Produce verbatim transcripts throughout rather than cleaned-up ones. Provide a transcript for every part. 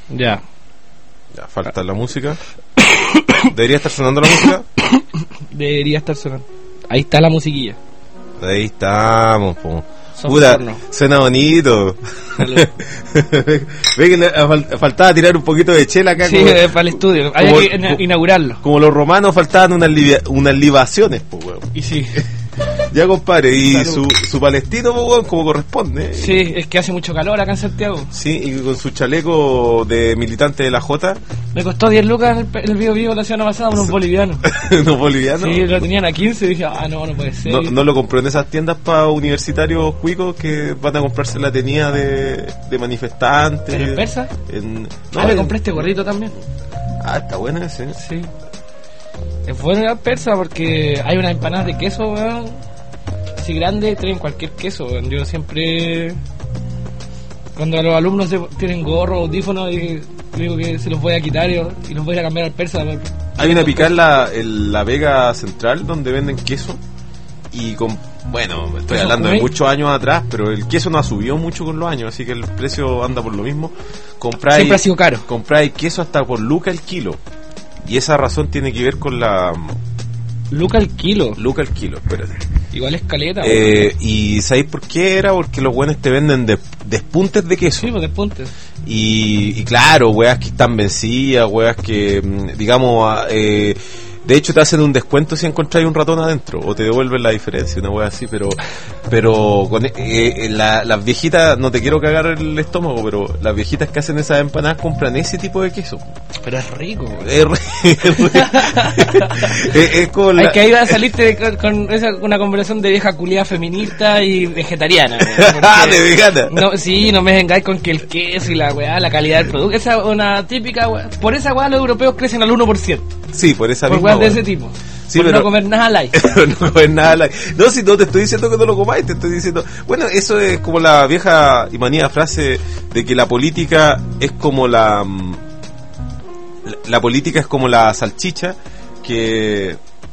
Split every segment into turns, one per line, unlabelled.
Ya.
Ya, falta la música. ¿Debería estar sonando la música?
Debería estar sonando. Ahí está la musiquilla.
Ahí estamos, po.
Son
Puta,
porno.
suena bonito. Ve que le fal- faltaba tirar un poquito de chela acá.
Sí,
como,
eh, para el estudio. Hay
como-
que ina-
como-
inaugurarlo.
como los romanos faltaban unas, liba- unas libaciones, po, weón.
Y sí.
Ya, compadre, y su,
Salud.
su palestino, po, weón, como corresponde.
Sí, es que hace mucho calor acá en Santiago.
Sí, y con su chaleco de militante de la J,
Me costó diez lucas en el, pe- en el Bio Bio la semana pasada unos bolivianos.
no boliviano.
Sí, lo tenían a quince y dije, ah, no, no puede ser.
No, no lo compró en esas tiendas para universitarios cuicos que van a comprarse la tenida de, de manifestantes.
¿En el Persa?
En, no,
ah, me
en-
compré este gorrito también.
Ah, está buena ese.
Sí. Es bueno ir al Persa porque hay unas empanadas de queso, weón. Así grande, traen cualquier queso, weón. Yo siempre... Cuando los alumnos se- tienen gorro, audífonos, y digo que se los voy a quitar y, y los voy a ir a cambiar al Persa.
Hay una picada en la, en la Vega Central donde venden queso. Y con, bueno, estoy
¿Queso
hablando de
Cuey?
muchos años atrás, pero el queso no ha subido mucho con los años, así que el precio anda por lo mismo. Compráis,
Siempre ha sido caro.
compráis queso hasta por Luca el kilo. Y esa razón tiene que ver con la
Luca al kilo.
Luca el kilo, espérate.
Igual escaleta.
Eh, y ¿sabéis por qué era? Porque los buenos te venden de, despuntes de queso.
Sí, pues de puntes.
Y, y claro, weas que están vencidas, weas que, mm, digamos, ah, eh, de hecho te hacen un descuento si encontráis un ratón adentro, o te devuelven la diferencia, una wea así, pero pero con, eh, eh, la- las viejitas, no te quiero cagar el estómago, pero las viejitas que hacen esas empanadas compran ese tipo de queso.
Pero es rico, weón.
Es, re- es re- es- es como la-
Hay que ir a salirte con, con esa, una conversación de vieja culiada feminista y vegetariana. weón, porque-
Ah, de vegana.
No, sí, no me vengáis con que el queso y la weá, la calidad del producto. Esa es una típica weá. Por esa weá los europeos crecen al uno por ciento.
Sí, por esa
Por
misma
weas de
wea.
ese tipo.
Sí,
por
pero-
no comer nada light.
no comer nada light. No, si no te estoy diciendo que no lo comáis, te estoy diciendo... Bueno, eso es como la vieja y manía frase de que la política es como la... mm, La, la política es como la salchicha que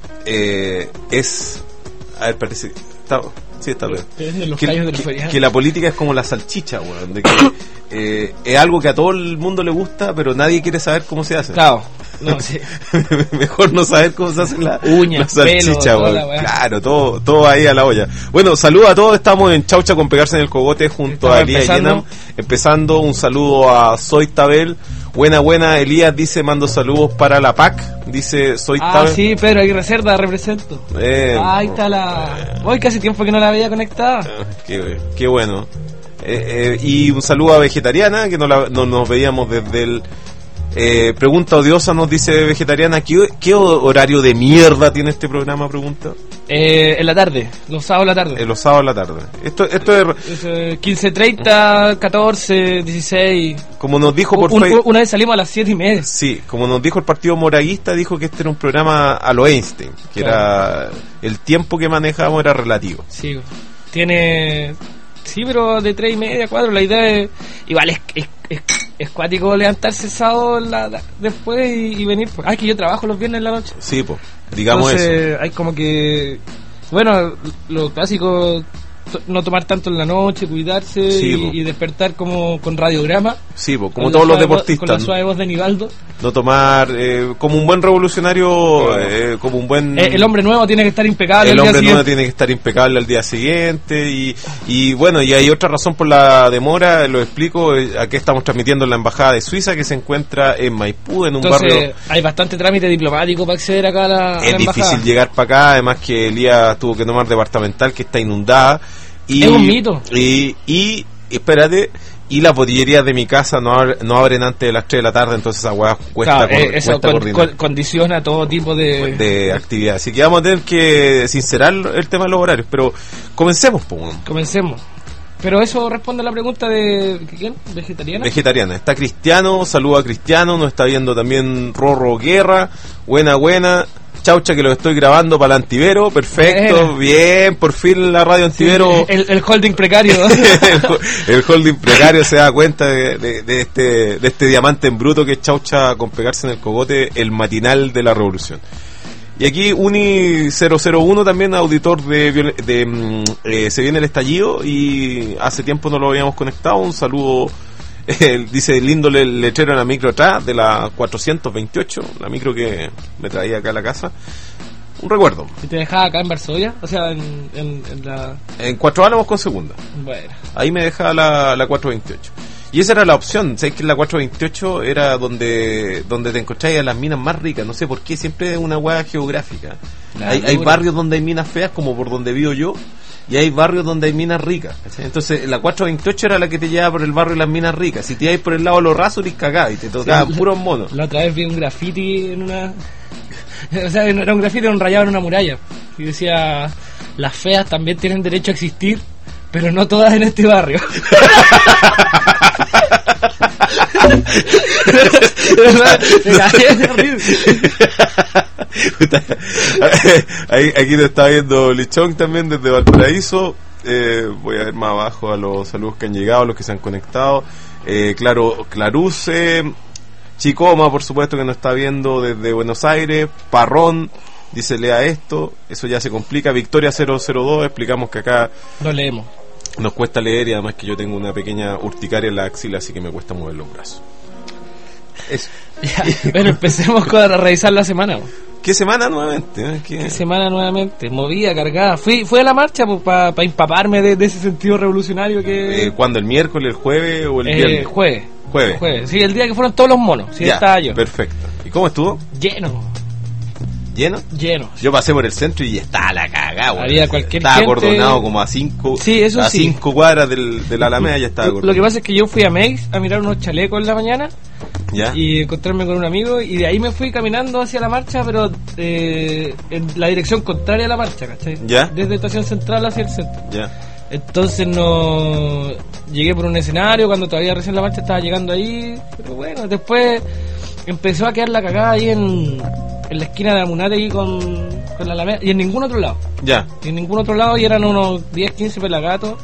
eh, es... A ver, parece... Está, sí, está bien.
Es los
Que,
callos del
que-
feriado.
que la política es como la salchicha, weón. De que eh, es algo que a todo el mundo le gusta, pero nadie quiere saber cómo se hace.
Claro. No, sí.
Mejor no saber cómo se hace la,
Uñas,
la
pelo,
salchicha,
toda
weón.
la weá.
Claro, todo, todo ahí a la olla. Bueno, saludos a todos, estamos en Chaucha con Pegarse en el Cogote junto
Estamos
a Elías
empezando.
Yenam. Empezando, un saludo a Soy Tabel. Buena, buena, Elías dice, mando saludos para la P A C. Dice, Soy
Ah,
Tabel.
sí, Pedro, ahí reserva, represento.
Eh,
Ah, ahí está la... Hoy casi tiempo que no la veía conectada.
Ah, Qué, qué bueno. Eh, eh, y un saludo a Vegetariana, que no, la- no nos veíamos desde el... Eh, pregunta odiosa, nos dice Vegetariana, ¿qué, ¿qué horario de mierda tiene este programa? Pregunta.
Eh, en la tarde, los sábados en la tarde.
Eh, los sábados a la tarde. Esto, esto es,
Es, eh, quince treinta, catorce, dieciséis.
como nos dijo por
Un-
Facebook.
una vez salimos a las siete y media.
Sí, como nos dijo el Partido Moraguista, dijo que este era un programa a lo Einstein, que
Claro.
era el tiempo que manejábamos era relativo.
Sí, tiene... Sí, pero de tres y media, cuatro, la idea es... Igual es, es, es, es cuático levantarse sábado la- la- después y, y venir... Ah, es que yo trabajo los viernes en la noche.
Sí, pues, digamos
Entonces,
eso.
hay como que... Bueno, lo clásico... to- No tomar tanto en la noche, cuidarse
Sí,
y,
po.
y despertar como con radiograma.
Sí, pues, como
con
todos
la
los
suave voz-
deportistas.
Con la
¿no?
suave voz de Nivaldo.
No tomar, eh, como un buen revolucionario,
Claro.
eh, como un buen...
Eh, el hombre nuevo tiene que estar impecable
el
al día
hombre nuevo
siguiente.
tiene que estar impecable al día siguiente y, y bueno, y hay otra razón por la demora, lo explico, eh, aquí estamos transmitiendo en la Embajada de Suiza que se encuentra en Maipú, en un
Entonces,
barrio...
hay bastante trámite diplomático para acceder acá a la, a la
Es
embajada.
difícil llegar para acá, además que Elías tuvo que tomar departamental que está inundada. Y,
Es un mito.
Y, y espérate, y las botillerías de mi casa no, ab- no abren antes de las tres de la tarde, entonces esa weá cuesta,
Claro,
cor-
eh, eso
cuesta
con-
coordinar
con- condiciona todo tipo de...
de actividad. Así que vamos a tener que sincerar el tema de los horarios, pero comencemos, po, weón.
Comencemos. Pero eso responde a la pregunta de... ¿Quién? ¿Vegetariana?
Vegetariana. Está Cristiano, saluda a Cristiano, nos está viendo también Rorro Guerra, buena, buena. Chaucha que lo estoy grabando para el Antivero, perfecto,
Buena.
bien, por fin la radio Antivero.
el, el holding precario.
el, el holding precario se da cuenta de, de- de este de este diamante en bruto que es Chaucha con pegarse en el cogote, el matinal de la revolución. Y aquí Uni cero cero uno también, auditor de, viol- de mm, eh, Se Viene el Estallido, y hace tiempo no lo habíamos conectado. Un saludo Eh, dice lindo le- letrero en la micro atrás de la cuatrocientos veintiocho, la micro que me traía acá a la casa. Un recuerdo.
¿Y te dejaba acá en Varsovia? O sea, en, en, en la...
En Cuatro Álamos con segunda.
Bueno.
Ahí me dejaba la, la cuatrocientos veintiocho. Y esa era la opción. ¿Sabes que en la cuatrocientos veintiocho era donde donde te encontrabas a las minas más ricas? No sé por qué, siempre es una hueá geográfica.
La
Hay, hay
dura.
barrios donde hay minas feas, como por donde vivo yo, y hay barrios donde hay minas ricas. ¿Cachai? Entonces la cuatrocientos veintiocho era la que te llevaba por el barrio de las minas ricas. Si te ibas por el lado de los rasos, eres cagada y te tocaban
Sí,
puros monos.
La otra vez vi un graffiti en una... O sea, no era un graffiti, era un rayado en una muralla. Y decía, las feas también tienen derecho a existir, pero no todas en este barrio. Me cagué de risa.
Puta, ahí, aquí te está viendo Lichón también desde Valparaíso. Eh, voy a ver más abajo a los saludos que han llegado, a los que se han conectado. Eh, claro, Claruce, Chicoma, por supuesto, que nos está viendo desde Buenos Aires. Parrón, dice lea esto. Eso ya se complica. Victoria cero cero dos, explicamos que acá
No leemos.
nos cuesta leer, y además que yo tengo una pequeña urticaria en la axila, así que me cuesta mover los brazos. Eso.
Ya, bueno, empecemos con a revisar la semana. po.
¿Qué semana nuevamente? ¿Eh? ¿Qué?
¿Qué semana nuevamente? Movida, cargada. Fui, fui a la marcha pues, para pa empaparme de, de ese sentido revolucionario que...
Eh, ¿Cuándo? ¿El miércoles, el jueves o el
eh,
viernes?
jueves.
Jueves.
Jueves. Sí, el día que fueron todos los monos. Sí,
Ya,
estaba yo.
perfecto. ¿Y cómo estuvo?
Lleno,
¿Lleno?
lleno.
Yo pasé por el centro y estaba la cagada, güey.
Había cualquier
Estaba
gente-
acordonado como a cinco,
Sí, eso
a
sí.
cinco cuadras del, de la Alameda ya estaba
Lo
acordonado.
que pasa es que yo fui a Mex a mirar unos chalecos en la mañana
¿Ya?
y encontrarme con un amigo y de ahí me fui caminando hacia la marcha, pero eh, en la dirección contraria a la marcha, ¿cachai?
Ya.
Desde Estación Central hacia el centro.
Ya.
Entonces no llegué por un escenario cuando todavía recién la marcha estaba llegando ahí, pero bueno, después empezó a quedar la cagada ahí en, en la esquina de Amunate ahí con, con la Alameda y en ningún otro lado.
Ya.
Y en ningún otro lado y eran unos diez, quince pelagatos.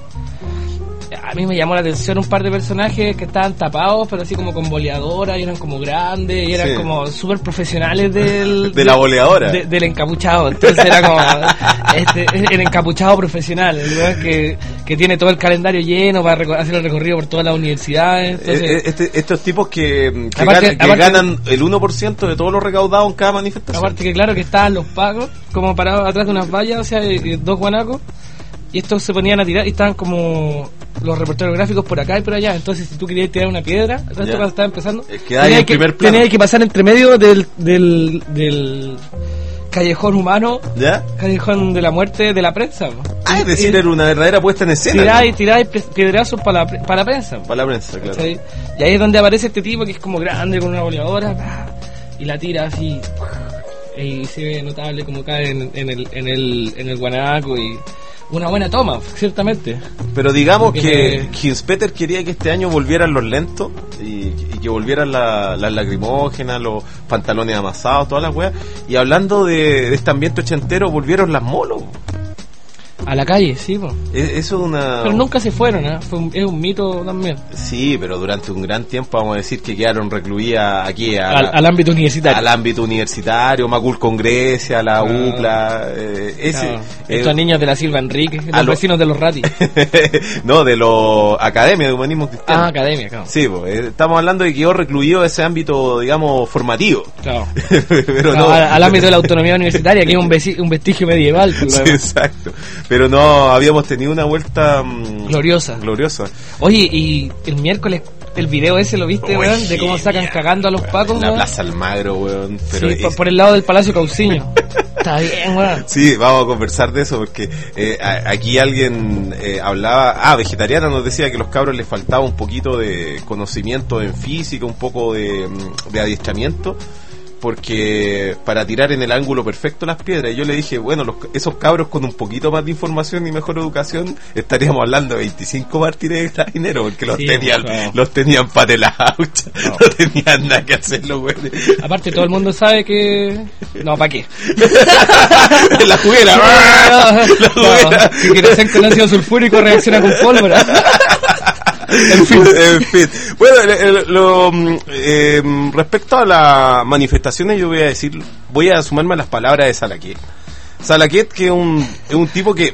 A mí me llamó la atención un par de personajes que estaban tapados, pero así como con boleadora, y eran como grandes, y eran
Sí.
como súper profesionales del...
De la boleadora.
de- del encapuchado. Entonces era como este, el encapuchado profesional, el weón que, que tiene todo el calendario lleno para reco- hacer el recorrido por todas las universidades. Entonces,
Eh, eh, este- estos tipos que, que,
Aparte-
ganan, que
aparte-
ganan el uno por ciento de todo lo recaudado en cada manifestación.
aparte que claro que estaban los pagos como parados atrás de unas vallas, o sea, eh, eh, dos guanacos, y estos se ponían a tirar y estaban como los reporteros gráficos por acá y por allá. Entonces si tú querías tirar una piedra, el resto
Ya.
cuando estaba empezando,
Eh, quedaba ahí en primer plano.
tenías que pasar entre medio del, del, del callejón humano,
¿Ya?
callejón de la muerte de la prensa. po.
Ah, es decir,
Y-
era una verdadera puesta en escena.
tiráis, tiráis pre- piedrazos para la, pre- para la prensa. po.
Para la prensa, claro.
¿Cachai? Y ahí es donde aparece este tipo que es como grande con una boleadora pa, y la tira así y se ve notable como cae en, en el en el en el guanaco y una buena toma, ciertamente.
Pero digamos
Porque
que
me-
Hinspeter quería que este año volvieran los lentos y, y que volvieran la- las lacrimógenas, los pantalones amasados, todas las weas. Y hablando de, de este ambiente ochentero, volvieron las molos.
A la calle, sí, po.
E- Eso es una...
Pero nunca se fueron, ¿eh? Fue un- es un mito también.
Sí, pero durante un gran tiempo vamos a decir que quedaron recluidas aquí a
Al,
la-
al ámbito universitario.
al ámbito universitario, Macul con Grecia, la
Ah.
U C L A, eh, ese...
Claro.
eh,
Estos niños de la Silva Enrique,
a
los
lo-
vecinos de los ratis.
no, de la Academia de Humanismo Cristiano.
Ah, academia, claro.
Sí, pues, eh, estamos hablando de que quedó recluido ese ámbito, digamos, formativo.
Claro.
Pero
No,
no,
al, al ámbito de la autonomía universitaria, que es un, veci- un vestigio medieval. pues,
Sí,
además.
exacto. Pero no habíamos tenido una vuelta mm,
Gloriosa.
gloriosa.
Oye, y el miércoles, el video ese, ¿lo viste,
Uy,
weón? De cómo sacan
genial,
cagando a los
weón.
pacos,
En la
weón.
Plaza Almagro, weón. Pero
Sí,
es-
por, por el lado del Palacio Cauciño. Está bien, weón.
Sí, vamos a conversar de eso porque eh, a- aquí alguien eh, hablaba, ah, vegetariana nos decía que a los cabros les faltaba un poquito de conocimiento en física, un poco de, mm, de adiestramiento, porque para tirar en el ángulo perfecto las piedras. Y yo le dije, bueno, los, esos cabros con un poquito más de información y mejor educación estaríamos hablando de veinticinco mártires de carabineros, porque los
Sí,
tenían,
claro.
los tenían patelados,
No.
no tenían nada que hacer los güeyes.
Aparte, todo el mundo sabe que... No, ¿para qué?
La juguera.
No,
juguera.
si quieres ser con ácido sulfúrico, reacciona con pólvora.
En fin, en fin. Bueno, el- el- lo, mm, eh, respecto a las manifestaciones, yo voy a decir, voy a sumarme a las palabras de Salaquet. Salaquet, que es un, es un tipo que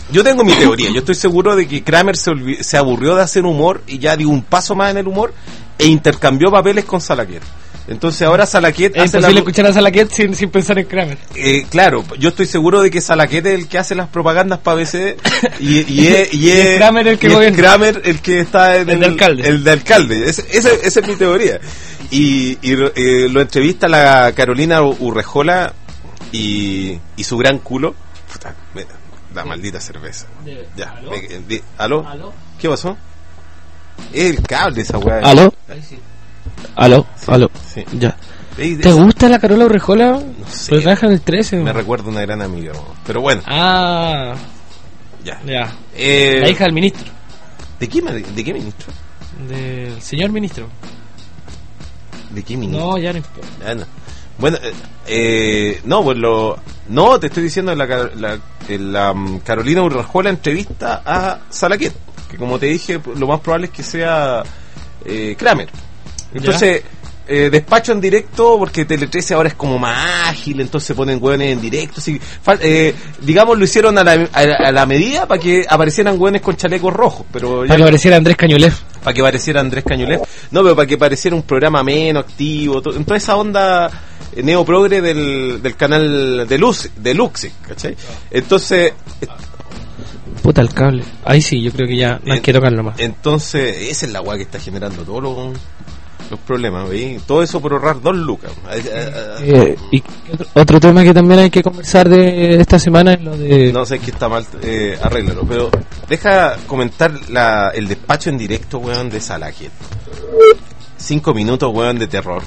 yo tengo mi teoría. Yo estoy seguro de que Kramer se, olvi- se aburrió de hacer humor y ya dio un paso más en el humor e intercambió papeles con Salaquet. Entonces ahora Salaquet
Es
hace
imposible
la...
escuchar a Salaquet sin, sin pensar en Kramer.
Eh, claro, yo estoy seguro de que Salaquet es el que hace las propagandas para B C D y, y, es, y,
Y es Kramer el que
y es
gobierna.
Kramer el que está en
El de alcalde.
El de alcalde. Ese- ese- esa es mi teoría. Y, y eh, lo entrevista la Carolina Urrejola y, y su gran culo. Puta, me- la maldita cerveza.
De-
Ya,
¿aló?
me- de- ¿aló?
¿Aló?
¿Qué pasó? Es el cable esa weá.
¿Aló? ¿Aló?
Sí,
¿Aló?
sí.
Ya.
Ey,
¿Te
esa-
gusta la Carola Urrejola?
No sé.
Pero trabaja en el trece.
Me
¿no?
recuerda una gran amiga. ¿no? Pero bueno,
Ah,
ya.
ya.
Eh,
La hija del ministro.
¿De qué, ma- ¿De qué ministro?
Del señor ministro.
¿De qué ministro?
No, ya no importa.
Ah, no. Bueno, eh, eh, no, pues lo... No, te estoy diciendo la, Car- la, eh, la um, Carolina Urrejola entrevista a Salaquet, que como te dije, lo más probable es que sea eh, Kramer. Entonces, eh, despacho en directo, porque Tele trece ahora es como más ágil, entonces ponen hueones en directo. Así, fal- eh, digamos, lo hicieron a la, a, la- a la medida para que aparecieran hueones con chalecos rojos, pero ya
Para que pareciera Andrés Cañulev.
para que pareciera Andrés Cañulet, no, pero para que pareciera un programa menos activo, to- en toda esa onda eh, neoprogre del, del canal de Lux, de Luxe, ¿cachai? Entonces, eh,
Puta el cable. Ahí sí, yo creo que ya no hay
en-
que tocarlo más.
entonces esa es la weá que está generando todos los, los problemas, ¿veis? Todo eso por ahorrar dos lucas. Eh, eh, eh,
Eh, y otro, otro tema que también hay que conversar de esta semana es lo de...
No sé que está mal, eh, arréglalo, pero deja comentar la, el despacho en directo, weón, de Salaquet. Cinco minutos, weón, de terror.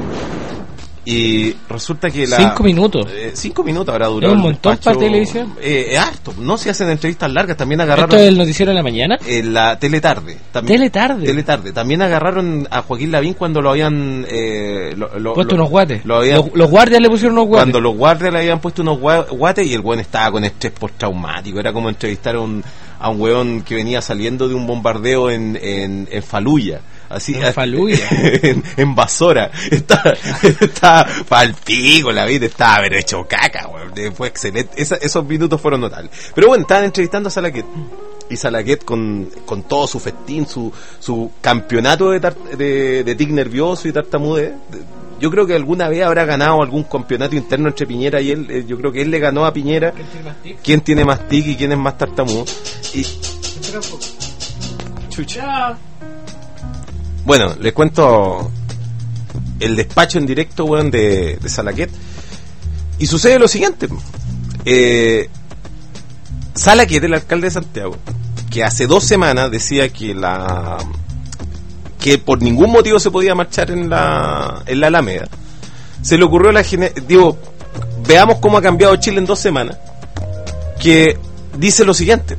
Y resulta que la...
Cinco minutos.
Eh, cinco minutos habrá durado.
¿Es un
el
montón
despacho.
para televisión?
Eh, es harto. No se hacen entrevistas largas. También
¿Esto
agarraron
es el noticiero de la mañana?
en la Teletarde. También,
Teletarde.
Teletarde. También agarraron a Joaquín Lavín cuando lo habían... Eh, lo, lo-
Puesto
lo-
unos guates.
lo habían-
Los, los guardias le pusieron unos guates.
Cuando los guardias le habían puesto unos gua- guates y el weón estaba con estrés postraumático. Era como entrevistar a un, a un weón que venía saliendo de un bombardeo en, en, en Faluya. Así,
En Faluya.
en, en Basora. Está, está pa'l pico, la vida estaba pero hecho caca, weón. Fue excelente. Esa- esos minutos fueron notables. Pero bueno, estaban entrevistando a Salaquet. Y Salaquet con, con todo su festín, su, su campeonato de, tar- de, de tic nervioso y tartamudez. Yo creo que alguna vez habrá ganado algún campeonato interno entre Piñera y él. Eh, Yo creo que él le ganó a Piñera quién tiene más tic y quién es más tartamudo. Y chucha. Bueno, les cuento el despacho en directo, weón, de, de Salaquet. Y sucede lo siguiente. Eh, Salaquet, el alcalde de Santiago, que hace dos semanas decía que la que por ningún motivo se podía marchar en la en la Alameda, se le ocurrió la gene- digo, veamos cómo ha cambiado Chile en dos semanas, que dice lo siguiente.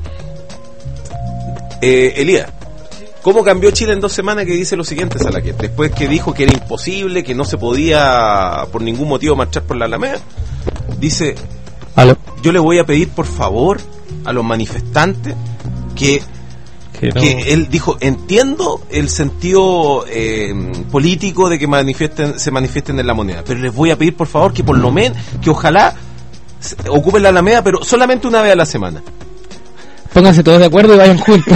Eh, Elías, ¿cómo cambió Chile en dos semanas? Que dice lo siguiente, Salaquet, después que dijo que era imposible, que no se podía por ningún motivo marchar por la Alameda, dice:
¿Aló?
yo le voy a pedir por favor a los manifestantes que,
Que no.
que él dijo, entiendo el sentido eh, político de que manifiesten, se manifiesten en la moneda, pero les voy a pedir por favor que por lo menos, que ojalá se- ocupen la Alameda, pero solamente una vez a la semana.
Pónganse todos de acuerdo y vayan juntos.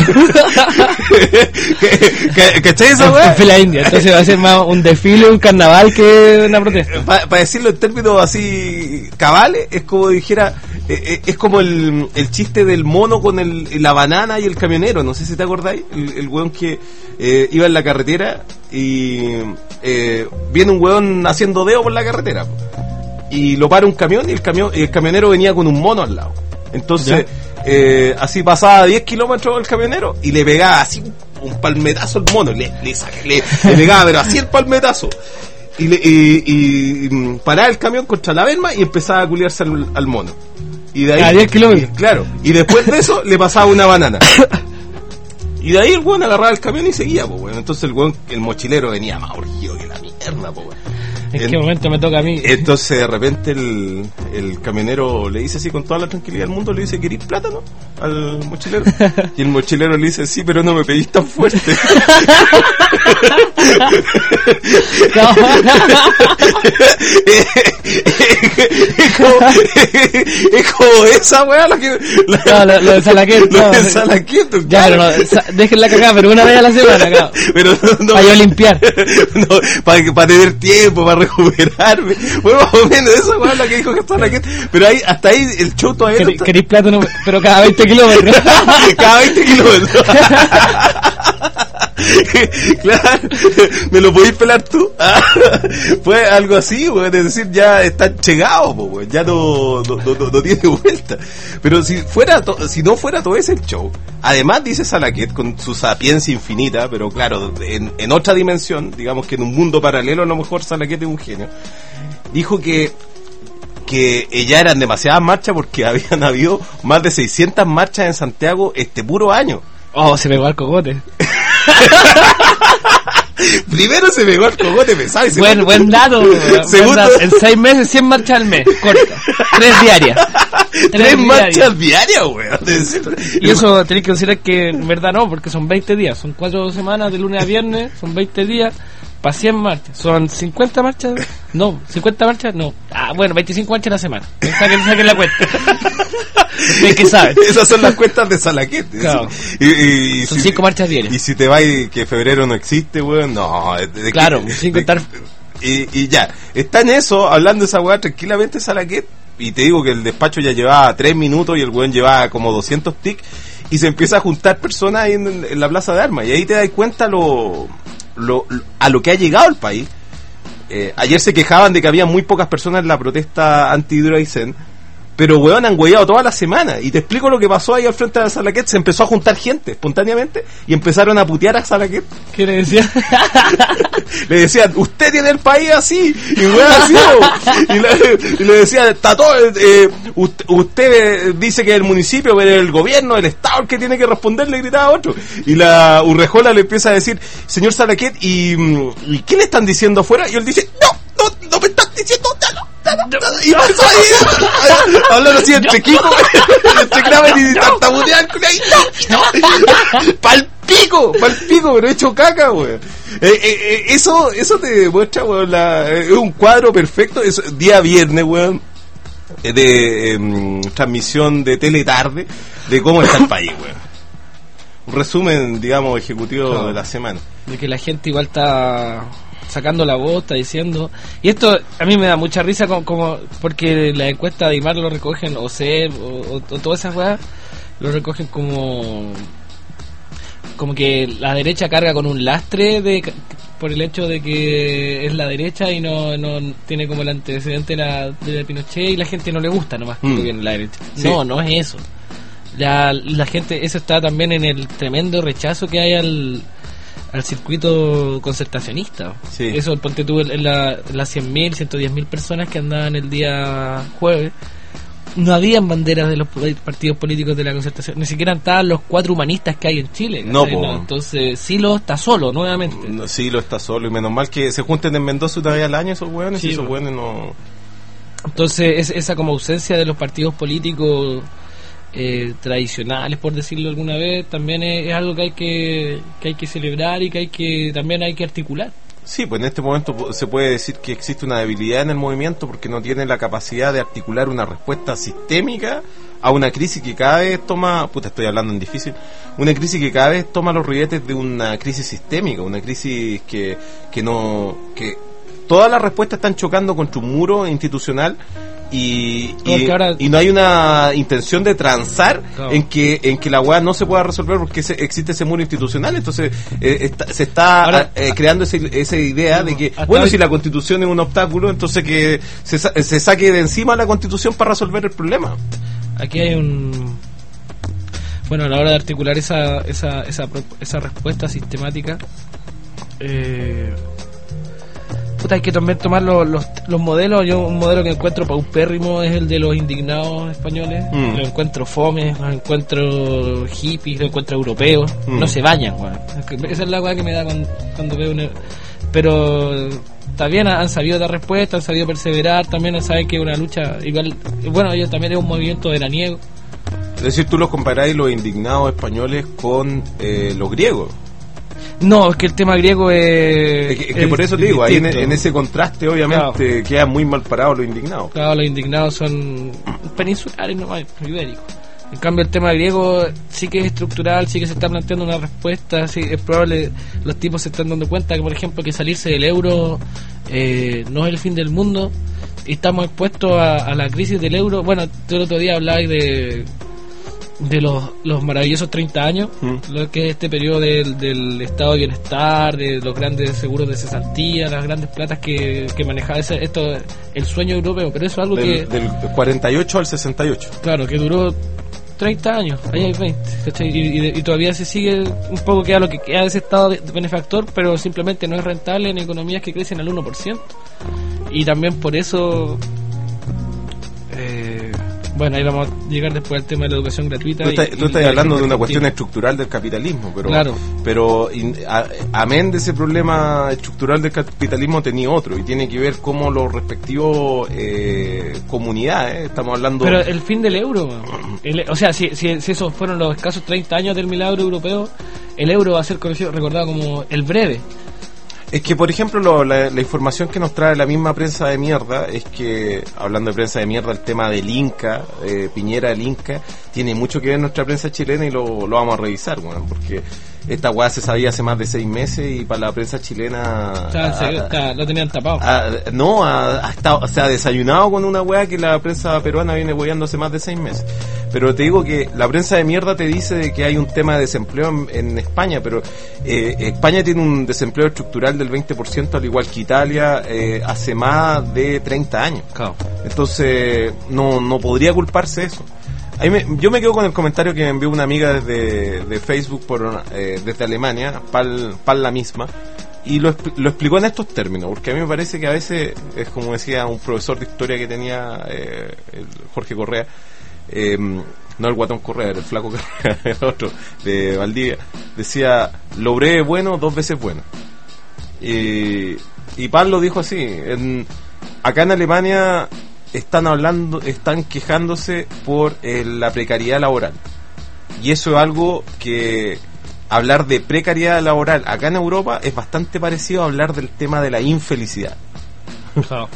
¿Cachai esa
En
weá?
fila india. Entonces va a ser más un desfile, un carnaval que una protesta.
Para decirlo en términos así cabales, es como dijera, eh, eh, es como el, el chiste del mono con el, la banana y el camionero, no sé si te acordáis, el, el weón que eh, iba en la carretera y eh, viene un weón haciendo dedo por la carretera y lo para un camión y el camión y el camionero venía con un mono al lado. Entonces, eh, así pasaba a diez kilómetros el camionero y le pegaba así un, un palmetazo al mono, le, le, saca- le, le pegaba pero así el palmetazo. Y, le, y, y, y paraba el camión contra la berma y empezaba a culiarse al, al mono. Y de ahí,
A diez kilómetros.
y- claro. Y después de eso le pasaba una banana. Y de ahí el weón agarraba el camión y seguía, pues bueno. Entonces el weón, el mochilero venía más urgido que la mierda. pierna, po, weón.
¿En,
en
qué momento me toca a mí?
Entonces de repente el, el camionero le dice así con toda la tranquilidad del mundo, le dice, ¿querís plátano? Al mochilero. Y el mochilero le dice, sí, pero no me pedís tan fuerte.
No.
es, como, es como esa weá la que la,
no, lo, lo de Salaquet,
lo
no,
de Salaquet,
ya, pero no, sa- déjenla cagar, pero una vez a la semana, cabrón.
Pero no, no,
para yo limpiar.
No, para, para tener tiempo, para recuperarme. Bueno, más o menos esa weá es la que dijo que está Salaquet. Pero ahí, hasta ahí el show todavía no
Querí-
está.
Querís plátano, pero cada veinte kilómetros.
Cada veinte kilómetros. Claro, me lo podéis pelar tú. Fue algo así, weón. Es decir, ya están llegados, weón. Ya no, no, no, no, no tiene vuelta. Pero si fuera to- si no fuera todo ese show, además dice Salaquet con su sapiencia infinita, pero claro, en, en otra dimensión, digamos que en un mundo paralelo, a lo mejor Salaquet es un genio. Dijo que que ya eran demasiadas marchas porque habían habido más de seiscientas marchas en Santiago este puro año.
Oh, se pegó al cogote.
Primero se pegó al cogote pesado y se
Buen, buen dato. Buen
Segundo,
dato. En seis meses, cien marchas al mes. Corta. Tres diarias.
tres,
Tres
marchas diarias, weón.
Y eso tenéis que considerar que en verdad no, porque son veinte días. Son cuatro semanas de lunes a viernes. Son veinte días. Para cien marchas. ¿Son cincuenta marchas? No. ¿cincuenta marchas? No. Ah, bueno, veinticinco marchas a la semana. Saquen, saquen la cuenta. ¿De qué sabes?
Esas son las cuentas de Salaquet.
Claro.
Y, y, y
Son
si,
cinco marchas diarias.
Y si te vas y que febrero no existe, weón, no. De, de
Claro,
que,
sin
de,
contar.
Y, y ya. Está en eso, hablando de esa weá tranquilamente Salaquet. Y te digo que el despacho ya llevaba tres minutos y el weón llevaba como doscientos tics. Y se empieza a juntar personas ahí en, en la plaza de armas. Y ahí te das cuenta lo, lo, lo a lo que ha llegado el país. Eh, ayer se quejaban de que había muy pocas personas en la protesta anti-Hidroaicén. Pero, weón, han hueveado toda la semana. Y te explico lo que pasó ahí al frente de Salaquet. Se empezó a juntar gente espontáneamente y empezaron a putear a Salaquet.
¿Qué le decía?
Le decían, usted tiene el país así. Y weón, así. Y le, y le decían, está todo. Eh, usted, usted dice que es el municipio, pero es el gobierno, el Estado el que tiene que responder, le gritaba a otro. Y la Urrejola le empieza a decir, señor Salaquet, ¿y, ¿y qué le están diciendo afuera? Y él dice, no, no, no me están diciendo nada. Y empezó ahí a hablar así entre equipo, entre claves y tartamudear con ahí, no, no, pa'l pico, pa'l pico, pero he hecho caca, weón. Eh, eh, eh, eso, eso te demuestra, weón, la, es un cuadro perfecto, es día viernes, weón, de eh, transmisión de tele tarde, de cómo está el país, weón. Un resumen, digamos, ejecutivo claro. de la semana.
De que la gente igual está sacando la voz, está diciendo, y esto a mí me da mucha risa como, como porque la encuesta de Imar lo recogen o C E P o, o, o todas esas weas lo recogen como como que la derecha carga con un lastre de por el hecho de que es la derecha y no, no tiene como el antecedente de la, de la Pinochet y la gente no le gusta nomás que
mm.
viene la derecha.
Sí.
No, no es eso. La, la gente, eso está también en el tremendo rechazo que hay al al circuito concertacionista.
Sí.
Eso, ponte tú en la, las cien mil, ciento diez mil personas que andaban el día jueves. No habían banderas de los partidos políticos de la concertación, ni siquiera estaban los cuatro humanistas que hay en Chile.
No,
no, entonces Silo está solo nuevamente.
No, Silo está solo y menos mal que se junten en Mendoza una vez al año esos hueones sí, y esos hueones no.
Entonces es, esa como ausencia de los partidos políticos eh, tradicionales, por decirlo alguna vez, también es, es algo que hay que, que hay que celebrar y que hay que también hay que articular.
Sí, pues en este momento se puede decir que existe una debilidad en el movimiento porque no tiene la capacidad de articular una respuesta sistémica a una crisis que cada vez toma, puta, estoy hablando en difícil, una crisis que cada vez toma los ribetes de una crisis sistémica, una crisis que, que no, que todas las respuestas están chocando contra un muro institucional y, y, ahora... y no hay una intención de transar no. en que en que la weá no se pueda resolver porque ese, existe ese muro institucional. Entonces eh, está, se está ahora, eh, creando ese, esa idea no, de que bueno, hoy... si la Constitución es un obstáculo, entonces que se, se saque de encima la Constitución para resolver el problema.
Aquí hay un bueno, a la hora de articular esa esa esa, esa respuesta sistemática eh hay que también tomar los, los, los modelos. Yo un modelo que encuentro paupérrimo es el de los indignados españoles. Mm. Lo encuentro fome, lo encuentro hippies, lo encuentro europeos. Mm. No se bañan, weón. Esa es la weá que me da cuando, cuando veo una... Pero está bien, han sabido dar respuesta, han sabido perseverar, también saben que es una lucha igual, bueno, ellos también es un movimiento veraniego.
Es decir, tú los comparáis los indignados españoles con eh, los griegos.
No, es que el tema griego es...
Es que, es que
es
por eso te digo, ahí en,
distinto.
en ese contraste obviamente
Claro.
quedan muy mal parados los indignados.
Claro, los indignados son peninsulares, no ibéricos. En cambio el tema griego sí que es estructural, sí que se está planteando una respuesta, sí, es probable, los tipos se están dando cuenta que por ejemplo que salirse del euro eh, no es el fin del mundo y estamos expuestos a, a la crisis del euro. Bueno, tú el otro día hablabas de de los, los maravillosos treinta años, mm. lo que es este periodo del, del estado de bienestar, de los grandes seguros de cesantía, las grandes platas que, que manejaba ese, esto, el sueño europeo, pero eso es algo
del,
que...
Del cuarenta y ocho al sesenta y ocho.
Claro, que duró treinta años, ahí hay veinte, ¿cachai? Y, y, y todavía se sigue un poco, queda lo que queda de ese estado de, de benefactor, pero simplemente no es rentable en economías que crecen al uno por ciento. Y también por eso... Eh, bueno, ahí vamos a llegar después al tema de la educación gratuita.
Tú estás,
y,
tú estás
y
hablando de una
efectiva.
cuestión estructural del capitalismo, pero
claro.
pero in, a, amén de ese problema estructural del capitalismo tenía otro, y tiene que ver cómo los respectivos eh, comunidades, estamos hablando...
Pero el fin del euro, el, o sea, si, si, si esos fueron los escasos treinta años del milagro europeo, el euro va a ser conocido, recordado como el breve.
Es que, por ejemplo, lo, la, la información que nos trae la misma prensa de mierda es que, hablando de prensa de mierda, el tema del Inca, eh, Piñera del Inca, tiene mucho que ver en nuestra prensa chilena y lo, lo vamos a revisar, bueno, porque esta weá se sabía hace más de seis meses y para la prensa chilena...
O sea,
a,
se, está, lo tenían tapado.
A, no, ha, ha estado, se ha desayunado con una weá que la prensa peruana viene weyando hace más de seis meses. Pero te digo que la prensa de mierda te dice de que hay un tema de desempleo en, en España, pero eh, España tiene un desempleo estructural del veinte por ciento, al igual que Italia, eh, hace más de treinta años.
Claro.
Entonces, no, no podría culparse eso. Ahí me, yo me quedo con el comentario que me envió una amiga desde de Facebook por eh, desde Alemania, Pal, Pal la misma, y lo, lo explicó en estos términos, porque a mí me parece que a veces, es como decía un profesor de historia que tenía eh, el Jorge Correa, eh, no el Guatón Correa, era el flaco Correa, el otro, de Valdivia, decía, lo breve es bueno, dos veces bueno. Y, y Pal lo dijo así, en, acá en Alemania están hablando, están quejándose por eh, la precariedad laboral, y eso es algo que hablar de precariedad laboral acá en Europa es bastante parecido a hablar del tema de la infelicidad.
Claro.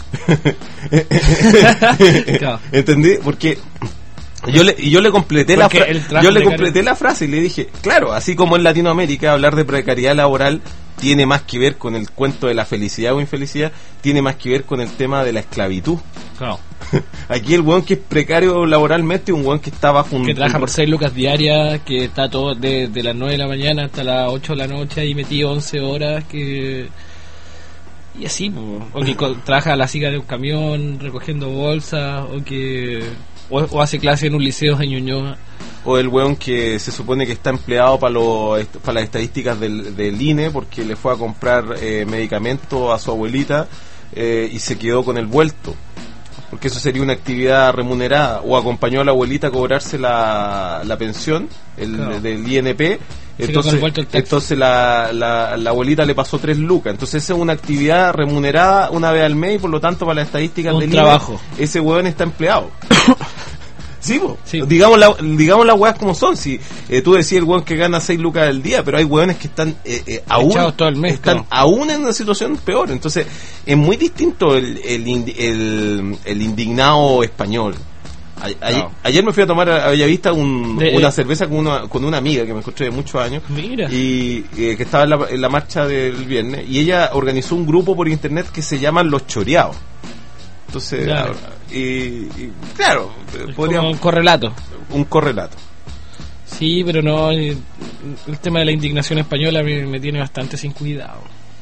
Claro. ¿Entendí? Porque yo le yo le completé Porque la fra- yo le completé la frase y le dije, claro, así como en Latinoamérica hablar de precariedad laboral tiene más que ver con el cuento de la felicidad o infelicidad, tiene más que ver con el tema de la esclavitud.
Claro.
Aquí el weón que es precario laboralmente, un weón que está bajo un...
Que trabaja por seis lucas diarias, que está todo de, de las nueve de la mañana hasta las ocho de la noche ahí metido once horas, que... Y así, o que co- trabaja a la siga de un camión recogiendo bolsas, o que... O, o hace clase en un liceo de Ñuñoa.
O el weón que se supone que está empleado para los para las estadísticas del, del I N E porque le fue a comprar eh, medicamentos a su abuelita eh, y se quedó con el vuelto, porque eso sería una actividad remunerada, o acompañó a la abuelita a cobrarse la, la pensión el, claro. del I N P, entonces, entonces la, la, la abuelita le pasó tres lucas, entonces esa es una actividad remunerada una vez al mes y por lo tanto para las estadísticas
un
del
trabajo.
I N E ese weón está empleado. Sí, po.
Sí.
Digamos, la, digamos las weas como son. Si eh, tú decías el weón que gana seis lucas al día, pero hay weones que están eh, eh, aún
todo el mes,
están
claro.
aún en una situación peor. Entonces es muy distinto el el, el, el indignado español. A, a,
claro.
Ayer me fui a tomar a Bellavista un,
de,
una
eh,
cerveza con una con una amiga que me encontré de muchos años.
Mira.
Y eh, que estaba en la, en la marcha del viernes, y ella organizó un grupo por internet que se llaman Los Choreados. Entonces,
claro.
y, y claro,
es
podríamos,
como un correlato.
Un correlato.
Sí, pero no, el, el tema de la indignación española me, me tiene bastante sin cuidado.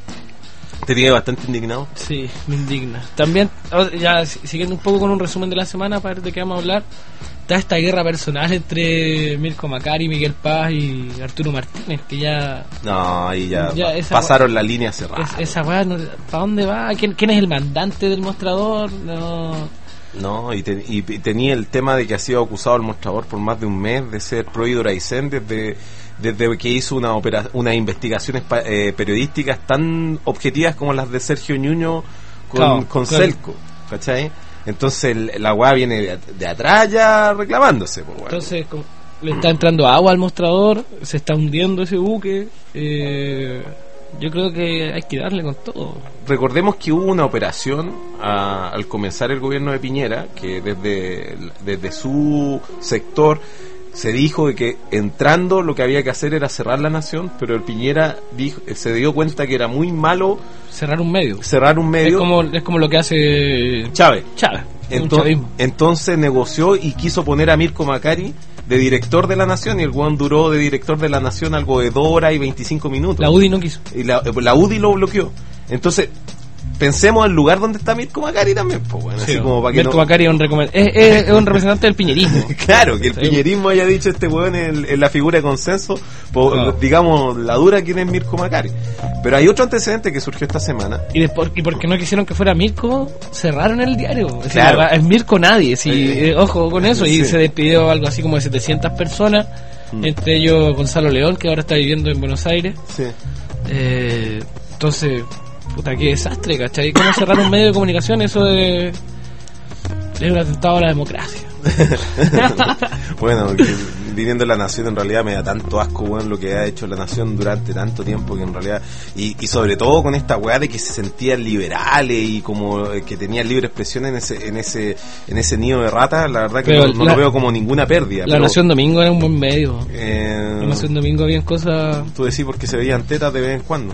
¿Te tiene bastante indignado?
Sí, me indigna. También, ya siguiendo un poco con un resumen de la semana para ver de qué vamos a hablar, está esta guerra personal entre Mirko Macari, Miguel Paz y Arturo Martínez, que ya...
No, ahí ya,
ya
pasaron la línea cerrada.
Es, esa weá, no, ¿para dónde va? ¿Quién, ¿Quién es el mandante del mostrador? No...
No, y, te, y tenía el tema de que ha sido acusado el mostrador por más de un mes de ser pro Hidroaicén desde, desde que hizo una opera, unas investigaciones pa, eh, periodísticas tan objetivas como las de Sergio Ñuño con,
claro,
con
claro.
Celco, ¿cachai? Entonces el, la weá viene de, de atrás ya reclamándose, pues, bueno.
Entonces como, le está entrando agua al mostrador, se está hundiendo ese buque. Eh, yo creo que hay que darle con todo.
Recordemos que hubo una operación a, al comenzar el gobierno de Piñera, que desde, desde su sector se dijo de que entrando lo que había que hacer era cerrar la nación, pero el Piñera dijo, se dio cuenta que era muy malo
cerrar un medio.
Cerrar un medio.
Es como, es como lo que hace
Chávez.
Chávez.
Entonces, entonces negoció y quiso poner a Mirko Macari de director de la nación, y el weón duró de director de la nación algo de dos horas y veinticinco minutos.
La U D I no quiso.
Y la, la U D I lo bloqueó. Entonces, pensemos en el lugar donde está Mirko Macari también, pues bueno,
sí,
así como para que
Mirko
no...
Macari es un, recomend... es, es, es un representante del piñerismo.
Claro, que el
sí.
piñerismo haya dicho este weón en, en la figura de consenso, pues,
claro.
digamos, la dura quién es Mirko Macari. Pero hay otro antecedente que surgió esta semana.
Y, después, y porque no quisieron que fuera Mirko, cerraron el diario. Es,
claro.
decir, es Mirko nadie, sí, eh, eh, ojo con eso. Y
sí.
se despidió algo así como de setecientas personas, mm. entre ellos Gonzalo León, que ahora está viviendo en Buenos Aires.
Sí.
Eh, entonces... Puta, qué desastre, ¿cachai? ¿Cómo cerrar un medio de comunicación? Eso de... es un atentado a la democracia.
Bueno, viniendo de la nación, en realidad me da tanto asco, weón, lo que ha hecho la nación durante tanto tiempo, que en realidad, y, y sobre todo con esta weá de que se sentían liberales y como que tenían libre expresión en ese en ese en ese nido de rata, la verdad que pero no, no la, lo veo como ninguna pérdida.
La pero, Nación Domingo era un buen medio.
Eh,
la Nación Domingo había cosas...
Tú decís porque se veían tetas de vez en cuando.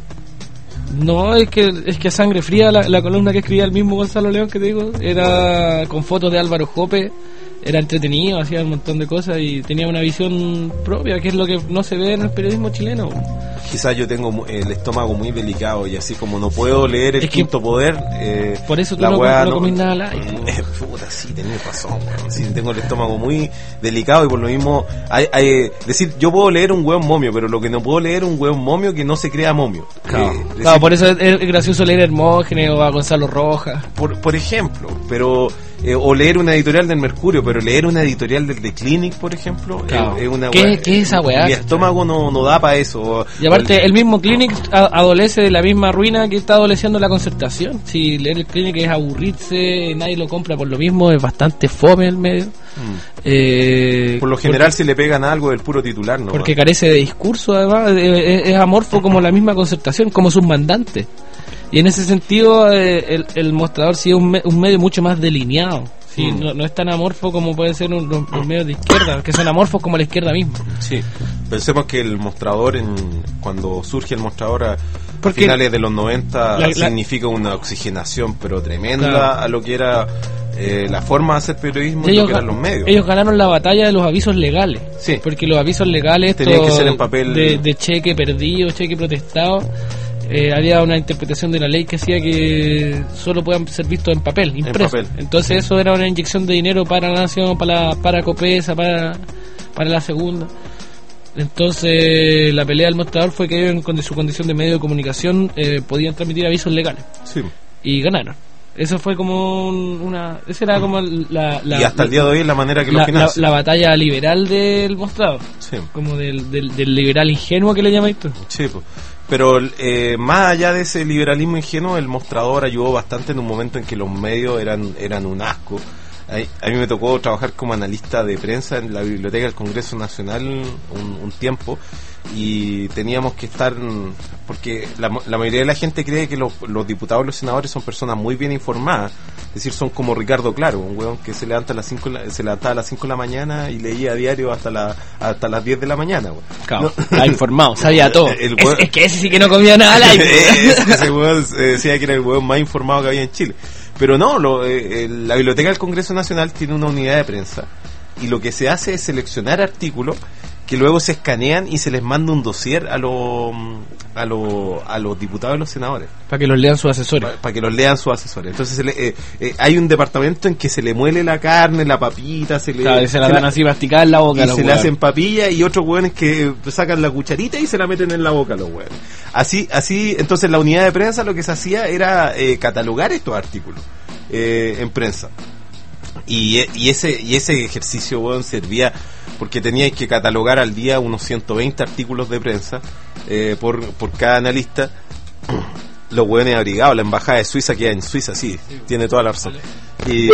No, es que es que a sangre fría la, la columna que escribía el mismo Gonzalo León, que te digo, era con fotos de Álvaro Jope, era entretenido, hacía un montón de cosas y tenía una visión propia, que es lo que no se ve en el periodismo chileno.
Quizás yo tengo el estómago muy delicado y así como no puedo leer el
es
Quinto Poder, eh,
por eso tú
la
no,
no,
no comís nada light.
Eh, puta, sí, tenés razón, sí, tengo el estómago muy delicado y por lo mismo, hay, hay, decir, yo puedo leer un hueón momio, pero lo que no puedo leer es un hueón momio que no se crea momio.
Claro,
eh, decir,
claro por eso es, es gracioso leer Hermógenes o a Gonzalo Rojas.
Por, por ejemplo, pero... Eh, o leer una editorial del Mercurio, pero leer una editorial del The Clinic, por ejemplo,
claro.
es, es una
¿Qué, ¿Qué es esa weá?
Mi estómago no, no da para eso.
Y aparte, el, el mismo Clinic adolece de la misma ruina que está adoleciendo la Concertación. Si leer el Clinic es aburrirse, nadie lo compra por lo mismo, es bastante fome el medio. Mm. Eh,
por lo general, porque, si le pegan algo del puro titular, ¿no?
Porque carece de discurso, además, es, es amorfo como la misma Concertación, como sus mandantes. Y en ese sentido, eh, el, el mostrador sí es un, me, un medio mucho más delineado. Sí, mm. no, no es tan amorfo como puede ser un, los, los medios de izquierda, que son amorfos como la izquierda misma.
Sí, pensemos que el mostrador, en, cuando surge el mostrador a Porque finales de los noventa, la, significa la, una oxigenación, pero tremenda, claro. a lo que era eh, la forma de hacer periodismo y lo que eran los medios.
Ellos ganaron la batalla de los avisos legales.
Sí.
Porque los avisos legales
tenían que ser en papel
de, de cheque perdido, cheque protestado. Eh, había una interpretación de la ley que hacía que solo puedan ser vistos en papel, impreso. En papel. Entonces eso era una inyección de dinero para la nación, para la, para Copesa, para, para la segunda. Entonces la pelea del mostrador fue que ellos en su condición de medio de comunicación eh, podían transmitir avisos legales.
Sí.
Y ganaron. Eso fue como una... Esa era como la... la
y hasta
la,
el día de hoy es la manera que
la,
lo financia.
La, la batalla liberal del mostrador.
Sí.
Como del, del, del liberal ingenuo que le llamáis tú.
Sí, pues. Pero eh, más allá de ese liberalismo ingenuo, el mostrador ayudó bastante en un momento en que los medios eran eran un asco. A, a mí me tocó trabajar como analista de prensa en la biblioteca del Congreso Nacional un, un tiempo y teníamos que estar, porque la, la mayoría de la gente cree que los, los diputados y los senadores son personas muy bien informadas, es decir, son como Ricardo Claro, un weón que se levanta a las cinco, se levantaba a las cinco de la mañana y leía diario hasta la hasta las diez de la mañana, weón.
Claro, no. Estaba informado, sabía todo.
El weón,
es, es que ese sí que no comía nada al aire.
Ese weón eh, decía que era el weón más informado que había en Chile. Pero no, lo, eh, la Biblioteca del Congreso Nacional tiene una unidad de prensa y lo que se hace es seleccionar artículos que luego se escanean y se les manda un dossier a los a los a los diputados y los senadores
para que los lean sus asesores
para, para que los lean sus asesores. Entonces se le, eh, eh, hay un departamento en que se le muele la carne, la papita, se le
claro, se la
se
dan la, así masticar en la boca
y se
huevos.
Le hacen papilla y otros hueones que sacan la cucharita y se la meten en la boca a los hueones. Así así entonces la unidad de prensa lo que se hacía era eh, catalogar estos artículos eh, en prensa. Y, y ese y ese ejercicio, bueno, servía porque teníais que catalogar al día unos ciento veinte artículos de prensa eh, por, por cada analista. Los hueones abrigados, la embajada de Suiza queda en Suiza, sí, sí, tiene toda la razón. Y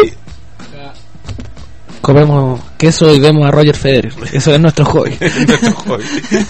comemos queso y vemos a Roger Federer, eso es nuestro hobby.
nuestro hobby.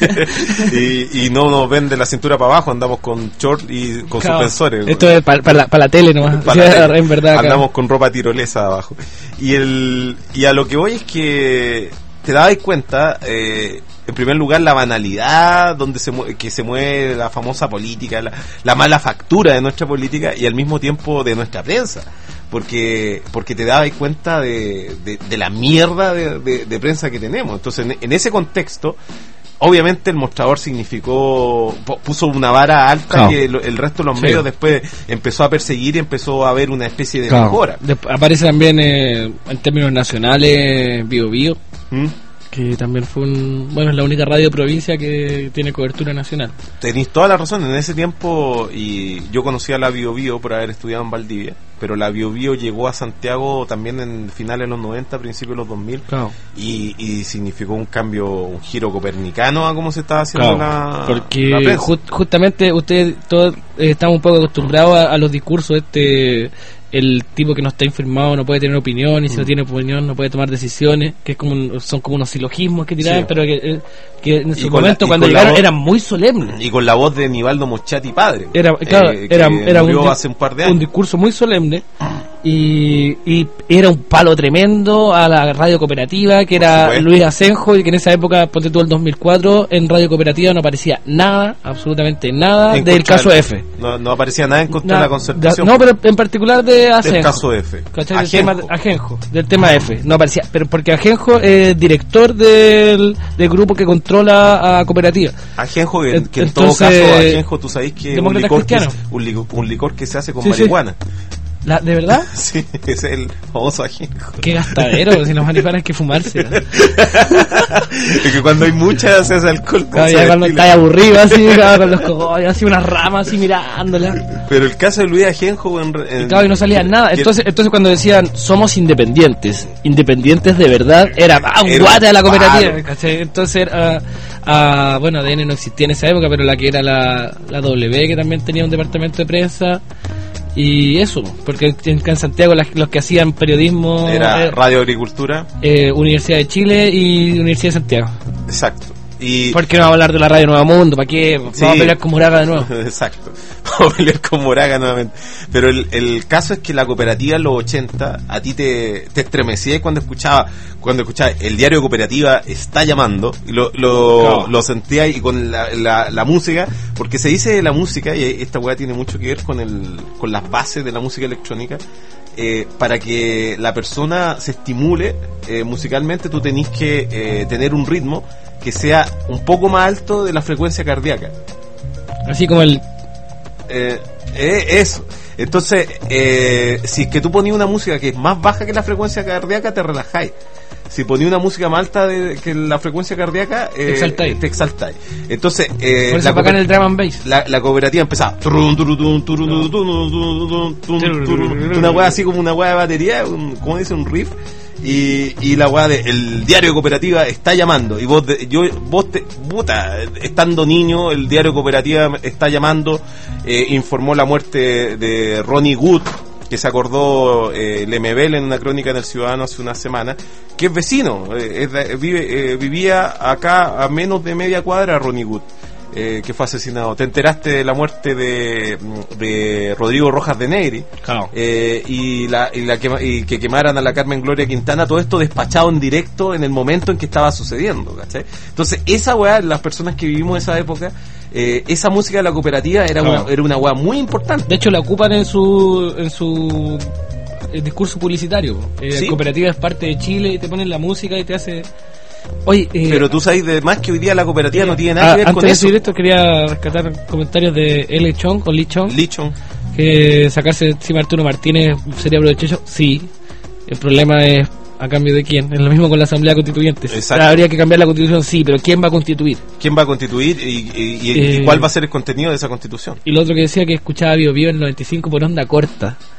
y, y no nos ven de la cintura para abajo, andamos con short y con claro, suspensores.
Esto es para pa la, pa la tele nomás,
pa
sí,
la tele.
En verdad.
Andamos
claro.
con ropa tirolesa abajo. Y el y a lo que voy es que te dabas cuenta, eh, en primer lugar, la banalidad donde se mue que se mueve la famosa política, la, la mala factura de nuestra política y al mismo tiempo de nuestra prensa. Porque porque te dabas cuenta de, de, de la mierda de, de, de prensa que tenemos. Entonces, en, en ese contexto, obviamente el mostrador significó, puso una vara alta claro. que el, el resto de los sí. medios después empezó a perseguir y empezó a haber una especie de claro. mejora.
Después aparece también eh, en términos nacionales Bio Bio. ¿Mm? Que también fue un, bueno, es la única radio de provincia que tiene cobertura nacional.
Tenéis toda la razón, en ese tiempo, y yo conocía la Bio Bio por haber estudiado en Valdivia, pero la Bio Bio llegó a Santiago también en finales de los noventa, principios de los dos mil, claro. y, y significó un cambio, un giro copernicano a cómo se estaba haciendo
claro,
la
porque
la
ju justamente ustedes todos eh, estamos un poco acostumbrados a, a los discursos este... el tipo que no está informado no puede tener opinión y si mm. no tiene opinión no puede tomar decisiones, que es como un, son como unos silogismos que tiraban, sí. pero que, que en su momento la, cuando llegaron voz, eran muy solemnes.
Y con la voz de Nivaldo Moschati padre.
Era, claro,
eh,
era, era un,
hace un par de años.
Un discurso muy solemne y, y era un palo tremendo a la radio cooperativa, que era Luis Asenjo, y que en esa época, ponte tú el dos mil cuatro, en radio cooperativa no aparecía nada, absolutamente nada en del caso
de,
F.
No, no aparecía nada en contra na, de la concertación.
No, pero en particular de Ajenjo.
Del caso F.
¿Cachai? Del tema de Ajenjo, del tema F. No aparecía, pero porque Ajenjo es director del, del grupo que controla a cooperativa.
Ajenjo, que, que en todo caso, Ajenjo, tú sabés que es un licor que, un, licor, un licor que se hace con sí, marihuana. Sí.
La, ¿De verdad?
Sí, es el famoso ajenjo.
Qué gastadero, si los marihuanas hay que fumarse. ¿No?
Es que cuando hay mucha se hace alcohol.
Claro, ya cuando estás aburrido así, claro, con los cogollos, así unas ramas así mirándola.
Pero el caso de Luis Ajenjo en, en,
y claro, y no salía nada. Entonces, entonces cuando decían somos independientes, independientes de verdad, era ah, un guate a la cooperativa. ¿Cachai? Entonces era, uh, bueno, A D N no existía en esa época, pero la que era la, la W, que también tenía un departamento de prensa. Y eso, porque en Santiago las, los que hacían periodismo
era eh, Radio Agricultura,
eh, Universidad de Chile y Universidad de Santiago.
Exacto. Y
¿por qué no vamos a hablar de la Radio Nuevo Mundo? ¿Para qué? Vamos sí, a pelear con Moraga de nuevo.
Exacto. Vamos a pelear con Moraga nuevamente. Pero el, el caso es que la cooperativa en los ochenta a ti te, te estremecía cuando escuchaba cuando escuchaba el diario de cooperativa está llamando y lo lo, claro. lo sentía y con la, la, la música, porque se dice la música, y esta weá tiene mucho que ver con el con las bases de la música electrónica. Eh, para que la persona se estimule eh, musicalmente, tú tenés que eh, tener un ritmo que sea un poco más alto de la frecuencia cardíaca.
Así como el...
Eh, eh, eso. Entonces, eh, si es que tú ponías una música que es más baja que la frecuencia cardíaca, te relajáis. Si ponías una música más alta de, que la frecuencia cardíaca, eh,
exaltáis.
te exaltáis. Entonces, eh,
por eso la, en el drum and bass.
La, la cooperativa empezaba una hueá así como una hueá de batería, un, como dice, un riff. Y, y la weá de el diario de cooperativa está llamando y vos de, yo vos te, puta, estando niño el diario de cooperativa está llamando, eh, informó la muerte de Ronnie Wood, que se acordó eh, Lemebel en una crónica en El Ciudadano hace una semana, que es vecino, eh, es, vive, eh, vivía acá a menos de media cuadra Ronnie Wood. Eh, que fue asesinado. Te enteraste de la muerte de, de Rodrigo Rojas de Negri,
claro.
eh, y, la, y, la quema, y que quemaran a la Carmen Gloria Quintana, todo esto despachado en directo en el momento en que estaba sucediendo, ¿cachai? Entonces esa weá, las personas que vivimos esa época, eh, esa música de la cooperativa era, claro. una, era una weá muy importante.
De hecho la ocupan en su en su el discurso publicitario. eh, ¿Sí? La cooperativa es parte de Chile y te ponen la música y te hace... Oye, eh,
pero tú sabes de más que hoy día la cooperativa no tiene nada
ah,
que ver
con
eso.
Antes de decir esto quería rescatar comentarios de L. Chong o Lee Chong.
Lee Chong.
Que sacarse encima Arturo Martínez sería provechoso. Sí, el problema es a cambio de quién. Es lo mismo con la Asamblea Constituyente.
Exacto.
Habría que cambiar la Constitución, sí, pero ¿quién va a constituir?
¿Quién va a constituir y, y, y, eh, y cuál va a ser el contenido de esa Constitución?
Y lo otro que decía que escuchaba Bio Bio en el noventa y cinco por onda corta.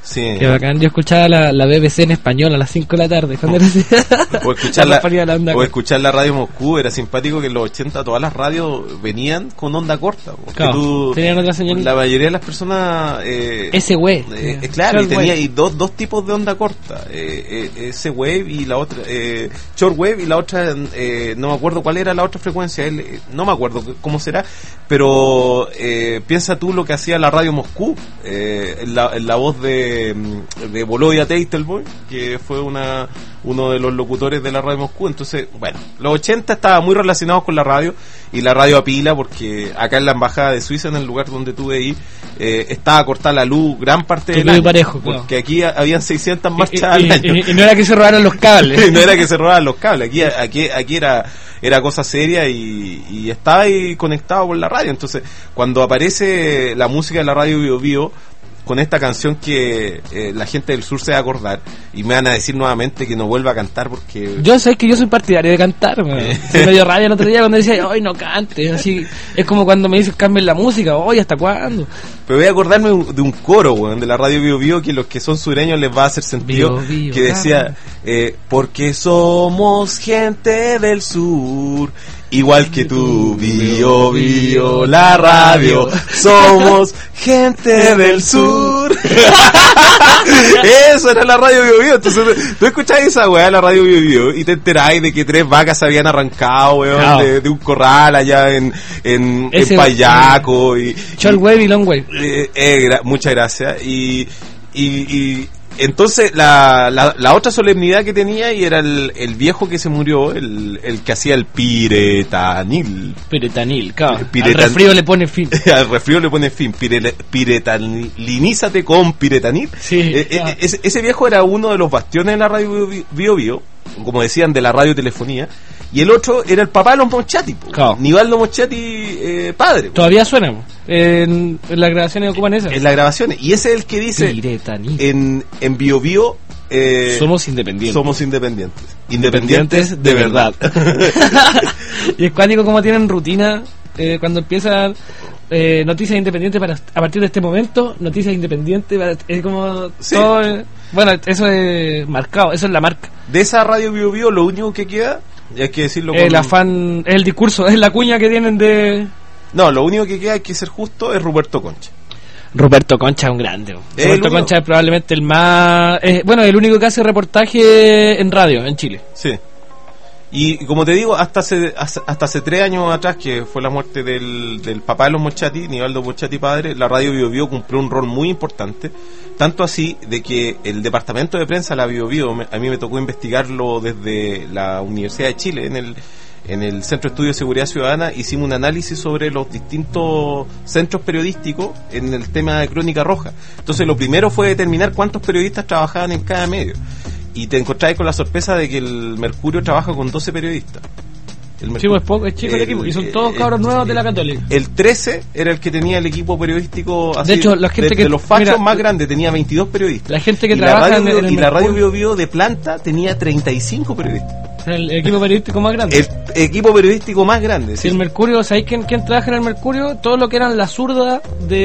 Sí.
Qué bacán. Yo escuchaba la, la B B C en español a las cinco de la tarde. Cuando era así.
O escuchar la,
la onda
o escuchar la radio Moscú. Era simpático que en los ochenta todas las radios venían con onda corta. Porque
claro,
tú,
tenían otra señal.
la mayoría de las personas... Eh,
ese wave.
Eh, eh, claro, y tenía y dos, dos tipos de onda corta. Eh, eh, ese wave y la otra... Eh, short wave y la otra... Eh, no me acuerdo cuál era la otra frecuencia. Él, eh, no me acuerdo cómo será. Pero eh, piensa tú lo que hacía la radio Moscú. Eh, en, la, en la voz de, de Volodya Teitelboy, que fue una uno de los locutores de la radio Moscú. Entonces, bueno, los ochenta estaban muy relacionados con la radio y la radio a pila, porque acá en la embajada de Suiza, en el lugar donde tuve ahí, eh, estaba cortada la luz gran parte del año,
parejo,
porque
claro.
aquí habían seiscientas marchas
y,
al
y,
año.
Y, y no era que se robaran los cables.
No era que se robaran los cables, aquí aquí aquí era era cosa seria y, y estaba ahí conectado con la radio. Entonces, cuando aparece la música de la radio Bio Bio con esta canción que eh, la gente del sur se va a acordar, y me van a decir nuevamente que no vuelva a cantar porque...
Yo sé que yo soy partidario de cantar, se me dio rabia el otro día cuando decía, hoy no cantes, así, es como cuando me dicen cambien la música, hoy ¿hasta cuándo?
Pero voy a acordarme de un coro, weón, de la radio Bio Bio, que los que son sureños les va a hacer sentido,
Bio, Bio,
que decía, eh, porque somos gente del sur, igual que tú, Bio Bio, la radio, somos gente del sur. Eso era la radio Bio Bio. Entonces tú escuchabas esa weá, la radio Bio Bio, y te enteráis de que tres vacas se habían arrancado, weón, no. de, de un corral allá en en, en Payaco, y
short wave y long wave.
Eh, eh, gra- muchas gracias. Y, y, y entonces la, la, la otra solemnidad que tenía, y era el, el viejo que se murió, el, el que hacía el piretanil.
Piretanil, claro.
Piretan...
Al resfrío le pone fin.
Al resfrío le pone fin. Pire... Piretaninízate con piretanil.
Sí,
eh,
claro.
eh, ese, ese viejo era uno de los bastiones de la radio Bio Bio, como decían, de la radiotelefonía. Y el otro era el papá de los Moschati,
claro.
Nivaldo Moschati, eh, padre.
Todavía suena en, en las grabaciones ocupan esas.
En las grabaciones. Y ese es el que dice en, en Bio Bio, eh,
somos independientes.
Somos independientes. Independientes, independientes de, de verdad.
verdad. Y es cuático como tienen rutina eh, cuando empiezan eh, noticias independientes para a partir de este momento, noticias independientes para, es como sí. todo, eh, bueno, eso es marcado, eso es la marca.
De esa radio Bio Bio lo único que queda, y hay que decirlo con...
El afán, es el discurso, es la cuña que tienen de...
No, lo único que queda, hay que ser justo, es Roberto Concha.
Roberto Concha es un grande.
¿Es
Roberto Concha es probablemente el más... Eh, bueno, el único que hace reportaje en radio, en Chile.
Sí. Y como te digo, hasta hace, hasta hace tres años atrás, que fue la muerte del, del papá de los Moschati, Nivaldo Moschati padre, la radio Bio Bio cumplió un rol muy importante, tanto así de que el departamento de prensa de la Bio Bio, a mí me tocó investigarlo desde la Universidad de Chile, en el en el Centro de Estudio de Seguridad Ciudadana, hicimos un análisis sobre los distintos centros periodísticos en el tema de Crónica Roja. Entonces lo primero fue determinar cuántos periodistas trabajaban en cada medio. Y te encontrás con la sorpresa de que el Mercurio trabaja con doce periodistas.
El sí, pues poco, es chico el, el equipo. Y son todos cabros nuevos de la Católica.
El trece era el que tenía el equipo periodístico así,
de hecho, la gente
de,
que,
de los fachos
mira,
más grandes, tenía veintidós periodistas.
La gente que
y
trabaja
la radio,
en, en
Y
el
la radio Bio Bio de planta tenía treinta y cinco periodistas.
El equipo periodístico más grande.
El equipo periodístico más grande.
Sí. El Mercurio, ¿sabéis quién, quién trabaja en el Mercurio? Todo lo que eran la zurda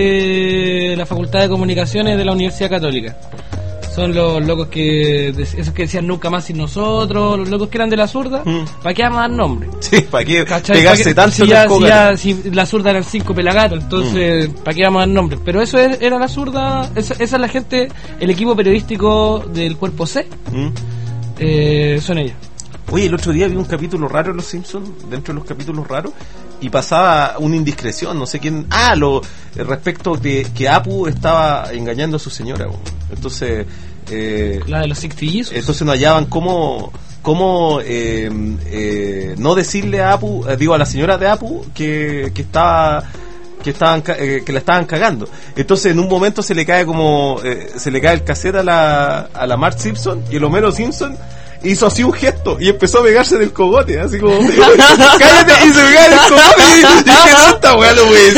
de la Facultad de Comunicaciones de la Universidad Católica. Son los locos que esos que decían nunca más sin nosotros, los locos que eran de la zurda. Mm. ¿Para qué vamos a dar nombre?
Sí, ¿para qué ¿Cachai? Pegarse ¿Pa tanto
si ya, si, ya, si la zurda eran cinco pelagatos, entonces mm. ¿para qué vamos a dar nombre? Pero eso es, era la zurda, esa, esa es la gente, el equipo periodístico del Cuerpo C. Mm. Eh, son ellos.
Oye, el otro día vi un capítulo raro de Los Simpsons, dentro de los capítulos raros, y pasaba una indiscreción, no sé quién... Ah, lo respecto de que Apu estaba engañando a su señora. Entonces... Eh,
la de los sextillizos.
Entonces no hallaban cómo... cómo eh, eh, no decirle a Apu, eh, digo a la señora de Apu, que, que estaba... que estaban eh, que la estaban cagando. Entonces en un momento se le cae como... Eh, se le cae el cassette a la, a la Marge Simpson, y el Homero Simpson hizo así un gesto y empezó a pegarse del cogote, así como cállate, y se pegaba del cogote y dije, no, esta weá no puede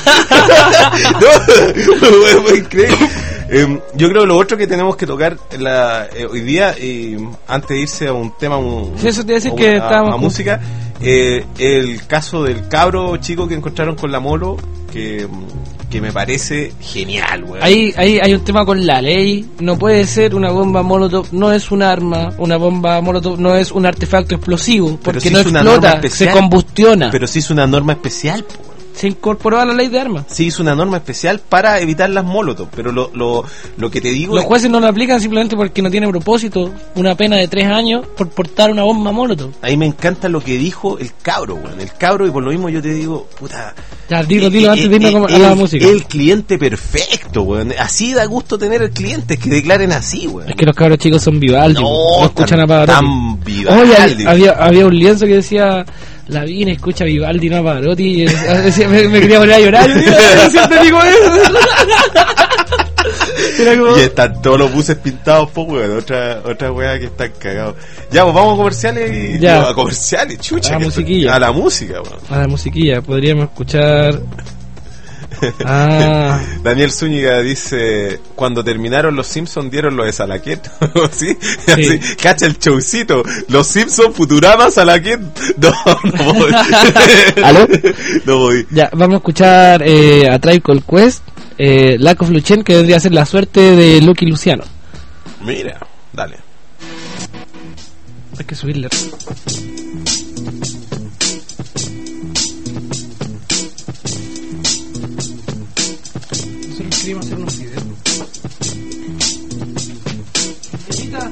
ser. No, fue increíble. Eh, yo creo que lo otro que tenemos que tocar la, eh, hoy día, eh, antes de irse a un tema un,
sí, eso te decir
a,
que
a,
estábamos
a música, eh, el caso del cabro chico que encontraron con la Molo, que, que me parece genial, weón.
Ahí, ahí hay un tema con la ley. No puede ser una bomba molotov, no es un arma. Una bomba molotov no es un artefacto explosivo, porque
si
no explota, se combustiona.
Pero sí hizo una norma especial, po.
Se incorporó a la ley de armas.
Sí hizo una norma especial para evitar las molotov, pero lo, lo, lo que te digo...
Los jueces no la aplican simplemente porque no tiene propósito. Una pena de tres años por portar una bomba molotov.
Ahí me encanta lo que dijo el cabro, weón. El cabro, y por lo mismo yo te digo, puta...
Ya, dilo, dilo antes de irnos a la música.
El cliente perfecto, weón. Así da gusto tener el cliente, que declaren así, weón.
Es que los cabros chicos son Vivaldi.
No,
no escuchan a Pavarotti.
Tan Vivaldi.
Oye, había, había un lienzo que decía... Lavín escucha a Vivaldi, no a Pavarotti. Y, decía, me, me quería poner a llorar. Yo siempre digo eso. Como...
Y están todos los buses pintados, pues, weón. Otra, otra weá que están cagados. Ya, pues vamos a comerciales y.
Ya.
No, a comerciales, chucha.
A la musiquilla.
Está, a la música, weón.
A la musiquilla. Podríamos escuchar. Ah.
Daniel Zúñiga dice: cuando terminaron los Simpsons dieron lo de Salaquet. ¿Sí?
Sí.
Así, cacha el showcito. Los Simpsons, Futurama, Salaquet. No, no voy.
¿Aló?
No voy.
Ya, vamos a escuchar eh, a Tribe Called Quest, eh, Lack of Luchen, que vendría a ser la suerte de Lucky Luciano.
Mira, dale.
Hay que subirle. Nosotros queríamos hacer unos videos. Señorita.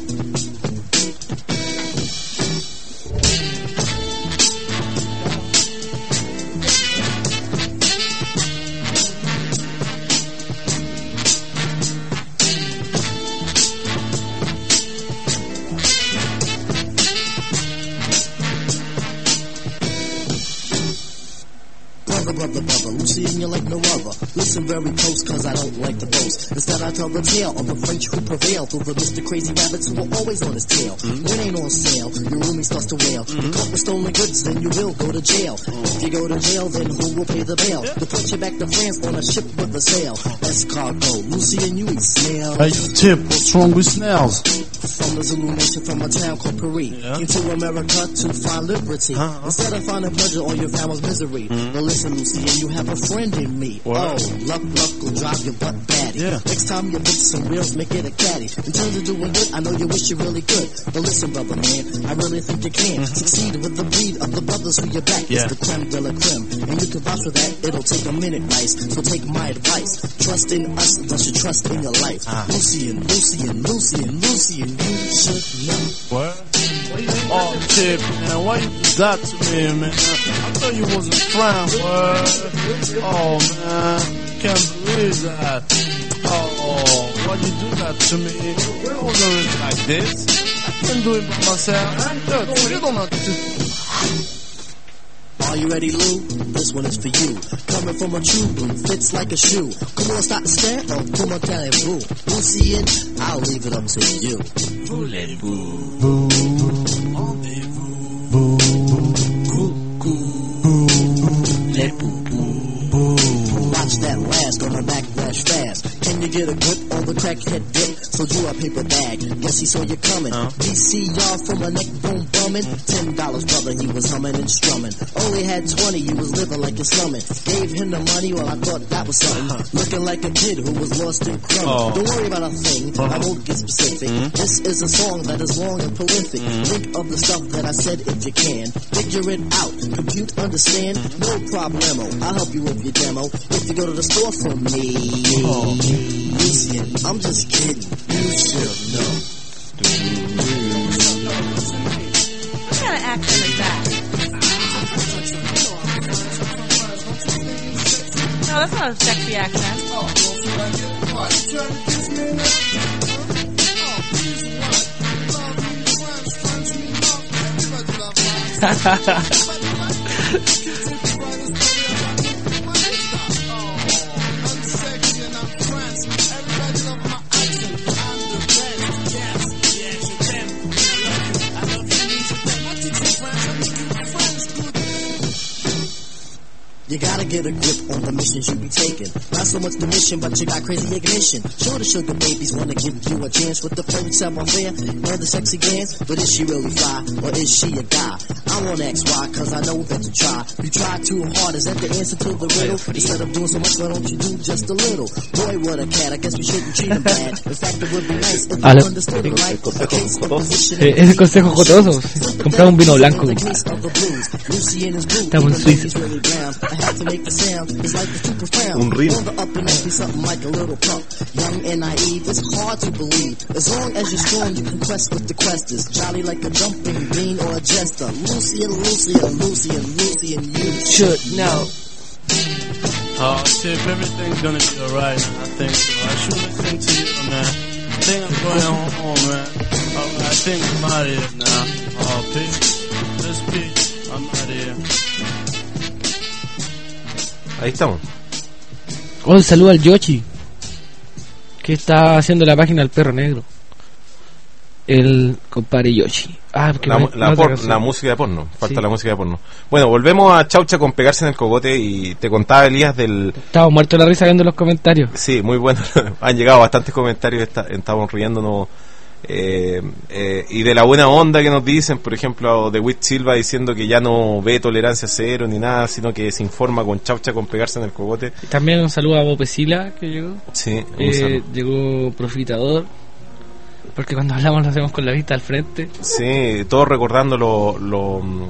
Brother, brother, brother, Lucy and you like no other. Listen very close, cause I don't like to boast. Instead I tell the tale of the French who prevail through the Mister Crazy Rabbits who are always on his tail. Mm-hmm. When ain't on sale, your roomie starts to wail. Mm-hmm. You caught with stolen goods, then you will go to jail. Mm-hmm. If you go to jail, then who will pay the bail? Yeah. To put you back to France on a ship with a sail. Escargot, Lucy and you eat snails.
Hey, you Tip, what's wrong with snails?
From the Zulu nation, from a town called Paris. Yeah. Came to America to find liberty. Uh-huh. Instead of finding pleasure, all you found was misery. Mm-hmm. But listen, Lucy, and you have a friend in me. What? Oh, luck, luck will drive your butt batty. Yeah. Next time you put some wheels, make it a caddy. In terms of doing good, I know you wish you really could. But listen, brother, man, I really think you can mm-hmm. succeed with the breed of the brothers who you back. Yeah. It's the creme de la creme. And you can vouch for that, it'll take a minute, nice. So take my advice. Trust in us, thus you trust in your life. Uh. Lucian, Lucian, Lucian, Lucian, you should know.
What? Oh, Tip, man, why you do that to me, man? I thought you wasn't frown, what? Oh, man, can't believe that. Oh, why you do that to me? It wasn't really like this. I can do it by myself. Look, you don't have to...
Are you ready, Lou? This one is for you. Coming from a true blue, fits like a shoe. Come on, stop and stare. Oh, come on, tell it, boo. Lucy in, I'll leave it up to you. Voulez-vous? Boo. Rendez-vous? Boo. Coucou. Let boo boo. Watch that last, gonna backlash fast. Can you get a grip on the crackhead dip? So drew a paper bag. Guess he saw you coming. Uh. D C y'all from a neck bone bumming. Ten dollars, brother, he was humming and strumming. Only had twenty, you was living like you're slumming. Gave him the money, well, I thought that was something. Uh-huh. Looking like a kid who was lost in crumb. Oh. Don't worry about a thing, uh-huh. I won't get specific. Mm-hmm. This is a song that is long and prolific. Mm-hmm. Think of the stuff that I said if you can. Figure it out, compute, understand. No problemo, I'll help you with your demo. If you go to the store for me, oh. Lucian, I'm just kidding. You should know.
What kind of accent is that? No, that's not a sexy accent.
You gotta get a grip on the missions you be taking. Not so much the mission, but you got crazy ignition. Sure, the sugar babies wanna give you a chance with the fairy tale affair and the sexy dance, but is she really fly or is she a guy? I wanna ask why, cause I know that you try. You try too hard, is that the answer to the riddle? Instead of doing so much, why don't you do just a little? Boy, what a cat, I guess we shouldn't treat him bad. In fact, it would be nice if you
Ale.
understood it right. A case of position
Eh, ese consejo jotoso. Comprar un vino blanco. Estamos en Suiza.
Un rin.
Young and naive, it's hard to believe. As long as you're strong, you can quest with the questers. Jolly like a jumping bean or a jester. Lucy and Lucy and Lucy and Lucy and you should know.
Oh, Tip, everything's gonna be alright, man. I think so. I should listen to you, man. I think I'm going home, home man. Oh, I think I'm out of here now. Oh, peace. This peace. I'm out of here.
Ahí estamos.
Un saludo al Yoshi, que está haciendo la página del perro negro. El compadre Yoshi. Ah, que
La,
no-
la,
no
por-
otra
la
canción.
música de porno. Falta
Sí.
la música de porno. Bueno, volvemos a Chaucha con pegarse en el cogote. Y te contaba, Elías, del...
Estaba muerto de la risa viendo los comentarios.
Sí, muy bueno. Han llegado bastantes comentarios. Está, estamos riéndonos. Eh, eh, y de la buena onda que nos dicen, por ejemplo, de Witt Silva diciendo que ya no ve tolerancia cero ni nada, sino que se informa con Chaucha con pegarse en el cogote.
También un saludo a Bope Sila, que llegó.
Sí, un
Eh,
saludo.
llegó Profitador, porque cuando hablamos lo hacemos con la vista al frente.
Sí, todos recordando lo, lo, mm,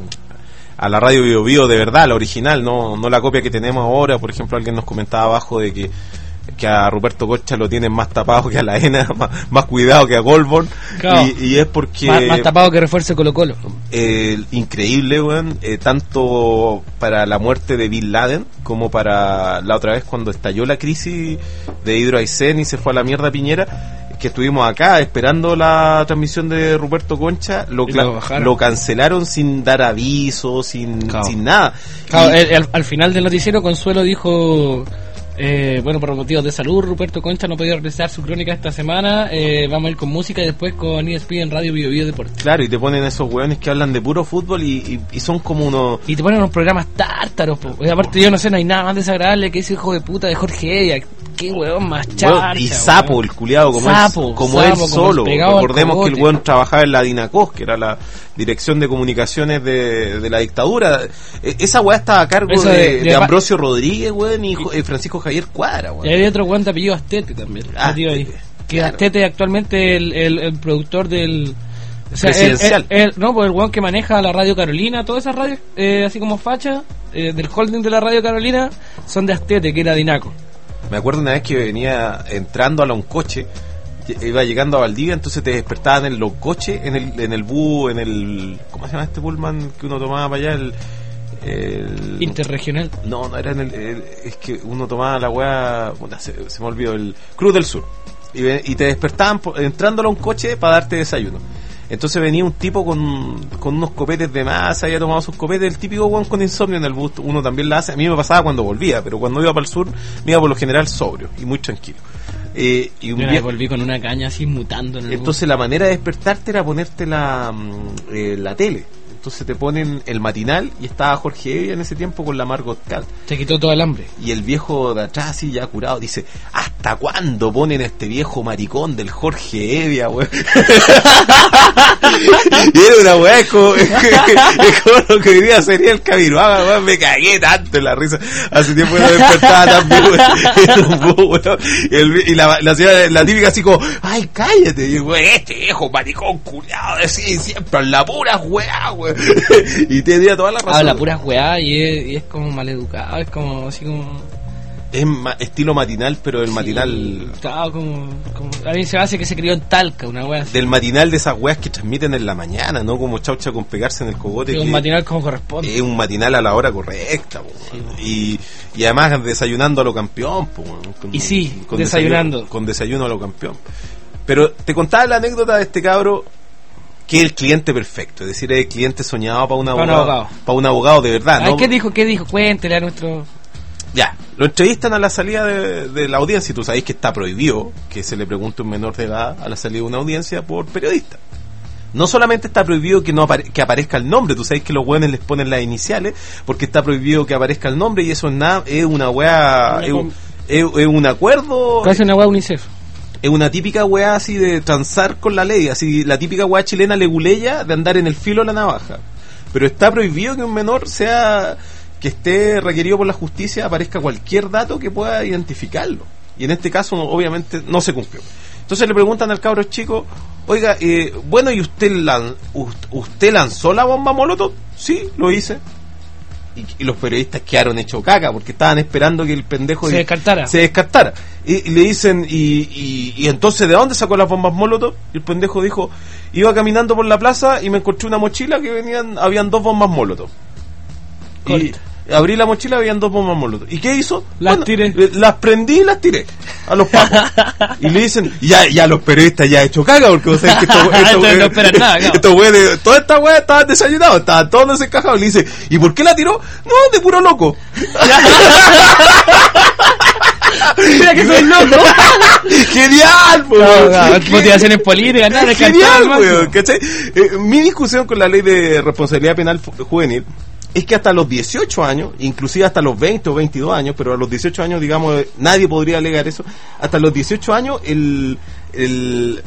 a la radio Bio Bio de verdad, la original, no, no la copia que tenemos ahora. Por ejemplo, alguien nos comentaba abajo de que que a Ruperto Concha lo tienen más tapado que a la E N A, más, más cuidado que a Goldborn.
Claro.
y, y es porque
Más, más tapado que refuerzo Colo Colo.
eh, increíble, weón, eh, tanto para la muerte de Bin Laden como para la otra vez cuando estalló la crisis de Hidro Aysén y se fue a la mierda Piñera, que estuvimos acá esperando la transmisión de Ruperto Concha, lo,
Y
cla-
lo bajaron.
lo cancelaron sin dar aviso, sin,
Claro.
sin nada.
Claro,
Y-
el- el- al final del noticiero Consuelo dijo, eh, bueno, por motivos de salud, Ruperto Concha no podía realizar su crónica esta semana, eh, vamos a ir con música y después con E S P en Radio Bio Bio Deportes.
claro, y te ponen esos weones que hablan de puro fútbol y, y, y son como unos...
Y te ponen unos programas tártaros, po. Y aparte yo no sé, no hay nada más desagradable que ese hijo de puta de Jorge Evia. Qué weón más charcha.
Weón, y sapo,
weón.
el culiado, como,
Sapo,
él, como
sapo,
él
como
solo.
el pegado al
Recordemos que el
cogote.
weón trabajaba en la DINACOS, que era la Dirección de Comunicaciones de, de la dictadura. E- esa weá estaba a cargo
Eso
de,
de-
de
de-
Ambrosio Rodríguez, weón, y, Jo- y Francisco Javier Cuadra,
Y
weón.
hay otro weón de apellido Astete también.
Ah,
metido ahí. Que
claro.
Astete actualmente el, el, el productor del... O sea,
Presidencial.
el- el- el- no, pues el weón que maneja la Radio Carolina, todas esas radios, eh, así como facha, eh, del holding de la Radio Carolina, son de Astete, que era Dinaco.
Me acuerdo una vez que venía entrando a un coche, iba llegando a Valdivia, entonces te despertaban en los coches, en el, en el bus, en el... ¿Cómo se llama este pullman que uno tomaba para allá? El... el
Interregional.
No, no era en el, el- es que uno tomaba la weá, puta, se, se me olvidó, el Cruz del Sur. Y, ve- y te despertaban por- entrándolo a un coche para darte desayuno. Entonces venía un tipo con, con unos copetes de masa, había tomado sus copetes, el típico weón con insomnio en el bus, uno también la hace. A mí me pasaba cuando volvía, pero cuando iba para el sur me iba por lo general sobrio y muy tranquilo. Eh, y un
Yo una vez
viejo-
volví con una caña así mutando en el
entonces la manera de despertarte era ponerte la, mm, eh, la tele. Entonces te ponen el matinal y estaba Jorge Evia en ese tiempo con la Margot Cal.
bus. Te quitó todo el hambre.
Y el viejo de atrás, así ya curado, dice: ¿hasta cuándo ponen a este viejo maricón del Jorge Evia, weón? Y era una weá, es como, es como lo que hoy día sería el Camiroaga, weón. Me cagué tanto en la risa. Hace tiempo no despertaba tan bien, weón. Y, el- y la, la, señora- la típica así como: ay, cállate. Y weón, este viejo maricón culiado, así siempre en la pura weá, weón. Y te dio toda la razón.
Habla puras weá y es, y es como maleducado, es como así como...
Es ma- estilo matinal, pero el
Sí,
matinal...
estaba como, como... A mí se me hace que se crió en Talca, una weá así.
Del matinal de esas weas que transmiten en la mañana, ¿no? Como Chaucha con pegarse en el cogote.
Sí, un
que
matinal como corresponde.
es un matinal a la hora correcta, po,
Sí, po.
y, y además desayunando a lo campeón, po, con-
Y sí,
con
desayunando.
desayuno- con desayuno a lo campeón. Pero te contaba la anécdota de este cabro, que es el cliente perfecto, es decir, es el cliente soñado para un
Para un
abogado,
abogado.
para un abogado de verdad,
Ay,
¿no?
¿qué dijo? ¿Qué dijo? Cuéntele a nuestro...
Ya, lo entrevistan a la salida de, de la audiencia y tú sabéis que está prohibido que se le pregunte a un menor de edad a la salida de una audiencia por periodista. No solamente está prohibido que no apare- que aparezca el nombre, tú sabes que los weones les ponen las iniciales, porque está prohibido que aparezca el nombre y eso es nada, es una weá, es, un- es, es un acuerdo,
Casi una weá UNICEF.
es una típica weá así de transar con la ley, así la típica weá chilena leguleya de andar en el filo de la navaja. Pero está prohibido que un menor sea, que esté requerido por la justicia, aparezca cualquier dato que pueda identificarlo. Y en este caso, no- obviamente, no se cumplió. Entonces le preguntan al cabro chico, oiga, eh, bueno, ¿y usted, lan- ust- usted lanzó la bomba molotov? Sí, lo hice. Y, y los periodistas quedaron hechos caca porque estaban esperando que el pendejo
Se descartara.
se descartara. Y, y le dicen, y, y, y entonces ¿de dónde sacó las bombas molotov? Y el pendejo dijo, iba caminando por la plaza y me encontré una mochila que venían, habían dos bombas molotov. Y
Corta.
abrí la mochila, habían dos bombas molotov. ¿Y qué hizo?
Las tiré.
eh, Las prendí y las tiré a los pacos. Y le dicen, ya, ya los periodistas ya hecho caga, porque o sea, que esto, esto,
Entonces no esperan nada, claro.
estos güeyes, toda esta weá estaban desayunados, estaban todos desencajados. Y le dice, ¿y por qué la tiró? No, de puro loco.
Mira que soy loco.
Genial, po,
No,
weón.
no,
Qué-
motivaciones políticas, nada,
es
descartado al
genial,
máximo.
weón, ¿cachai? Eh, mi discusión con la ley de responsabilidad penal fu- juvenil es que hasta los dieciocho años, inclusive hasta los veinte o veintidós años, pero a los dieciocho años, digamos, eh, nadie podría alegar eso, hasta los dieciocho años el, el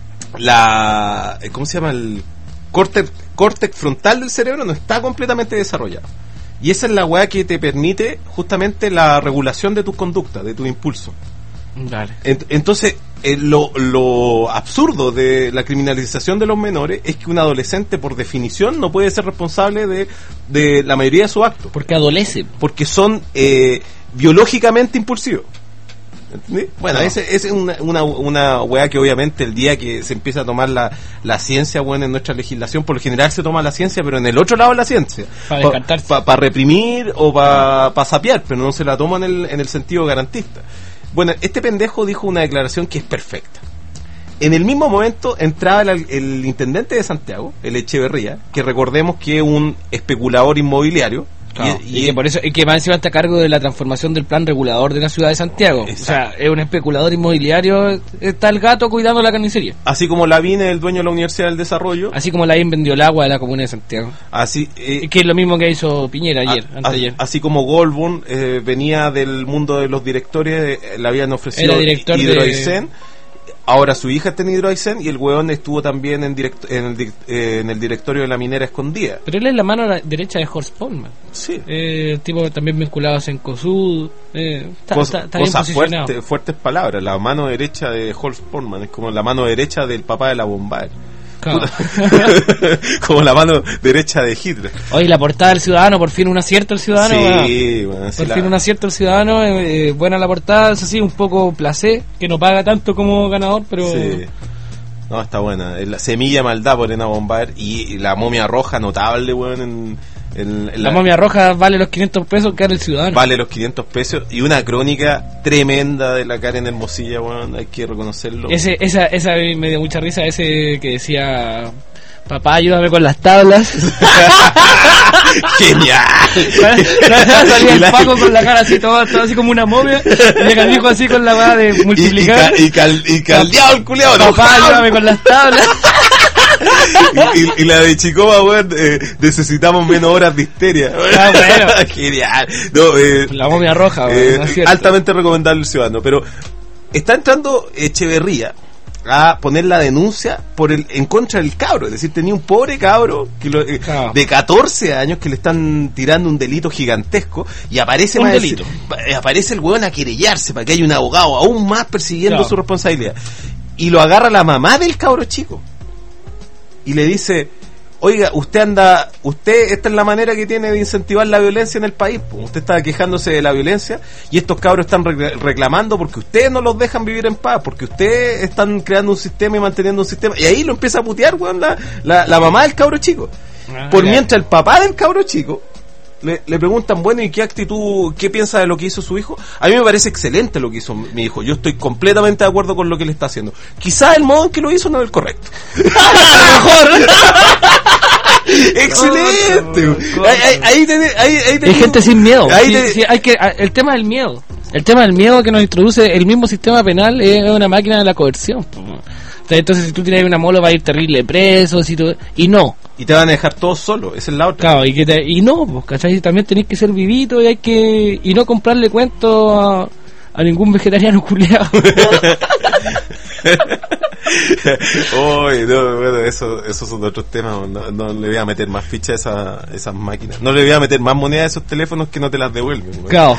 la, ¿cómo se llama? El córtex, córtex frontal del cerebro no está completamente desarrollado. Y esa es la weá que te permite justamente la regulación de tus conductas, de tu impulso.
Dale.
Ent- Entonces, eh, lo, lo absurdo de la criminalización de los menores es que un adolescente, por definición, no puede ser responsable de, de la mayoría de sus actos,
Porque adolece.
porque son eh, biológicamente impulsivos. ¿Entendí? Bueno,
No.
ese ese es una, una, una weá que obviamente el día que se empieza a tomar la, la ciencia, bueno, en nuestra legislación, por lo general se toma la ciencia, pero en el otro lado de la ciencia.
Pa' descartarse.
Para reprimir o para pa sapear, pero no se la toma en el, en el sentido garantista. Bueno, este pendejo dijo una declaración que es perfecta. En el mismo momento entraba el, el intendente de Santiago, el Echeverría, que recordemos que es un especulador inmobiliario.
Claro,
y,
y, que por eso, y que más encima está a cargo de la transformación del plan regulador de la ciudad de Santiago.
Exacto.
O sea, es un especulador inmobiliario, está el gato cuidando la carnicería.
así como Lavín es el dueño de la Universidad del Desarrollo,
Así como la I N vendió el agua de la comuna de Santiago.
así eh,
Que es lo mismo que hizo Piñera ayer,
a-
anteayer.
a- así como Goldborn eh, venía del mundo de los directores, eh, le habían ofrecido
Era director de-
Hidroaicén. Ahora su hija está en Hidroaicén y el weón estuvo también en, direct- en, el, di- eh, en el directorio de la minera escondida.
Pero él es la mano derecha de Horst Polman.
Sí.
Eh, el tipo también vinculado a Cencosud. Eh, está,
Cosa-
está- está bien
cosas
posicionado.
fuertes, fuertes palabras. La mano derecha de Holst Portman es como la mano derecha del papá de la Bombay.
Claro.
Como la mano derecha de Hitler.
Oye, la portada del Ciudadano, por fin un acierto el Ciudadano. weón.
Sí, bueno, sí
Por
la-
fin un acierto el Ciudadano, eh, eh, buena la portada, eso sí, un poco placé, que no paga tanto como ganador, pero
sí. No, está buena. La semilla maldad por Elena Bombar y, y la momia roja notable, weón, en, en- en
la momia roja vale los quinientos pesos que era el Ciudadano.
Vale los quinientos pesos y una crónica tremenda de la Karen Hermosilla, weón, hay que reconocerlo.
Ese, esa, esa me dio mucha risa, ese que decía, papá, ayúdame con las tablas.
¡Genial!
Salía
Y
el
la-
Paco con la cara así, todo, todo así como una momia, y el canijo así con la va de
y, y,
multiplicar.
ca- y, cal- y caldeado el culeado,
Papá, ayúdame con las tablas.
y, y- y la de Chicoba, weón, eh, necesitamos menos horas de histeria.
Ah, bueno.
Genial. No, eh,
La momia roja, weón,
eh,
no es cierto.
altamente recomendable el ciudadano. Pero está entrando Echeverría a poner la denuncia por el en contra del cabro. Es decir, tenía un pobre cabro que lo- eh,
Claro.
de catorce años que le están tirando un delito gigantesco y aparece
Un
más
delito.
eh, aparece el weón a querellarse para que haya un abogado aún más persiguiendo
Claro.
su responsabilidad. Y lo agarra la mamá del cabro chico y le dice, oiga, usted anda, usted, esta es la manera que tiene de incentivar la violencia en el país, pues. Usted está quejándose de la violencia y estos cabros están re- reclamando porque ustedes no los dejan vivir en paz, porque ustedes están creando un sistema y manteniendo un sistema, y ahí lo empieza a putear, weón, la, la, la mamá del cabro chico.
Ah,
Por
ya.
mientras el papá del cabro chico le, le preguntan, bueno, ¿y qué actitud, qué piensa de lo que hizo su hijo? A mí me parece excelente lo que hizo mi hijo. Yo estoy completamente de acuerdo con lo que le está haciendo. Quizás el modo en que lo hizo no es el correcto. ¡Excelente!
Oh,
ahí, ahí, ahí tenés- ahí- ahí
Hay
tenés-
gente sin miedo.
ahí
Sí,
te-
sí, hay que, el tema del miedo. El tema del miedo que nos introduce el mismo sistema penal es una máquina de la coerción. Po. O sea, entonces si tú tienes una molo va a ir terrible preso, si tú, y no.
Y te van a dejar todos solos, esa es la otra.
Claro, y, que te, y no, pues, ¿cachai? También tenés que ser vivito y hay que y no comprarle cuento a, a ningún vegetariano culiado.
Oye, no, bueno, eso, esos son otros temas. No, no le voy a meter más ficha a esa, esas máquinas. No le voy a meter más moneda a esos teléfonos que no te las devuelven. Bueno.
Claro.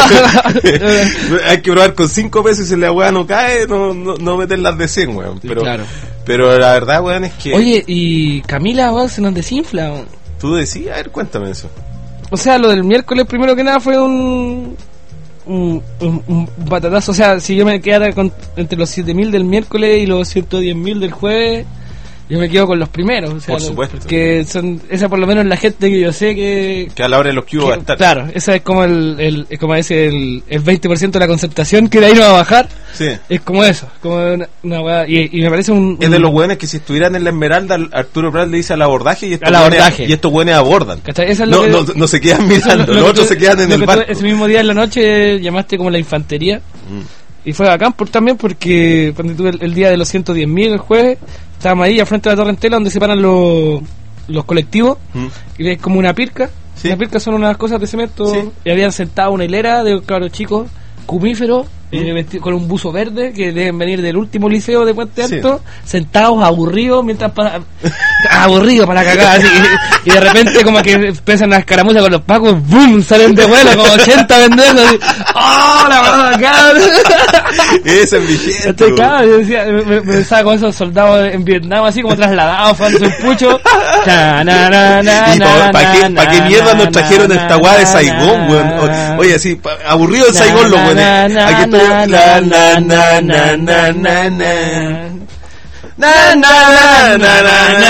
Hay que probar con cinco pesos y si la weá no cae, no, no, no meterlas de cien, weón. Pero,
claro.
Pero la verdad, weón, es que.
Oye, y Camila, weón, se nos desinfla, weón.
Tú decís, a ver, cuéntame eso.
O sea, lo del miércoles, primero que nada, fue un. Un, un, un batatazo. O sea, si yo me quedara con, entre los siete mil del miércoles y los ciento diez mil del jueves, yo me quedo con los primeros. O sea,
por supuesto.
Que son, esa por lo menos la gente que yo sé que.
Que a la hora de los cubos va a estar.
Claro, esa es como el, el es como ese el, el veinte por ciento de la concentración que de ahí no va a bajar.
Sí.
Es como eso, como una, una weá, y, y me parece un, un.
Es de los weones que si estuvieran en la Esmeralda, Arturo Prat le dice al abordaje y estos
al abordaje.
Y estos weones abordan.
¿Cachai? Eso es
no,
lo que,
no, no se quedan mirando,
lo, lo
los otros
tú,
se quedan en el barco.
Tú, ese mismo día en la noche llamaste como la infantería. Mm. Y fue bacán por, también porque cuando tuve el, el día de los ciento diez mil, el jueves, estábamos ahí al frente de la Torre Entela donde se paran los, los colectivos. Mm. Y es como una pirca. ¿Sí? Una pirca son unas cosas de cemento. ¿Sí? Y habían sentado una hilera de cabros chicos, cumíferos, ¿Mm? eh, vestido, con un buzo verde, que deben venir del último liceo de Puente Alto, sí. Sentados, aburridos, mientras para, aburridos para cagar, así, y, y de repente como que empiezan las escaramuzas con los pacos, ¡boom! Salen de vuelo como ochenta pendejos, así, ¡oh, la verdad, cabrón!
Ese es mi gente.
Entonces, claro, yo decía, me, me pensaba con esos soldados en Vietnam, así como trasladados, falando un pucho. Na, na, na, na,
y
na,
¿para qué, pa qué mierda nos trajeron esta guada de Saigón, weón? Oye, así, pa, aburrido el Saigón, los weones. Aquí estoy. Na, na, na, na, na, na, na. Na, na, na, na, na,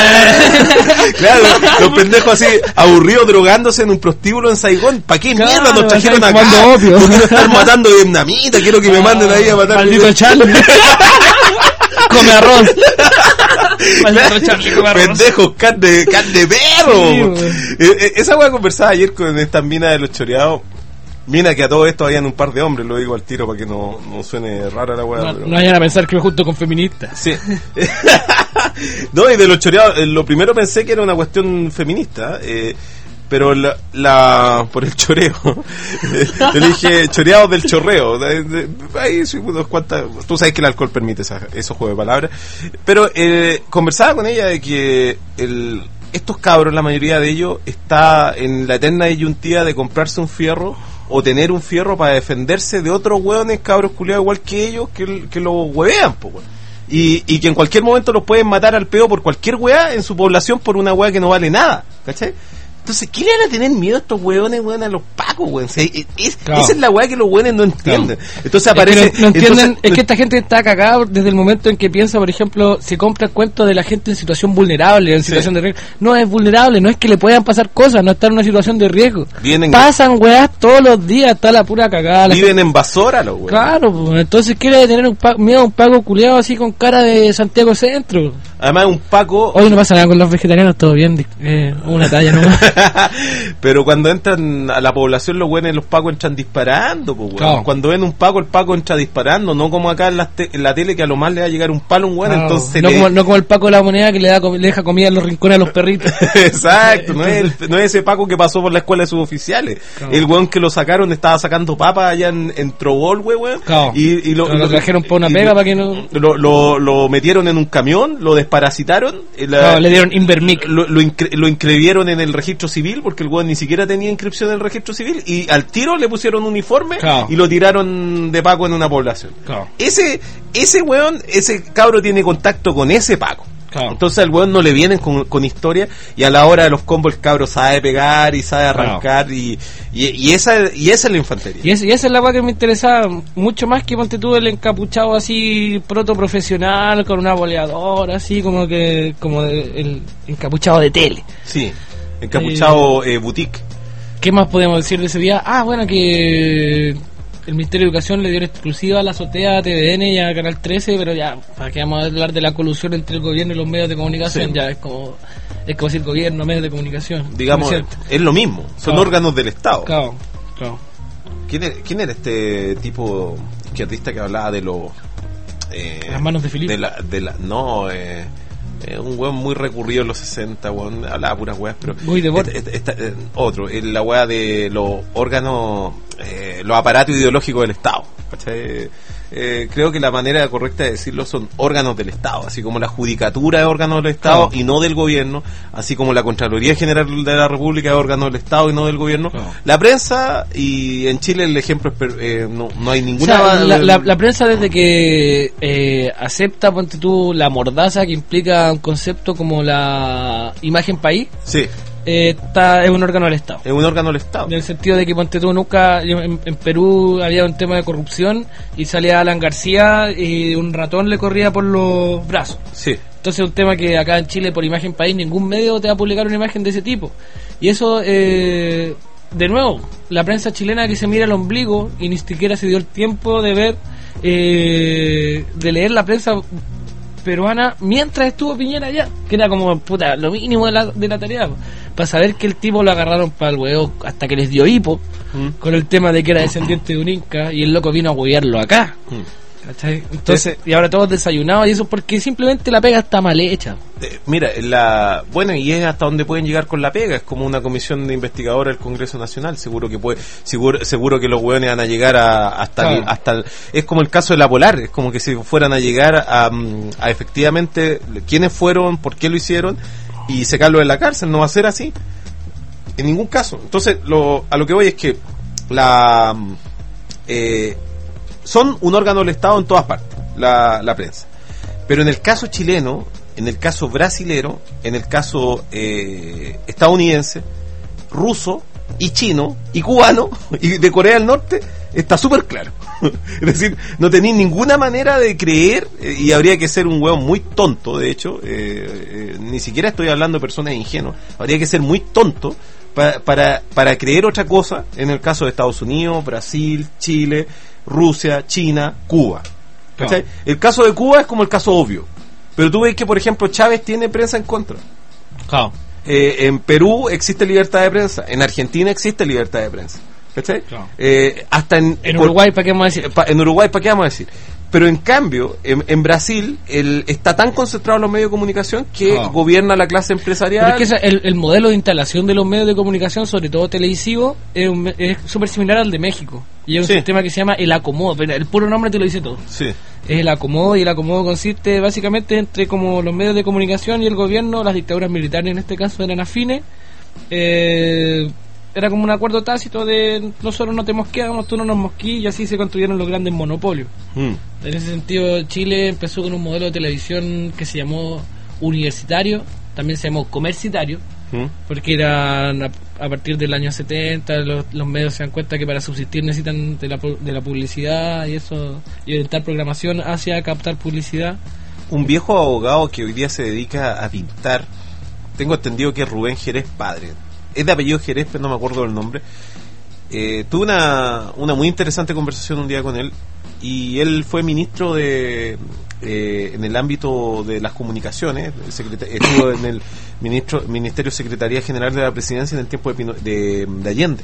na. Claro, los pendejos así, aburridos drogándose en un prostíbulo en Saigón. ¿Para qué
claro,
mierda nos trajeron acá? No quiero estar matando vietnamitas, quiero que me manden ahí a matar.
Maldito Charlie. Come arroz.
Maldito Charlie come arroz. Pendejos, can de, can de perro. Sí, eh, esa weá conversaba ayer con esta mina de los choreados. Mina que a todo esto habían un par de hombres, lo digo al tiro para que no, no suene rara la weá.
No,
pero...
no vayan a pensar que me junto con feministas.
Sí. No, y de los choreados, lo primero pensé que era una cuestión feminista, eh, pero la, la por el choreo. Le dije choreados del chorreo. Ahí sí, unos cuantas, tú sabes que el alcohol permite esa, esos juegos de palabras. Pero eh, conversaba con ella de que el, estos cabros, la mayoría de ellos, está en la eterna disyuntiva de comprarse un fierro o tener un fierro para defenderse de otros hueones cabros culiados igual que ellos que, que los huevean, po, weón. Y, y que en cualquier momento los pueden matar al peo por cualquier hueá en su población por una hueá que no vale nada, ¿cachai? Entonces, ¿qué le van a tener miedo a estos hueones, weón, a los pacos, weón? O sea, es, es, claro. Esa es la hueá que los hueones no entienden. Claro. Entonces aparece...
Es que no, no entienden,
entonces,
es que esta gente está cagada desde el momento en que piensa, por ejemplo, se compra el cuento de la gente en situación vulnerable, en situación sí. de riesgo. No es vulnerable, no es que le puedan pasar cosas, no está en una situación de riesgo.
Vienen
Pasan weás todos los días, está la pura cagada.
Viven gente... en Basora los weones.
Claro, pues, entonces quiere tener un pa- miedo a un paco culiado así con cara de Santiago Centro.
Además un paco...
Hoy no pasa nada con los vegetarianos, todo bien, eh, una talla nomás.
Pero cuando entran a la población los buenos, los pacos entran disparando, pues, claro. Cuando ven un paco, el paco entra disparando, no como acá en la, te- en la tele que a lo más le va a llegar un palo a un bueno, claro. Entonces
no,
le...
como, no como el paco de la moneda que le da le deja comida en los rincones a los perritos.
Exacto, no es, el, no es ese paco que pasó por la escuela de suboficiales. Claro. El weón que lo sacaron estaba sacando papas allá en, en Trobol, weón.
Claro.
Y, y lo,
lo, lo trajeron por una pega para que no...
Lo, lo, lo metieron en un camión, lo desparasitaron. La,
no, le dieron Invermic.
Lo, lo, incre, lo inscribieron en el registro civil porque el weón ni siquiera tenía inscripción en el registro civil y al tiro le pusieron uniforme, claro. Y lo tiraron de paco en una población, claro. Ese ese weón, ese cabro tiene contacto con ese paco, claro. Entonces al weón no le vienen con, con historia y a la hora de los combos el cabro sabe pegar y sabe arrancar, claro. y, y, y esa y esa es la infantería
y, es, y esa es la weá que me interesaba mucho más que ponte tú el encapuchado así proto profesional con una boleadora así como que como de, el encapuchado de tele,
sí, encapuchado eh, eh, boutique.
¿Qué más podemos decir de ese día? Ah, bueno, que el Ministerio de Educación le dio exclusiva a la azotea, a T V N y a Canal trece, pero ya, ¿para qué vamos a hablar de la colusión entre el gobierno y los medios de comunicación? Sí. Ya es como es como decir gobierno, medios de comunicación.
Digamos, es, es lo mismo, son claro. órganos del Estado.
Claro, claro.
¿quién era, quién era este tipo izquierdista que hablaba de los eh,
Las manos de Filipe.
de la, de la, no eh, eh, un weón muy recurrido en los sesenta, weón, hablaba puras weas, pero
Muy de borde.
esta- esta- eh, otro, eh, la wea de los órganos, eh, los aparatos ideológicos del Estado, ¿cachai? Eh, creo que la manera correcta de decirlo son órganos del Estado, así como la judicatura es órgano del Estado
Claro.
y no del gobierno, así como la Contraloría General de la República es órgano del Estado y no del gobierno.
Claro.
La prensa, y en Chile el ejemplo es, per- eh, no, no hay
O
ninguna...
sea, la, la, la prensa desde que eh, acepta, ponte tú, la mordaza que implica un concepto como la imagen país,
Sí,
eh, está, es un órgano del Estado.
es un órgano del Estado.
En el sentido de que, ponte tú, nunca, yo- en, en Perú había un tema de corrupción y salía Alan García y un ratón le corría por los brazos.
Sí,
Entonces un tema que acá en Chile, por imagen país, ningún medio te va a publicar una imagen de ese tipo. Y eso, eh, de nuevo, la prensa chilena que se mira el ombligo y ni siquiera se dio el tiempo de ver, eh, de leer la prensa peruana mientras estuvo Piñera allá, que era como, puta, lo mínimo de la, de la tarea, para saber que el tipo lo agarraron para el huevo hasta que les dio hipo,
Mm.
con el tema de que era descendiente de un inca, y el loco vino a huearlo acá.
Mm.
¿Cachai? Entonces, y ahora todos desayunados y eso porque simplemente la pega está mal hecha.
Eh, mira, la bueno, y es hasta donde pueden llegar con la pega, es como una comisión de investigadora del Congreso Nacional, seguro que puede, seguro, seguro que los hueones van a llegar a, hasta,
Claro.
el, hasta el- es como el caso de la Polar, es como que si fueran a llegar a, mm, a efectivamente quiénes fueron, por qué lo hicieron y secarlo en la cárcel. No va a ser así en ningún caso. Entonces, lo, a lo que voy es que la mm, eh, son un órgano del Estado en todas partes, la, la prensa. Pero en el caso chileno, en el caso brasilero, en el caso eh, estadounidense, ruso y chino y cubano y de Corea del Norte, está súper claro. Es decir, no tenéis ninguna manera de creer, eh, y habría que ser un hueón muy tonto, de hecho, eh, eh, ni siquiera estoy hablando de personas ingenuas, habría que ser muy tonto para, para, para creer otra cosa en el caso de Estados Unidos, Brasil, Chile, Rusia, China, Cuba. ¿Cachai?
Claro.
El caso de Cuba es como el caso obvio, pero tú ves que, por ejemplo, Chávez tiene prensa en contra.
Claro.
Eh, en Perú existe libertad de prensa, en Argentina existe libertad de prensa, ¿cachai?
Claro.
Eh, hasta en,
En
por-
Uruguay, ¿para qué vamos a decir?
eh, pa- en Uruguay, ¿para qué vamos a decir? Pero en cambio, en, en Brasil el, está tan concentrado en los medios de comunicación que
Ah.
gobierna la clase empresarial.
Pero es que esa- el, el modelo de instalación de los medios de comunicación, sobre todo televisivos, es un me- es súper similar al de México. Y es un
Sí.
sistema que se llama el acomodo. Pero el puro nombre te lo dice todo.
Sí,
Es el acomodo, y el acomodo consiste básicamente entre como los medios de comunicación y el gobierno. Las dictaduras militares en este caso eran afines. Eh, era como un acuerdo tácito de nosotros no te mosqueamos, tú no nos mosquís, y así se construyeron los grandes monopolios.
Mm.
En ese sentido, Chile empezó con un modelo de televisión que se llamó universitario, también se llamó comercitario,
Mm.
porque eran a, a partir del año setenta los, los medios se dan cuenta que para subsistir necesitan de la, pu- de la publicidad y eso, y orientar programación hacia captar publicidad.
Un viejo abogado que hoy día se dedica a pintar, tengo entendido que es Rubén Jerez padre, es de apellido Jerez, pero no me acuerdo del nombre. Eh, tuve una, una muy interesante conversación un día con él, y él fue ministro de eh, en el ámbito de las comunicaciones, el secreta- estuvo en el ministro, Ministerio Secretaría General de la Presidencia en el tiempo de, Pino- de, de Allende.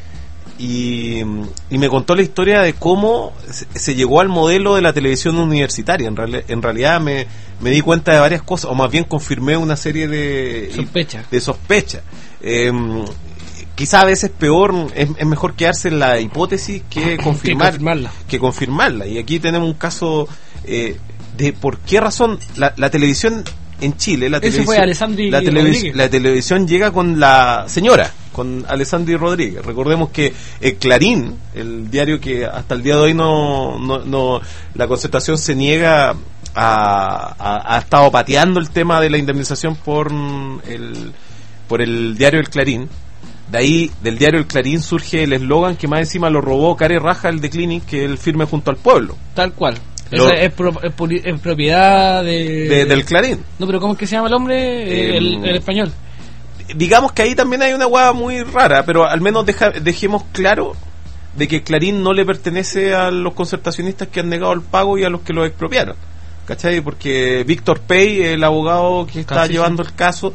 Y, y me contó la historia de cómo se, se llegó al modelo de la televisión universitaria. En, reali- en realidad me, me di cuenta de varias cosas, o más bien confirmé una serie de
Sospecha.
de sospecha. Eh, quizá a veces peor, es, es mejor quedarse en la hipótesis que confirmar,
confirmarla.
que confirmarla. Y aquí tenemos un caso eh, de por qué razón la, la televisión en Chile, la
Ese
televisión,
fue Alessandri
la, televis-
Rodríguez.
la televisión llega con la señora, con Alessandri Rodríguez. Recordemos que el Clarín, el diario que hasta el día de hoy no, no, no la Concertación se niega a, a- ha estado pateando el tema de la indemnización por mm, el por el diario El Clarín. De ahí, del diario El Clarín, surge el eslogan que más encima lo robó Care Raja, el de Clinic, que es el firme junto al pueblo,
Tal cual.
Lo-
Esa es, pro- es poli- es propiedad de,
de- del Clarín.
No, pero ¿cómo es que se llama el hombre? Eh,
Eh,
el, el español.
Digamos que ahí también hay una hueá muy rara, pero al menos deja- dejemos claro de que Clarín no le pertenece a los concertacionistas que han negado el pago y a los que lo expropiaron, ¿cachai? Porque Víctor Pey, el abogado que está
Ah, sí,
llevando
sí.
el caso,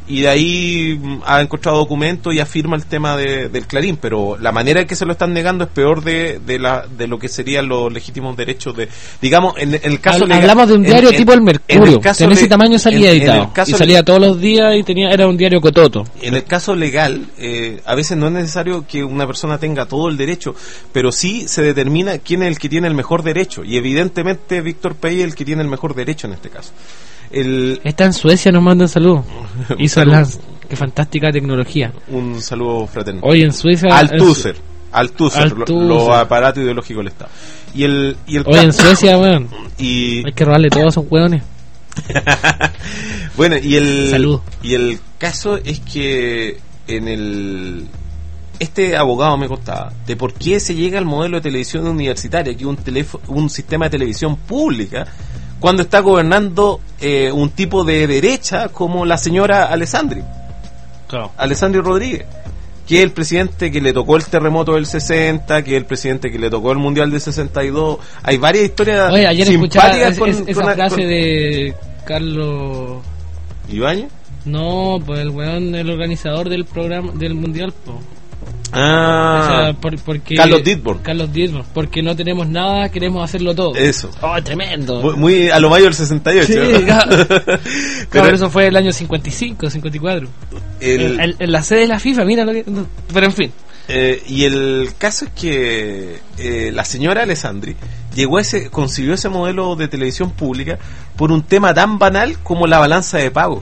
y de ahí mm, ha encontrado documentos y afirma el tema de, del Clarín, pero la manera en que se lo están negando es peor de, de, la, de lo que serían los legítimos derechos de, digamos, en, en el caso
Habl-
legal,
hablamos de un
en-
diario
en-
tipo El
en
Mercurio,
el caso
en ese
le-
tamaño salía
en- en el
editado,
caso
y
le-
salía todos los días y tenía era un diario cototo.
En el caso legal, eh, a veces no es necesario que una persona tenga todo el derecho, pero sí se determina quién es el que tiene el mejor derecho, y evidentemente Víctor Pey es el que tiene el mejor derecho en este caso. El,
Está en Suecia, nos mandan saludos. Hizo
Salud.
las qué fantástica tecnología.
un saludo fraterno.
Hoy en Suiza
Althusser, Althusser,
Althusser.
lo- los aparatos ideológicos del Estado. Y el, y el
Hoy en
ca-
Suecia, weón.
y
Hay que robarle todos esos hueones.
bueno, y el
Salud.
y el caso es que en el este abogado me contaba de por qué se llega al modelo de televisión universitaria, que es un teléfono, un sistema de televisión pública, cuando está gobernando eh, un tipo de derecha como la señora Alessandri,
Claro.
Alessandri Rodríguez, que es el presidente que le tocó el terremoto del sesenta, que es el presidente que le tocó el mundial del sesenta y dos. Hay varias historias
Oye, ayer escuchaba
simpáticas
es-
con,
es- esa
con-
frase
con-
de Carlos.
¿Ibáñez?
No, pues el weón, el organizador del programa del mundial, po.
Ah,
O sea, por- porque
Carlos Dittborn.
Carlos Dittborn, porque no tenemos nada, queremos hacerlo todo.
Eso.
Oh, tremendo.
Muy, muy a lo mayo del sesenta y ocho.
Sí, claro.
Pero
Claro, eso fue el año cincuenta y cinco, cincuenta y cuatro.
el-
En, en- en la sede de la FIFA, mira lo que. no, pero en fin.
eh, y el caso es que eh, la señora Alessandri llegó a ese, concibió ese modelo de televisión pública por un tema tan banal como la balanza de pago.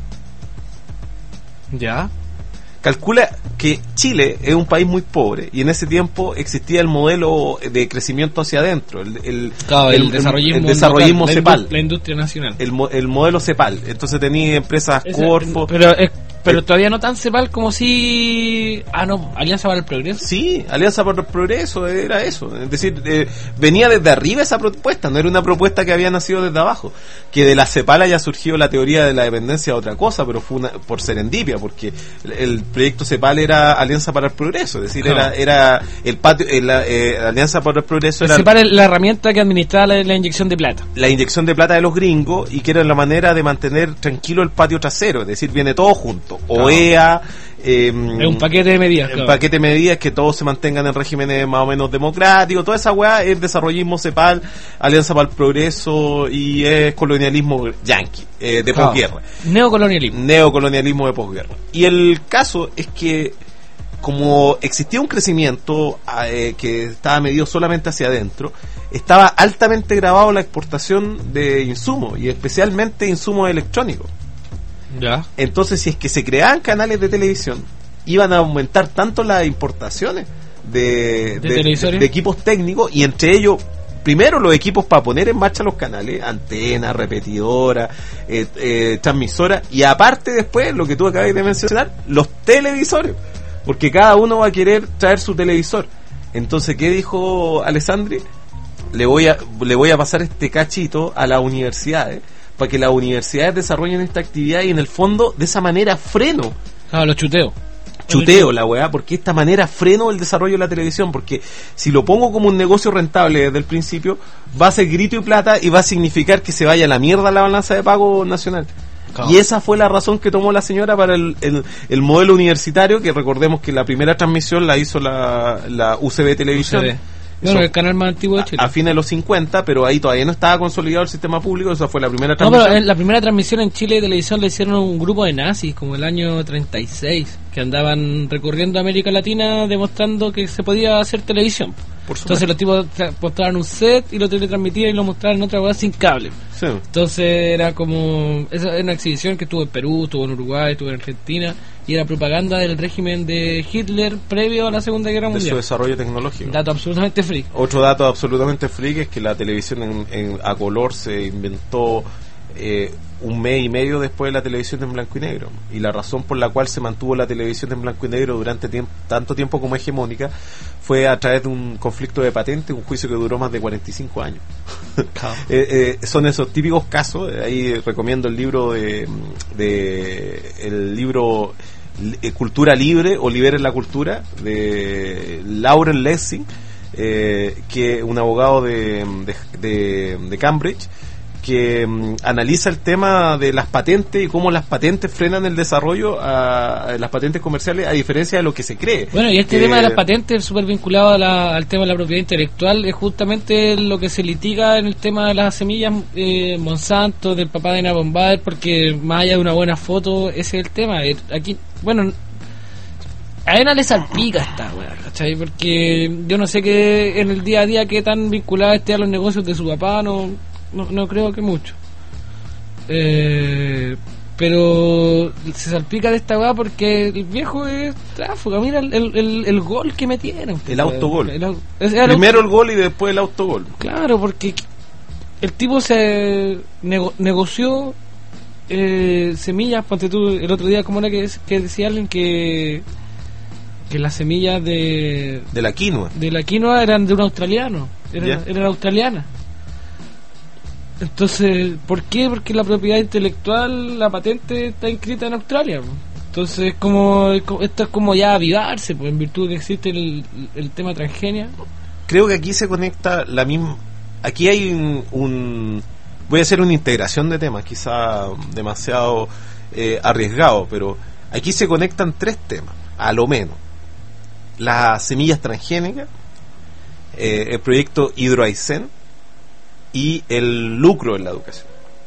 Ya.
Calcula que Chile es un país muy pobre y en ese tiempo existía el modelo de crecimiento hacia adentro, el, el,
Claro, el,
el-
desarrollismo,
el desarrollismo
local, la
CEPAL,
indu- la industria nacional.
el, mo- el modelo CEPAL. Entonces tenía empresas
Ese-
Corfo.
pero es, pero
Eh,
todavía no tan CEPAL como si. Ah, no, Alianza para el Progreso.
Sí, Alianza para el Progreso era eso. Es decir, eh, venía desde arriba esa propuesta, no era una propuesta que había nacido desde abajo. Que de la CEPAL haya surgido la teoría de la dependencia de otra cosa, pero fue una, por serendipia, porque el, el proyecto CEPAL era Alianza para el Progreso, es decir,
Claro.
era era el patio, eh, la eh, Alianza para el Progreso
El
era
CEPAL es la herramienta que administraba la, la inyección de plata.
la inyección de plata de los gringos y que era la manera de mantener tranquilo el patio trasero, es decir, viene todo junto. O E A, eh,
Es un paquete de medidas.
el
claro.
paquete de medidas que todos se mantengan en regímenes más o menos democráticos, toda esa weá es desarrollismo CEPAL, Alianza para el Progreso y es colonialismo yanqui, eh, de
Claro.
posguerra,
Neocolonialismo.
neocolonialismo de posguerra. Y el caso es que como existía un crecimiento eh, que estaba medido solamente hacia adentro, estaba altamente grabado la exportación de insumos y especialmente insumos electrónicos.
Ya.
Entonces, si es que se creaban canales de televisión, iban a aumentar tanto las importaciones de,
¿De televisores?
de equipos técnicos, y entre ellos, primero los equipos para poner en marcha los canales, antenas, repetidoras, eh, eh, transmisoras, y aparte después, lo que tú acabas de mencionar, los televisores, porque cada uno va a querer traer su televisor. Entonces, ¿qué dijo Alessandri? Le voy a, le voy a pasar este cachito a las universidades, para que las universidades desarrollen esta actividad y en el fondo de esa manera freno,
Claro, los chuteos.
chuteo la weá, porque de esta manera freno el desarrollo de la televisión, porque si lo pongo como un negocio rentable desde el principio, va a ser grito y plata y va a significar que se vaya a la mierda la balanza de pago nacional.
Claro.
Y esa fue la razón que tomó la señora para el, el, el modelo universitario, que recordemos que la primera transmisión la hizo la, la U C B Televisión.
U C B. Bueno,
Eso,
el canal más antiguo de Chile.
a, a fines de los cincuenta, pero ahí todavía no estaba consolidado el sistema público, esa fue la primera
No,
transmisión.
pero en la primera transmisión en Chile de televisión le hicieron un grupo de nazis, como el año treinta y seis, que andaban recorriendo América Latina demostrando que se podía hacer televisión.
Por supuesto.
Entonces los tipos tra- mostraban un set y lo teletransmitían y lo mostraban en otra cosa sin cable.
Sí.
Entonces era como... Esa era una exhibición que estuvo en Perú, estuvo en Uruguay, estuvo en Argentina, y era propaganda del régimen de Hitler previo a la Segunda Guerra
De su
Mundial.
desarrollo tecnológico.
Dato absolutamente freak.
Otro dato absolutamente freak es que la televisión en, en- a color se inventó eh, un mes y medio después de la televisión en blanco y negro. Y la razón por la cual se mantuvo la televisión en blanco y negro durante tiemp- tanto tiempo como hegemónica fue a través de un conflicto de patente, un juicio que duró más de cuarenta y cinco años. eh, eh, son esos típicos casos. Ahí recomiendo el libro de, de el libro eh, Cultura Libre o Liberen la Cultura de Lauren Lessing, eh, que un abogado de, de, de, de Cambridge, que um, analiza el tema de las patentes y cómo las patentes frenan el desarrollo a, a las patentes comerciales, a diferencia de lo que se cree.
Bueno, y este
que,
tema de las patentes, súper vinculado a la, al tema de la propiedad intelectual, es justamente lo que se litiga en el tema de las semillas eh, Monsanto, del papá de Nabon Bader, porque más allá de una buena foto, ese es el tema. Eh, Aquí, bueno, a Ena le salpica esta weá, ¿cachai? Porque yo no sé que en el día a día qué tan vinculada esté a los negocios de su papá, no, no, no creo que mucho. Eh, pero se salpica de esta weá porque el viejo es tráfuga. Mira el, el, el gol que metieron.
El autogol.
El, el, el,
Primero el gol y después el autogol.
Claro, porque el tipo se nego, negoció eh, semillas. Ponte tú, el otro día, como era que, que decía alguien que que las semillas de
de la quinoa
de la quinoa eran de un australiano, eran,
yeah.
eran australianas. Entonces, ¿por qué? Porque la propiedad intelectual, la patente está inscrita en Australia. Entonces, como esto es como ya avivarse, pues, en virtud de que existe el, el tema transgenia.
Creo que aquí se conecta la misma. Aquí hay un, un voy a hacer una integración de temas, quizá demasiado eh, arriesgado, pero aquí se conectan tres temas, a lo menos. Las semillas transgénicas, eh, el proyecto Hydroaicén y el lucro en la educación.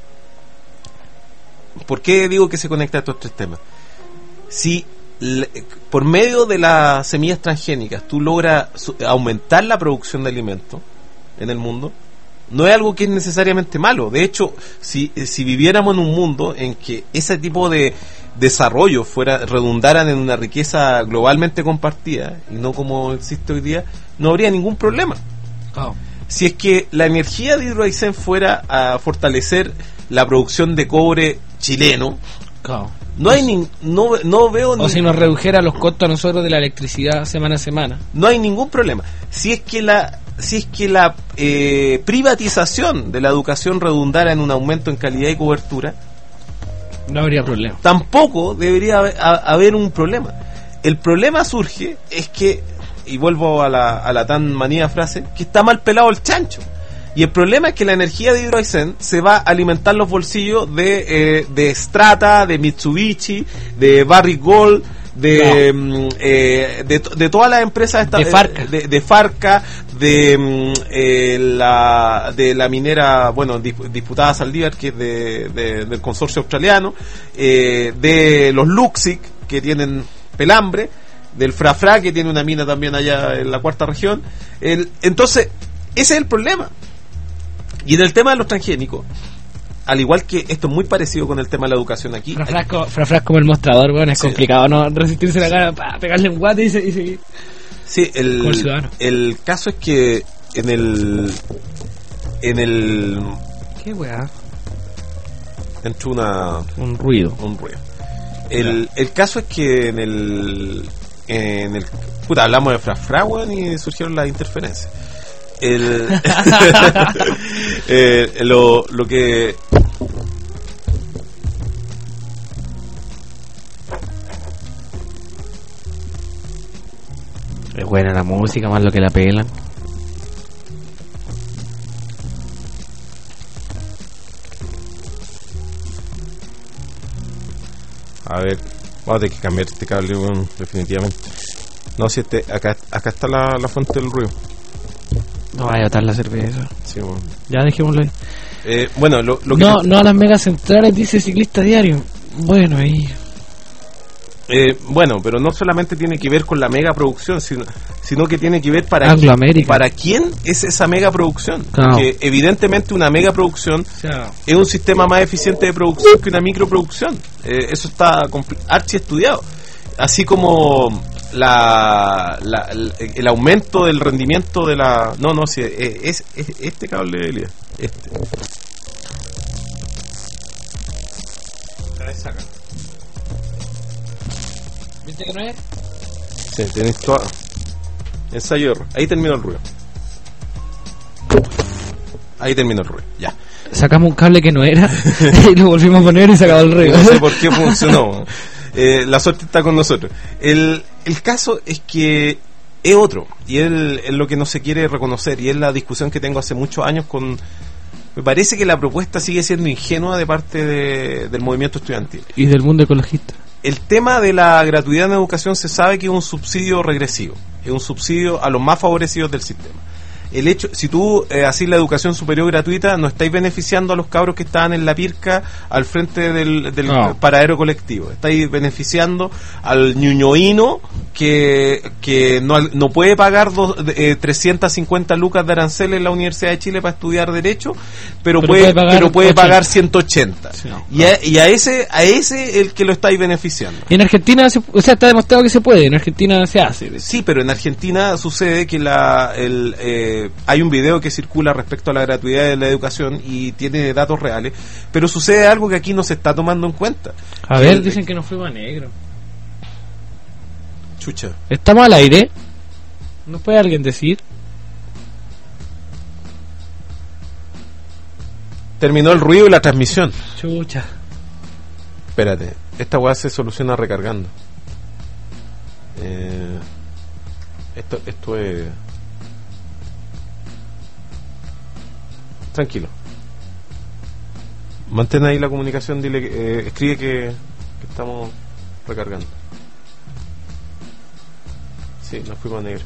¿Por qué digo que se conectan estos tres temas? Si le, por medio de las semillas transgénicas tú logras su, aumentar la producción de alimentos en el mundo, no es algo que es necesariamente malo. De hecho, si, si viviéramos en un mundo en que ese tipo de desarrollo fuera redundaran en una riqueza globalmente compartida y no como existe hoy día, no habría ningún problema.
Oh.
Si es que la energía de Hydroaicén fuera a fortalecer la producción de cobre chileno,
oh.
no hay ni, no, no veo
o
ni,
si nos redujera los costos a nosotros de la electricidad semana a semana,
no hay ningún problema. Si es que la si es que la eh, privatización de la educación redundara en un aumento en calidad y cobertura,
no habría problema.
Tampoco debería haber, a, haber un problema. El problema surge es que, y vuelvo a la, a la tan manía frase, que está mal pelado el chancho. Y el problema es que la energía de Hydroaicén se va a alimentar los bolsillos de eh, de Strata, de Mitsubishi, de Barrick Gold, de, no. eh, de de todas las empresas esta,
de Farca,
de, de Farca, de eh, la de la minera, bueno, disputada Saldívar, que es de, de del consorcio australiano, eh, de los Luxic, que tienen pelambre, del Frafra, que tiene una mina también allá en la cuarta región. El, entonces, ese es el problema. Y en el tema de los transgénicos, al igual que esto es muy parecido con el tema de la educación aquí.
Frafrasco, frafrasco como el mostrador, bueno, es sí. complicado no resistirse la cara para pegarle un guate y seguir.
Sí, el, el, el caso es que en el en el
¿qué weá?
Entró una
un ruido,
un ruido. El, el caso es que en el en el puta, hablamos de Frafra, weón, y surgieron las interferencias. El eh, lo, lo que
es buena la música, más lo que la pelan.
A ver, vamos a tener que cambiar este cable, bueno, definitivamente. No, si este, acá, acá está la, la fuente del ruido.
No vaya a botar la cerveza.
Sí, bueno.
Ya dejémoslo ahí.
Eh, bueno, lo, lo que
no,
te...
no a las megas centrales, dice Ciclista Diario. Bueno, ahí.
Eh, bueno, pero no solamente tiene que ver con la mega producción, sino, sino que tiene que ver para
Angloamérica.
para quién es esa mega producción.
Claro.
Porque evidentemente una mega producción, o sea, es un sistema más eficiente de producción que una microproducción. Eh, eso está archi estudiado. Así como la, la, la el aumento del rendimiento de la... No, no, si es, es, es este cable, Elías. Este. Traes acá.
¿Viste que no es?
Sí, tenés toda... Ensayo de ruido. Ahí terminó el ruido. Ahí terminó el ruido, ya.
Sacamos un cable que no era y lo volvimos a poner y se acabó el ruido.
No sé por qué funcionó. Eh, la suerte está con nosotros. El, el caso es que es otro, y es, es lo que no se quiere reconocer, y es la discusión que tengo hace muchos años con, me parece que la propuesta sigue siendo ingenua de parte de, del movimiento estudiantil.
Y del mundo ecologista.
El tema de la gratuidad en educación se sabe que es un subsidio regresivo, es un subsidio a los más favorecidos del sistema. El hecho, si tú eh, haces la educación superior gratuita, no estáis beneficiando a los cabros que estaban en la Pirca al frente del, del
no.
paradero colectivo. Estáis beneficiando al ñuñoíno que, que no, no puede pagar dos, eh, trescientas cincuenta lucas de arancel en la Universidad de Chile para estudiar Derecho, pero, pero puede, puede pagar, pero puede pagar ciento ochenta. Sí, no, y, a, y a ese a ese el que lo estáis beneficiando.
Y en Argentina, se, o sea, está demostrado que se puede, en Argentina se hace.
Sí, pero en Argentina sucede que la el eh, hay un video que circula respecto a la gratuidad de la educación y tiene datos reales, pero sucede algo que aquí no se está tomando en cuenta.
A ver, el, dicen que no fuimos a negro.
Chucha.
¿Estamos al aire? ¿Nos puede alguien decir?
Terminó el ruido y la transmisión.
Chucha.
Espérate, esta weá se soluciona recargando. Eh, esto, esto es... Tranquilo. Mantén ahí la comunicación, dile que, eh, escribe que, que estamos recargando. Sí, nos fuimos a negro.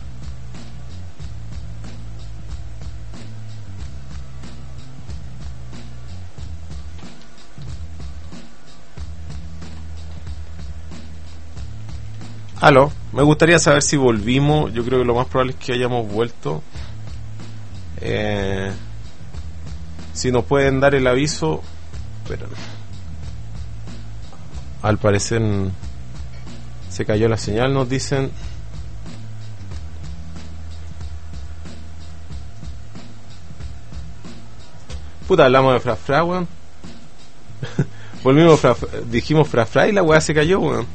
Aló, me gustaría saber si volvimos. Yo creo que lo más probable es que hayamos vuelto. Eh... Si nos pueden dar el aviso. Espérame. Al parecer se cayó la señal, nos dicen. Puta, hablamos de fra fra, weón. Volvimos, fra, dijimos fra fra y la weá se cayó, weón.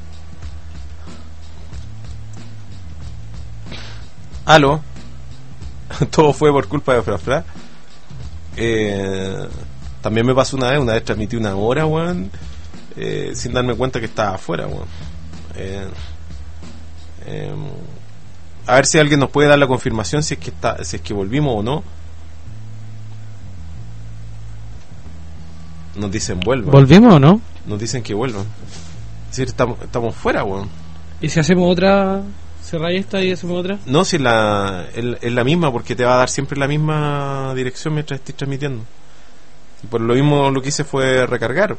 Aló. Todo fue por culpa de fra fra. Eh, también me pasó una vez, una vez transmití una hora, weón, eh, sin darme cuenta que estaba afuera, weón. Eh, eh, a ver si alguien nos puede dar la confirmación si es que está, si es que volvimos o no. Nos dicen vuelvan.
¿Volvimos o no?
Nos dicen que vuelvan. Es decir, estamos, estamos fuera, weón.
¿Y si hacemos otra? ¿Cerráis esta y hacemos otra?
No, si es la, es, es la misma, porque te va a dar siempre la misma dirección mientras estés transmitiendo. Por lo mismo lo que hice fue recargar.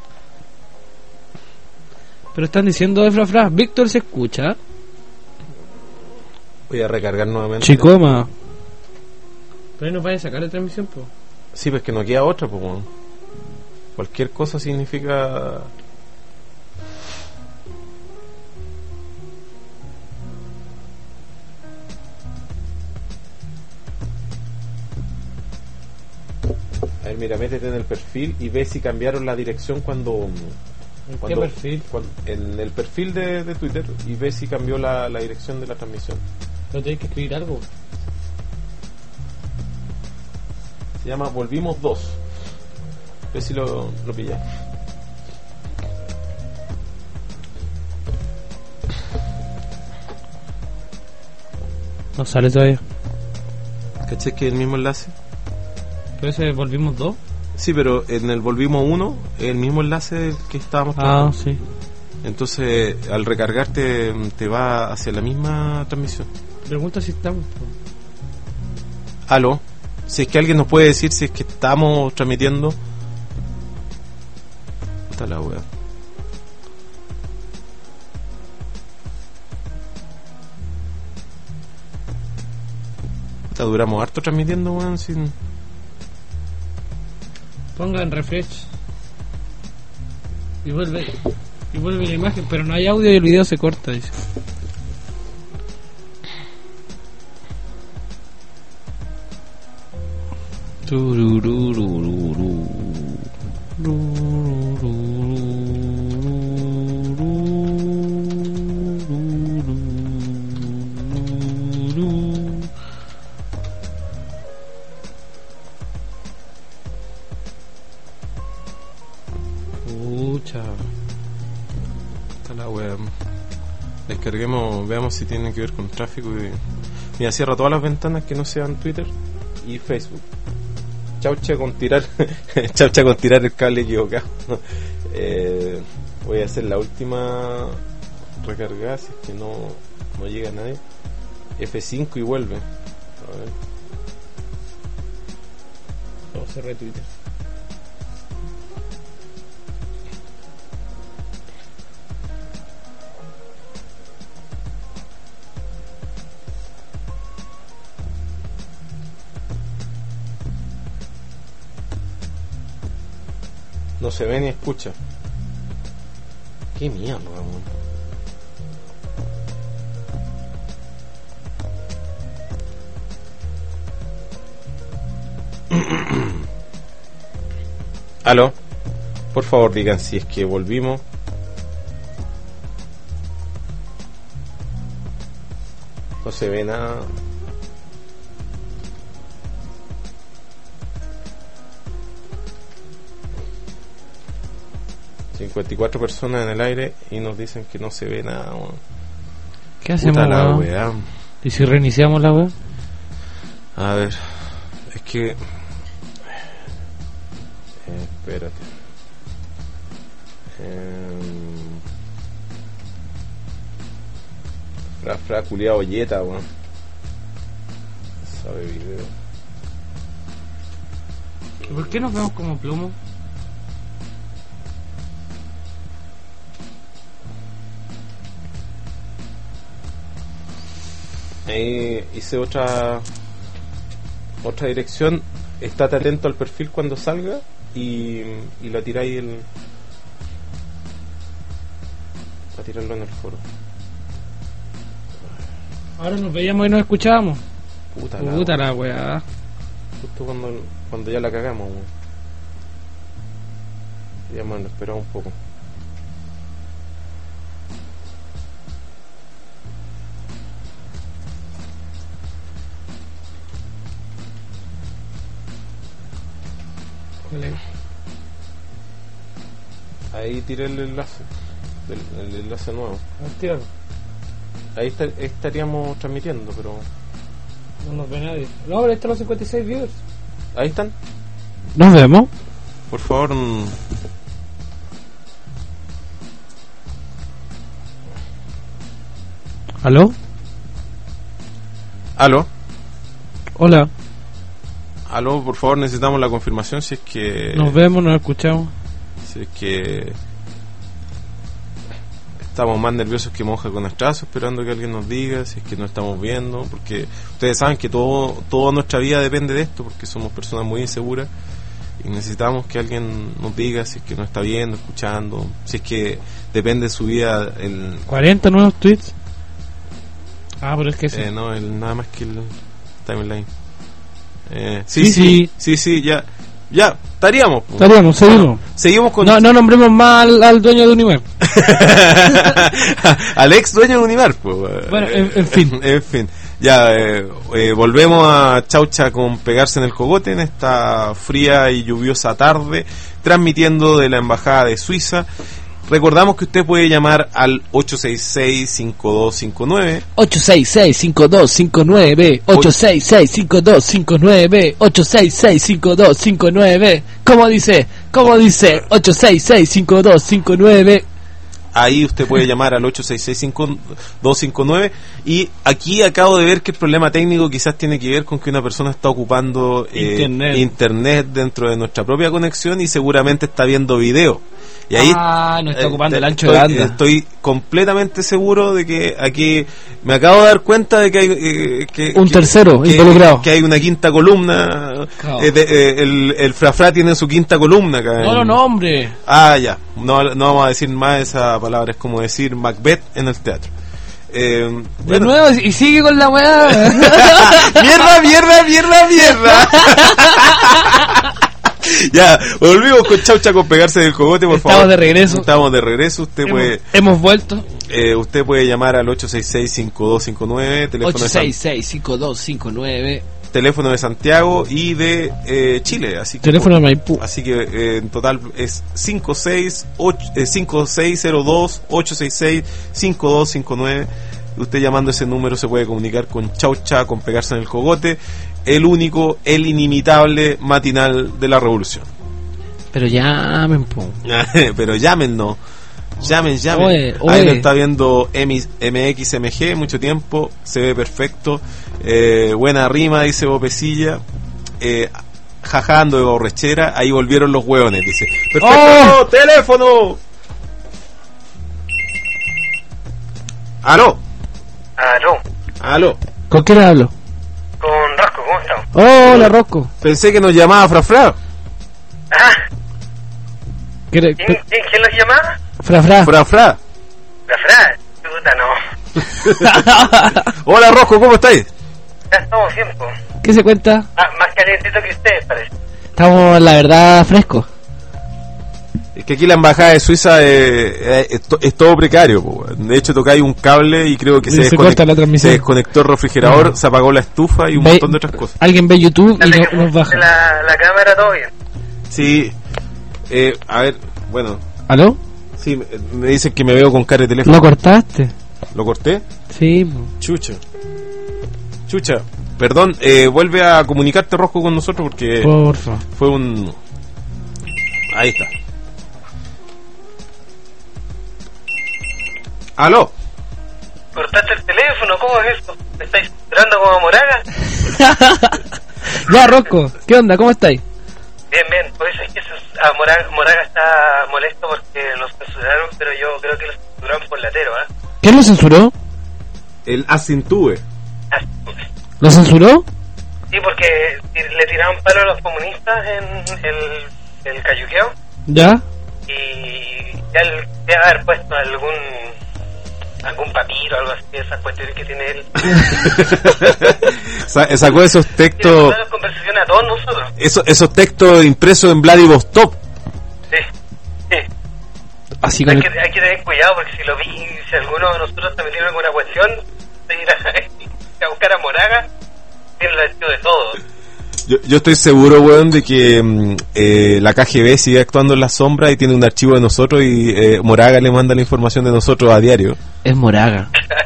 Pero están diciendo de fra fra. Víctor se escucha.
Voy a recargar nuevamente.
Chicoma. Pero ahí nos vaya a sacar la transmisión, pues.
Sí, pues que no queda otra, pues. Bueno. Cualquier cosa significa... A ver, mira, métete en el perfil y ve si cambiaron la dirección cuando...
¿En
cuando,
qué perfil?
Cuando, en el perfil de, de Twitter, y ve si cambió la, la dirección de la transmisión.
Pero tenés que escribir algo.
Se llama Volvimos dos. Ve si lo, lo pillas.
No sale todavía.
¿Caché que es el mismo enlace?
¿Pero ese Volvimos dos?
Sí, pero en el Volvimos uno es el mismo enlace que estábamos
Ah,
tratando.
sí.
Entonces, al recargarte, te va hacia la misma transmisión.
Pregunta si estamos.
Aló, si es que alguien nos puede decir si es que estamos transmitiendo. Está la wea. Duramos harto transmitiendo, weón, sin...
Pongan refresh. Y vuelve. Y vuelve la imagen, pero no hay audio y el video se corta, dice. Turururururu. Pucha.
Está la web. Descarguemos, veamos si tiene que ver con tráfico. Y... Mira, cierra todas las ventanas que no sean Twitter y Facebook. chaucha con tirar chaucha con tirar el cable equivocado. eh, voy a hacer la última recargada si es que no, no llega nadie. F cinco y vuelve. A ver.
No, cerré Twitter.
No se ve ni escucha. Qué mierda, weón. Aló, por favor digan si es que volvimos. No se ve nada. cincuenta y cuatro personas en el aire y nos dicen que no se ve nada, weón.
¿Qué hacemos,
Puta la
weón?
weá.
¿Y si reiniciamos la web?
A ver, es que... Eh, espérate. Eh, fra, fra, culiao, yeta, weón. Sabe video.
¿Por qué nos vemos como plomo?
Ahí hice otra otra dirección. Estate atento al perfil cuando salga y, y la tiráis el a tirarlo en el foro.
Ahora nos veíamos y nos escuchábamos.
Puta,
Puta
la
la weá.
justo cuando cuando ya la cagamos, weón. Ya me lo esperaba un poco. Ahí tiré el enlace, el, el enlace nuevo. Ahí está, estaríamos transmitiendo, pero
No nos ve nadie. No, pero están los cincuenta y seis viewers.
ahí están.
¿Nos vemos?
Por favor. mm,
¿Aló?
Aló,
Hola.
aló, por favor, necesitamos la confirmación si es que
Nos vemos, nos escuchamos.
si es que estamos más nerviosos que monja con astrazo, esperando que alguien nos diga si es que no estamos viendo, porque ustedes saben que todo toda nuestra vida depende de esto, porque somos personas muy inseguras y necesitamos que alguien nos diga si es que nos está viendo, escuchando, si es que depende de su vida el
cuarenta nuevos tweets. Ah, pero es que sí.
eh, no, el, nada más que el timeline. Eh,
Sí,
sí, sí,
sí.
sí, sí, ya, ya, estaríamos. po.
Estaríamos, seguimos.
Seguimos con
No, no nombremos más al, al dueño de Univer.
al ex dueño de Unimar, pues.
Bueno, en- en fin.
en fin. Ya, eh, eh, volvemos a Chaucha con Pegarse en el Cogote en esta fría y lluviosa tarde, transmitiendo de la Embajada de Suiza. Recordamos que usted puede llamar al ocho seis seis, cinco dos cinco nueve.
ocho seis seis, cinco dos cinco nueve ocho seis seis, cinco dos cinco nueve ocho seis seis, cinco dos cinco nueve. ¿Cómo dice? ¿Cómo dice? ocho seis seis, cinco dos cinco nueve.
Ahí usted puede llamar al ocho seis seis, cinco dos cinco nueve. Y aquí acabo de ver que el problema técnico quizás tiene que ver con que una persona está ocupando eh,
Internet.
internet dentro de nuestra propia conexión y seguramente está viendo video. Y ahí
Ah, no está
eh,
ocupando el
te-
ancho de
estoy,
banda.
estoy completamente seguro de que aquí me acabo de dar cuenta de que hay eh, que,
Un
que-
tercero
que-
involucrado.
que hay una quinta columna.
Claro.
eh, de- eh, el, el Frafra tiene su quinta columna acá.
No,
en-
no, no, hombre.
Ah, ya. No, no vamos a decir más esa palabra. Es como decir Macbeth en el teatro. Eh,
De
bueno.
nuevo, y sigue con la weá.
mierda, mierda, mierda, mierda. Ya, volvimos con Chaucha con Pegarse del Cogote, por
Estamos
favor.
de regreso.
Estamos de regreso. Usted
hemos,
puede
hemos vuelto.
eh, usted puede llamar al ocho seis seis, cinco dos cinco nueve, teléfono,
ocho
de San-
seis seis, cinco dos cinco nueve.
teléfono de Santiago y de eh, Chile. Así que
Teléfono de Maipú.
Así que eh, en total es cinco seis cero dos ocho seis seis, cinco dos cinco nueve. Usted llamando ese número se puede comunicar con Chaucha, con Pegarse en el Cogote. el único, el inimitable matinal de la revolución.
Pero llamen, po.
Pero llamen, no. Llamen, llamen.
Oye, oye.
Ahí lo está viendo M X M G, mucho tiempo, se ve perfecto. Eh, buena rima, dice Bopecilla. Eh, jajando de borrachera, ahí volvieron los hueones, dice. ¡Perfecto! ¡Oh! ¡Teléfono! ¡Aló!
Aló,
¡Aló!
¿Con quién hablo?
con Rosco, ¿cómo estamos?
Hola, Rosco.
Pensé que nos llamaba Frafra.
Ah,
¿Quiere-
¿quién, quién, quién los llamaba?
Fra, fra.
Frafra.
La Fra, puta, no.
Hola, Rosco, ¿cómo estáis?
Ya estamos bien, po.
¿Qué se cuenta?
Ah, más calientito que ustedes, parece.
Estamos, la verdad, frescos.
Es que aquí la embajada de Suiza eh, eh, es, to- es todo precario, po. De hecho tocáis un cable y creo que
Y
se,
se
desconec-
corta la transmisión.
se desconectó el refrigerador,
Ah.
se apagó la estufa y un
Ve-
montón de otras cosas.
Alguien ve YouTube y
Dale
no,
que
nos baja.
La, la cámara, todo bien.
Sí, eh, a ver, bueno,
¿Aló?
sí, me, me dicen que me veo con cara de teléfono.
¿Lo cortaste?
¿Lo corté?
Sí, po.
Chucha. Chucha. Perdón, eh, vuelve a comunicarte, Rosco, con nosotros porque
Porfa.
fue un... Ahí está. ¿Aló?
¿Cortaste el teléfono? ¿Cómo es eso? ¿Me estáis esperando como Moraga?
Ya, Rosco, ¿qué onda? ¿Cómo estáis?
Bien, bien. Por eso es que eso es- ah, Moraga, Moraga está molesto porque los censuraron, pero yo creo que los censuraron por latero, ¿ah?
¿Quién lo censuró?
El Asintube.
Ah,
¿Lo censuró?
sí, porque ti- le tiraron palo a los comunistas en el, el cayuqueo
¿Ya?
y ya el- debe haber puesto algún algún papiro o algo así, esas cuestiones que tiene él.
Sa- Sacó esos
Tiene
textos,
toda la conversación a todos nosotros.
esos, esos textos impresos en Vladivostok.
Sí, sí.
Así
Hay
con
que,
el...
hay que tener cuidado porque si lo vi, si alguno de nosotros también tiene alguna cuestión, de ir a, a buscar a Moraga, tiene el archivo de todo.
Yo, yo estoy seguro, weón, de que mm, eh, la K G B sigue actuando en la sombra y tiene un archivo de nosotros y eh, Moraga le manda la información de nosotros a diario.
Es Moraga.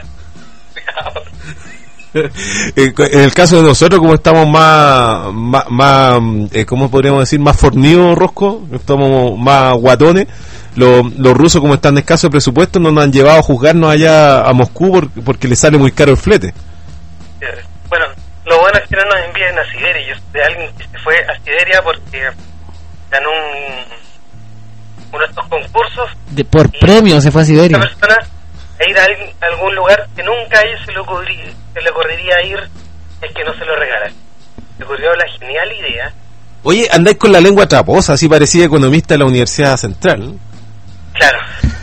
En en el caso de nosotros, como estamos más, más, más eh, ¿cómo podríamos decir? Más fornidos, Rosco, estamos más guatones. Los, los rusos, como están de escaso presupuesto, no nos han llevado a juzgarnos allá a Moscú por- porque les sale muy caro el flete.
Bueno, lo bueno es que no nos envíen a Siberia. Yo sé de alguien que se fue a Siberia porque ganó un, uno de estos concursos.
De, por premio se fue a
Esta
Siberia.
persona a ir a, alguien- a algún lugar que nunca a ellos se le, ocurri- se le ocurriría ir, es que no se lo regalan. Se ocurrió la genial idea.
Oye, andáis con la lengua traposa, así parecía economista de la Universidad Central.
Claro,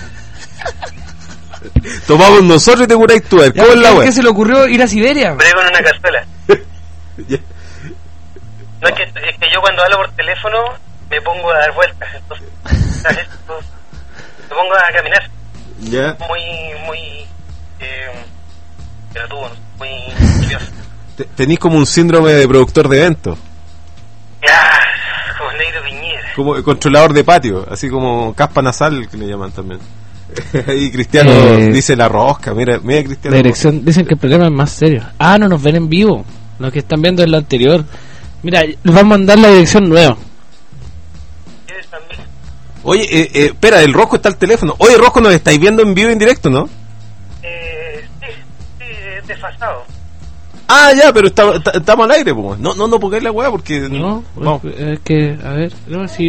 Tomamos nosotros y te curáis tú. ¿Cómo es la
¿Qué
wea?
se le ocurrió ir a Siberia?
brego en una cazuela.
Ya.
No es que, es que yo cuando hablo por teléfono me pongo a dar vueltas, entonces ¿sabes? Entonces, me pongo a caminar
Ya.
muy, muy, eh, pero tú, muy nervioso.
Te- Tenís como un síndrome de productor de eventos,
Claro, como Neiro Piñera.
como el controlador de patio, así como caspa nasal que le llaman también. Ahí Cristiano
Eh,
dice la rosca, mira, mira Cristiano.
La dirección, dicen que el problema es más serio. Ah, no nos ven en vivo. Lo que están viendo es lo anterior. Mira, les vamos a mandar la dirección nueva.
¿Quieres también?
Oye, eh, eh, espera, el Rosco está al teléfono. Oye, Rosco, nos estáis viendo en vivo y en directo, ¿no?
Eh, sí, sí, es desfasado.
Ah, ya, pero está- está- estamos al aire, pues. No, no, no pongáis la weá porque...
No,
Vamos.
es que, a ver, no, sí.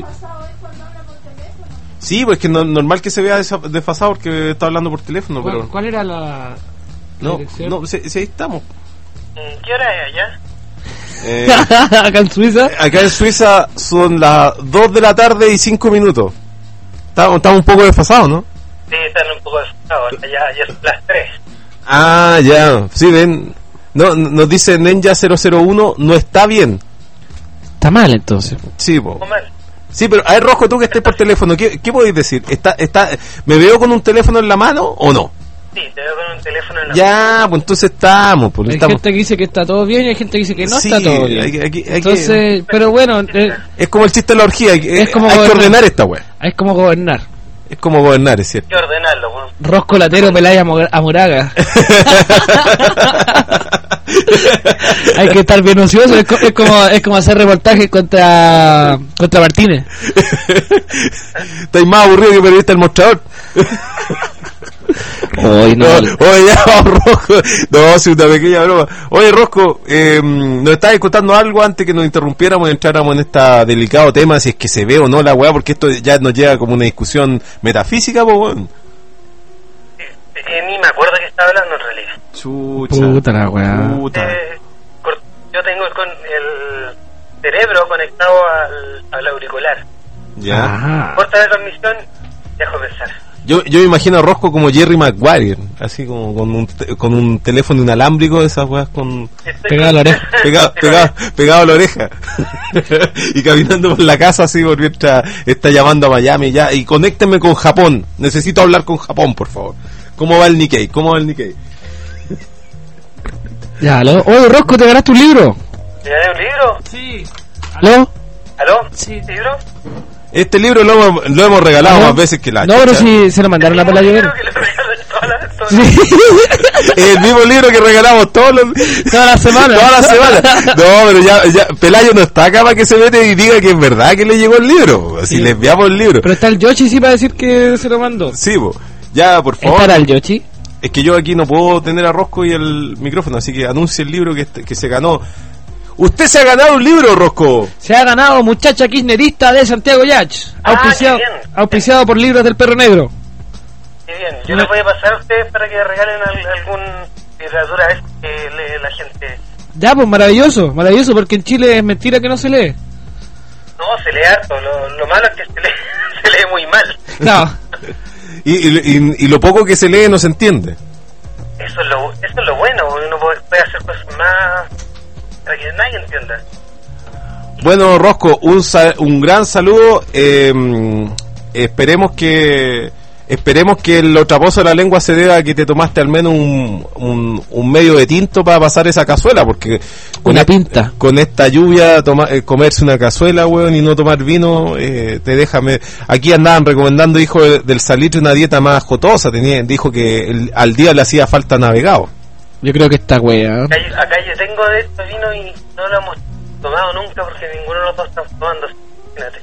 Sí, pues que no, normal que se vea desa- desfasado porque está hablando por teléfono,
¿Cuál,
pero...
cuál era la, la
No,
dirección?
no, si, si ahí estamos.
Mm, ¿Qué hora es allá?
Eh,
Acá en Suiza.
acá en Suiza son las dos de la tarde y cinco minutos. Estamos, estamos un poco desfasados, ¿no?
Sí, están un poco desfasados, ya, ya son las tres.
Ah, ya. Sí, ven. No, nos dice Ninja cero cero uno, no está bien.
Está mal entonces.
Sí, po.
¿Cómo mal?
Sí, pero a ver, Rosco, tú que estés por teléfono, ¿qué, qué podéis decir? ¿Está, está, ¿Me veo con un teléfono en la mano o no?
Sí, te veo con un teléfono en la
Ya, pues entonces estamos. Pues,
Hay
estamos.
gente que dice que está todo bien y hay gente que dice que no
Sí,
está todo bien.
hay que- hay que- hay que-
Entonces, pero bueno, eh,
Es como el chiste de la orgía, hay, que-
Es como
hay que
gobernar.
ordenar esta wea.
es como gobernar.
Es como gobernar, es cierto.
Hay que ordenarlo, bueno.
Rosco Latero, Pelaya a Mo- a Moraga. Hay que estar bien ocioso, es, co- es como es como hacer reportajes contra contra Martínez.
Estáis más aburrido que periodista del mostrador.
Hoy
No, oye, ya, vamos, Rosco. No, sí, una pequeña broma. Oye, Rosco, eh, nos estabas contando algo antes que nos interrumpiéramos y entráramos en este delicado tema, si es que se ve o no la weá, porque esto ya nos lleva como una discusión metafísica, pues, weón.
Eh, ni me acuerdo que estaba hablando en realidad.
Chucha.
Puta la weá.
Puta.
Eh, cor- yo tengo el, con el cerebro conectado al, al auricular.
Ya.
Ajá.
Corta la transmisión, dejo pensar.
Yo, yo me imagino a Rosco como Jerry Maguire, así como con un, te- con un teléfono inalámbrico, esas weas con...
Estoy
Pegado a la oreja.
Pegado, pegado, pegado a la oreja. Y caminando por la casa así por mientras está llamando a Miami ya. Y conécteme con Japón. Necesito hablar con Japón, por favor. ¿Cómo va el Nikkei? ¿Cómo va el Nikkei?
Ya, ¿aló? Oye, Rosco, ¿te ganaste un libro?
¿Me gané un libro?
Sí. ¿Aló?
¿Aló? Sí. ¿Libro?
Este libro lo hemos, lo hemos regalado
¿Aló?
más veces que la
No, pero
chucha.
si se lo mandaron a Pelayo Vera.
Que le regalan todas las- todas
Sí.
El mismo libro que regalamos todos los...
Todas las semanas.
Todas las semanas. No, pero ya, ya Pelayo no está acá para que se mete y diga que es verdad que le llegó el libro. Si
Sí.
le enviamos el libro.
Pero está el Yoshi sí para decir que se lo mandó.
Sí, po. Ya, por favor.
¿Estará el Yoshi?
Es que yo aquí no puedo tener a Rosco y el micrófono, así que anuncie el libro que, que se ganó. ¿Usted se ha ganado un libro, Rosco?
Se ha ganado Muchacha Kirchnerista de Santiago Yach.
Ah,
Auspiciado,
qué bien.
auspiciado por Libros del Perro Negro.
Qué bien. Yo les voy a pasar a ustedes para que regalen al- algún literatura vez que lee la gente.
Ya, pues maravilloso, maravilloso, porque en Chile es mentira que no se lee.
No, se lee harto. Lo, lo malo es que se lee, se lee muy mal.
No,
Y, y, y- y lo poco que se lee no se entiende.
Eso es lo, eso es lo bueno. Uno puede, puede hacer cosas más para que nadie entienda.
Bueno, Rosco, un, sa- un gran saludo. eh, esperemos que esperemos que el otraposo de la lengua se deba a que te tomaste al menos un, un, un medio de tinto para pasar esa cazuela, porque con,
Una
est-
pinta.
con esta lluvia toma- eh, comerse una cazuela, weón, y no tomar vino, eh, te deja... me- Aquí andaban recomendando, hijo de- del salitre, una dieta más jotosa. Tenía, dijo que el- al día le hacía falta navegado.
yo creo que esta wea.
Acá, yo- acá yo tengo de esto vino y no lo hemos tomado nunca porque ninguno de los dos estamos tomando. Imagínate.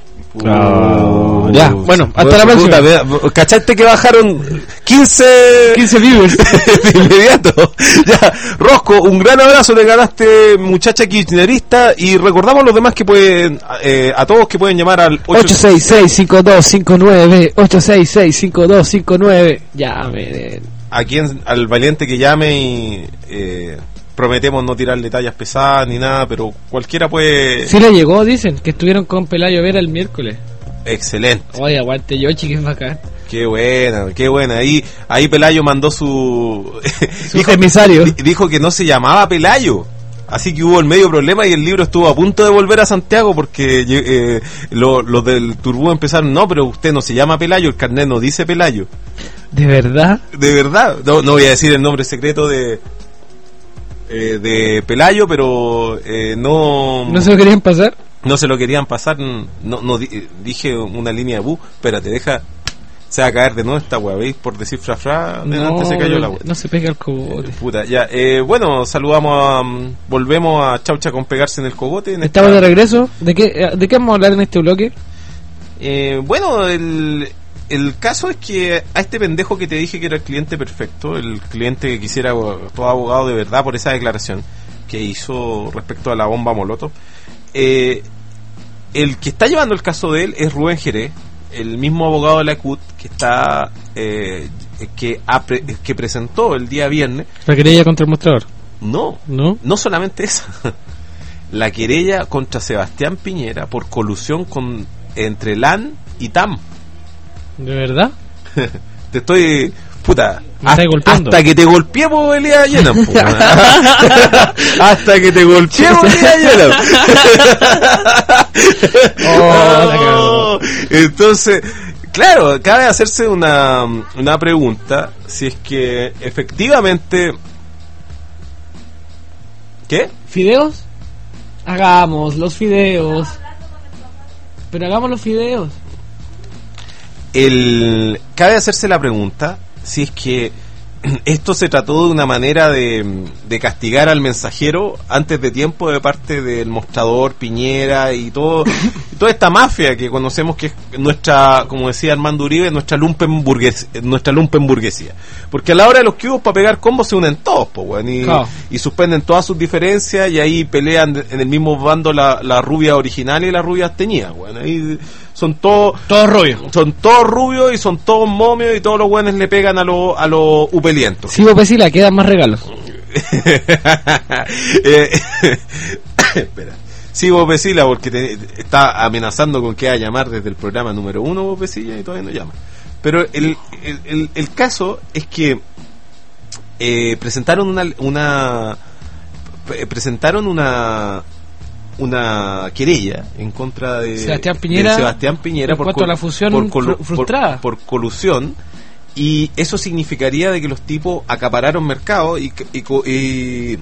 Oh, ya, bueno, hasta la
Puta,
próxima.
vea, ¿cachaste que bajaron quince
quince viewers.
de inmediato? Ya, Rosco, un gran abrazo, le ganaste, muchacha kirchnerista, y recordamos a los demás que pueden, eh, a todos que pueden llamar al
ocho seis seis, cinco dos cinco nueve ocho seis seis, cinco dos cinco nueve. Llame.
a quien, al valiente que llame, y eh, prometemos no tirarle tallas pesadas ni nada, pero cualquiera puede.
Sí le llegó, dicen, que estuvieron con Pelayo Vera el miércoles.
Excelente.
Oye, aguante Yoshi, que es bacán.
Qué buena, qué buena. Ahí, ahí Pelayo mandó su,
Su emisario.
di- dijo que no se llamaba Pelayo. Así que hubo el medio problema y el libro estuvo a punto de volver a Santiago porque eh, lo- los del Turbú empezaron, no, pero usted no se llama Pelayo, el carnet no dice Pelayo.
¿De verdad?
De verdad, no, no voy a decir el nombre secreto de eh, de Pelayo, pero eh, no,
¿No se lo querían pasar?
no se lo querían pasar. No, no di- dije una línea de bu, espérate, deja, se va a caer de nuevo esta weá, ¿veis? Por decir fra fra, delante se cayó la weá.
no se pega el cogote.
Puta, ya, eh, bueno, saludamos a, mm, volvemos a Chaucha con pegarse en el cogote. En
Estamos
esta-
de regreso. ¿De qué, ¿De qué vamos a hablar en este bloque?
Eh, bueno, el, el caso es que a este pendejo que te dije que era el cliente perfecto, el cliente que quisiera todo abogado de verdad por esa declaración que hizo respecto a la bomba Molotov, eh, el que está llevando el caso de él es Rubén Jerez, el mismo abogado de la C U T que está eh, que, ha pre- que presentó el día viernes.
La querella contra el mostrador.
No,
¿No?
no solamente esa, la querella contra Sebastián Piñera por colusión con entre L A N y T A M.
¿De verdad?
Te estoy, puta,
Me estáis golpeando.
hasta que te golpeemos, Elías Llena, po. Hasta que te golpeemos, Elías Llena.
Oh, la cagó.
Entonces, claro, cabe hacerse una, una pregunta, si es que efectivamente... ¿Qué?
¿Fideos? Hagamos los fideos. Pero hagamos los fideos.
El, cabe hacerse la pregunta si es que esto se trató de una manera de, de castigar al mensajero antes de tiempo de parte del Mostrador, Piñera y todo toda esta mafia que conocemos, que es nuestra, como decía Armando Uribe, nuestra lumpen burgues, nuestra lumpen burguesía. Porque a la hora de los cubos para pegar combos se unen todos, po, weón, y,
Claro.
y suspenden todas sus diferencias, y ahí pelean en el mismo bando la, la rubia original y la rubia teñida, weón. Ahí son todos
Todo rollo.
son todos rubios y son todos momios, y todos los buenos le pegan a los a los upelientos.
Sí, vos Pesila, quedan más regalos.
eh, espera. Sí, vos Pesila, porque te, está amenazando con que va a llamar desde el programa número uno, vos Pesila, y todavía no llama. Pero el, el, el, el caso es que eh, presentaron una una pre- presentaron una una querella en contra de
Sebastián Piñera,
de Sebastián Piñera
en
por,
cuanto
col-
a la fusión
por colu-
fru- frustrada.
por, por colusión, y eso significaría de que los tipos acapararon mercado y, y, co- y,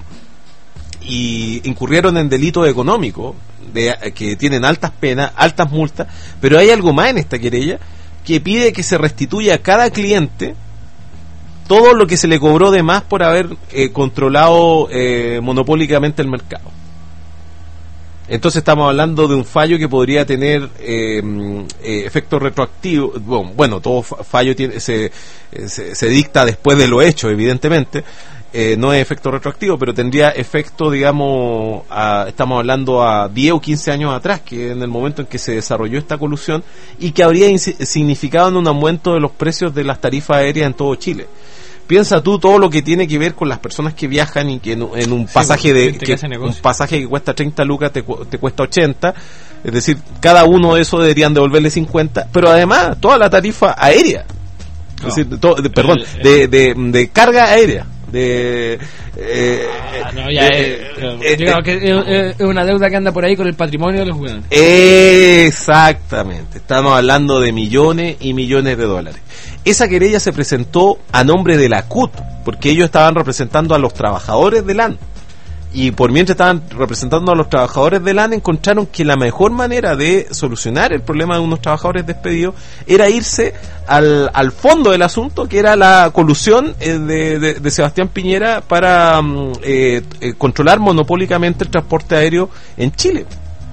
y incurrieron en delitos económicos de, que tienen altas penas, altas multas. Pero hay algo más en esta querella, que pide que se restituya a cada cliente todo lo que se le cobró de más por haber eh, controlado eh, monopólicamente el mercado. Entonces estamos hablando de un fallo que podría tener eh, eh, efecto retroactivo. Bueno, bueno, todo fa- fallo tiene, se, se, se dicta después de lo hecho, evidentemente. Eh, no es efecto retroactivo, pero tendría efecto, digamos, a, estamos hablando a diez o quince años atrás, que en el momento en que se desarrolló esta colusión, y que habría insi- significado en un aumento de los precios de las tarifas aéreas en todo Chile. Piensa tú todo lo que tiene que ver con las personas que viajan y que en, en un
Sí,
pasaje
pues,
de
gente que
que,
hace negocio.
un pasaje que cuesta treinta lucas te, cu- te cuesta ochenta, es decir, cada uno de esos deberían devolverle cincuenta, pero además toda la tarifa aérea, es
No.
decir, to- de- perdón,
El- el-
de, de, de carga aérea, de eh,
Ah, no, ya,
eh,
eh,
eh,
eh, digamos
eh,
que es, es- es una deuda que anda por ahí con el patrimonio de los jugadores.
Exactamente, estamos hablando de millones y millones de dólares. Esa querella se presentó a nombre de la C U T, porque ellos estaban representando a los trabajadores del A N. Y por mientras estaban representando a los trabajadores del A N, encontraron que la mejor manera de solucionar el problema de unos trabajadores despedidos era irse al, al fondo del asunto, que era la colusión eh, de, de, de Sebastián Piñera para mm, eh, eh, controlar monopólicamente el transporte aéreo en Chile.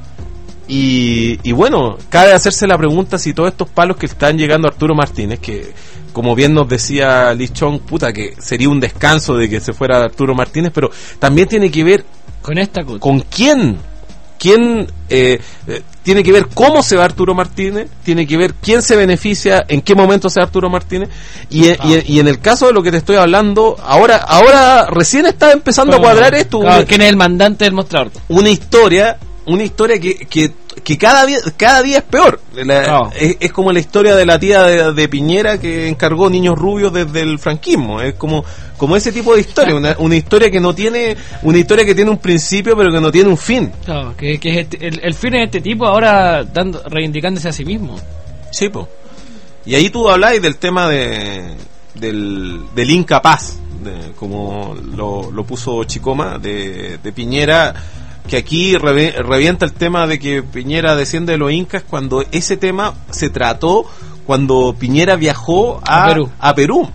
Y, y bueno, cabe hacerse la pregunta si todos estos palos que están llegando a Arturo Martínez, que como bien nos decía Lichón, puta, que sería un descanso de que se fuera Arturo Martínez, pero también tiene que ver
Con esta cosa.
con quién, quién eh, eh, tiene que ver cómo se va Arturo Martínez, tiene que ver quién se beneficia, en qué momento se va Arturo Martínez, y, eh, y, y en el caso de lo que te estoy hablando, ahora, ahora recién está empezando a cuadrar esto,
Claro,
una,
¿quién es el mandante del mostrador?
una historia, una historia que, que, que cada día, cada día es peor. La-
Claro.
es, es como la historia de la tía de, de Piñera que encargó niños rubios desde el franquismo. Es como, como ese tipo de historia, una, una historia que no tiene, una historia que tiene un principio pero que no tiene un fin.
Claro, que, que es este- el, el fin es este tipo ahora dando, reivindicándose a sí mismo.
Sí, po. Y ahí tú habláis del tema de del, del incapaz, de, como lo, lo puso Chicoma, de, de Piñera, que aquí revi- revienta el tema de que Piñera desciende de los incas, cuando ese tema se trató cuando Piñera viajó a,
A Perú.
a Perú.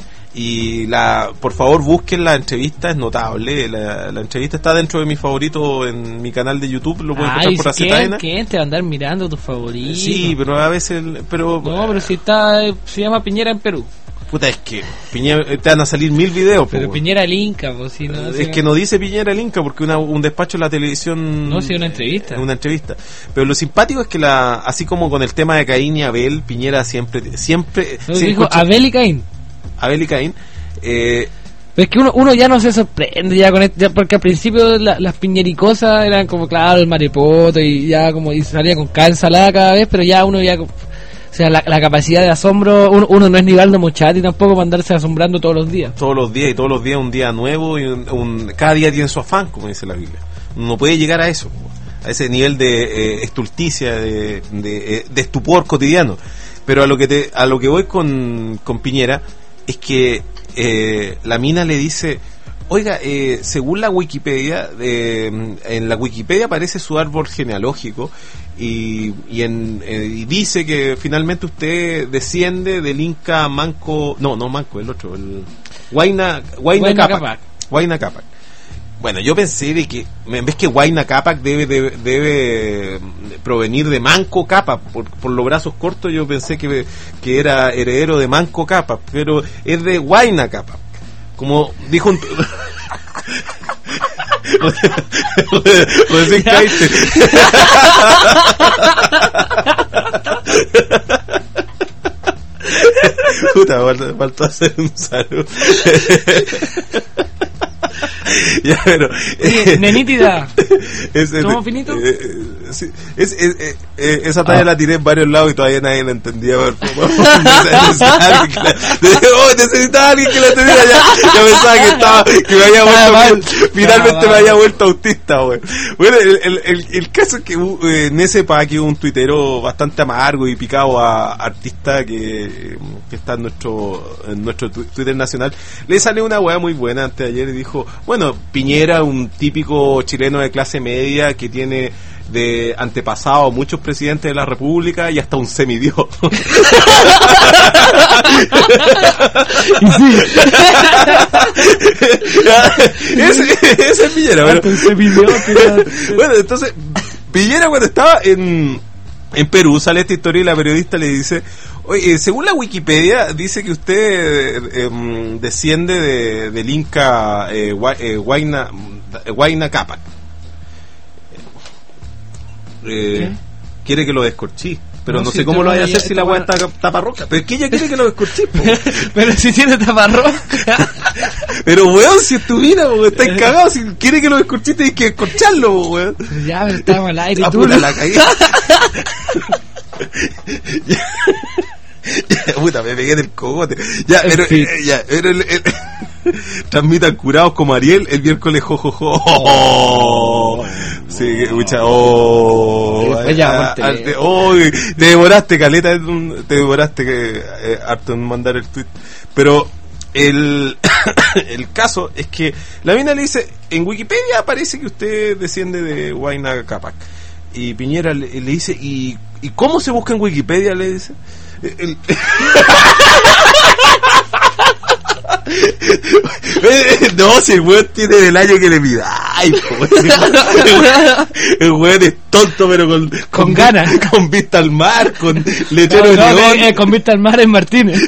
Y la, por favor busquen la entrevista, es notable. La, la entrevista está dentro de mi favorito en mi canal de YouTube, lo pueden
Ay,
encontrar por
¿quién,
Acetaena.
¿quién te va a andar mirando tus favoritos?
Sí, pero a veces, pero
No, pero si está, se llama Piñera en Perú.
puta, es que Piñera, te van a salir mil videos,
Pero
po,
Piñera el Inca, pues si no.
es
si
que
no-
no dice Piñera el Inca porque una, un despacho en la televisión
No, sí, una entrevista.
es una entrevista. Pero lo simpático es que la, así como con el tema de Caín y Abel, Piñera siempre siempre
No,
se
dijo
encuentra-
Abel y Caín.
Abel y Caín eh,
Pero es que uno, uno ya no se sorprende ya con esto, ya, porque al principio la- las piñericosas eran como, claro, el marepoto y ya como y salía con cada ensalada cada vez, pero ya uno ya, o sea, la, la capacidad de asombro, uno, uno no es Nivaldo Mochati tampoco para andarse asombrando todos los días.
todos los días y todos los días un día nuevo y un, un- cada día tiene su afán, como dice la Biblia. No puede llegar a eso, a ese nivel de eh, estulticia, de, de, eh, de estupor cotidiano. Pero a lo que te, a lo que voy con, con Piñera es que eh, la mina le dice, oiga, eh, según la Wikipedia, eh, en la Wikipedia aparece su árbol genealógico y, y, en, eh, y dice que finalmente usted desciende del Inca Manco, no, no Manco, el otro, el Huayna, Huayna
Huayna
Cápac.
Cápac.
Huayna Cápac. Bueno, yo pensé de que en vez que Huayna Cápac debe, debe debe provenir de Manco Cápac, por, por los brazos cortos yo pensé que, que era heredero de Manco Cápac, pero es de Huayna Cápac. Como dijo un... Recién caíste. Puta, faltó hacer un saludo. Ya, pero
Oye, nenítida.
Ese,
¿Somos finitos?
Eh, eh, sí, es, es, eh, eh, esa talla ah. la tiré en varios lados y todavía nadie la entendía. Necesitaba alguien que la entendiera. Ya, ya pensaba que estaba, que me había vuelto, ah, que, finalmente ah, me había vuelto autista, güey. Bueno, el, el, el, el caso es que eh, en ese paque hubo un tuitero bastante amargo y picado a artista que, que está en nuestro, en nuestro Twitter nacional. Le salió una weá muy buena antes de ayer y dijo, bueno, Piñera, un típico chileno de clase media que tiene de antepasado muchos presidentes de la República y hasta un semidios. ese, ese es Piñera. Bueno, bueno, entonces Piñera cuando estaba en en Perú sale esta historia y la periodista le dice, oye, según la Wikipedia dice que usted eh, eh, desciende de, del Inca eh, eh, Huayna Huayna Cápac. Eh, quiere que lo descorchí, pero no, no si sé cómo lo vaya a hacer si la weá está taparroca. Pero es que ella quiere que lo descorchí,
pero si tiene taparroca.
Pero weón, si es tu vida, weón, estás cagado. Si quiere que lo descorchí, tienes que descorcharlo, weón.
Ya, pero estamos al aire y
ah,
tú
puta, la cagué. Ya, puta, me pegué del cogote. Ya, pero, eh, ya, pero el, el, transmitan curados como Ariel el miércoles jojojo. Jo, jo. Oh, sí, mucha, oh,
sí, ya,
a, a, te, oh, te demoraste, caleta, te demoraste que eh, harto en mandar el tweet. Pero el el caso es que la mina le dice, en Wikipedia aparece que usted desciende de Huayna Cápac. Y Piñera le, le dice, ¿y, ¿y cómo se busca en Wikipedia? Le dice. El... No, si el weón tiene el año que le midáis, el weón es tonto, pero con, con,
con ganas,
con vista al mar, con lechero
no,
de
no,
neón.
Eh, con vista al mar en Martínez.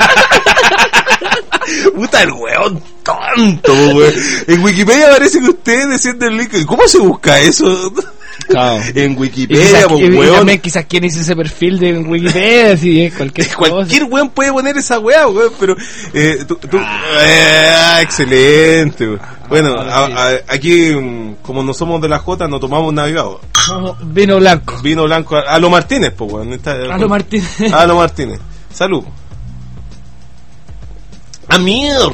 Puta, el weón tonto, weón. En Wikipedia parece que usted desciende el link. ¿Cómo se busca eso?
Claro.
En Wikipedia,
y, quizás, y,
weón.
y también quizás quién hizo ese perfil de Wikipedia, si es cualquier
cualquier
cosa.
weón puede poner esa weá, weón, pero eh, tú, tú, ah, eh, excelente, weón. Bueno, a, a, aquí como no somos de la Jota, no tomamos navegado.
Vino blanco.
Vino blanco a, a lo Martínez, pues weón. Está,
a lo Martínez.
A lo Martínez. Salud. A mierda.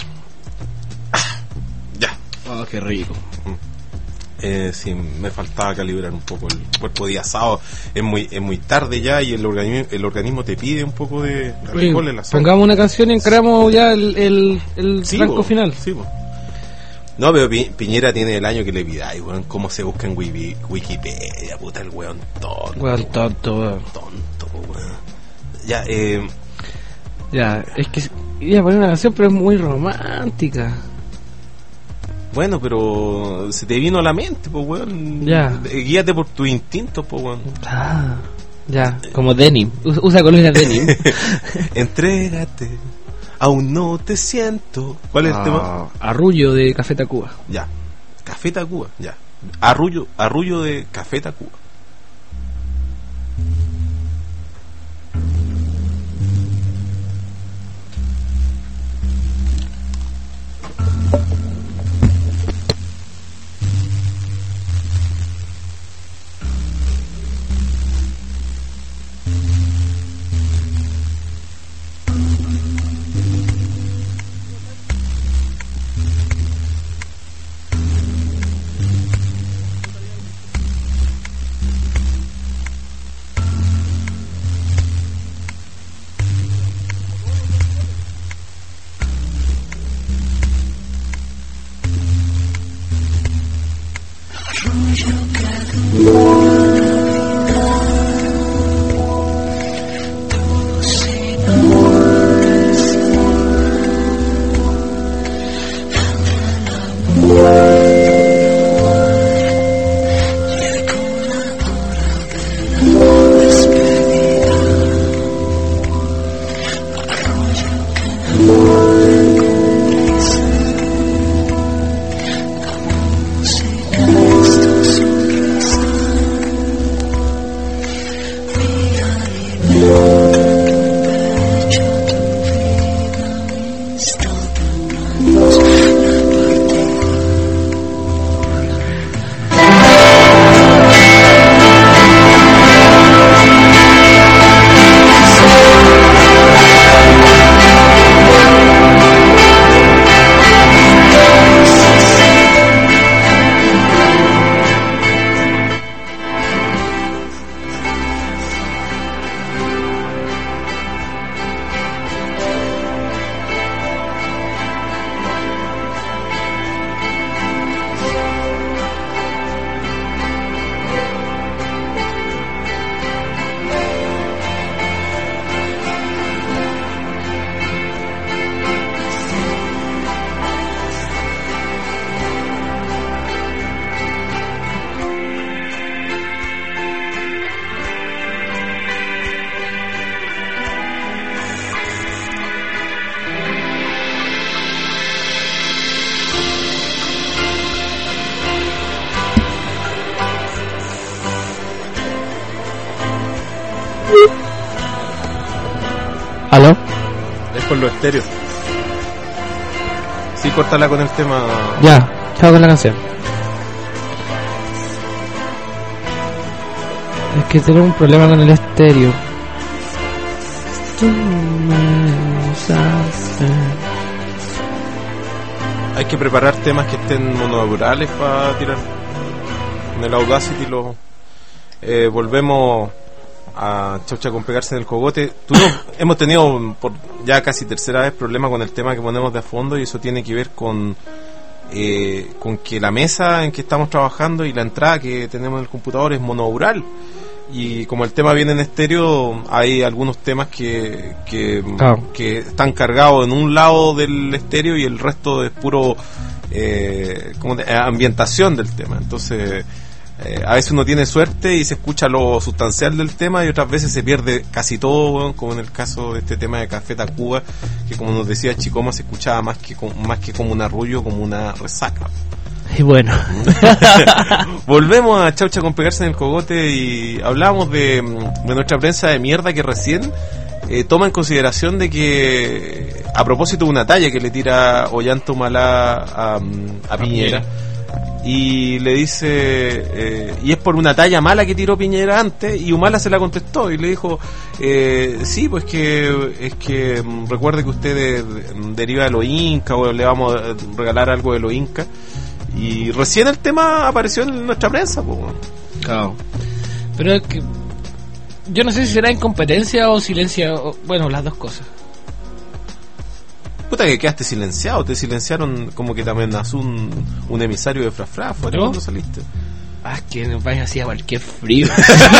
Ya.
Oh, qué rico.
Eh, sí, me faltaba calibrar un poco el cuerpo de asado. Es muy es muy tarde ya y el organismo el organismo te pide un poco de alcohol en la sangre.
Pongamos una canción y encaramos ya el el, el
sí,
blanco
bo,
final.
Sí, bo. No, pero Pi, Piñera tiene el año que le pidáis, weón. ¿Cómo se busca en Wiki, Wikipedia? Puta, el weón tonto.
Weón tonto, weón.
Tonto, weón. Ya, eh.
Ya, es que iba a poner una canción, pero es muy romántica.
Bueno, pero se te vino a la mente, pues, weón.
Ya.
Guíate por tus instintos, pues, weón.
Ah, ya, como denim. Usa colores denim.
Entrégate, aún no te siento. ¿Cuál es ah, el tema?
Arrullo de Café Tacuba.
Ya. Café Tacuba, ya. Arrullo, arrullo de Café Tacuba.
¿Aló?
Es por los estéreos. Sí, córtala con el tema.
Ya, chao con la canción. Es que tengo un problema con el estéreo. Tú me usaste.
Hay que preparar temas que estén mononaurales para tirar. En el Audacity lo eh, volvemos a Chaucha con pegarse en el cogote. Tú no, hemos tenido por ya casi tercera vez problemas con el tema que ponemos de fondo, y eso tiene que ver con eh, con que la mesa en que estamos trabajando y la entrada que tenemos en el computador es monoural, y como el tema viene en estéreo, hay algunos temas que que,
Claro.
que están cargados en un lado del estéreo y el resto es puro eh, como de, ambientación del tema. Entonces Eh, a veces uno tiene suerte y se escucha lo sustancial del tema, y otras veces se pierde casi todo, bueno, como en el caso de este tema de Café Tacuba, que como nos decía Chicoma, se escuchaba más que con, más que como un arrullo, como una resaca.
Y bueno.
Volvemos a Chaucha con pegarse en el cogote y hablamos de, de nuestra prensa de mierda que recién eh, toma en consideración de que, a propósito de una talla que le tira Ollanta Humala a, a Piñera, y le dice eh, y es por una talla mala que tiró Piñera antes, y Humala se la contestó y le dijo eh, sí, pues que es que mm, recuerde que usted de, de, deriva de los incas, o le vamos a regalar algo de los incas, y recién el tema apareció en nuestra prensa, pues.
Claro. Pero es que yo no sé si será incompetencia o silencio, o, bueno, las dos cosas.
Puta que quedaste silenciado, te silenciaron como que te amenazó un, un emisario de Frafra, ¿fue
¿No?
cuando saliste?
Ah, que no vaya así a cualquier frío.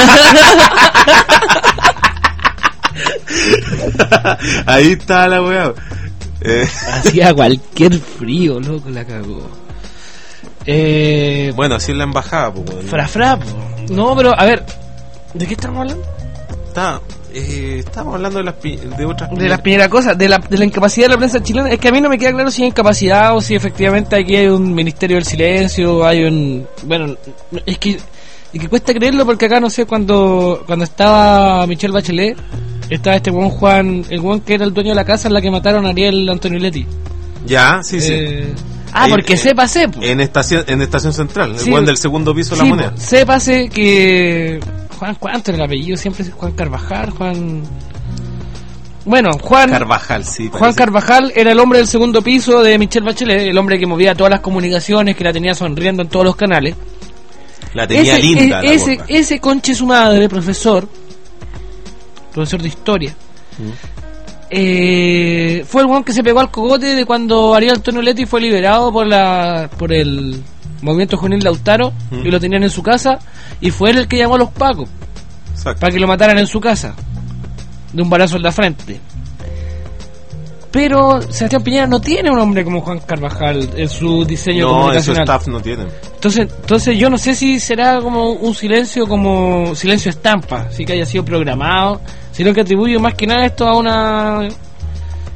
Ahí está la weá. Eh,
Hacía cualquier frío, loco, la cagó. Eh,
bueno, así es la embajada, pues, weón.
fra, fra, po. No, pero a ver, ¿de qué estamos hablando?
Está, eh, estábamos hablando de las pi- de otras
De las primeras cosas, de la, de la incapacidad de la prensa chilena. Es que a mí no me queda claro si hay incapacidad o si efectivamente aquí hay un ministerio del silencio, hay un... Bueno, es que, es que cuesta creerlo, porque acá, no sé, cuando cuando estaba Michelle Bachelet, estaba este buen Juan, el buen que era el dueño de la casa en la que mataron a Ariel Antonioletti.
Ya, sí, sí.
Eh, ah,
Ahí,
porque
eh,
sepa, sepa.
En estación, en estación central, el
Sí,
buen del segundo piso de
Sí,
la moneda.
po, sépase que Juan, ¿cuánto era el apellido? Siempre es Juan Carvajal, Juan... Bueno, Juan
Carvajal, sí.
Juan
parece.
Carvajal era el hombre del segundo piso de Michelle Bachelet, el hombre que movía todas las comunicaciones, que la tenía sonriendo en todos los canales.
La tenía
ese,
linda,
e-
la
ese,
gorda.
ese conche su madre, profesor, profesor de historia,
Mm.
eh, fue el weón que se pegó al cogote de cuando Ariel Antonioletti fue liberado por la por el movimiento juvenil Lautaro,
Mm.
y lo tenían en su casa, y fue él el que llamó a los pacos
Exacto.
para que lo mataran en su casa de un balazo en la frente. Pero Sebastián Piñera no tiene un hombre como Juan Carvajal en su diseño
No, en su
comunicacional.
staff no tienen.
Entonces, entonces yo no sé si será como un silencio, como silencio estampa, sí que haya sido programado, sino que atribuye más que nada esto a una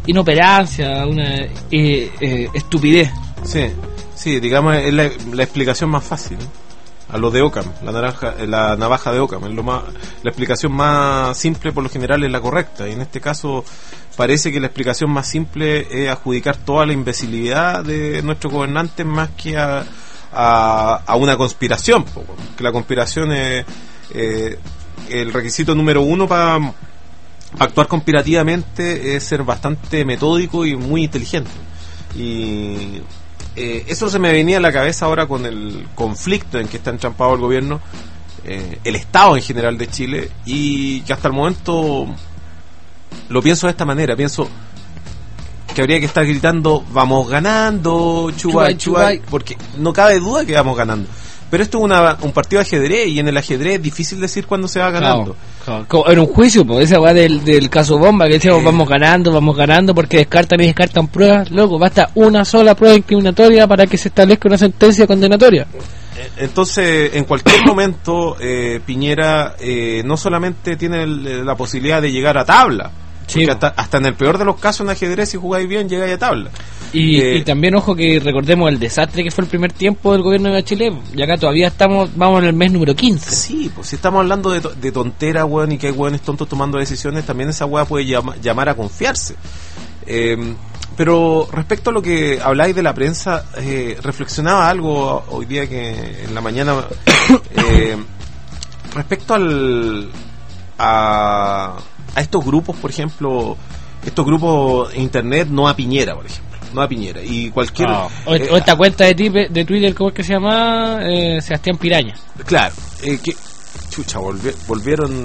inoperancia, una eh, eh, estupidez.
Sí, sí, digamos, es la, la explicación más fácil, ¿no? A lo de Occam, la naranja, la navaja de Occam, es lo más, la explicación más simple por lo general es la correcta, y en este caso parece que la explicación más simple es adjudicar toda la imbecilidad de nuestros gobernantes más que a, a, a una conspiración, que la conspiración es eh, el requisito número uno para actuar conspirativamente es ser bastante metódico y muy inteligente, y Eh, eso se me venía a la cabeza ahora con el conflicto en que está entrampado el gobierno, eh, el Estado en general de Chile, y que hasta el momento lo pienso de esta manera, pienso que habría que estar gritando vamos ganando, chubay, chubay, porque no cabe duda que vamos ganando. Pero esto es una, un partido de ajedrez, y en el ajedrez es difícil decir cuándo se va ganando.
Claro, claro. Era un juicio, pues, esa weá del, del caso Bomba, que decíamos eh. vamos ganando, vamos ganando, porque descartan y descartan pruebas. Loco, basta una sola prueba incriminatoria para que se establezca una sentencia condenatoria.
Entonces, en cualquier momento, eh, Piñera eh, no solamente tiene el, la posibilidad de llegar a tabla, sí, porque hasta, hasta en el peor de los casos en ajedrez, si jugáis bien, llegáis a tabla.
Y,
eh,
y también, ojo, que recordemos el desastre que fue el primer tiempo del gobierno de Bachelet, y acá todavía estamos, vamos en el mes número quince.
Sí, pues si estamos hablando de, to- de tontera, weón, y que hay weones tontos tomando decisiones, también esa weá puede llama, llamar a confiarse. Eh, pero respecto a lo que habláis de la prensa, eh, reflexionaba algo hoy día que en la mañana, eh, respecto al a, a estos grupos, por ejemplo, estos grupos en internet, no a Piñera, por ejemplo. No a Piñera, y cualquier
oh. o,
eh,
o esta cuenta de, tipe, de Twitter, ¿cómo es que se llama? Eh, Sebastián Piraña.
Claro, eh, que chucha, volvi- volvieron.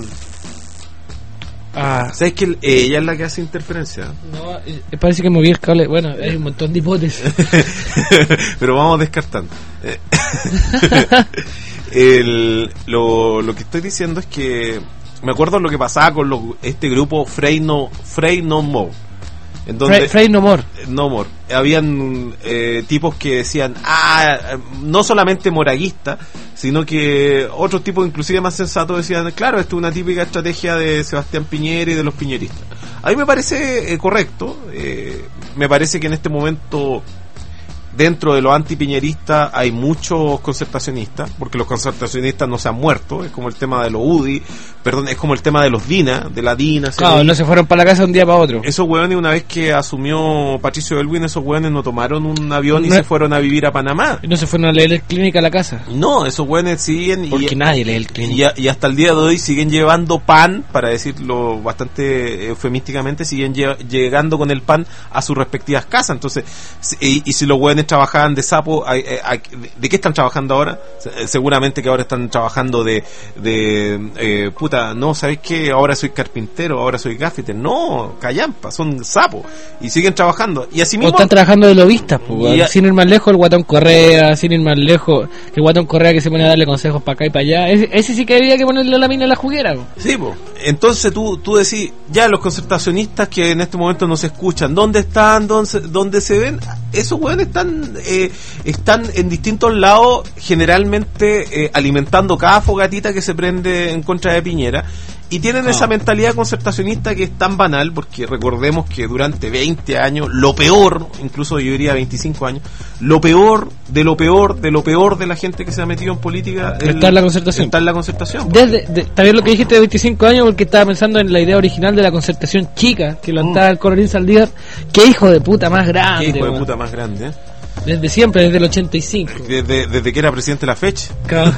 Ah.
¿Sabes que eh, ella es la que hace interferencia?
No, eh, parece que moví el cable. Bueno, hay un montón de hipótesis.
Pero vamos descartando. el, lo, lo que estoy diciendo es que me acuerdo lo que pasaba con los, este grupo Frey No, Frey No More. En donde,
Frey, Frey No More.
No More. Habían eh, tipos que decían, ah, no solamente moraguista, sino que otros tipos inclusive más sensatos decían, claro, esto es una típica estrategia de Sebastián Piñera y de los piñeristas. A mí me parece eh, correcto, eh, me parece que en este momento dentro de los antipiñeristas hay muchos concertacionistas, porque los concertacionistas no se han muerto, es como el tema de los U D I, perdón, es como el tema de los DINA, de la DINA.
Claro, no se fueron para la casa de un día para otro.
Esos hueones, una vez que asumió Patricio Aylwin, esos hueones no tomaron un avión
no,
y se fueron a vivir a Panamá.
No se fueron a leer el clínica a la casa.
No, esos hueones siguen...
Porque
y,
nadie lee el clínica.
Y, y hasta el día de hoy siguen llevando pan, para decirlo bastante eufemísticamente, siguen lle- llegando con el pan a sus respectivas casas. Entonces, y, y si los hueones trabajaban de sapo, ¿de qué están trabajando ahora? Seguramente que ahora están trabajando de, de eh, puta, no, ¿sabes qué? Ahora soy carpintero, ahora soy gaffiter. No, callampa, son sapos y siguen trabajando. Y así mismo,
o están trabajando de lobistas, pues,
a,
sin ir más lejos el Guatón Correa, sin ir más lejos el Guatón Correa que se pone a darle consejos para acá y para allá. Ese, ese sí que había que ponerle la mina a la juguera, pues.
Sí, pues. Entonces tú, tú decís, ya los concertacionistas que en este momento no se escuchan, ¿dónde están? ¿Dónde, dónde se ven? Esos hueones están eh, están en distintos lados, generalmente eh, alimentando cada fogatita que se prende en contra de Piñera, y tienen ah. esa mentalidad concertacionista que es tan banal, porque recordemos que durante veinte años, lo peor, incluso yo diría veinticinco años, lo peor de lo peor de lo peor de la gente que se ha metido en política el,
está en la concertación.
Está en la concertación.
Desde, de, también lo que dijiste de veinticinco años, porque estaba pensando en la idea original de la concertación chica que levantaba mm. el Coronel Saldívar. Qué hijo de puta más grande.
Qué hijo de
man.
puta más grande, ¿eh?
Desde siempre, desde el ochenta y cinco.
Desde, desde que era presidente de la fecha.
Claro.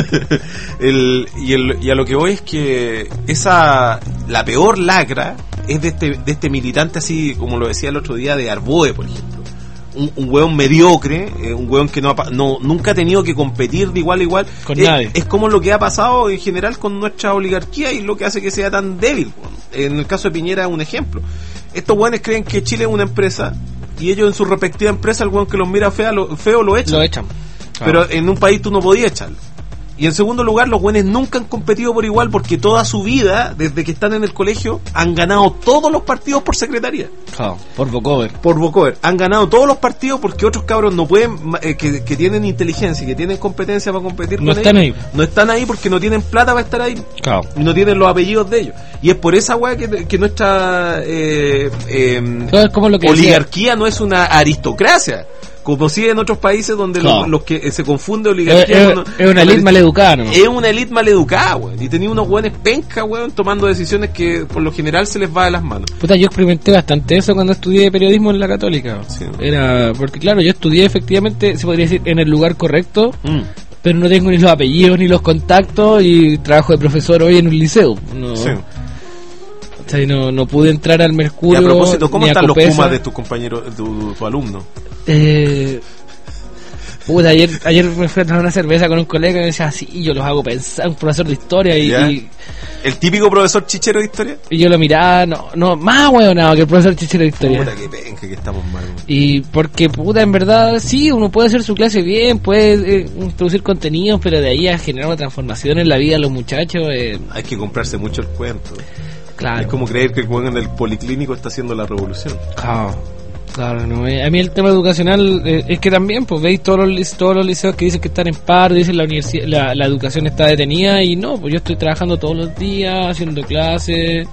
el, y, el, y a lo que voy es que esa la peor lacra es de este, de este militante, así como lo decía el otro día, de Arboe, por ejemplo. Un, un hueón mediocre, eh, un hueón que no, ha, no nunca ha tenido que competir de igual a igual.
Con
es,
nadie.
Es como lo que ha pasado en general con nuestra oligarquía y lo que hace que sea tan débil. En el caso de Piñera es un ejemplo. Estos hueones creen que Chile es una empresa, y ellos en su respectiva empresa, el hueón que los mira fea, lo, feo lo echan.
Lo echan.
Claro. Pero en un país tú no podías echarlo. Y en segundo lugar, los güeyes nunca han competido por igual porque toda su vida, desde que están en el colegio, han ganado todos los partidos por secretaría.
Oh, por vocover.
Por vocover. Han ganado todos los partidos porque otros cabros no pueden, eh, que, que tienen inteligencia y que tienen competencia para competir
No
con
están
ellos.
ahí.
No están ahí porque no tienen plata para estar ahí.
Claro.
Y no tienen los apellidos de ellos. Y es por esa weá que, que nuestra eh, eh,
Eso es como lo que
oligarquía decía. No es una aristocracia. Como si en otros países donde
Claro.
los, los que eh, se confunde oligarquía
Es,
con-
es, es una
con
elite
arist-
maleducada, ¿no?
Es una elite maleducada, weón. Y tenía unos weones penca, weón, tomando decisiones que por lo general se les va de las manos.
Puta, yo experimenté bastante eso cuando estudié periodismo en la Católica.
Sí.
Era, porque claro, yo estudié efectivamente, se podría decir, en el lugar correcto,
Mm.
pero no tengo ni los apellidos ni los contactos y trabajo de profesor hoy en un liceo. No,
Sí.
o sea, no, no pude entrar al
Y
Mercurio.
a propósito, ¿cómo
ni a
están los
Copesa.
Pumas de tus compañeros, de tu, tu alumno?
Eh, puta, ayer, ayer me fui a tomar una cerveza con un colega y me decía, sí, yo los hago pensar, un profesor de historia y,
¿Ya?
y,
¿El típico profesor chichero de historia?
y yo lo miraba, no, no, más hueonado que el profesor chichero de historia.
Puta, que penca que estamos mal, weón.
Y porque, puta, en verdad, sí, uno puede hacer su clase bien, puede eh, producir contenidos, pero de ahí a generar una transformación en la vida de los muchachos, eh,
Hay que comprarse mucho el cuento.
claro.
Es como creer que el weón en el policlínico está haciendo la revolución.
Claro, claro, no, eh, a mí el tema educacional eh, es que también, pues veis todos los, lice- todos los liceos que dicen que están en paro, dicen la universidad, la, la educación está detenida y no, pues yo estoy trabajando todos los días, haciendo clases.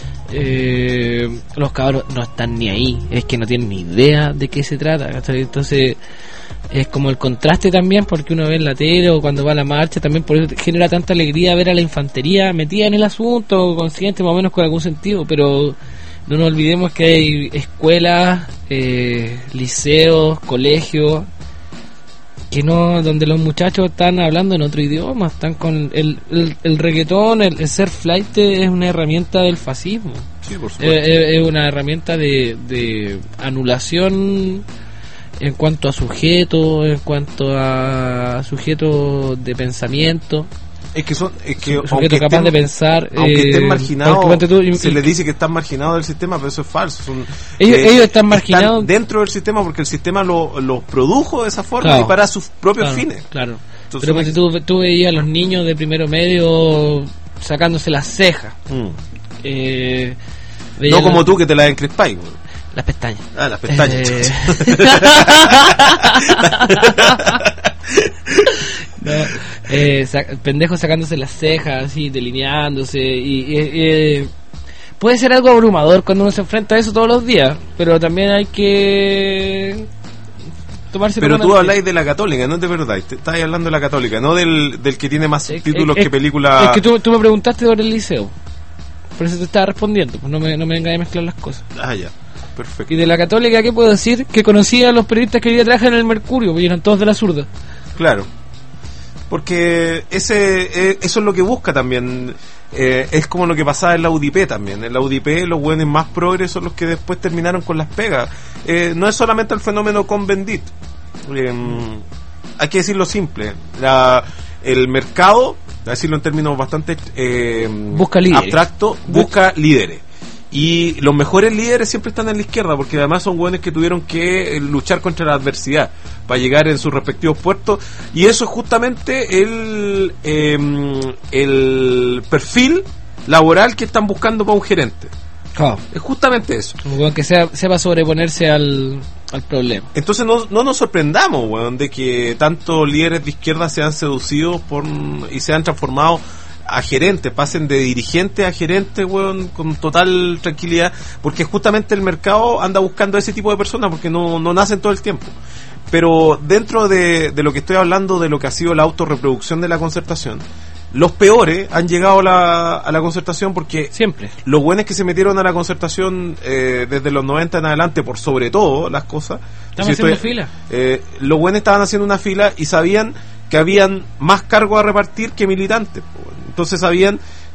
Eh, los cabros no están ni ahí, es que no tienen ni idea de qué se trata, ¿cachai? Entonces es como el contraste también, porque uno ve en la tele o cuando va a la marcha, también por eso genera tanta alegría ver a la infantería metida en el asunto, consciente más o menos con algún sentido, pero no nos olvidemos que hay escuelas, eh, liceos, colegios que no, donde los muchachos están hablando en otro idioma, están con el, el, el reggaetón, el, el ser flight es una herramienta del fascismo.
Sí, por
Es,
supuesto.
es- es una herramienta de, de anulación en cuanto a sujeto, en cuanto a sujeto de pensamiento,
Es que son, es que
sujeto
aunque
capaz
estén,
de pensar.
aunque
eh,
estén marginados,
porque ponte tú, y-
se
y-
les dice que están marginados del sistema, pero eso es falso. Son,
Ellos- ellos están marginados-
dentro del sistema porque el sistema los lo produjo de esa forma
Claro.
y para sus propios
Claro,
fines.
claro.
Entonces,
Pero ponte tú, tú veías a los niños de primero medio sacándose las cejas.
Mm.
Eh, veías
No como
los-
tú que te la encrespáis, güey.
las pestañas.
Ah, las pestañas.
Eh, No, eh, sa- pendejos sacándose las cejas, así, delineándose. Y, y- eh, puede ser algo abrumador cuando uno se enfrenta a eso todos los días, pero también hay que tomarse
Pero
con
tú
una-
habláis de la católica, no de verdad. Te estás hablando de la católica, no del, del que tiene más
Es-
títulos
es-
que película.
Es que tú, tú me preguntaste sobre el liceo, por eso te estaba respondiendo, pues no me, no me vengas a mezclar las cosas.
Ah, ya. Perfecto.
Y de la católica, ¿qué puedo decir? Que conocía a los periodistas que hoy día trabajan en el Mercurio, porque eran todos de la zurda.
Claro. Porque ese eh, eso es lo que busca también. Eh, es como lo que pasaba en la U D I P también. En la U D I P los buenos más progres son los que después terminaron con las pegas. Eh, no es solamente el fenómeno con Bendit. Eh, hay que decirlo simple. La, el mercado, a decirlo en términos bastante eh,
Busca líderes.
abstractos, busca líderes. Y los mejores líderes siempre están en la izquierda, porque además son buenos que tuvieron que eh, luchar contra la adversidad para llegar en sus respectivos puertos. Y eso es justamente el, eh, el perfil laboral que están buscando para un gerente.
Claro.
Es justamente eso.
Como que sea, sepa sobreponerse al, al problema.
Entonces no, no nos sorprendamos, weón, de que tantos líderes de izquierda sean seducidos por y sean transformados a gerentes, pasen de dirigentes a gerentes, weón, con total tranquilidad, porque justamente el mercado anda buscando a ese tipo de personas, porque no, no nacen todo el tiempo. Pero dentro de, de lo que estoy hablando, de lo que ha sido la autorreproducción de la concertación, los peores han llegado a la, a la concertación porque
Siempre.
los buenos que se metieron a la concertación eh, desde los noventa en adelante, por sobre todo las cosas,
Estamos
si
haciendo
estoy-
fila.
eh, los buenos estaban haciendo una fila y sabían que habían más cargos a repartir que militantes, po. Entonces sabían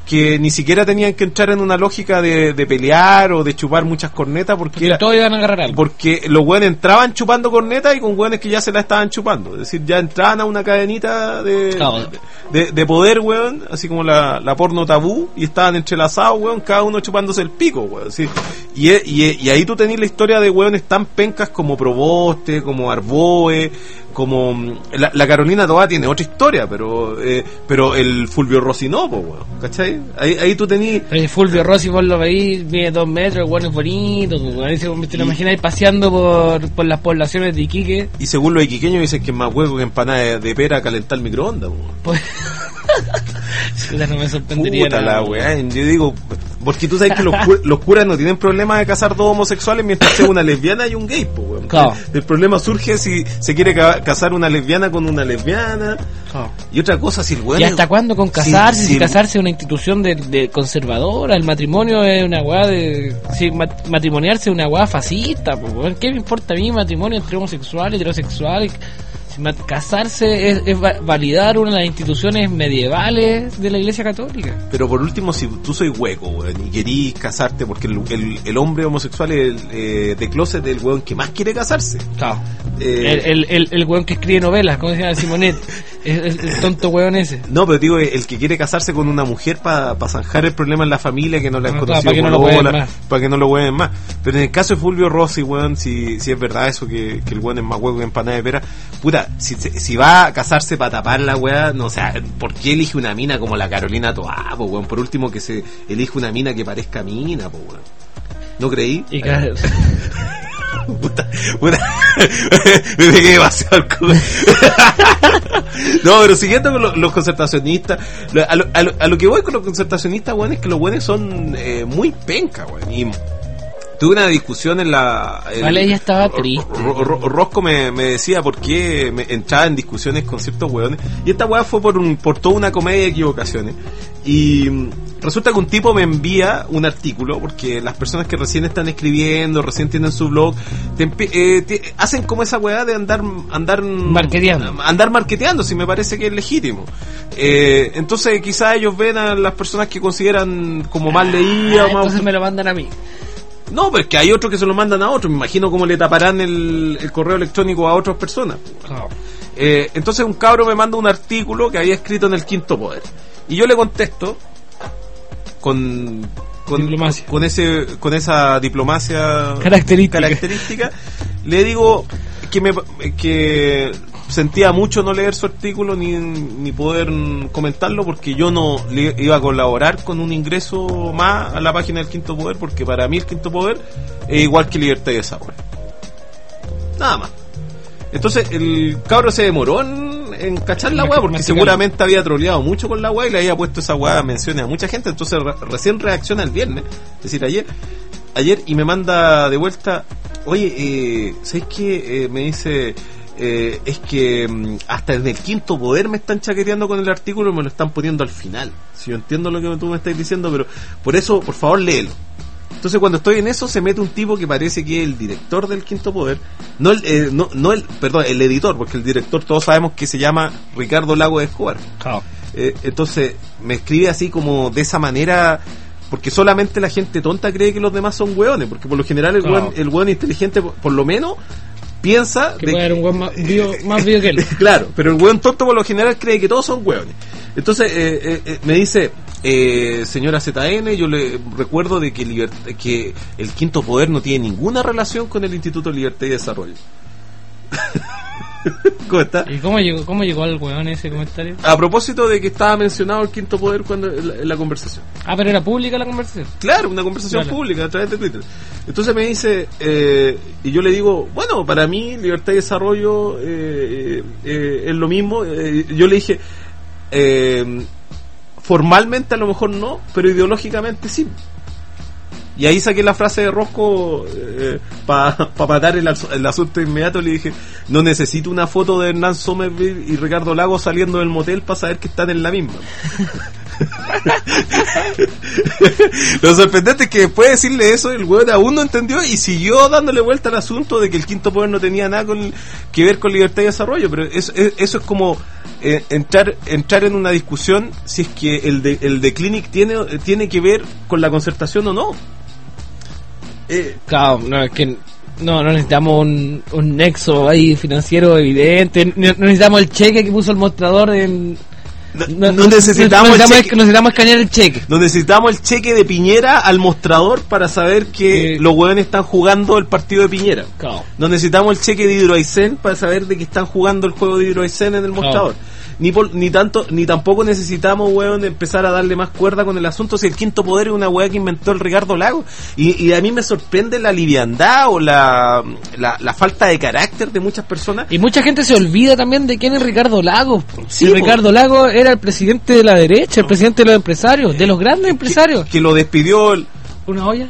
que ni siquiera tenían que entrar en una lógica de, de pelear o de chupar muchas cornetas, porque,
Porque
era,
todos iban a agarrar algo.
porque los hueones entraban chupando cornetas y con hueones que ya se la estaban chupando, es decir, ya entraban a una cadenita de,
Claro.
de, de poder, weón, así como la, la porno tabú, y estaban entrelazados, weón, cada uno chupándose el pico, weón, así. Y, y, y ahí tú tenés la historia de hueones tan pencas como Proboste, como Arboe, como la, la Carolina Toá tiene otra historia, pero eh, pero el Fulvio Rossi no, po, weón, ¿cachai? Ahí, ahí tú tenés...
Pero el Fulvio Rossi, vos lo veís, mide dos metros, el bueno es bonito, weón, ese hombre, te lo
Y-
imagináis paseando por, por las poblaciones de Iquique.
Y según los iquiqueños dicen que es más huevo que empanada de, de pera calentar el microondas, weón.
Pues... Puta, no me sorprendería
Puta
nada,
la
weón.
weá, yo digo, porque tú sabes que los, cu- los curas no tienen problema de casar dos homosexuales mientras sea una lesbiana y un gay, po, weón.
Claro.
El, el problema surge si se quiere ca- casar una lesbiana con una lesbiana.
Claro.
Y otra cosa, si el weón...
¿Y
es-
hasta cuándo con casarse?
si-
Si,
si-
casarse es una institución de, de conservadora, el matrimonio es una weá de... Si mat- matrimoniarse es una weá fascista, pues, weón. ¿Qué me importa a mí matrimonio entre homosexuales, heterosexuales? Si mat- casarse es, es va- validar una de las instituciones medievales de la Iglesia Católica.
Pero por último, si tú soy hueco, weón, y querís casarte, porque el, el, el hombre homosexual es el, eh, de closet el weón que más quiere casarse.
Claro.
Eh,
El, el, el, el weón que escribe novelas, ¿cómo se llama? Simonet. Es el, el tonto weón ese.
No, pero digo, el que quiere casarse con una mujer para pa zanjar el problema en la familia, que no la han
Ah,
conocido,
claro, para que no lo
polola,
hueven más.
para que no lo hueven más. Pero en el caso de Fulvio Rossi, weón, si, si es verdad eso, que, que el weón es más hueco que empanada de pera, puta, si, si va a casarse para tapar la weá, no, o sea, ¿por qué elige una mina como la Carolina Toá, po, weón? Por último, que se elige una mina que parezca mina, po, weón. ¿No creí?
Y ca-
Puta, puta. Me pegué demasiado al culo. No, pero siguiendo con lo- los concertacionistas, lo- a lo, a, lo, a lo que voy con los concertacionistas, weón, es que los buenos son eh, muy penca, weón. Y tuve una discusión en la... el-
Vale, ella estaba
Ro-
triste.
Ro- Ro- Rosco me, me decía por qué me entraba en discusiones con ciertos weones. Y esta weá fue por, un, por toda una comedia de equivocaciones. Y mm, resulta que un tipo me envía un artículo, porque las personas que recién están escribiendo, recién tienen su blog, te empe- eh, te- hacen como esa weá de andar andar
Marketeando.
andar marketeando, si me parece que es legítimo. Eh, entonces quizás ellos ven a las personas que consideran como más leídas,
Ah,
o más...
entonces me lo mandan a mí.
No, pero es que hay otros que se lo mandan a otros. Me imagino cómo le taparán el, el correo electrónico a otras personas.
Claro.
Eh, entonces un cabro me manda un artículo que había escrito en el Quinto Poder. Y yo le contesto con... Con,
Diplomacia.
con ese con esa diplomacia
Característica.
característica, le digo que me que sentía mucho no leer su artículo ni, ni poder comentarlo, porque yo no le iba a colaborar con un ingreso más a la página del Quinto Poder, porque para mí el Quinto Poder es igual que Libertad y Desarrollo, nada más. Entonces el cabro se demoró en, en cachar la weá, porque
Masticarlo.
seguramente había troleado mucho con la weá y le había puesto esa weá menciones a mucha gente. Entonces re- recién reacciona el viernes, es decir, ayer, ayer y me manda de vuelta, oye, eh, ¿sabes qué? Eh, me dice, eh, es que mm, hasta en el Quinto Poder me están chaqueteando con el artículo y me lo están poniendo al final. Si yo entiendo lo que tú me estás diciendo, pero por eso, por favor, léelo. Entonces cuando estoy en eso se mete un tipo que parece que es el director del Quinto Poder, no el, eh, no, no el, perdón, el editor, porque el director todos sabemos que se llama Ricardo Lago de Escobar.
Claro.
Eh, entonces me escribe así como de esa manera, porque solamente la gente tonta cree que los demás son hueones, porque por lo general el
Claro.
hueón, el hueón inteligente por, por lo menos piensa
Que
de
puede haber un weón más vivo, más vivo que él.
claro, pero el hueón tonto por lo general cree que todos son hueones. Entonces eh, eh, eh, me dice, eh, señora Z N, yo le recuerdo de que, libert- que el Quinto Poder no tiene ninguna relación con el Instituto de Libertad y Desarrollo. ¿Cómo está?
¿Y cómo llegó, cómo llegó al weón ese comentario?
A propósito de que estaba mencionado el Quinto Poder cuando en la, en la conversación.
Ah, pero era pública la conversación.
Claro, una conversación
Claro.
pública a través de Twitter. Entonces me dice, eh, y yo le digo, bueno, para mí Libertad y Desarrollo eh, eh, es lo mismo. Eh, yo le dije, eh, formalmente a lo mejor no, pero ideológicamente sí. Y ahí saqué la frase de Rosco eh, para pa matar el, asu- el asunto inmediato. Le dije, no necesito una foto de Hernán Somerville y Ricardo Lago saliendo del motel para saber que están en la misma. Lo sorprendente es que después de decirle eso, el weón aún no entendió y siguió dándole vuelta al asunto de que el quinto poder no tenía nada con, que ver con libertad y desarrollo. Pero eso, eso es como eh, entrar entrar en una discusión si es que el de, el de Clinic tiene, tiene que ver con la concertación o no. Eh,
Claro, no, es que no, no necesitamos un, un nexo ahí financiero evidente, no, no necesitamos el cheque que puso el mostrador en...
No, no necesitamos,
no,
el
necesitamos,
cheque,
no necesitamos escanear el cheque.
no necesitamos el cheque de Piñera al mostrador para saber que
Eh,
los hueones están jugando el partido de Piñera.
Claro.
No necesitamos el cheque de Hidroaicén para saber de que están jugando el juego de Hidroaicén en el
Claro.
mostrador. Ni por, ni tanto ni tampoco necesitamos, weón, empezar a darle más cuerda con el asunto si el quinto poder es una weá que inventó el Ricardo Lago. Y, y a mí me sorprende la liviandad o la, la, la falta de carácter de muchas personas.
Y mucha gente se olvida también de quién es Ricardo Lagos.
Sí,
Y
po.
Ricardo Lagos era el presidente de la derecha, el presidente de los empresarios, de los grandes empresarios.
Que, que lo despidió el
¿Una olla?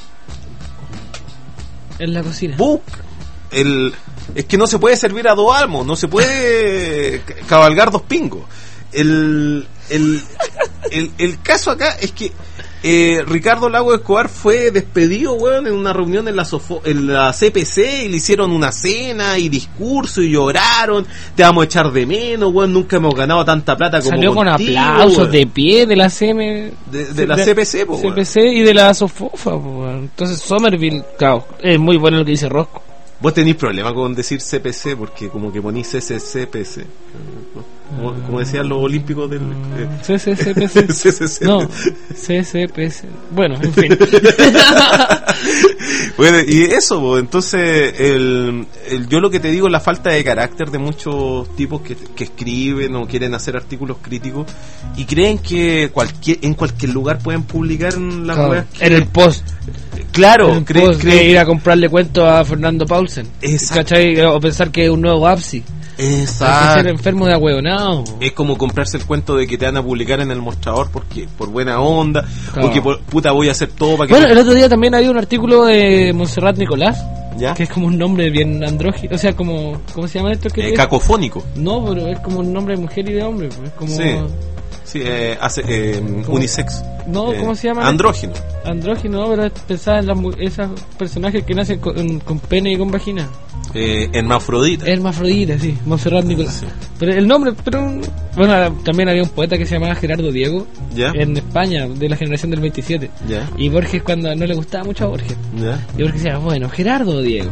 En la cocina.
Buc. El, es que no se puede servir a dos almos, no se puede c- cabalgar dos pingos. El, el, el, el caso acá es que eh, Ricardo Lago Escobar fue despedido, weón, en una reunión en la, Sofo- en la C P C y le hicieron una cena y discurso y lloraron, te vamos a echar de menos, weón, nunca hemos ganado tanta plata como
Salió con
contigo,
aplausos
weón.
de pie de la C M...
De- de la C P C, po,
C
weón.
P C y de la Sofofa, po, weón. Entonces Somerville, claro, es muy bueno lo que dice Rosco.
Vos tenés problema con decir C P C porque como que ponís C C C P C, como, como decían los olímpicos del eh,
C C C P C.
C C C.
No, C C P C. Bueno, en fin.
Bueno, y eso, po, entonces el, el- yo lo que te digo es la falta de carácter de muchos tipos que, que escriben o quieren hacer artículos críticos y creen que cualquier en cualquier lugar pueden publicar las
Claro,
weas que-
en el post.
claro,
En el
creen,
post
creen
de ir a comprarle cuentos a Fernando Paulsen.
Exacto.
¿Cachai? O pensar que es un nuevo Apsi. Hay que ser
exacto.
enfermo de ahueonado. po.
Es como comprarse el cuento de que te van a publicar en el mostrador porque por buena onda,
Claro.
o que por, puta voy a hacer todo para que
Bueno, el otro día también había un artículo de Montserrat Nicolás,
¿ya?
que es como un nombre bien andrógino. O sea, como, ¿cómo se llama esto? que
Eh,
es?
cacofónico.
No, pero es como un nombre de mujer y de hombre. pues, Es como
Sí. Sí, eh, hace eh,
¿Cómo?
unisex.
No,
Eh,
¿cómo se llama?
Andrógino.
andrógino, no, pero es pensar en las mu- esos personajes que nacen con, con pene y con vagina.
Eh, hermafrodita.
Hermafrodita, sí, Montserrat Nicolás.
Sí.
Pero el nombre, pero bueno, también había un poeta que se llamaba Gerardo Diego
¿Ya?
en España, de la generación del veintisiete.
Ya.
Y Borges, cuando no le gustaba mucho a Borges,
¿Ya?
y Borges decía, bueno, Gerardo Diego.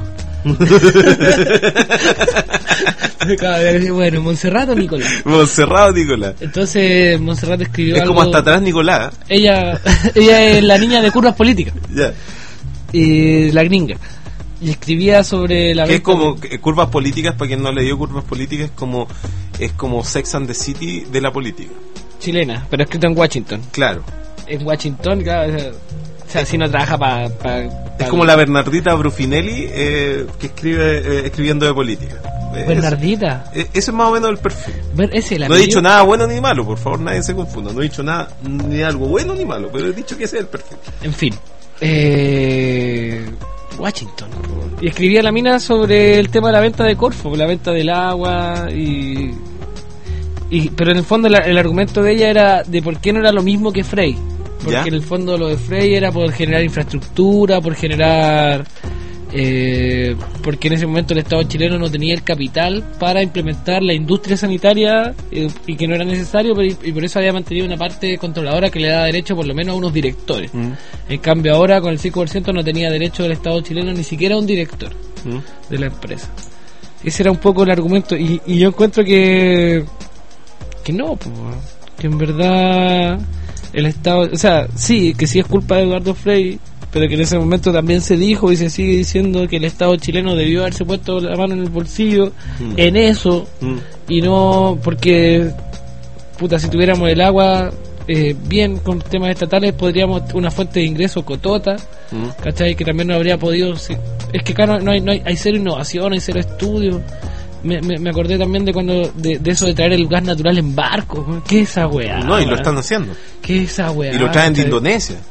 Cada vez decía, bueno, Montserrat o Nicolás.
Monserrado Nicolás.
Entonces Montserrat escribió
Es
algo.
como hasta atrás Nicolás.
Ella, ella es la niña de curvas políticas,
Ya.
y la gringa. Y escribía sobre la
Que es
venta
como
de-
eh, curvas políticas, para quien no le dio curvas políticas, es como es como Sex and the City de la política.
chilena, pero escrito en Washington.
Claro.
En Washington, claro, o sea, o sea, si no trabaja para... Pa, pa-
Es como la Bernardita Brufinelli eh, que escribe eh, escribiendo de política. Eh,
Bernardita.
es- eh, Eso es más o menos el perfil.
Ver, ese es el
No he
apellido.
dicho nada bueno ni malo, por favor, nadie se confunda. No he dicho nada ni algo bueno ni malo, pero he dicho que ese es el perfil.
En fin. Eh, Washington. Y escribía la mina sobre el tema de la venta de Corfo, la venta del agua y... y pero en el fondo la- el argumento de ella era de por qué no era lo mismo que Frey. Porque
¿Ya?
en el fondo lo de Frey era por generar infraestructura, por generar... Eh, porque en ese momento el Estado chileno no tenía el capital para implementar la industria sanitaria eh, y que no era necesario, pero, y, y por eso había mantenido una parte controladora que le da derecho por lo menos a unos directores.
Mm.
En cambio ahora con el cinco por ciento no tenía derecho el Estado chileno ni siquiera a un director
¿Mm?
de la empresa. Ese era un poco el argumento y, y yo encuentro que que no, pues, que en verdad el Estado, o sea, sí, que sí es culpa de Eduardo Frei, pero que en ese momento también se dijo y se sigue diciendo que el Estado chileno debió haberse puesto la mano en el bolsillo
Mm.
en eso
Mm.
y no porque puta, si tuviéramos el agua eh, bien con temas estatales podríamos una fuente de ingreso cotota,
Mm.
¿cachai? Que también no habría podido si- es que acá no, no hay, no hay, hay cero innovación, hay cero estudio. Me, me, me acordé también de cuando de, de eso de traer el gas natural en barco. ¿Qué es esa weá?
No, y lo
weón?
están haciendo.
¿Qué es esa weá?
Y lo traen de
¿cachai?
Indonesia.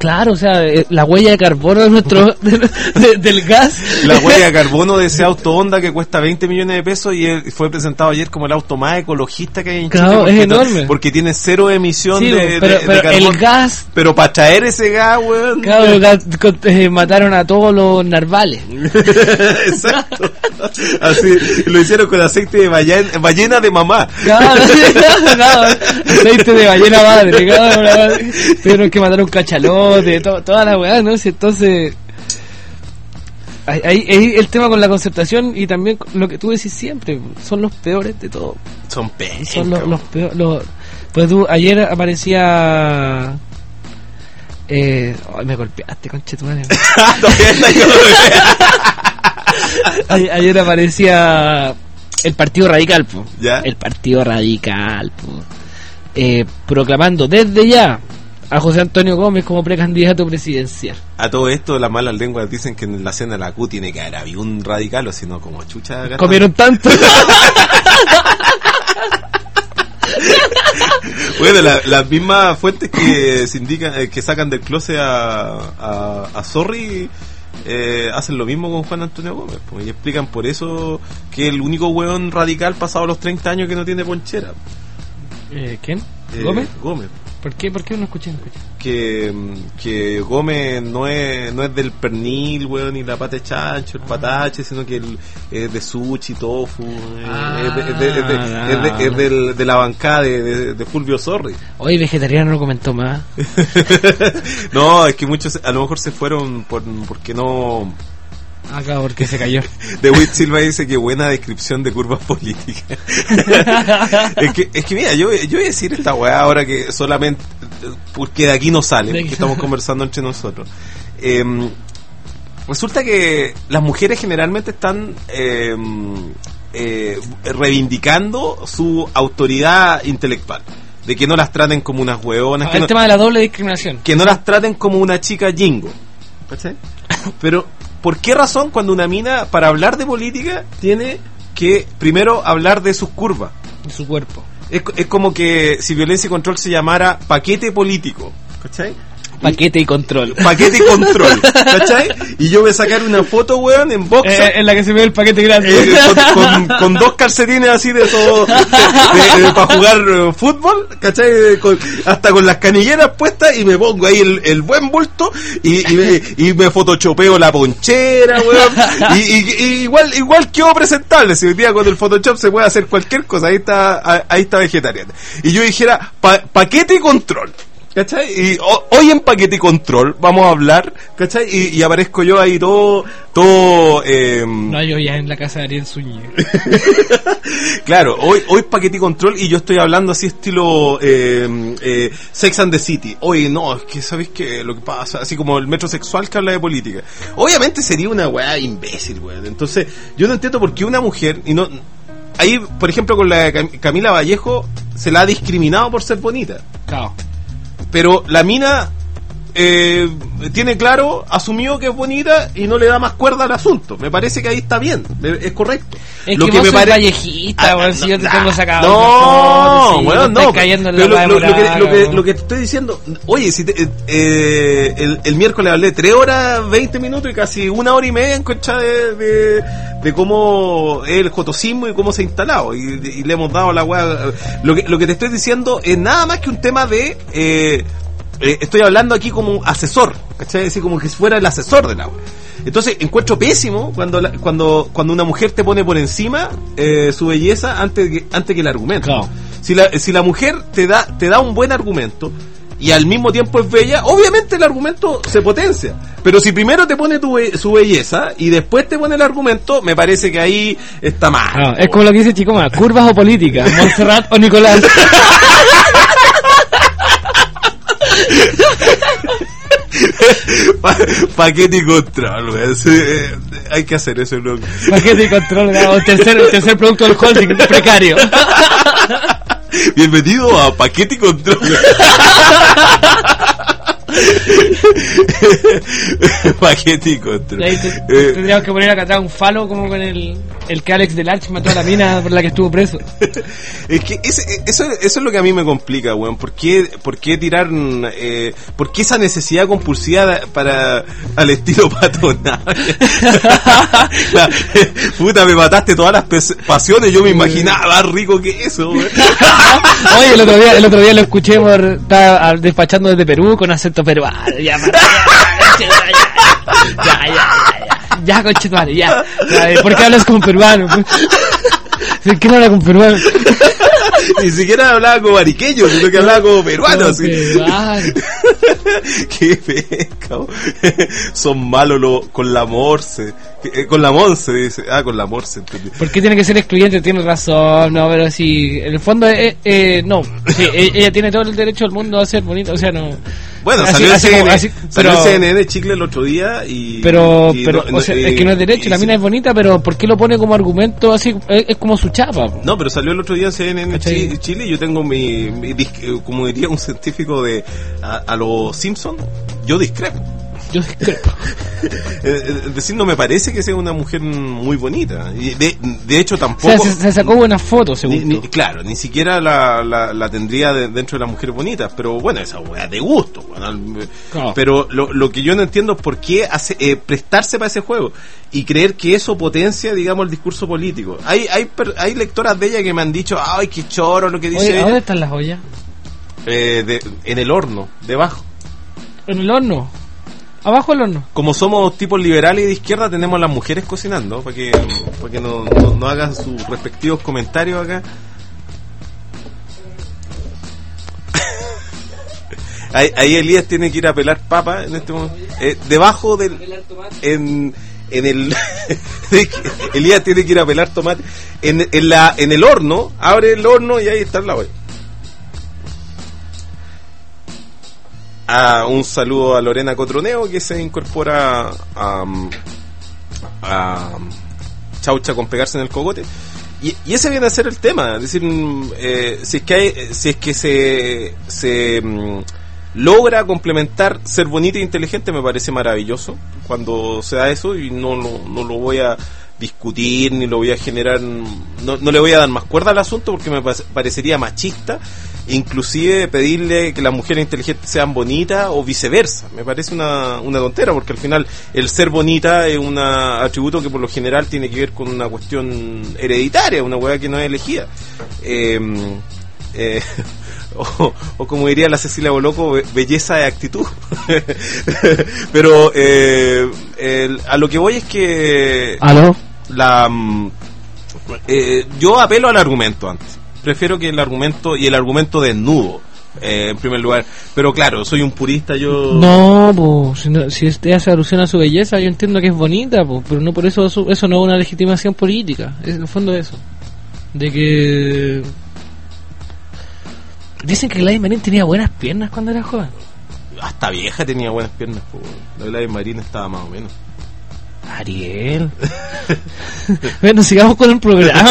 Claro, o sea, eh, la huella de carbono de nuestro de- de- del gas.
La huella de carbono de ese auto Honda que cuesta veinte millones de pesos y él fue presentado ayer como el auto más ecologista que hay en
Claro,
Chile. Porque,
es enorme.
no- porque tiene cero emisión
Sí,
de,
pero,
de- de
pero
carbono.
el gas,
Pero para traer ese gas, weón.
claro, el gas con- eh, mataron a todos los narvales.
Exacto. Así lo hicieron con aceite de ballena, ballena de mamá.
Claro, claro, aceite de ballena madre, claro, la madre. Tuvieron que matar un cachalote, to- toda la weá, ¿no? Si entonces, ahí, ahí- ahí el tema con la concertación y también lo que tú decís siempre, son los peores de todo.
Son pencas.
Son los, los peores. Los, pues tú, ayer aparecía. Eh, ay, me golpeaste, conchetumare.
Todavía está ahí.
A- ayer aparecía el Partido Radical, po.
¿Ya?
El Partido Radical, po. Eh, proclamando desde ya a José Antonio Gómez como precandidato presidencial.
A todo esto, las malas lenguas dicen que en la cena de la Q tiene que haber habido un radical, o si no, como chucha. gata.
Comieron tanto.
Bueno, la- las mismas fuentes que se indican, eh, que sacan del closet a, a, a Zorri, eh, hacen lo mismo con Juan Antonio Gómez, pues, y explican por eso que el único hueón radical pasado los treinta años que no tiene ponchera.
Eh, ¿Quién?
Eh,
¿Gómez?
Gómez.
¿Por qué? ¿Por qué no escuché? No escuché?
Que, que Gómez no es no es del pernil, weón, ni la pata de chancho, el patache, sino que el, es de sushi, tofu, eh,
Ah,
es, de, es, de, es, de, es, de, es del- de la bancada de, de, de Fulvio Zorri.
Hoy vegetariano no comentó más.
No, es que muchos a lo mejor se fueron por, porque no...
Acá porque se cayó.
De Witt Silva dice que buena descripción de curvas políticas. es, que, es que mira, yo, yo voy a decir esta weá ahora que solamente porque de aquí no sale,
De
porque
aquí-
estamos conversando entre nosotros. Eh, resulta que las mujeres generalmente están eh, eh, reivindicando su autoridad intelectual, de que no las traten como unas hueonas, que
el
no,
tema de la doble discriminación.
que no las traten como una chica jingo. ¿Cachai? Pero, ¿por qué razón cuando una mina, para hablar de política, tiene que primero hablar de sus curvas?
De su cuerpo.
Es, es como que si Violencia y Control se llamara paquete político, ¿cachai?
Paquete y control.
Paquete y control, ¿cachai? Y yo voy a sacar una foto, weón, en boxer.
Eh, en la que se ve el paquete grande.
Eh, con, con, con dos calcetines así de todo para jugar eh, fútbol, ¿cachai? De- con- hasta con las canilleras puestas y me pongo ahí el, el buen bulto y, y, me, y me photoshopeo la ponchera, weón. Y, y- y igual igual quedó presentable. Si hoy día con el Photoshop se puede hacer cualquier cosa, ahí está ahí está vegetariana. Y yo dijera pa- paquete y control, ¿cachai? Y ho- hoy en Paquete y Control vamos a hablar, ¿cachai? Y, y aparezco yo ahí todo, todo, eh,
No, yo ya en la casa de Ariel Zúñiga.
claro, hoy, hoy Paquete y Control y yo estoy hablando así estilo eh, eh, Sex and the City. Oye, no, es que sabéis que lo que pasa, así como el metrosexual que habla de política. Obviamente sería una weá imbécil, weón. Entonces, yo no entiendo por qué una mujer, y no, ahí, por ejemplo, con la de Cam- Camila Vallejo, se la ha discriminado por ser bonita.
Claro.
Pero la mina eh, tiene claro, asumió que es bonita y no le da más cuerda al asunto. Me parece que ahí está bien, me- es correcto.
Es que vos sois vallejita, weón, si yo te tengo sacado.
No,
sí,
weón,
te
no.
estás cayendo en la
Pero
weá
lo, lo- lo que,
moral,
lo, que,
weón.
lo que te estoy diciendo, oye, si te- eh, el, el miércoles hablé tres horas, veinte minutos y casi una hora y media en concha de, de, de cómo es el jotocismo y cómo se ha instalado. Y, y le hemos dado la weá. Lo que, lo que te estoy diciendo es nada más que un tema de. Eh, eh, estoy hablando aquí como asesor, ¿cachai? Así como que si fuera el asesor del agua. Entonces encuentro pésimo cuando la- cuando cuando una mujer te pone por encima eh, su belleza antes que antes que el argumento.
Claro.
Si la si la mujer te da te da un buen argumento y al mismo tiempo es bella, obviamente el argumento se potencia. Pero si primero te pone tu be- su belleza y después te pone el argumento, me parece que ahí está mal.
Ah, es como lo que dice Chicoma, curvas o políticas, Montserrat o Nicolás.
Pa- paquete y control, weón. Sí, eh, hay que hacer eso, loco.
Paquete y control, digamos, tercer, tercer producto del holding precario.
Bienvenido a Paquete y Control. Paquetico.
Ahí te-
Eh,
tendríamos que poner acá atrás un falo como con el, el que Alex del Arch mató a la mina por la que estuvo preso.
Es que ese- eso, eso es lo que a mí me complica, weón. ¿Por qué, por qué tirar, eh, por qué esa necesidad compulsiva de- para, al estilo patonal? La- puta, me mataste todas las pes- pasiones, yo me imaginaba más rico que eso, weón.
Oye, el otro día, el otro día lo escuché por estaba ah, despachando desde Perú con acento peruano. Ya, para, ya, ya, ya, ya, ya, ya, conchetumare, ya. Ya, ¿por qué hablas como peruano? ¿Por qué no hablas como peruano?
Ni siquiera hablaba como mariqueño, sino que hablaba como peruano,
Como
así.
peruano.
Qué pesca, weón. Son malos los, con la morse. Eh, con la monse, dice. Ah, con la morse, entendí.
¿Por qué tiene que ser excluyente? Tienes razón, no, pero sí, en el fondo, eh, eh, no, sí, eh, ella tiene todo el derecho del mundo a ser bonita, o sea, no.
Bueno,
Así-
salió,
así
el,
como-
C N N,
así-
salió
pero-
el C N N Chicle el otro día y...
Pero,
y
pero,
no-
o sea,
no-
es que no es derecho,
y-
la mina es bonita, pero ¿por qué lo pone como argumento así? Es, es como su chapa.
No, pero salió el otro día en C N N
¿Cachai?
Chi- Chile y yo tengo mi, mi dis- eh, como diría un científico de a, a los Simpsons, yo discrepo.
Yo creo.
Eh, Es decir, no me parece que sea una mujer muy bonita. Y de, de hecho,
O
tampoco...
sea, se, se sacó buenas fotos,
Ni-
según
ni-
tú.
claro, ni siquiera la, la, la tendría de- dentro de las mujeres bonitas, pero bueno, esa weá de gusto. weón.
Claro.
Pero lo, lo que yo no entiendo es por qué hace, eh, prestarse para ese juego y creer que eso potencia, digamos, el discurso político. Hay hay per- hay lectoras de ella que me han dicho, ay, qué choro lo que dice
Oye, ¿a
ella.
dónde están las ollas?
Eh, de- en el horno, debajo.
En el horno. Abajo del horno.
Como somos tipos liberales y de izquierda, tenemos a las mujeres cocinando, para que, para que no, no, no hagan sus respectivos comentarios acá. Ahí, ahí Elías tiene que ir a pelar papa en este momento. Eh, debajo del... En, en el... Elías tiene que ir a pelar tomate. En, en, la, en el horno, abre el horno y ahí está la olla. Ah, un saludo a Lorena Cotroneo que se incorpora a, a Chaucha con pegarse en el cogote. Y, y ese viene a ser el tema, es decir, eh, si es que hay, si es que se, se mm, logra complementar ser bonita e inteligente, me parece maravilloso cuando se da eso, y no, no, no lo voy a discutir ni lo voy a generar, no, no le voy a dar más cuerda al asunto porque me pa- parecería machista inclusive pedirle que las mujeres inteligentes sean bonitas o viceversa. Me parece una, una tontera, porque al final el ser bonita es un atributo que por lo general tiene que ver con una cuestión hereditaria, una hueá que no es elegida. Eh, eh, o, o como diría la Cecilia Boloco, be- belleza de actitud. Pero eh, el- a lo que voy es que
¿Aló?
la mm, eh, yo apelo al argumento antes. Prefiero que el argumento, y el argumento desnudo, eh, en primer lugar. Pero claro, soy un purista, yo...
No, pues, si, no, si usted hace alusión a su belleza, yo entiendo que es bonita, pues, pero no por eso eso, eso no es una legitimación política. Es en el fondo eso. De que... Dicen que Gladys Marín tenía buenas piernas cuando era joven.
Hasta vieja tenía buenas piernas, po. La Gladys Marín estaba más o menos.
Ariel. Bueno, sigamos con el programa.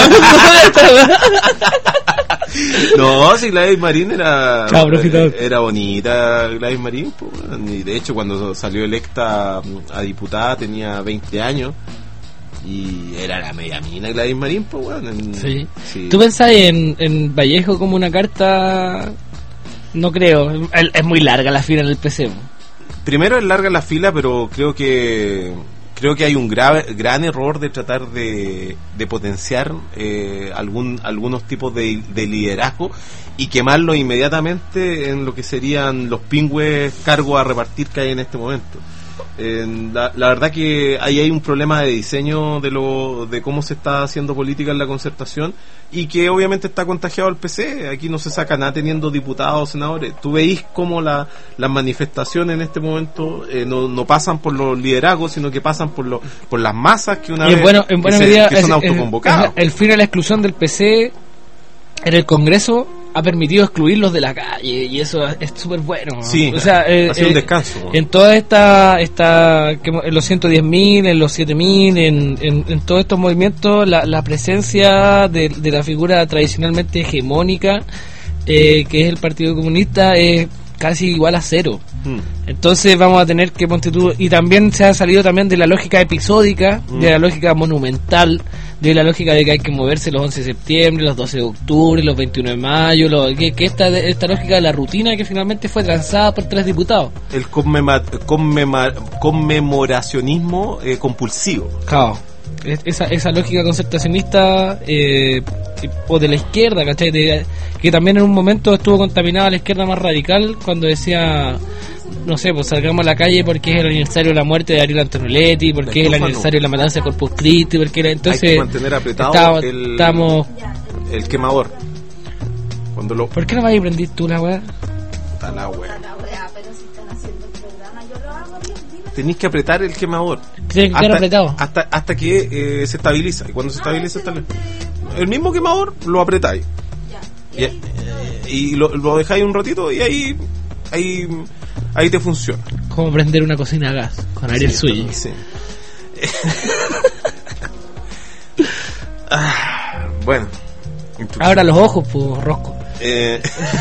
No, si Gladys Marín era
Chao, profesor.
era bonita, Gladys Marín, po. Y de hecho cuando salió electa a diputada tenía veinte años y era la media mina Gladys Marín, pues bueno, en-
Sí.
sí.
¿Tú pensás en, en Vallejo como una carta? No creo. Es, es muy larga la fila en el P C.
Primero es larga la fila, pero creo que creo que hay un grave, gran error de tratar de, de potenciar eh, algún algunos tipos de, de liderazgo y quemarlo inmediatamente en lo que serían los pingües cargos a repartir que hay en este momento. Eh, la, la verdad que ahí hay un problema de diseño de lo de cómo se está haciendo política en la concertación y que obviamente está contagiado al P C. Aquí no se saca nada teniendo diputados o senadores. Tú veis cómo la, las manifestaciones en este momento eh, no, no pasan por los liderazgos, sino que pasan por los por las masas que una
Y en,
vez
bueno, en
que
buena
se-
medida
que son
es- es-
autoconvocados.
es- el fin de la exclusión del P C en el Congreso ha permitido excluirlos de la calle y eso es súper bueno.
Sí,
o sea, eh,
ha sido
eh,
un descanso.
En toda esta, esta que, en los ciento diez mil, en los siete mil, en, en, en todos estos movimientos, la, la presencia de, de la figura tradicionalmente hegemónica, eh, que es el Partido Comunista, es casi igual a cero.
Mm.
Entonces vamos a tener que, ponte tú, y también se ha salido también de la lógica episódica, mm. de la lógica monumental, de la lógica de que hay que moverse los once de septiembre, los doce de octubre, los veintiuno de mayo, lo, que, que esta, esta lógica de la rutina que finalmente fue transada por tres diputados.
El conmema, conmema, conmemoracionismo eh, compulsivo.
Claro. Esa, esa lógica concertacionista eh, o de la izquierda, ¿cachai? De, que también en un momento estuvo contaminada la izquierda más radical cuando decía, no sé, pues salgamos a la calle porque es el aniversario de la muerte de Ariel Antonoletti, porque es el aniversario de la matanza de Corpus Christi, porque era, entonces
hay que mantener apretado
estamos,
el,
estamos,
el quemador. Cuando lo...
¿Por qué no vas a prender tú la weá?
Está la weá. Tenéis que apretar el quemador.
Tiene que quedar apretado.
Hasta, hasta que eh, se estabiliza. Y cuando se estabiliza, está el mismo quemador, lo apretáis. Y, y lo, lo dejáis un ratito y ahí ahí ahí te funciona.
Como prender una cocina a gas con Ariel
sí,
Suyi.
Sí. ah, bueno.
Abra los ojos, pues, Rosco.
Eh...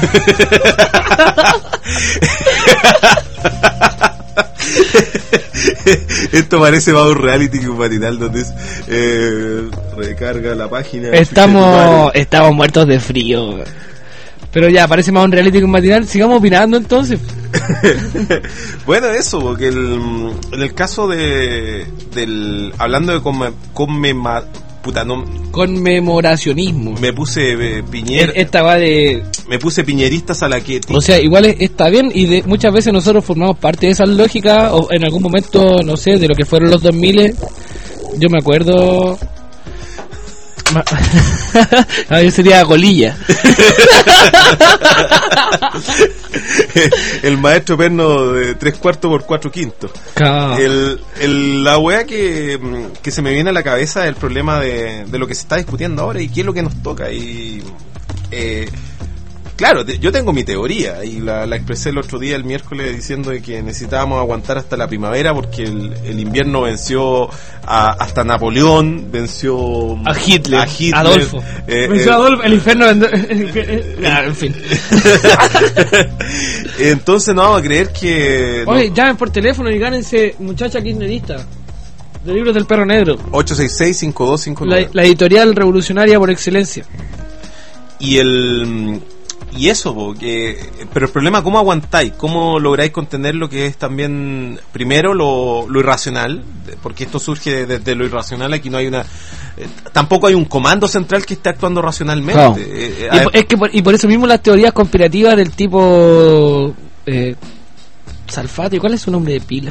Esto parece más un reality que un matinal donde es, eh, recarga la página.
Estamos estamos muertos de frío. Pero ya, parece más un reality que un matinal. Sigamos opinando entonces.
Bueno, eso, porque el, en el caso de del hablando de conme, conmema, puta, no,
conmemoracionismo.
Me puse eh, piñer.
Esta va de.
Me puse piñeristas a la que.
O sea, igual es, está bien y de, muchas veces nosotros formamos parte de esa lógica o en algún momento, no sé, de lo que fueron los dos mil. Yo me acuerdo. A ver, sería Golilla.
El maestro perno de tres cuartos por cuatro quintos.
Claro.
El, el, la wea que, que se me viene a la cabeza es el problema de, de lo que se está discutiendo ahora y qué es lo que nos toca. Y eh, claro, te, yo tengo mi teoría y la, la expresé el otro día, el miércoles, diciendo de que necesitábamos aguantar hasta la primavera porque el, el invierno venció a, hasta Napoleón, venció
a Hitler,
a Hitler
Adolfo,
eh,
venció
eh,
a Adolfo, el infierno ah, en fin.
Entonces no vamos a creer que
oye,
no.
Llamen por teléfono y gánense Muchacha Kirchnerista de Libros del Perro Negro,
ocho seis seis, cinco dos cinco nueve,
la, la editorial revolucionaria por excelencia.
Y el y eso, porque, pero el problema, ¿cómo aguantáis? ¿Cómo lográis contener lo que es también, primero, lo, lo irracional? Porque esto surge desde de lo irracional, aquí no hay una... Eh, tampoco hay un comando central que esté actuando racionalmente.
Claro.
Eh,
y, por, es que por, y por eso mismo las teorías conspirativas del tipo... Eh, Salfate, ¿cuál es su nombre de pila?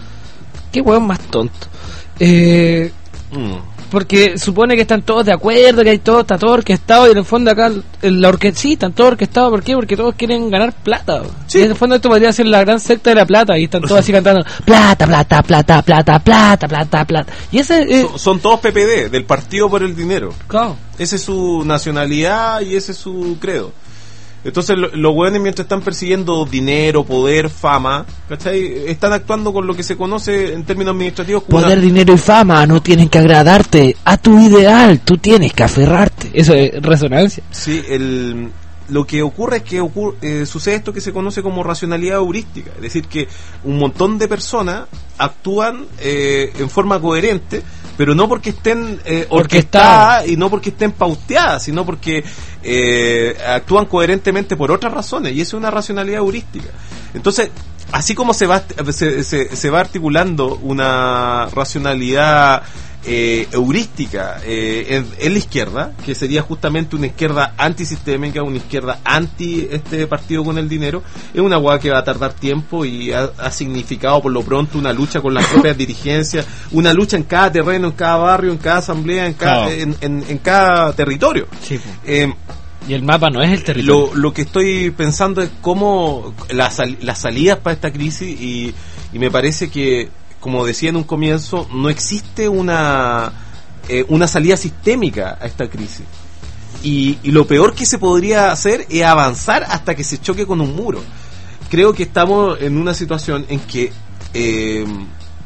Qué hueón más tonto. Eh... Mm. Porque supone que están todos de acuerdo, que hay todo, está todo orquestado y en el fondo acá la orquesta sí, están todos orquestados. ¿Por qué? Porque todos quieren ganar plata. Sí. Y en el fondo esto podría ser la gran secta de la plata y están todos así cantando plata, plata, plata, plata, plata, plata, plata. Y ese eh...
son, son todos P P D, del Partido por el Dinero.
Claro.
Esa es su nacionalidad y ese es su credo. Entonces los lo hueones, mientras están persiguiendo dinero, poder, fama, ¿cachai? Están actuando con lo que se conoce en términos administrativos como
poder, una... dinero y fama no tienen que agradarte a tu ideal, tú tienes que aferrarte. Eso es resonancia.
Sí, el... lo que ocurre es que ocurre, eh, sucede esto que se conoce como racionalidad heurística, es decir, que un montón de personas actúan eh, en forma coherente, pero no porque estén eh, orquestadas y no porque estén pauteadas, sino porque eh, actúan coherentemente por otras razones, y eso es una racionalidad heurística. Entonces, así como se va se, se, se va articulando una racionalidad Eh, heurística eh, en, en la izquierda, que sería justamente una izquierda antisistémica, una izquierda anti este partido con el dinero, es una hueá que va a tardar tiempo y ha, ha significado por lo pronto una lucha con las propias dirigencias, una lucha en cada terreno, en cada barrio, en cada asamblea, en cada, claro. en, en, en cada territorio.
Sí,
eh,
y el mapa no es el territorio.
Lo, lo que estoy pensando es cómo las la salidas para esta crisis, y, y me parece que, como decía en un comienzo, no existe una eh, una salida sistémica a esta crisis. Y, y lo peor que se podría hacer es avanzar hasta que se choque con un muro. Creo que estamos en una situación en que eh,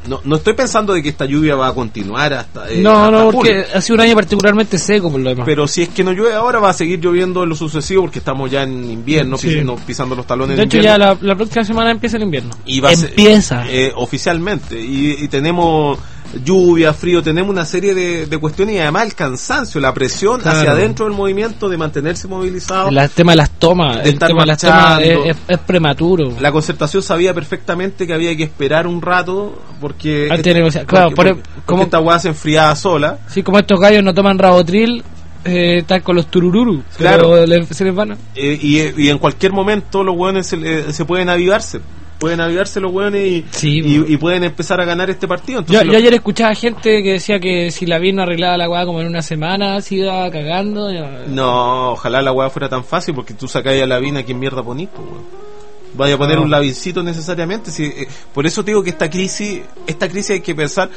no, no estoy pensando de que esta lluvia va a continuar hasta eh,
No,
hasta
no,
julio.
porque ha sido un año particularmente seco por lo demás.
Pero si es que no llueve ahora, va a seguir lloviendo en lo sucesivo porque estamos ya en invierno,
Sí.
pisando, pisando los talones
De hecho,
invierno.
ya la, la próxima semana empieza el invierno.
Y va a ser-
empieza.
eh, oficialmente. Y, y tenemos lluvia, frío, tenemos una serie de, de cuestiones y además el cansancio, la presión
Claro.
hacia adentro del movimiento de mantenerse movilizado.
El tema de las tomas,
De
el
estar
tema de las tomas
marchando.
es, es- es prematuro.
La concertación sabía perfectamente que había que esperar un rato porque,
Antes de negociar. Claro,
porque,
por-
porque
como-
esta weá se enfriaba sola.
Sí, como estos gallos no toman Rabotril, eh, están con los turururu.
Claro.
Pero le- se les van a...
eh, y, y en cualquier momento los weones se, le- se pueden avivarse. Pueden avivarse los weones y,
Sí,
y,
po.
y pueden empezar a ganar este partido.
Yo,
Entonces,
yo
lo-
ayer escuchaba gente que decía que si la no arreglaba la weá como en una semana, se iba cagando. ya-
No, ojalá la weá fuera tan fácil porque tú sacáis a Lavín a quien mierda ponís, pues, weón. Vaya a poner
No.
un lavincito necesariamente. Si, eh, por eso te digo que esta crisis, esta crisis hay que pensar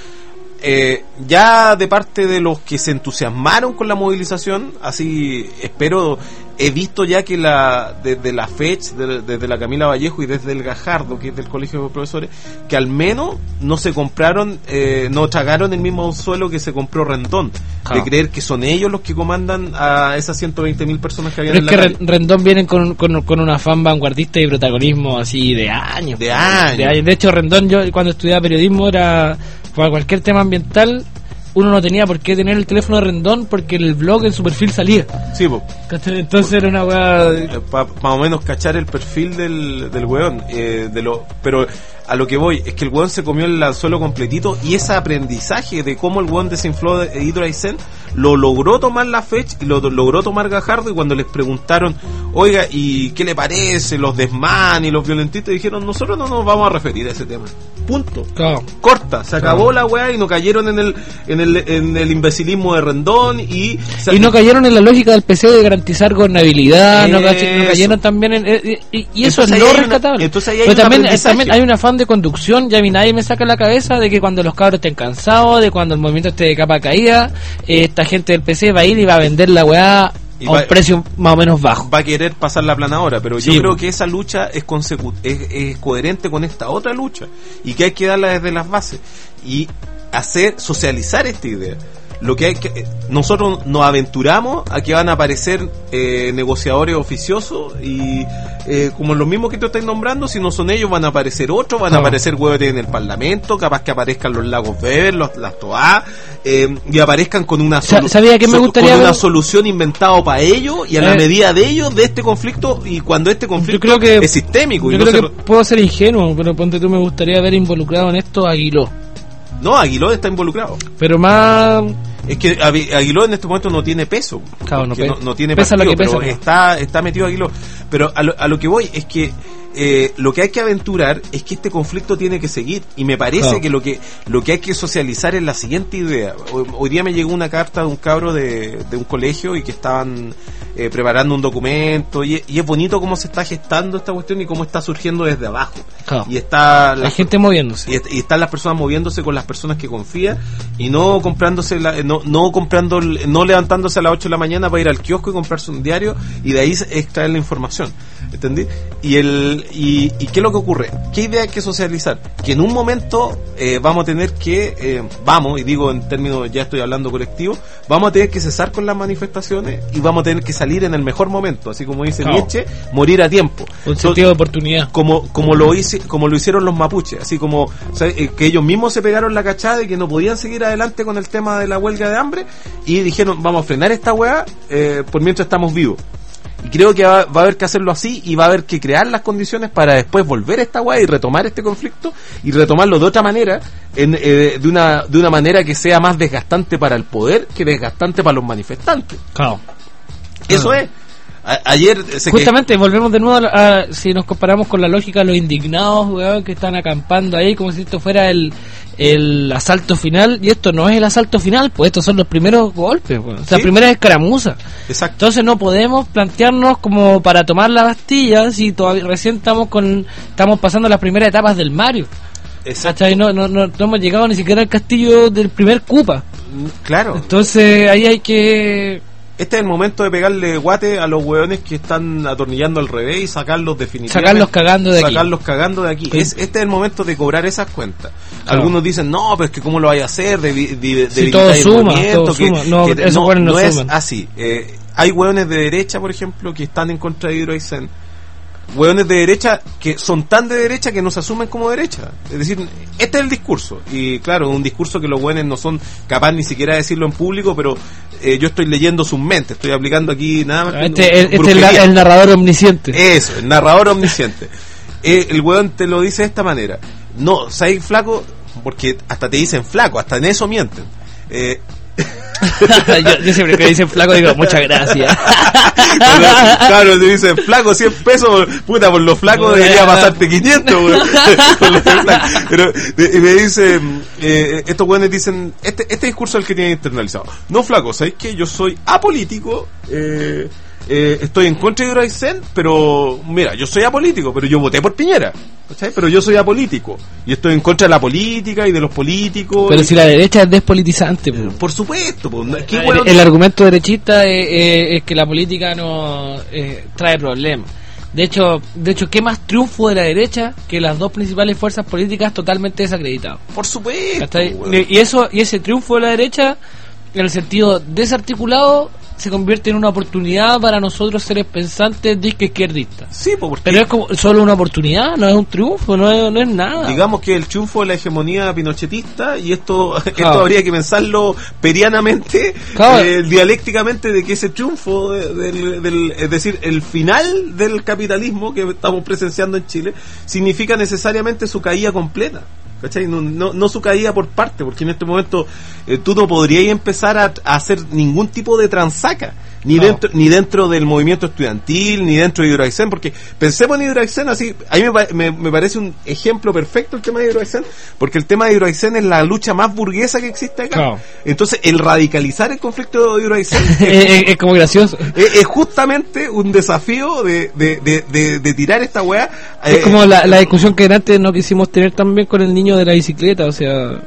eh, ya de parte de los que se entusiasmaron con la movilización. Así espero, he visto ya que la desde la FECH, de- desde la Camila Vallejo y desde el Gajardo, que es del Colegio de Profesores, que al menos no se compraron, eh, no tragaron el mismo suelo que se compró Rendón,
Claro.
de creer que son ellos los que comandan a esas ciento veinte mil personas que habían
Pero es
en
que
la
Ren-
calle.
Rendón viene con, con, con un afán vanguardista y protagonismo así de años.
De años.
De años. De hecho, Rendón, yo cuando estudiaba periodismo, era para cualquier tema ambiental, uno no tenía por qué tener el teléfono de Rendón porque el blog en su perfil salía.
Sí, po.
¿Cachai? Entonces era una weá.
para más o menos cachar el perfil del, del weón, eh, de lo, pero a lo que voy es que el weón se comió el anzuelo completito y ese aprendizaje de cómo el weón desinfló de Hydroaicén lo logró tomar la fecha y lo, lo logró tomar Gajardo. Y cuando les preguntaron, oiga, ¿y qué le parece los desmanes y los violentistas? Dijeron, nosotros no nos vamos a referir a ese tema, punto.
Claro.
Corta, se acabó la weá y no cayeron en el en el, en el imbecilismo de Rendón y,
Y no cayeron en la lógica del P C de garantizar gobernabilidad, no, ca- no
Eso.
cayeron también en... eh, y, y eso
Entonces
es
ahí
no
hay una-
rescatable.
entonces ahí hay
Pero
un
también,
aprendizaje.
también hay un afán de conducción, ya a mí nadie me saca la cabeza de que cuando los cabros estén cansados, de cuando el movimiento esté de capa caída, eh, esta gente del P C va a ir y va a vender la weá
Y
a
va-
un precio más o menos bajo.
va a querer pasar la planadora, pero
Sí,
yo creo
po.
que esa lucha es, consecu- es, es coherente con esta otra lucha y que hay que darla desde las bases y hacer socializar esta idea. Lo que hay que nosotros nos aventuramos a que van a aparecer eh, negociadores oficiosos y eh, como los mismos que tú estás nombrando, si no son ellos van a aparecer otros, van a
Claro.
aparecer huevos en el Parlamento, capaz que aparezcan los lagos Weber, los, las Toa eh, y aparezcan con una
Sa-
solu-
¿sabía qué me
so-
gustaría
con una
ver?
solución inventado para ellos y a la
Eh,
medida de ellos de este conflicto y cuando este conflicto
Yo creo que
es sistémico y
yo
no,
creo
se
que
lo-
puedo ser ingenuo, pero ponte tú, me gustaría ver involucrado en esto a Aguiló.
no, Aguiló está involucrado.
Pero más...
Es que Avi- Aguiló en este momento no tiene peso.
Claro, no
porque
pe-
no, no tiene
pesa lo
partido,
que pesa,
pero
¿no?
está, está metido Aguiló. Pero a lo, a lo que voy es que eh, lo que hay que aventurar es que este conflicto tiene que seguir y me parece
Claro.
que lo que lo que hay que socializar es la siguiente idea. Hoy, hoy día me llegó una carta de un cabro de, de un colegio y que estaban eh, preparando un documento y, y es bonito cómo se está gestando esta cuestión y cómo está surgiendo desde abajo.
Claro.
Y está la
Hay gente moviéndose.
y, est- y están las personas moviéndose con las personas que confían y no comprándose la- no no comprando el- no levantándose a las ocho de la mañana para ir al kiosco y comprarse un diario y de ahí se- extraer la información, ¿entendí? Y el y, y qué es lo que ocurre, qué idea hay que socializar, que en un momento eh, vamos a tener que eh, vamos y digo en términos, ya estoy hablando colectivo, vamos a tener que cesar con las manifestaciones y vamos a tener que salir en el mejor momento, así como dice
Claro.
Nietzsche, morir a tiempo.
Con
So-
sentido de oportunidad.
como como lo hice, como lo hicieron los mapuches, así como o sea, eh, que ellos mismos se pegaron la cachada de que no podían seguir adelante con el tema de la huelga de hambre y dijeron vamos a frenar esta weá eh, por mientras estamos vivos. Y creo que va, va a haber que hacerlo así y va a haber que crear las condiciones para después volver a esta weá y retomar este conflicto y retomarlo de otra manera, en, eh, de una de una manera que sea más desgastante para el poder que desgastante para los manifestantes.
Claro.
Eso es. A- ayer se que-
Justamente, volvemos de nuevo a, la- a- si nos comparamos con la lógica de los indignados, weón, que están acampando ahí como si esto fuera el, el asalto final, y esto no es el asalto final, pues estos son los primeros golpes, weón, o sea,
Sí.
las primeras escaramuzas.
Exacto.
Entonces no podemos plantearnos como para tomar la Bastilla si todavía recién estamos con estamos pasando las primeras etapas del Mario.
Exacto.
¿Cachai? No, no, no, no hemos llegado ni siquiera al castillo del primer Cupa.
Claro.
Entonces ahí hay que
este es el momento de pegarle guate a los hueones que están atornillando al revés y sacarlos definitivamente.
Sacarlos cagando de aquí.
Sacarlos cagando de aquí.
Sí.
Es, este es el momento de cobrar esas cuentas.
Claro.
Algunos dicen, no, pero es que cómo lo vaya a hacer, de, de, de
Si
debilitar
todo
el
suma,
movimiento,
todo
que,
suma. No,
que
esos hueones no
no es
suman.
así. Eh, hay hueones de derecha, por ejemplo, que están en contra de Hidroaicén. Hueones de derecha que son tan de derecha que no se asumen como derecha. Es decir, este es el discurso. Y claro, un discurso que los hueones no son capaces ni siquiera de decirlo en público, pero eh, yo estoy leyendo sus mentes. Estoy aplicando aquí nada más.
Este,
que
este es el, el narrador omnisciente.
Eso, el narrador omnisciente. eh, el hueón te lo dice de esta manera. No, ¿sabes flaco? Porque hasta te dicen flaco, hasta en eso mienten. Eh,
yo, yo siempre que dicen flaco digo, muchas gracias.
Claro, te dicen flaco, cien pesos, puta, por los flacos debería pasarte quinientos, güey. Pero y me dicen, eh, estos güeyes dicen, este, este discurso es el que tienen internalizado. No, flaco, ¿sabes qué? Yo soy apolítico, eh, eh, estoy en contra de Hidroaicén, pero mira, yo soy apolítico, pero yo voté por Piñera, ¿cachai? Pero yo soy apolítico y estoy en contra de la política y de los políticos.
Pero
y,
si la derecha es despolitizante, po.
por supuesto, po, ¿qué
el,
hueón?
el argumento derechista es, es, es que la política no eh, trae problemas. De hecho, de hecho, ¿qué más triunfo de la derecha que las dos principales fuerzas políticas totalmente desacreditadas?
Por supuesto.
¿Cachai?
Weón.
Y eso y ese triunfo de la derecha, en el sentido desarticulado, se convierte en una oportunidad para nosotros seres pensantes disque izquierdistas.
Sí, po, porque
Pero es como solo una oportunidad, no es un triunfo, no es, no es nada.
digamos que el triunfo de la hegemonía pinochetista, y esto esto
Claro.
habría que pensarlo perianamente,
Claro.
eh, dialécticamente, de que ese triunfo de- del, del- es decir, el final del capitalismo que estamos presenciando en Chile, significa necesariamente su caída completa, ¿cachai? No, no, no su caída por parte, porque en este momento eh, tú no podrías empezar a, a hacer ningún tipo de transaca, ni
No.
dentro ni dentro del movimiento estudiantil, ni dentro de Hidroaicén, porque pensemos en Hidroaicén así, a mí me, pa- me, me parece un ejemplo perfecto el tema de Hidroaicén, porque el tema de Hidroaicén es la lucha más burguesa que existe acá.
Claro.
Entonces, el radicalizar el conflicto de Hidroaicén
es, es- es como gracioso.
es, es justamente un desafío de, de, de, de, de tirar esta weá.
Es
eh,
como la, la discusión que antes no quisimos tener también con el niño de la bicicleta, o sea...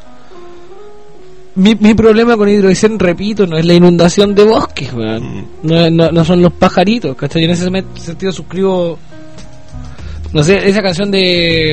Mi, mi problema con Hidroaicén, repito, no es la inundación de bosques, weón.
Mm.
No, no, no son los pajaritos, ¿cachai? En ese met- sentido suscribo... No sé, esa canción de...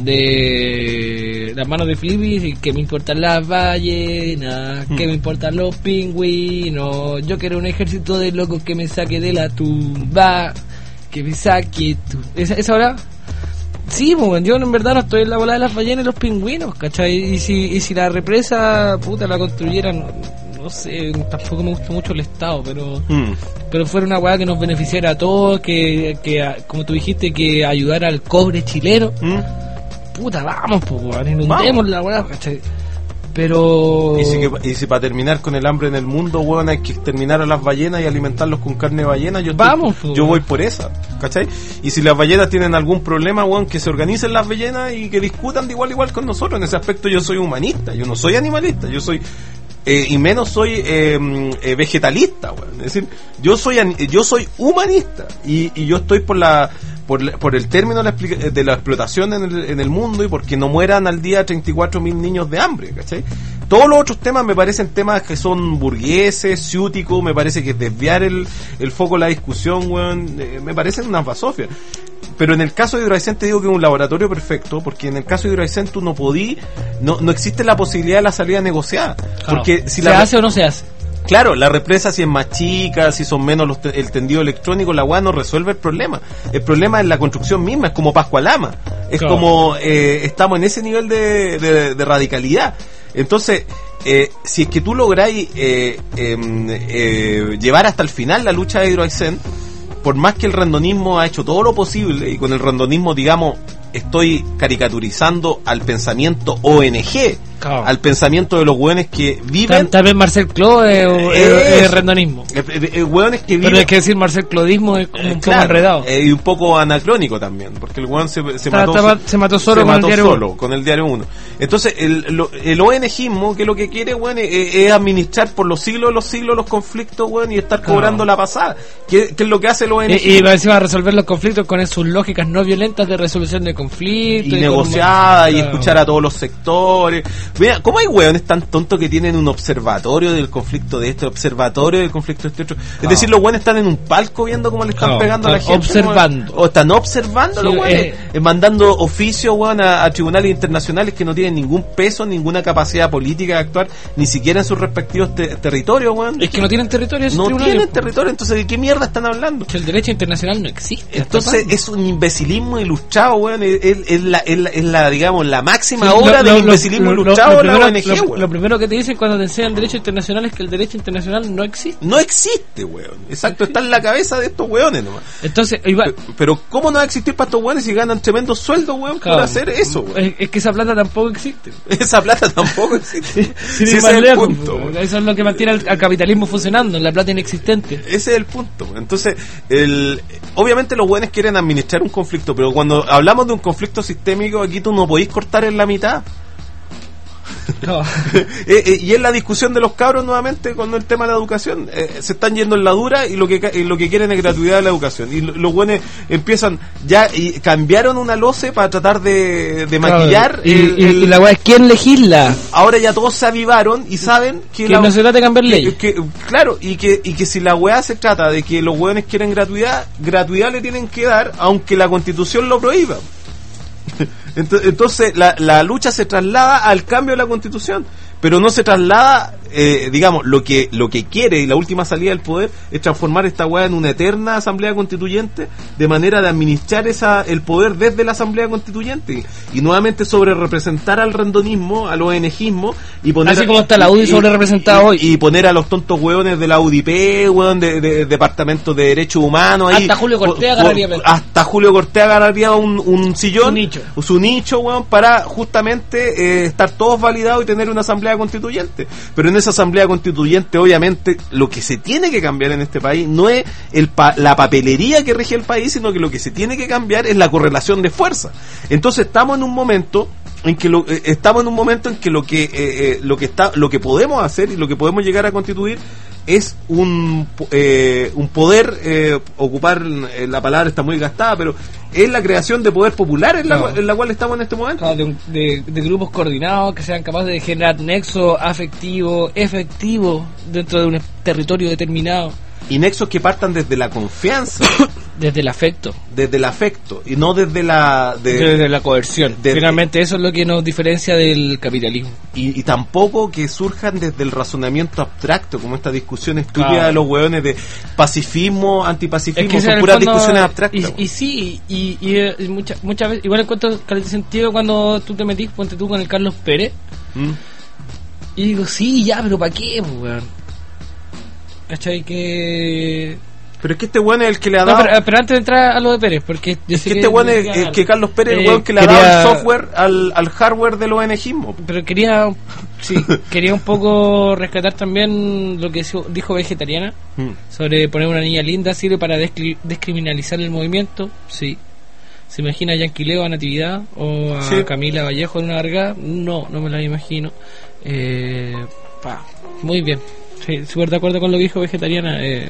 de... Las manos de Flippy, que me importan las ballenas, que me importan los pingüinos, yo quiero un ejército de locos que me saque de la tumba, que me saque tu... ¿Esa, esa hora? Sí, pues, yo en verdad no estoy en la bola de las ballenas y los pingüinos, ¿cachai? Y si, y si la represa, puta, la construyeran, no, no sé, tampoco me gusta mucho el Estado, pero
mm.
pero fuera una weá que nos beneficiara a todos, que, que a- como tú dijiste, que ayudara al cobre chileno,
¿Mm?
puta, vamos, pues, weón, inundemos la weá, ¿cachai? Pero...
Y si, que- y si para terminar con el hambre en el mundo, weón, hay que exterminar a las ballenas y alimentarlos con carne de ballena, yo, estoy-
Vamos, pues,
yo
weón.
voy por esa, ¿cachai? Y si las ballenas tienen algún problema, weón, que se organicen las ballenas y que discutan de igual a igual con nosotros. En ese aspecto yo soy humanista, yo no soy animalista, yo soy... Eh, y menos soy eh, eh, vegetalista, weón. Es decir, yo soy an- yo soy humanista y, y yo estoy por la por, la- por el término de la, explica- de la explotación en el, en el mundo y porque no mueran al día treinta y cuatro mil niños de hambre, ¿cachai? Todos los otros temas me parecen temas que son burgueses, ciúticos, me parece que desviar el, el foco de la discusión, weón, eh, me parecen unas basofias. Pero en el caso de Hidroaicén te digo que es un laboratorio perfecto, porque en el caso de Hidroaicén tú no podí, no, no existe la posibilidad de la salida negociada.
Claro.
Porque si
¿se
la
hace o no se hace?
Claro, la represa si es más chica, si son menos los te- el tendido electrónico, la weá no resuelve el problema. El problema es la construcción misma, es como Pascualama. Es
Claro.
como, eh, estamos en ese nivel de, de, de radicalidad. Entonces, eh, si es que tú lográis eh, em, eh, llevar hasta el final la lucha de Hidroaicén, por más que el randonismo ha hecho todo lo posible, y con el randonismo, digamos, estoy caricaturizando al pensamiento O N G,
Claro.
al pensamiento de los hueones que
Tal,
viven...
tal vez Marcel Clos es, es- es
Eso.
rendonismo.
Eh, eh, eh, hueones que viven...
Pero hay que decir Marcel Clodismo es como
eh,
un
claro,
poco enredado.
eh, y un poco anacrónico también, porque el hueón se, se
Está-
mató,
estaba- se mató solo
se
con el
mató
diario
solo,
uno.
con el diario uno. Entonces, el, lo- el ONGismo, que lo que quiere, hueón, es, es administrar por los siglos de los siglos los conflictos, hueón, y estar
Claro.
cobrando la pasada. ¿Qué, qué es lo que hace el O N G?
Y, y va encima a resolver los conflictos con sus lógicas no violentas de resolución de conflictos.
Y
con-
negociada, y
Claro.
escuchar a todos los sectores. Mira, ¿cómo hay hueones tan tontos que tienen un observatorio del conflicto de este, observatorio del conflicto de este otro? Es
Ah.
decir, los hueones están en un palco viendo cómo le están
Ah,
pegando a la
están
gente.
observando.
O están observando
Sí,
los hueones,
eh.
eh, mandando oficios, hueón, a, a tribunales internacionales que no tienen ningún peso, ninguna capacidad política de actuar, ni siquiera en sus respectivos te- territorios, hueón.
Es que no tienen territorio esos
No
tribunales,
tienen
po.
territorio, entonces ¿de qué mierda están hablando?
Que el derecho internacional no existe.
Entonces es un imbecilismo ilustrado, weón. Es, es- es la, es, la, es la, digamos, la máxima
Sí,
obra
lo-
del
lo-
imbecilismo
lo- lo-
ilustrado
lo
de la
primero-
O N G,
lo-
weón.
Lo primero que te dicen cuando te enseñan derecho internacional es que el derecho internacional no existe.
No existe, weón. Exacto, está en la cabeza de estos weones nomás.
Entonces, igual,
Pe- Pero ¿cómo no va a existir para estos weones si ganan tremendos sueldos, weón,
claro,
por hacer eso, weón?
es, es que esa plata tampoco existe.
Esa plata tampoco existe.
Sin
Sí,
ir
ese
más
es el
lejos,
punto,
po.
weón.
Eso es lo que mantiene al, al capitalismo funcionando, la plata inexistente.
Ese es el punto. Entonces, el, obviamente los buenos quieren administrar un conflicto, pero cuando hablamos de un conflicto sistémico, aquí tú no podís cortar en la mitad.
No.
Eh, eh, y es la discusión de los cabros nuevamente con el tema de la educación. Eh, se están yendo en la dura y lo que ca- y lo que quieren es gratuidad de la educación. Y lo- los buenos empiezan ya y cambiaron una loce para tratar de, de maquillar.
Y,
el-
y-
el-
y la weá es quién legisla.
ahora ya todos se avivaron y saben que,
Que no se trata de cambiar
que-
leyes.
que- claro, y que y que si la weá se trata de que los weones quieren gratuidad, gratuidad le tienen que dar aunque la Constitución lo prohíba. Ento- Entonces la, la lucha se traslada al cambio de la Constitución, pero no se traslada, eh, digamos, lo que lo que quiere y la última salida del poder es transformar esta weá en una eterna asamblea constituyente, de manera de administrar esa el poder desde la asamblea constituyente y, y nuevamente sobre representar al randonismo, al ONGismo y poner
Así como está la U D I
y-
sobre representada
y-
hoy.
y poner a los tontos hueones de la U D I P, hueón, de, de- Departamento de Derechos Humanos ahí.
Hasta Julio Cortea
Ju-
agarraría
ju-
pel-
hasta Julio Cortea agarraría un, un sillón,
Su nicho.
su nicho, weón, para justamente eh, estar todos validados y tener una asamblea constituyente. Pero en esa asamblea constituyente, obviamente, lo que se tiene que cambiar en este país no es el pa- la papelería que rige el país, sino que lo que se tiene que cambiar es la correlación de fuerza. Entonces estamos en un momento en que lo, eh, estamos en un momento en que lo que eh, eh, lo que está lo que podemos hacer y lo que podemos llegar a constituir es un po- eh, un poder eh, ocupar eh, la palabra está muy gastada, pero es la creación de poder popular en la,
Claro.
cual- en la cual estamos en este momento.
Claro, de, un- de- de grupos coordinados que sean capaces de generar nexo afectivo, efectivo dentro de un territorio determinado,
Y nexos que partan desde la confianza,
desde el afecto,
desde el afecto y no desde la de-
desde la coerción.
de-
Finalmente eso es lo que nos diferencia del capitalismo.
y, y tampoco que surjan desde el razonamiento abstracto, como esta discusión estúpida
Claro.
de los hueones de pacifismo, antipacifismo,
ese en
son
el
puras
fondo-
discusiones abstractas.
Y,
weón.
y sí, y, y, eh, y muchas muchas veces, igual encuentro que de sentido cuando tú te metís, ponte tú con el Carlos Pérez,
¿Mm?
y digo, sí, ya, pero ¿para qué, pues, weón? ¿Cachai? Que...
Pero es que este weón es el que le ha
No,
dado...
pero, pero antes de entrar a lo de Pérez, porque yo
es
sé
que este weón es, es que Carlos Pérez es el
Eh,
weón que le ha
quería-
dado el software al, al hardware del ONGismo.
Pero quería, sí, quería un poco rescatar también lo que dijo- dijo Vegetariana
Mm.
sobre poner una niña linda sirve para descri- descriminalizar el movimiento, sí. ¿Se imagina a Yanquileo a Natividad o a
Sí.
Camila Vallejo en una largada? No, no me la imagino. Eh, pa, muy bien, sí, súper de acuerdo con lo que dijo Vegetariana. Eh,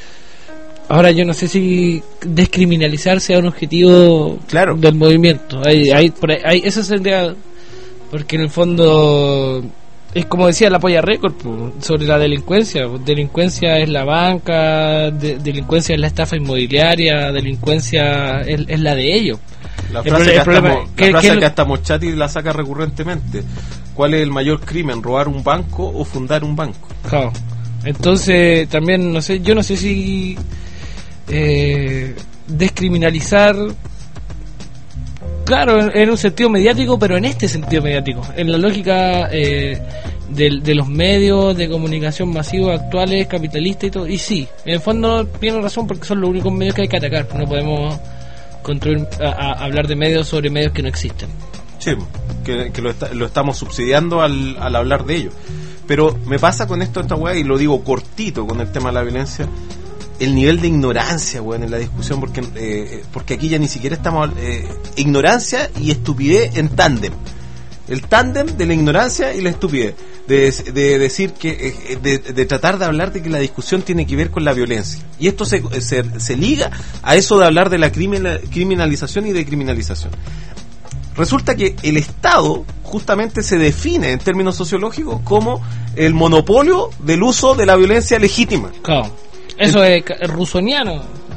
ahora yo no sé si descriminalizar sea un objetivo
Claro.
del movimiento. Hay, hay, por ahí- hay- eso sería porque en el fondo es como decía la Polla Record po, sobre la delincuencia. Delincuencia es la banca, de- delincuencia es la estafa inmobiliaria, delincuencia es, es la de ellos.
La
El
frase,
pro-
que,
el problema-
hasta, Mo-
¿qué-
la frase
qué-
que hasta Moschati la saca recurrentemente. ¿Cuál es el mayor crimen? ¿Robar un banco o fundar un banco?
Claro. Entonces también no sé, yo no sé si eh, descriminalizar, claro, en, en un sentido mediático, pero en este sentido mediático, en la lógica eh, de, de los medios de comunicación masivos actuales, capitalistas y todo. Y sí, en el fondo tiene razón porque son los únicos medios que hay que atacar. No podemos construir, a- a- hablar de medios sobre medios que no existen.
Sí, que, que lo, está- lo estamos subsidiando al, al hablar de ello. Pero me pasa con esto, esta weá, y lo digo cortito con el tema de la violencia, el nivel de ignorancia, weón, en la discusión, porque eh, porque aquí ya ni siquiera estamos... Eh, ignorancia y estupidez en tándem. El tándem de la ignorancia y la estupidez. De, de decir que... eh, de, de tratar de hablar de que la discusión tiene que ver con la violencia. Y esto se, se, se liga a eso de hablar de la criminal, criminalización y decriminalización. resulta que el Estado justamente se define en términos sociológicos como el monopolio del uso de la violencia legítima.
Claro. Eso es ca- rusoniano.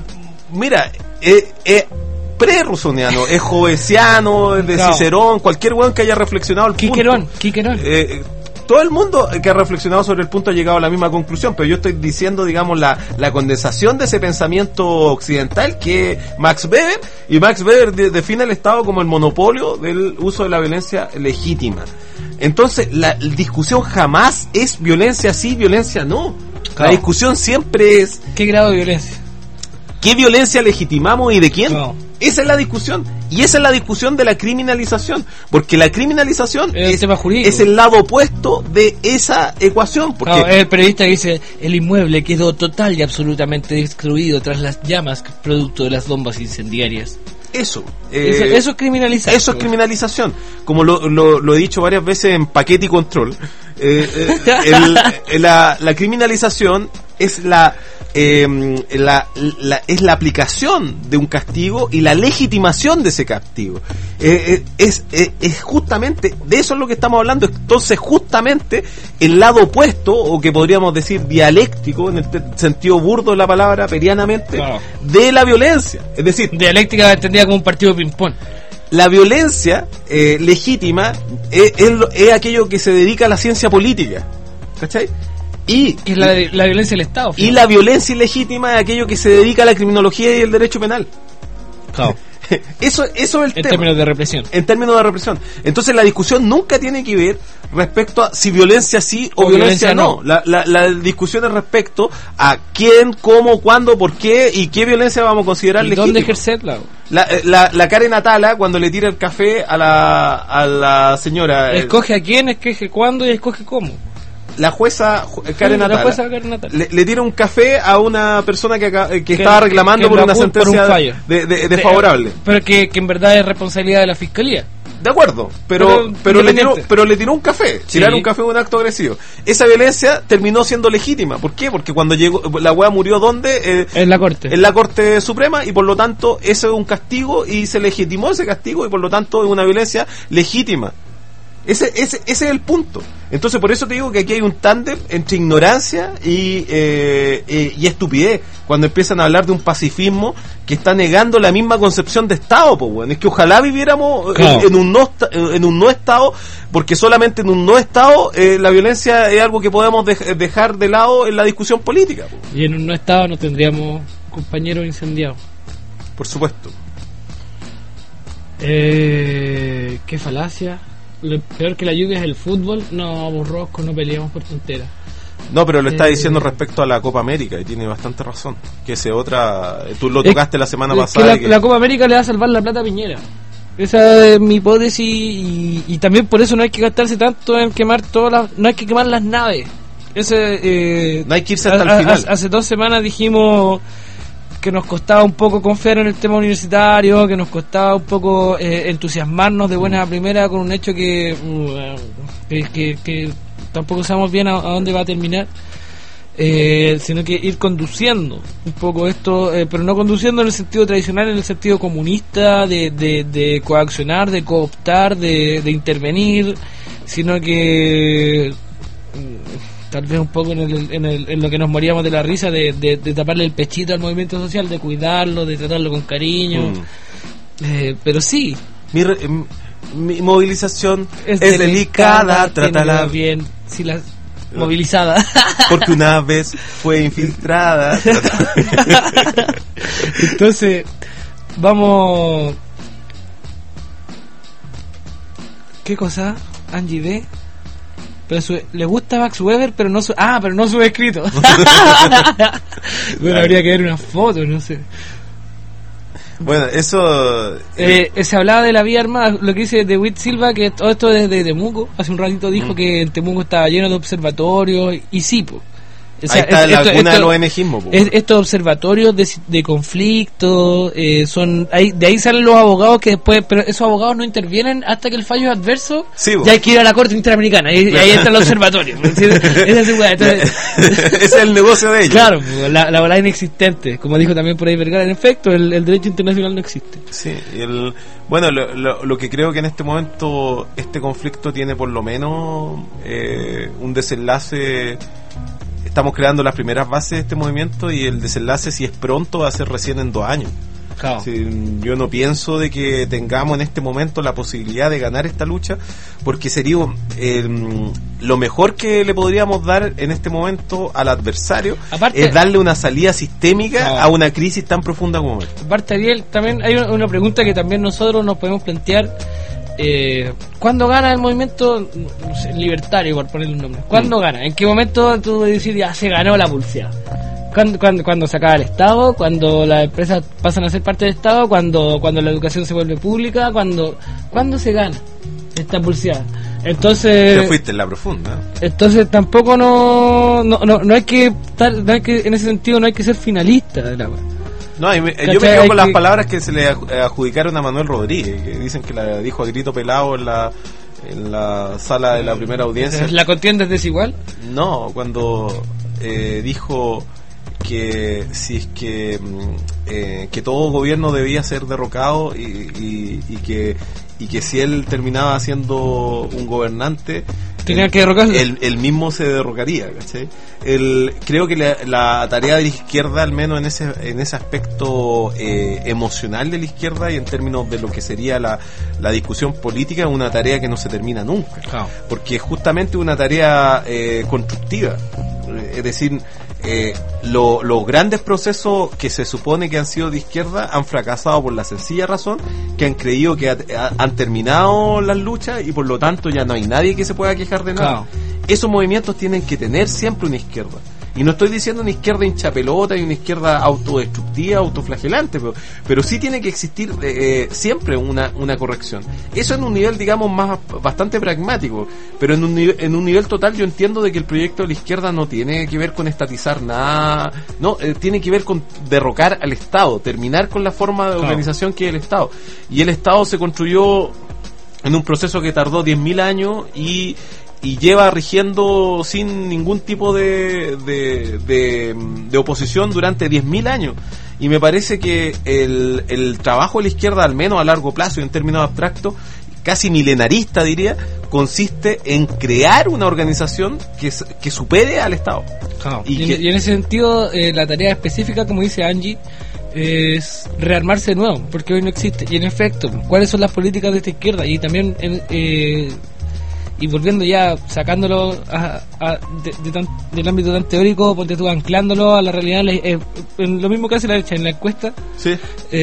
Mira, es eh, pre-rusoniano, es jovesiano, es de
Claro.
Cicerón, cualquier weón que haya reflexionado el punto.
Quiquerón, Quiquerón.
Eh, todo el mundo que ha reflexionado sobre el punto ha llegado a la misma conclusión, pero yo estoy diciendo, digamos, la, la condensación de ese pensamiento occidental que es Max Weber, y Max Weber de, define el Estado como el monopolio del uso de la violencia legítima. Entonces, la discusión jamás es violencia sí, violencia no.
Claro.
La discusión siempre es
¿Qué grado de violencia?
¿qué violencia legitimamos y de quién?
Claro.
Esa es la discusión. Y esa es la discusión de la criminalización. Porque la criminalización
Es el
es,
tema jurídico.
es el lado opuesto de esa ecuación. Porque
Claro, es el periodista que dice: el inmueble quedó total y absolutamente destruido tras las llamas producto de las bombas incendiarias.
eso,
eso,
eh,
eso es criminalizar.
eso es criminalización. Como lo, lo, lo he dicho varias veces en Paquete y Control. Eh, eh, el- el- la, la criminalización es la, eh, la, la es la aplicación de un castigo y la legitimación de ese castigo. Eh, eh, es, eh, es justamente de eso es lo que estamos hablando. Entonces, justamente el lado opuesto, o que podríamos decir dialéctico en el te- sentido burdo de la palabra, perianamente,
Claro.
de la violencia. Es decir,
Dialéctica entendida como un partido de ping-pong.
la violencia eh, legítima es, es, lo- es aquello que se dedica a la ciencia política, ¿cachai? Y,
Que es la, la violencia del Estado.
y la violencia ilegítima es aquello que se dedica a la criminología y el derecho penal.
Claro.
Eso, eso es el
En
tema.
términos de represión.
En términos de represión. Entonces la discusión nunca tiene que ver respecto a si violencia sí o,
O
violencia,
violencia
no.
no.
La, la, la discusión es respecto a quién, cómo, cuándo, por qué y qué violencia vamos a considerar
¿Y
legítima.
dónde ejercerla?
La, eh, la, la Karen Atala, cuando le tira el café a la, a la señora, eh,
Escoge a quién, escoge cuándo y escoge cómo.
la jueza ju- Karen
Sí,
Atala,
la jueza Karen Atala.
Le, le tira un café a una persona que, acá- que,
Que-
estaba reclamando
que
por
lo
una
acu- por un
sentencia
fallo.
de, de- desfavorable.
Pero que, que en verdad es responsabilidad de la fiscalía.
De acuerdo, pero
Pero
pero, le tiró,
independiente.
pero le tiró un café.
Sí.
Tirar un café es un acto agresivo. Esa violencia terminó siendo legítima. ¿Por qué? Porque cuando llegó, la weá murió ¿dónde? Eh,
En la corte.
en la Corte Suprema, y por lo tanto eso es un castigo y se legitimó ese castigo y por lo tanto es una violencia legítima. Ese, ese, ese es el punto. Entonces por eso te digo que aquí hay un tándem entre ignorancia y, eh, eh, y estupidez cuando empiezan a hablar de un pacifismo que está negando la misma concepción de Estado, pues, bueno. Es que ojalá viviéramos
Claro.
en, en un no esta- en un no Estado, porque solamente en un no Estado eh, la violencia es algo que podemos dej- dejar de lado en la discusión política, pues,
Y en un no estado no tendríamos compañeros incendiados.
por supuesto.
Eh, qué falacia. Lo peor que la lluvia es el fútbol. No, Burrosco, no peleamos por tonteras.
No, pero lo está
Eh,
diciendo respecto a la Copa América y tiene bastante razón. Que ese otra, tú lo
Es-
tocaste la semana
Es
pasada.
que la,
y que-
la Copa América le va a salvar la plata a Piñera. Esa es mi hipótesis y, y también por eso no hay que gastarse tanto en quemar todas las... No hay que quemar las naves. Ese, eh,
No hay que irse hasta
a-
el final.
a- Hace dos semanas dijimos que nos costaba un poco confiar en el tema universitario, que nos costaba un poco eh, entusiasmarnos de buena primera con un hecho que, mm, que, que, que tampoco sabemos bien a, a dónde va a terminar. Eh, sino que ir conduciendo un poco esto, eh, pero no conduciendo en el sentido tradicional, en el sentido comunista, de, de, de coaccionar, de cooptar, de, de intervenir, sino que mm, tal vez un poco en, el, en, el, en lo que nos moríamos de la risa, de, de, de taparle el pechito al movimiento social, de cuidarlo, de tratarlo con cariño.
Mm.
Eh, pero sí,
mi, re- m- mi movilización es,
es,
delicada, trátala
bien, si la movilizada.
porque una vez fue infiltrada.
Entonces, vamos. ¿Qué cosa? Angie D. Pero su- le gusta Max Weber, pero no su, ah, pero no su escrito. Bueno, habría que ver una foto, no sé.
Bueno, eso.
Eh, eh, se hablaba de la vía armada, lo que dice De Witt Silva, que todo esto desde Temuco. Hace un ratito dijo
Mm.
que en Temuco estaba lleno de observatorios, y sí, po. O sea,
ahí está
es-
la
esto-
cuna
esto-
del O N Gismo, po.
Es- estos observatorios de, de conflicto eh, son ahí, de ahí salen los abogados que después, pero esos abogados no intervienen hasta que el fallo es adverso.
Sí, bo.
Ya hay que ir a la Corte Interamericana y, y ahí está el observatorio. Esa es su weá, entonces-
Ese es el negocio de ellos.
claro, pues, la, la bola inexistente, como dijo también por ahí Vergara. En efecto, el, el derecho internacional no existe.
Sí, y el, bueno, lo, lo, lo que creo que en este momento este conflicto tiene por lo menos eh, un desenlace. Estamos creando las primeras bases de este movimiento y el desenlace, si es pronto, va a ser recién en dos años.
Claro.
Sí, yo no pienso de que tengamos en este momento la posibilidad de ganar esta lucha, porque sería eh, lo mejor que le podríamos dar en este momento al adversario.
Aparte-
es darle una salida sistémica
No.
a una crisis tan profunda como esta.
Aparte, Ariel, también hay una, una pregunta que también nosotros nos podemos plantear. Eh, ¿Cuándo gana el movimiento no sé, libertario, por ponerle un nombre? ¿Cuándo
Mm.
gana? ¿En qué momento tú decir ya se ganó la pulseada? ¿Cuándo, cuándo, cuándo se acaba el Estado? ¿Cuando las empresas pasan a ser parte del Estado? ¿Cuando, cuando la educación se vuelve pública? ¿Cuándo, ¿cuándo se gana esta pulseada? Entonces...
Te fuiste en la profunda.
Entonces tampoco no no, no, no hay que estar, no hay que en ese sentido no hay que ser finalista de la wea.
No, y me- yo me
¿Cachai?
quedo
Hay
con las
que-
palabras que se le aj- adjudicaron a Manuel Rodríguez, que dicen que la dijo a grito pelado en la, en la sala de la primera audiencia.
¿La contienda es desigual?
No, cuando eh, dijo que si es que mm, eh, que todo gobierno debía ser derrocado y, y, y que y que si él terminaba siendo un gobernante
Tenía
él-
que derrocarlo.
él, él mismo se derrocaría, ¿cachai? El, creo que la, la tarea de la izquierda, al menos en ese en ese aspecto eh, emocional de la izquierda y en términos de lo que sería la, la discusión política, es una tarea que no se termina nunca,
Claro.
porque es justamente una tarea eh, constructiva. Es decir, eh, lo- los grandes procesos que se supone que han sido de izquierda han fracasado por la sencilla razón que han creído que ha- ha- han terminado las luchas y por lo tanto ya no hay nadie que se pueda quejar de nada.
Claro.
Esos movimientos tienen que tener siempre una izquierda. Y no estoy diciendo una izquierda hincha pelota y una izquierda autodestructiva, autoflagelante, pero, pero sí tiene que existir eh, siempre una, una corrección. Eso en un nivel, digamos, más bastante pragmático, pero en un, nivel, en un nivel total yo entiendo de que el proyecto de la izquierda no tiene que ver con estatizar nada, no, eh, tiene que ver con derrocar al Estado, terminar con la forma de
Claro.
organización que es el Estado. Y el Estado se construyó en un proceso que tardó diez mil años y y lleva rigiendo sin ningún tipo de, de, de, de oposición durante diez mil años. Y me parece que el, el trabajo de la izquierda, al menos a largo plazo y en términos abstractos, casi milenarista diría, consiste en crear una organización que, s- que supere al Estado.
Claro.
Y
Y, en,
que-
y en ese sentido, eh, la tarea específica, como dice Angie, es rearmarse de nuevo, porque hoy no existe. Y en efecto, ¿cuáles son las políticas de esta izquierda? Y también, en, eh, y volviendo ya, sacándolo a, a- de- de tan- del ámbito tan teórico, ponte tú anclándolo a la realidad, eh, en lo mismo que hace la derecha en la encuesta.
Sí.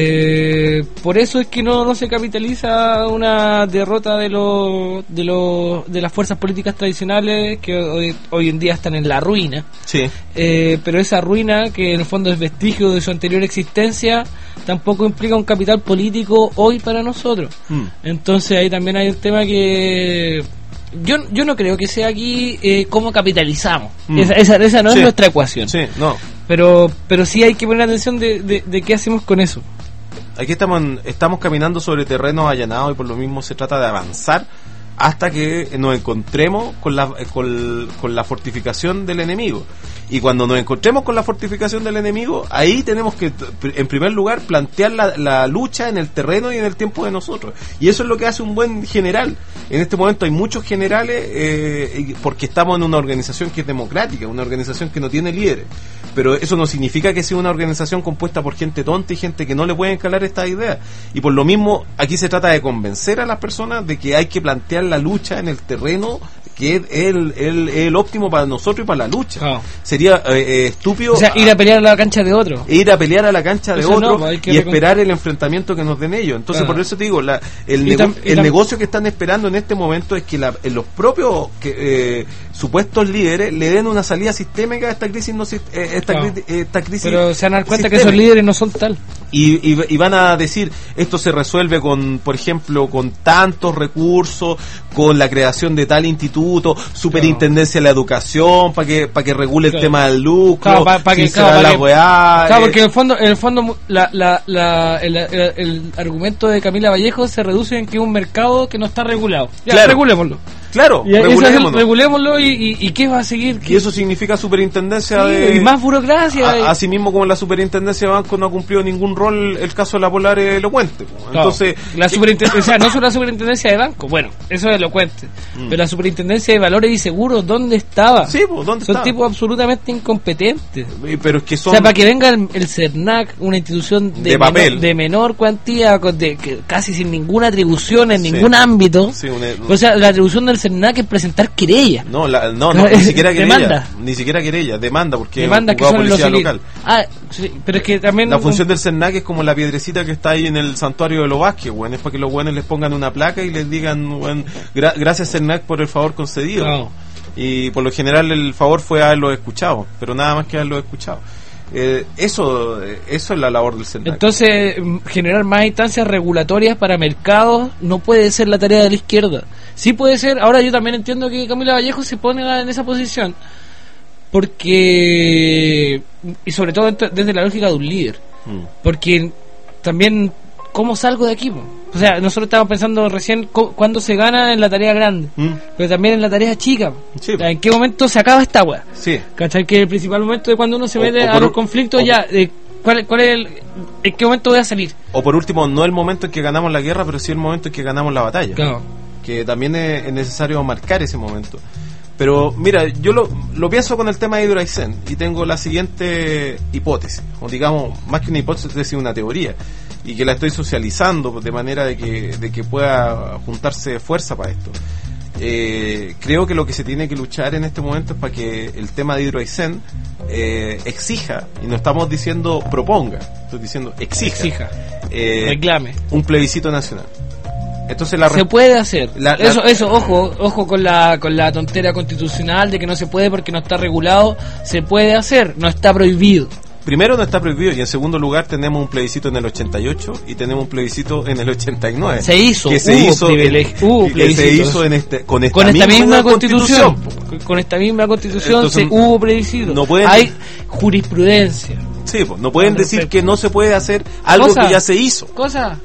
Eh, por eso es que no, no se capitaliza una derrota de los de los de las fuerzas políticas tradicionales que hoy, hoy en día están en la ruina.
Sí.
Eh, pero esa ruina, que en el fondo es vestigio de su anterior existencia, tampoco implica un capital político hoy para nosotros.
Mm.
Entonces ahí también hay un tema que yo yo no creo que sea aquí eh, cómo capitalizamos.
Mm.
Esa, esa, esa no
Sí.
es nuestra ecuación.
Sí, no.
Pero pero sí hay que poner atención de, de, de qué hacemos con eso.
Aquí estamos, en- estamos caminando sobre terreno allanado y por lo mismo se trata de avanzar hasta que nos encontremos con la, con, con la fortificación del enemigo. Y cuando nos encontremos con la fortificación del enemigo, ahí tenemos que, en primer lugar, plantear la, la lucha en el terreno y en el tiempo de nosotros. Y eso es lo que hace un buen general. En este momento hay muchos generales eh, y- porque estamos en una organización que es democrática, una organización que no tiene líderes. Pero eso no significa que sea una organización compuesta por gente tonta y gente que no le puede encalar estas ideas. Y por lo mismo, aquí se trata de convencer a las personas de que hay que plantear la lucha en el terreno que es el, el, el óptimo para nosotros y para la lucha.
Claro.
Sería eh, eh, estúpido
O sea, ir a pelear a la cancha de otro.
ir a pelear a la cancha de
Eso no,
otro
pues hay que
y
recon-
esperar el enfrentamiento que nos den ellos. Entonces,
Claro.
por eso te digo, la, el,
Y
nego-
tam- y
el
tam-
negocio que están esperando en este momento es que la, en los propios que, eh, supuestos líderes le den una salida sistémica a esta crisis, no, sis- eh, esta,
Claro.
cri- esta crisis.
Pero se van a dar cuenta que
sistémica.
esos líderes no son tal.
Y, y, y van a decir, esto se resuelve con, por ejemplo, con tantos recursos, con la creación de tal instituto, superintendencia de la educación, para que para que regule el
Claro.
tema del lucro,
Claro, pa- pa que-
sin
claro,
cerrar
pa
la
que-
weá,
Claro,
eh,
porque en el fondo, en el fondo la, la, la, el, el, el argumento de Camila Vallejo se reduce en que es un mercado que no está regulado. Ya,
Claro.
regulémoslo.
claro,
Y ese es el-
regulémonos.
regulémoslo y, y, y ¿qué va a seguir?
Y eso significa superintendencia
Sí,
de...
y más burocracia.
A-
y-
así mismo como la superintendencia de banco no ha cumplido ningún rol el caso de la Polar es elocuente. po.
Claro,
Entonces,
la superintendencia, o sea, no solo la superintendencia de banco, bueno, eso es elocuente,
Mm.
pero la superintendencia de valores y seguros, ¿dónde estaba?
sí, pues, ¿dónde
Son
está?
tipos absolutamente incompetentes.
Eh, Pero es que
O
son...
sea, para que venga el, el CERNAC, una institución de,
De papel.
menor, de menor cuantía, con de, que, casi sin ninguna atribución en
Sí.
ningún ámbito.
Sí, una-
O sea, la atribución del CERNAC es presentar querella.
No, la- no, no, ni siquiera querella.
Demanda.
Ni siquiera querella, demanda, porque
Demanda
es
que
un
son
juzgado
en lo
de policía
civil.
local.
Ah, sí, pero es que también...
La función del CERNAC es como la piedrecita que está ahí en el santuario de los Vázquez, weón. Es para que los weones les pongan una placa y les digan, weón, gra- gracias CERNAC por el favor concedido.
No.
Y por lo general el favor fue haberlo escuchado, pero nada más que haberlo escuchado. Eh, eso eh, eso es la labor del CERNAC.
Entonces, mm, generar más instancias regulatorias para mercados no puede ser la tarea de la izquierda. Sí puede ser, ahora yo también entiendo que Camila Vallejo se pone en esa posición, porque, y sobre todo dentro- desde la lógica de un líder,
Mm.
porque también, ¿cómo salgo de aquí? po? O sea, nosotros estábamos pensando recién cu- cuándo se gana en la tarea grande,
Mm.
pero también en la tarea chica. po.
Sí.
O sea, ¿en qué momento se acaba esta weá?
Sí.
¿Cachai? Que el principal momento de cuando uno se
O-
mete
o
a
por
los
un-
conflictos
o-
ya, eh, ¿cuál, ¿cuál es el, en qué momento voy a salir?
O por último, no el momento en que ganamos la guerra, pero sí el momento en que ganamos la batalla.
Claro.
Que también es, es necesario marcar ese momento. Pero mira, yo lo, lo pienso con el tema de Hidroaicén y tengo la siguiente hipótesis, o digamos, más que una hipótesis, es una teoría, y que la estoy socializando de manera de que, de que pueda juntarse fuerza para esto. Eh, creo que lo que se tiene que luchar en este momento es para que el tema de Hidroaicén eh, exija, y no estamos diciendo proponga, estoy diciendo exija,
Exija.
eh,
Reclame.
un plebiscito nacional. Entonces la
Se
re-
puede hacer.
La- la-
eso, eso, ojo, ojo con la con la tontera constitucional de que no se puede porque no está regulado. Se puede hacer, no está prohibido.
Primero no está prohibido, y en segundo lugar tenemos un plebiscito en el ochenta y ocho y tenemos un plebiscito en el ochenta y nueve.
Se hizo,
que se
hubo
hizo,
privilegio,
en-
hubo
que se
plebiscitos.
hizo en este, con esta,
Con esta misma,
constitución.
constitución, con- con esta misma constitución
Entonces,
se hubo plebiscito.
no pueden-
Hay jurisprudencia.
Sí, pues, no pueden
Al
decir
respecto.
que no se puede hacer algo
Cosa.
que ya se hizo.
Cosa.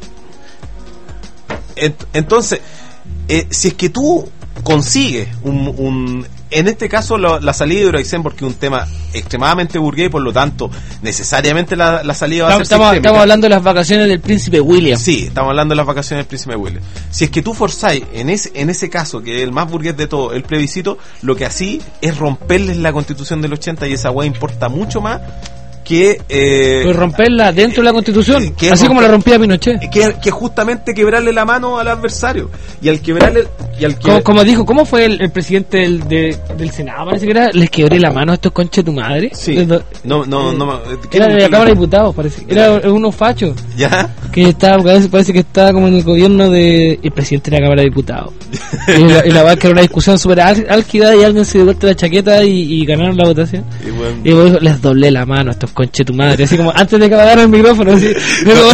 Ent- Entonces, eh, si es que tú consigues un, un en este caso la, la salida de Hidroaicén, porque es un tema extremadamente burgués y por lo tanto necesariamente la, la salida va a ser
Estamos,
sistémica.
estamos hablando de las vacaciones del príncipe William.
Sí, estamos hablando de las vacaciones del príncipe William. Si es que tú forzáis en ese, en ese caso, que es el más burgués de todo, el plebiscito, lo que así es romperles la constitución del ochenta, y esa weá importa mucho más que... Eh,
Pues romperla dentro de la constitución,
¿qué
así
romper-
como la rompía Pinochet.
que, que justamente quebrarle la mano al adversario. Y al quebrarle... Y al que,
Como, como dijo, ¿cómo fue el, el presidente del, de- del Senado? Parece que era, les quebré la mano a estos conches de tu madre.
Sí.
Les-
No, no, no. ¿qué-
Era de la
qué-
Cámara de Diputados, parece. Era unos fachos.
¿Ya?
Que estaba, parece, parece que estaba como en el gobierno de el presidente de la Cámara de Diputados. Y la, y la verdad que era una discusión súper ál- álgida y alguien se dio vuelta la chaqueta y, y ganaron la votación.
Y bueno,
Y luego dijo, les doblé la mano a estos conches de tu madre. Así como antes de que apagaran el micrófono. Así, Pero-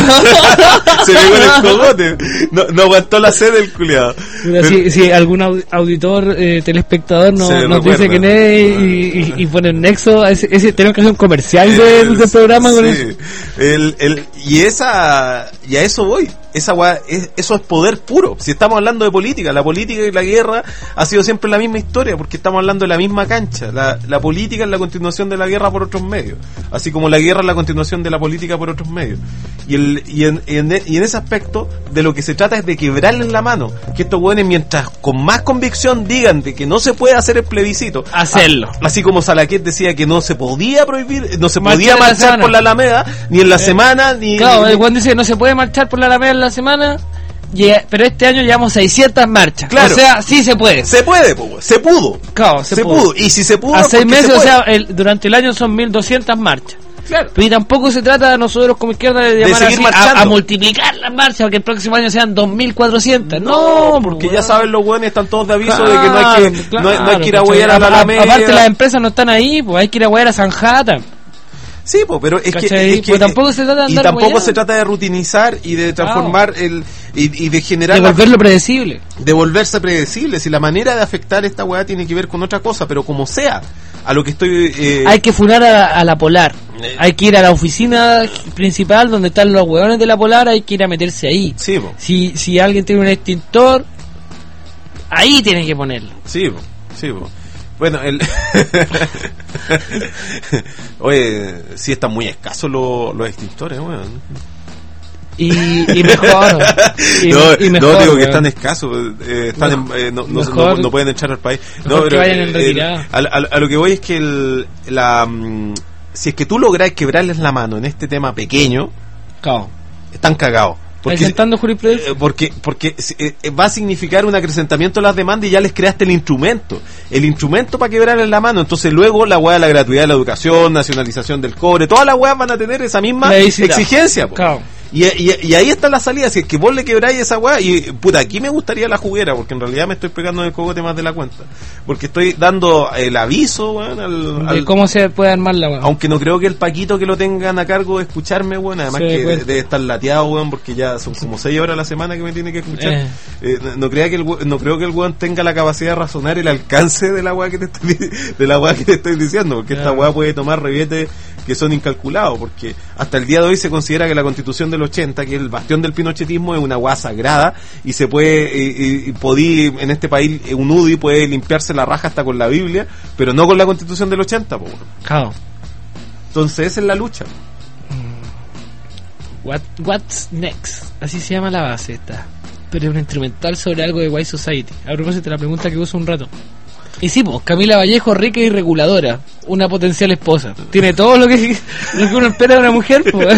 se pegó en el cogote. No, no aguantó la sed del culiado.
Mira, si, si algún au- auditor, eh, telespectador no,
Se
nos dice
recuerda.
quién es y, y, y pone el nexo, a ese, ese, tenemos que hacer un comercial del, del programa con
Sí.
eso.
El, el, y esa y a eso voy. Esa weá, es, eso es poder puro. Si estamos hablando de política, la política y la guerra ha sido siempre la misma historia, porque estamos hablando de la misma cancha. La, la política es la continuación de la guerra por otros medios, así como la guerra es la continuación de la política por otros medios. Y, el, y, en, y, en, y en ese aspecto, de lo que se trata es de quebrarles la mano, que estos hueones, mientras con más convicción digan de que no se puede hacer el plebiscito,
Hacerlo.
a- así como Salaquet decía que no se podía prohibir, no se
Marchar
podía
en la
marchar
semana.
por la Alameda, ni en la semana, ni...
Claro,
ni-
el Juan dice que no se puede marchar por la Alameda en la semana, y, eh, pero este año llevamos seiscientas marchas.
Claro.
O sea, sí se puede.
Se puede, po, se pudo.
Claro, se
se
pudo.
pudo. Y si se pudo,
A
es
seis
porque
meses,
se
o
puede.
sea, el, durante el año son mil doscientas marchas.
Claro.
Pero y tampoco se trata de nosotros como izquierda de llamar
seguir
así,
marchando.
a, a multiplicar las marchas, que el próximo año sean dos mil cuatrocientas.
No,
No,
porque
pues,
ya saben los buenos, están todos de aviso
claro,
de que no hay que, no hay, no hay que ir a
¿cachai?
huellar a la
A- a-
Alameda.
Aparte las empresas no están ahí, pues hay que ir a huellar a Sanjata.
Sí, po, pero es que,
¿Cachai?
es que
Pues tampoco se trata de
y
andar
tampoco
weyando.
se trata de rutinizar y de transformar el y, y de generar
De
la-
volverlo predecible.
de volverse predecible. Si la manera de afectar esta weá tiene que ver con otra cosa, pero como sea, a lo que estoy eh,
Hay que funar a, a la Polar.
Eh.
Hay que ir a la oficina principal donde están los hueones de la Polar, hay que ir a meterse ahí.
sí, po,
Si, si alguien tiene un extintor, ahí tiene que ponerlo.
sí, po, sí, po. Bueno, el oye, sí están muy escasos los, los extintores, weón.
Y, y mejor. Y,
no,
y mejor,
no digo que
weón.
están escasos, eh, están en- eh, no, no,
Mejor-
no- no pueden echar al país.
mejor
No,
que
pero,
vayan en
eh,
retirada.
el- a, a- a lo que voy es que el, la, mm, si es que tú lográs quebrarles la mano en este tema pequeño,
Cao.
están cagados. Porque,
Presentando jurisprudencia.
eh, porque, porque eh, eh, va a significar un acrecentamiento de las demandas y ya les creaste el instrumento. El instrumento para quebrarles la mano. Entonces luego la weá de la gratuidad de la educación, nacionalización del cobre, todas las weas van a tener esa misma
Plebiscitado.
exigencia. Po.
Cao.
Y, y, y ahí está la salida, si es que vos le quebráis esa weá, y puta, aquí me gustaría la juguera, porque en realidad me estoy pegando en el cogote más de la cuenta. Porque estoy dando el aviso, weón, al,
De
al-
cómo se puede armar la weá.
aunque no creo que el Paquito que lo tengan a cargo de escucharme, weón, además
Se dé
que
cuenta.
debe estar lateado, weón, porque ya son como seis horas a la semana que me tiene que escuchar.
Eh.
Eh, no, no crea que el we- no creo que el weón tenga la capacidad de razonar el alcance de la weá que te estoy, de la weá que te estoy diciendo, porque esta
Claro.
weá puede tomar revietes que son incalculados, porque hasta el día de hoy se considera que la Constitución del ochenta, que es el bastión del pinochetismo, es una weá sagrada y se puede, y, y- y podí, en este país, eh, un U D I puede limpiarse la raja hasta con la Biblia, pero no con la Constitución del ochenta, po, weón.
Cao.
Entonces esa es la lucha.
What, what's next? Así se llama la base esta. Pero es un instrumental sobre algo de White Society. A propósito de la pregunta que uso un rato. Y sí, pues, Camila Vallejo, rica y reguladora, una potencial esposa. Tiene todo lo que, lo que uno espera de una mujer, pues.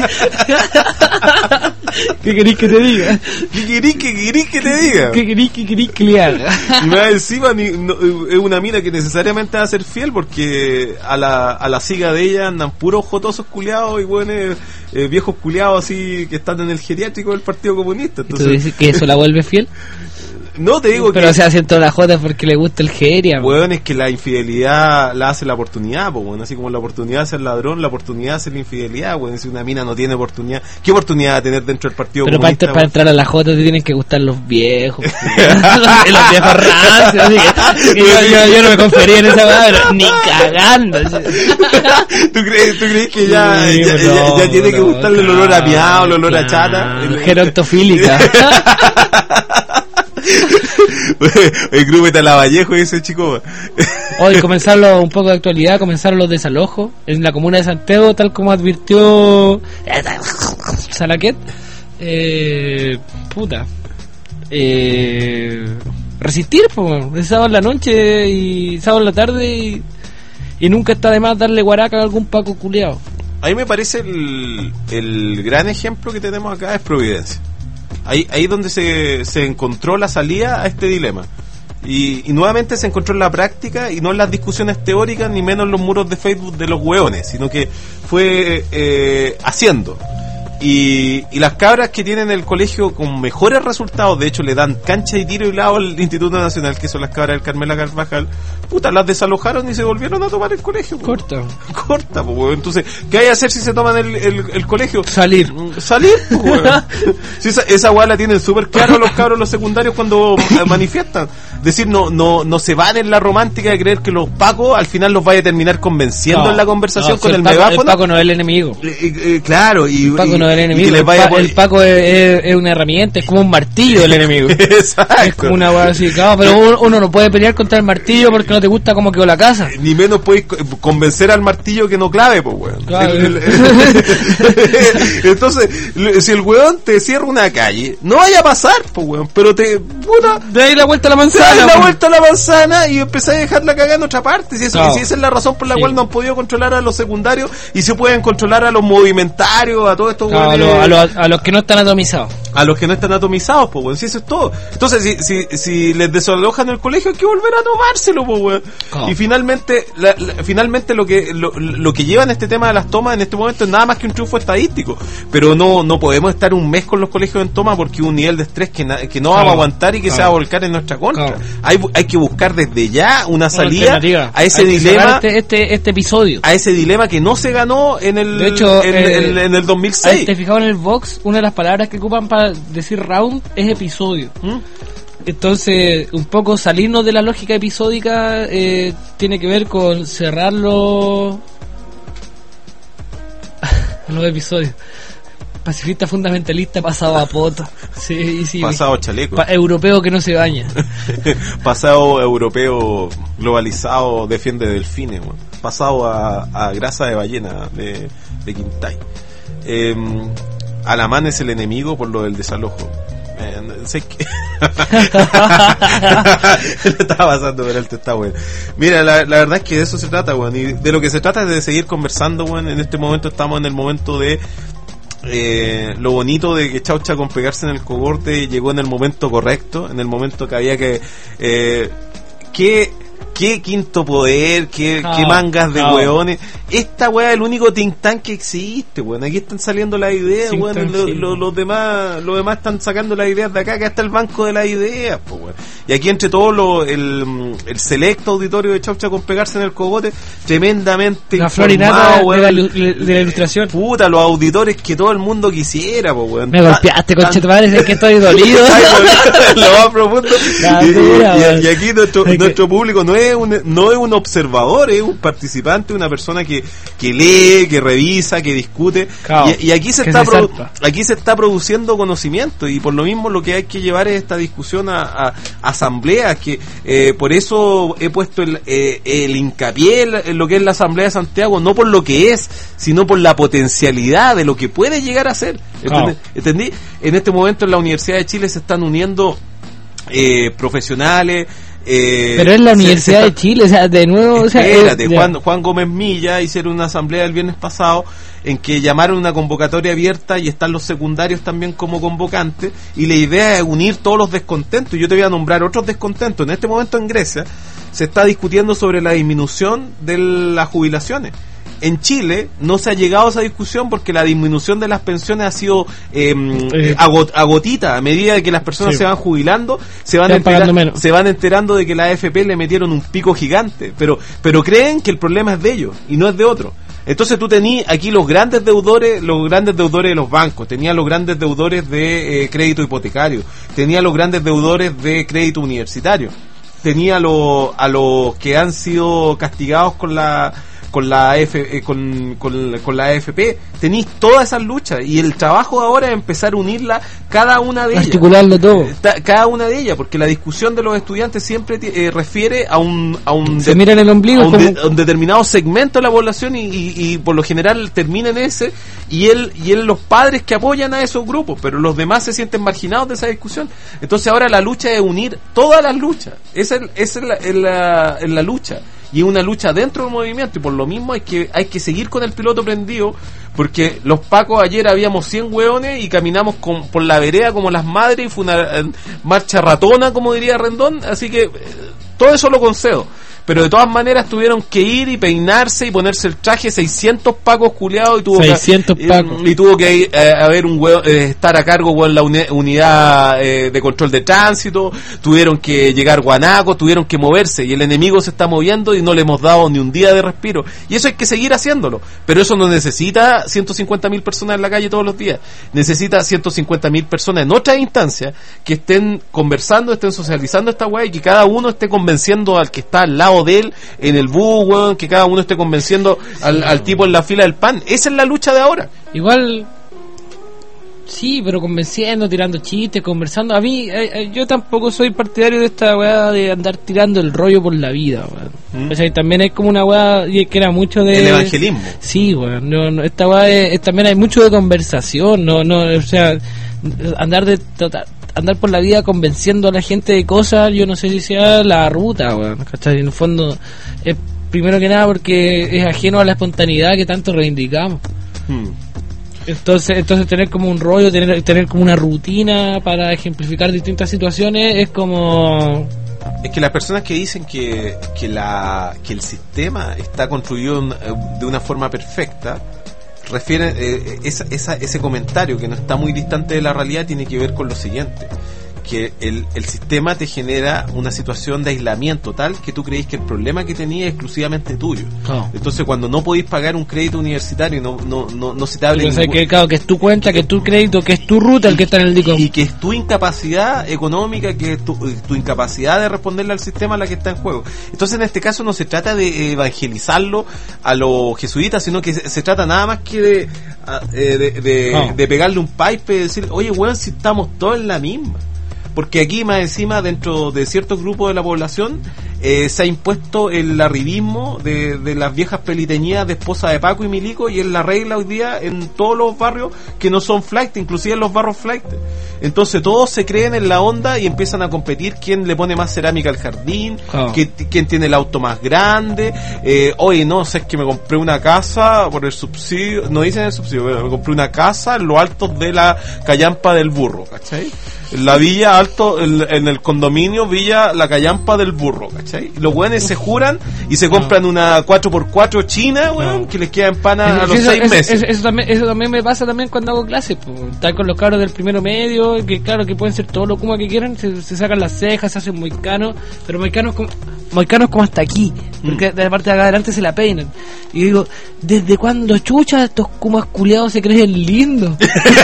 ¿Qué querís que te diga?
¿Qué querís que, querís que te diga?
¿Qué querís que querís que le haga?
Y más encima ni- no, es una mina que necesariamente va a ser fiel porque a la, a la siga de ella andan puros jotosos culiados y buenos eh, viejos culiados así que están en el geriátrico del Partido Comunista.
¿Tú
Entonces,
dices que eso la vuelve fiel?
no te digo
Pero
que...
se hacen todas las jotas porque le gusta el geria. po.
Weón, es que la infidelidad la hace la oportunidad, pues bueno, así como la oportunidad hace el ladrón, la oportunidad hace la infidelidad, weón, si una mina no tiene oportunidad, ¿qué oportunidad va a tener dentro del Partido
Pero para,
Comunista?
para
weón?
entrar a la jota te tienen que gustar los viejos. los, los viejos rancios. Así que, que yo, yo, yo no me confería en esa palabra, ni cagando.
¿Tú crees, ¿Tú crees que ya,
Sí,
ya, ya-
no,
ya tiene que
no,
gustarle el olor a
claro,
miau, el olor a
claro,
chata? El-
gerontofílica.
El grupo de Talavallejo y ese chico.
Hoy comenzaron los- un poco de actualidad, comenzaron los desalojos en la comuna de Santiago, tal como advirtió Salaquet. Eh, puta. Eh, resistir, pues, es sábado en la noche y sábado en la tarde y, y nunca está de más darle guaraca a algún paco culeado.
A mí me parece el, el gran ejemplo que tenemos acá es Providencia. Ahí ahí donde se, se encontró la salida a este dilema. Y, y nuevamente se encontró en la práctica y no en las discusiones teóricas ni menos en los muros de Facebook de los hueones, sino que fue eh, haciendo. Y, y las cabras que tienen el colegio con mejores resultados, de hecho le dan cancha y tiro y lado al Instituto Nacional, que son las cabras del Carmela Carvajal, puta, las desalojaron y se volvieron a tomar el colegio. po.
Corta.
Corta, pues, weón. Entonces, ¿qué hay que hacer si se toman el, el, el colegio?
Salir.
Salir, pues, weón. Si esa, esa weá la tienen súper claro los cabros los secundarios cuando eh, manifiestan. Decir, no, no, no se van en la romántica de creer que los pacos al final los vaya a terminar convenciendo
No,
en la conversación
no, si
con el,
Paco,
megáfono.
El Paco no es el enemigo.
Eh, eh, claro, y,
El Paco
y-
no es el
y
enemigo.
que les
El,
vaya a
Pa-
poner-
el Paco es, es- es una herramienta, es como un martillo del enemigo.
Exacto.
Es como una hueá así, claro, pero uno, uno no puede pelear contra el martillo porque no te gusta cómo quedó la casa.
Ni menos podéis co- convencer al martillo que no clave, pues, weón.
Claro.
El- el- Entonces, le- si el weón te cierra una calle, no vaya a pasar, pues, weón, pero te, puta,
De ahí la vuelta a la
te
manzana.
das la
po.
vuelta a la manzana y empezás a dejarla cagada en otra parte. Si, eso,
Claro.
si esa es la razón por la
Sí.
cual no han podido controlar a los secundarios y se pueden controlar a los movimentarios, a todos estos
Claro, a,
weones.
los, a, los, a los que no están atomizados.
a los que no están atomizados, pues, weón, si eso es todo. Entonces, si, si, si les desalojan el colegio, hay que volver a tomárselo, pues, weón.
¿Cómo?
Y finalmente, la, la, finalmente lo que lo, lo que lleva en este tema de las tomas en este momento es nada más que un triunfo estadístico. Pero no no podemos estar un mes con los colegios en toma porque un nivel de estrés que, na, que no
Claro.
vamos a aguantar y que
Claro.
se va a volcar en nuestra contra.
Claro.
Hay, hay que buscar desde ya una salida
alternativa.
a ese
Hay que
dilema.
cerrar Este, este, este episodio.
A ese dilema que no se ganó en el
De hecho,
en,
eh,
en- en el dos mil
¿Has
seis.
te fijado en el Vox? Una de las palabras que ocupan para decir round es episodio.
¿Mm?
Entonces, un poco salirnos de la lógica episódica eh, tiene que ver con cerrarlo. Los episodios. Pacifista fundamentalista pasado a poto. Sí, y sí,
Pasado chaleco.
pa- europeo que no se baña.
Pasado europeo globalizado defiende delfines, weón. Pasado a, a grasa de ballena de, de Quintay. Eh, Alamán es el enemigo por lo del desalojo. Eh, no sé qué. Lo estaba pasando por alto, está bueno. Mira, la, la verdad es que de eso se trata, weón. Y de lo que se trata es de seguir conversando, weón. En este momento estamos en el momento de Eh, lo bonito de que Chaucha con pegarse en el cogote llegó en el momento correcto, en el momento que había que eh, qué, qué quinto poder, qué,
Ah,
qué mangas de
ah.
weones. Esta weá es el único think tank que existe, weón. Aquí están saliendo las ideas,
Think
weón.
tank,
Lo-
sí.
lo- los demás, los demás están sacando las ideas de acá, que está el banco de las ideas, pues, weón. Y aquí entre todos lo, el, el selecto auditorio de Chaucha con pegarse en el cogote, tremendamente
La
informado,
florinata de
weón.
la, ilu- de la ilustración.
Puta, los auditores que todo el mundo quisiera, po, weón.
Me golpeaste, conche tu madre, es que estoy dolido.
Ay, lo, lo más profundo.
La
Y,
dura,
y-
weón.
y aquí nuestro,
Es que-
nuestro público no es un no es un observador, es un participante, una persona que, que lee, que revisa, que discute.
Claro,
y, y aquí se
que
está
se
produ-
salta.
aquí se está produciendo conocimiento, y por lo mismo lo que hay que llevar es esta discusión a, a asambleas, que eh, por eso he puesto el, eh, el hincapié en, la- en lo que es la Asamblea de Santiago, no por lo que es, sino por la potencialidad de lo que puede llegar a ser.
Claro.
¿Entendés? ¿Entendí? En este momento en la Universidad de Chile se están uniendo eh, profesionales. Eh,
Pero es la
se- se
Universidad
está-
de Chile, o sea, de nuevo, o sea,
Espérate,
eh, ya.
Juan, Juan Gómez Milla hicieron una asamblea el viernes pasado en que llamaron una convocatoria abierta y están los secundarios también como convocantes, y la idea es unir todos los descontentos. Yo te voy a nombrar otros descontentos. En este momento en Grecia se está discutiendo sobre la disminución de las jubilaciones. En Chile no se ha llegado a esa discusión porque la disminución de las pensiones ha sido eh,
Eh.
agot- agotita. A medida de que las personas
Sí.
se van jubilando, se van,
Se van pagando
entera-
menos.
se van enterando de que la A F P le metieron un pico gigante, pero pero creen que el problema es de ellos y no es de otros. Entonces tú tenías aquí los grandes deudores, los grandes deudores de los bancos, tenías los grandes deudores de eh, crédito hipotecario, tenías los grandes deudores de crédito universitario, tenía lo, a los que han sido castigados con la con la F, eh, con, con, con la A F P. Tenéis todas esas luchas, y el trabajo ahora es empezar a unirla cada una de ellas.
Articularlo todo.
Ta- cada una de ellas, porque la discusión de los estudiantes siempre ti- eh, refiere a un a un,
Se
de-
mira en el ombligo
a un,
como-
de- a un determinado segmento de la población, y, y, y por lo general termina en ese, y él y él los padres que apoyan a esos grupos, pero los demás se sienten marginados de esa discusión. Entonces ahora la lucha es unir todas las luchas. Esa es, esa es la, es la, es la lucha, y es una lucha dentro del movimiento, y por lo mismo hay que hay que seguir con el piloto prendido, porque los pacos ayer habíamos cien hueones y caminamos con, por la vereda como las madres, y fue una eh, marcha ratona, como diría Rendón, así que eh, todo eso lo concedo. Pero de todas maneras tuvieron que ir y peinarse y ponerse el traje, seiscientos pacos culiados, y tuvo
seiscientos
que,
pacos.
y, y tuvo que eh, haber un huevo, eh, estar a cargo con la uni- unidad eh, de control de tránsito, tuvieron que llegar guanacos, tuvieron que moverse, y el enemigo se está moviendo y no le hemos dado ni un día de respiro, y eso hay que seguir haciéndolo. Pero eso no necesita ciento cincuenta mil personas en la calle todos los días, necesita ciento cincuenta mil personas en otras instancias que estén conversando, estén socializando esta weá, y que cada uno esté convenciendo al que está al lado de él en el bus, weón, que cada uno esté convenciendo al, al tipo en la fila del pan. Esa es la lucha de ahora.
Igual, sí, pero convenciendo, tirando chistes, conversando. A mí, eh, eh, yo tampoco soy partidario de esta weá de andar tirando el rollo por la vida, weón.
¿Mm?
O sea, también es como una weá y que era mucho de...
El evangelismo.
Sí, weón. No, no, esta weá es, es- también hay mucho de conversación, no, no, o sea, andar de tota- andar por la vida convenciendo a la gente de cosas, yo no sé si sea la ruta, weón. ¿Cachai? En el fondo, es primero que nada porque es ajeno a la espontaneidad que tanto reivindicamos.
Hmm.
Entonces, entonces tener como un rollo, tener, tener como una rutina para ejemplificar distintas situaciones es como...
Es que las personas que dicen que, que, la, que el sistema está construido de una forma perfecta, refieren eh, esa, esa, ese comentario que no está muy distante de la realidad tiene que ver con lo siguiente, que el, el sistema te genera una situación de aislamiento tal que tú creís que el problema que tenías es exclusivamente tuyo.
Oh.
Entonces cuando no podéis pagar un crédito universitario no, no, no, no se te abre
Entonces,
ningún...
que, claro, que es tu cuenta, que es tu crédito, que es tu ruta el que está en el DICOM.
y que es tu incapacidad económica, que es tu, tu incapacidad de responderle al sistema la que está en juego. Entonces en este caso no se trata de evangelizarlo a los jesuitas, sino que se, se trata nada más que de, de, de, de,
oh.
de pegarle un pipe y decir, oye weón, si estamos todos en la misma. Porque aquí más encima, dentro de ciertos grupos de la población, eh, se ha impuesto el arribismo de, de las viejas peliteñías de esposa de Paco y Milico, y es la regla hoy día en todos los barrios que no son flight, inclusive en los barrios flight. Entonces todos se creen en la onda y empiezan a competir quién le pone más cerámica al jardín,
Oh.
quién, quién tiene el auto más grande. Eh, oye, no, sé, es que me compré una casa por el subsidio, no dicen el subsidio, pero me compré una casa en los altos de la callampa del burro, ¿cachai? En la villa alto, en, en el condominio Villa La Callampa del Burro, ¿cachai? Los weones se juran y se compran una cuatro por cuatro china, weón, que les queda en pana a los
eso,
seis
eso,
meses.
Eso, eso, también, eso también me pasa también cuando hago clases, pues. Estar con los cabros del primero medio, que claro, que pueden ser todos los kuma que quieran, se, se sacan las cejas, se hacen moicanos, pero moicanos como, moicanos como hasta aquí, porque de la parte de acá adelante se la peinan. Y digo, ¿desde cuándo chucha estos kumas culiados se creen lindos?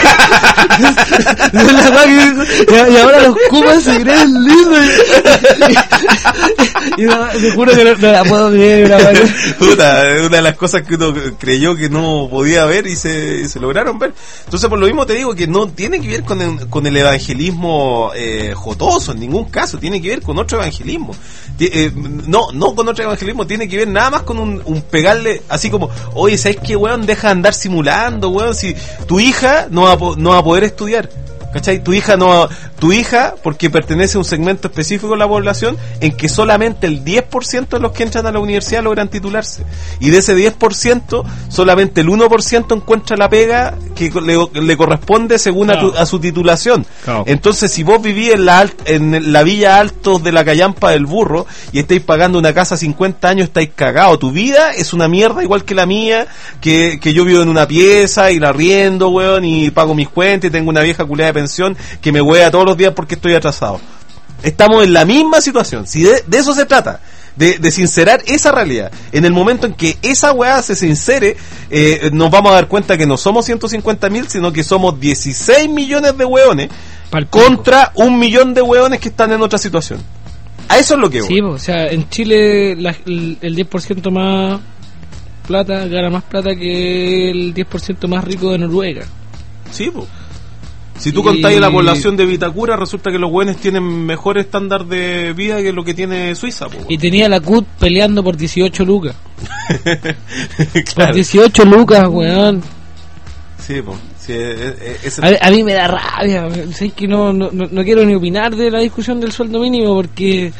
Y ahora los kumas se creen lindos. Y, y, y, y te juro que no, no la puedo creer.
Puta, una de las cosas que uno creyó que no podía ver y se, se lograron ver. Entonces, por lo mismo te digo que no tiene que ver con el, con el evangelismo eh, jotoso, en ningún caso. Tiene que ver con otro evangelismo. Eh, no, no con otro evangelismo, tiene que ver nada más con un, un pegarle, así como, oye, ¿sabes qué, weón? Deja de andar simulando, weón. Si tu hija no va a, no va a poder estudiar, ¿cachai? Tu hija no, tu hija, porque pertenece a un segmento específico de la población en que solamente el diez por ciento de los que entran a la universidad logran titularse, y de ese diez por ciento solamente el uno por ciento encuentra la pega que le, le corresponde según claro. a, tu, a su titulación. Claro. Entonces, si vos vivís en la, en la Villa Altos de la Callampa del Burro y estáis pagando una casa cincuenta años, estáis cagados. Tu vida es una mierda igual que la mía, que, que yo vivo en una pieza y la arriendo, weón, y pago mis cuentas y tengo una vieja culiada de pensión que me huea todos los días porque estoy atrasado. Estamos en la misma situación. Si de, de eso se trata, de, de sincerar esa realidad, en el momento en que esa weá se sincere, eh, nos vamos a dar cuenta que no somos ciento cincuenta mil, sino que somos dieciséis millones de weones contra un millón de weones que están en otra situación. A eso es lo que voy.
Sí, o sea, en Chile la, el, el diez por ciento más plata gana más plata que el diez por ciento más rico de Noruega.
Sí, pues. Si tú
y...
contáis la población de Vitacura, resulta que los buenos tienen mejor estándar de vida que lo que tiene Suiza. Po,
y tenía la C U T peleando por dieciocho lucas.
Claro.
Por dieciocho lucas, weón.
Sí, pues. Sí, es, es...
a, a mí me da rabia. Sé que no, no, no quiero ni opinar de la discusión del sueldo mínimo porque...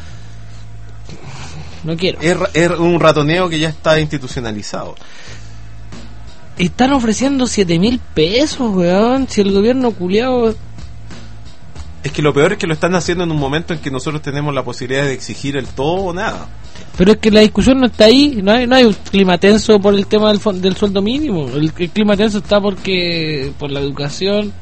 No quiero.
Es, es un ratoneo que ya está institucionalizado.
Están ofreciendo siete mil pesos, weón. Si el gobierno culiao...
Es que lo peor es que lo están haciendo en un momento en que nosotros tenemos la posibilidad de exigir el todo o nada.
Pero es que la discusión no está ahí. No hay, no hay un clima tenso por el tema del, del sueldo mínimo. El, el clima tenso está porque por la educación.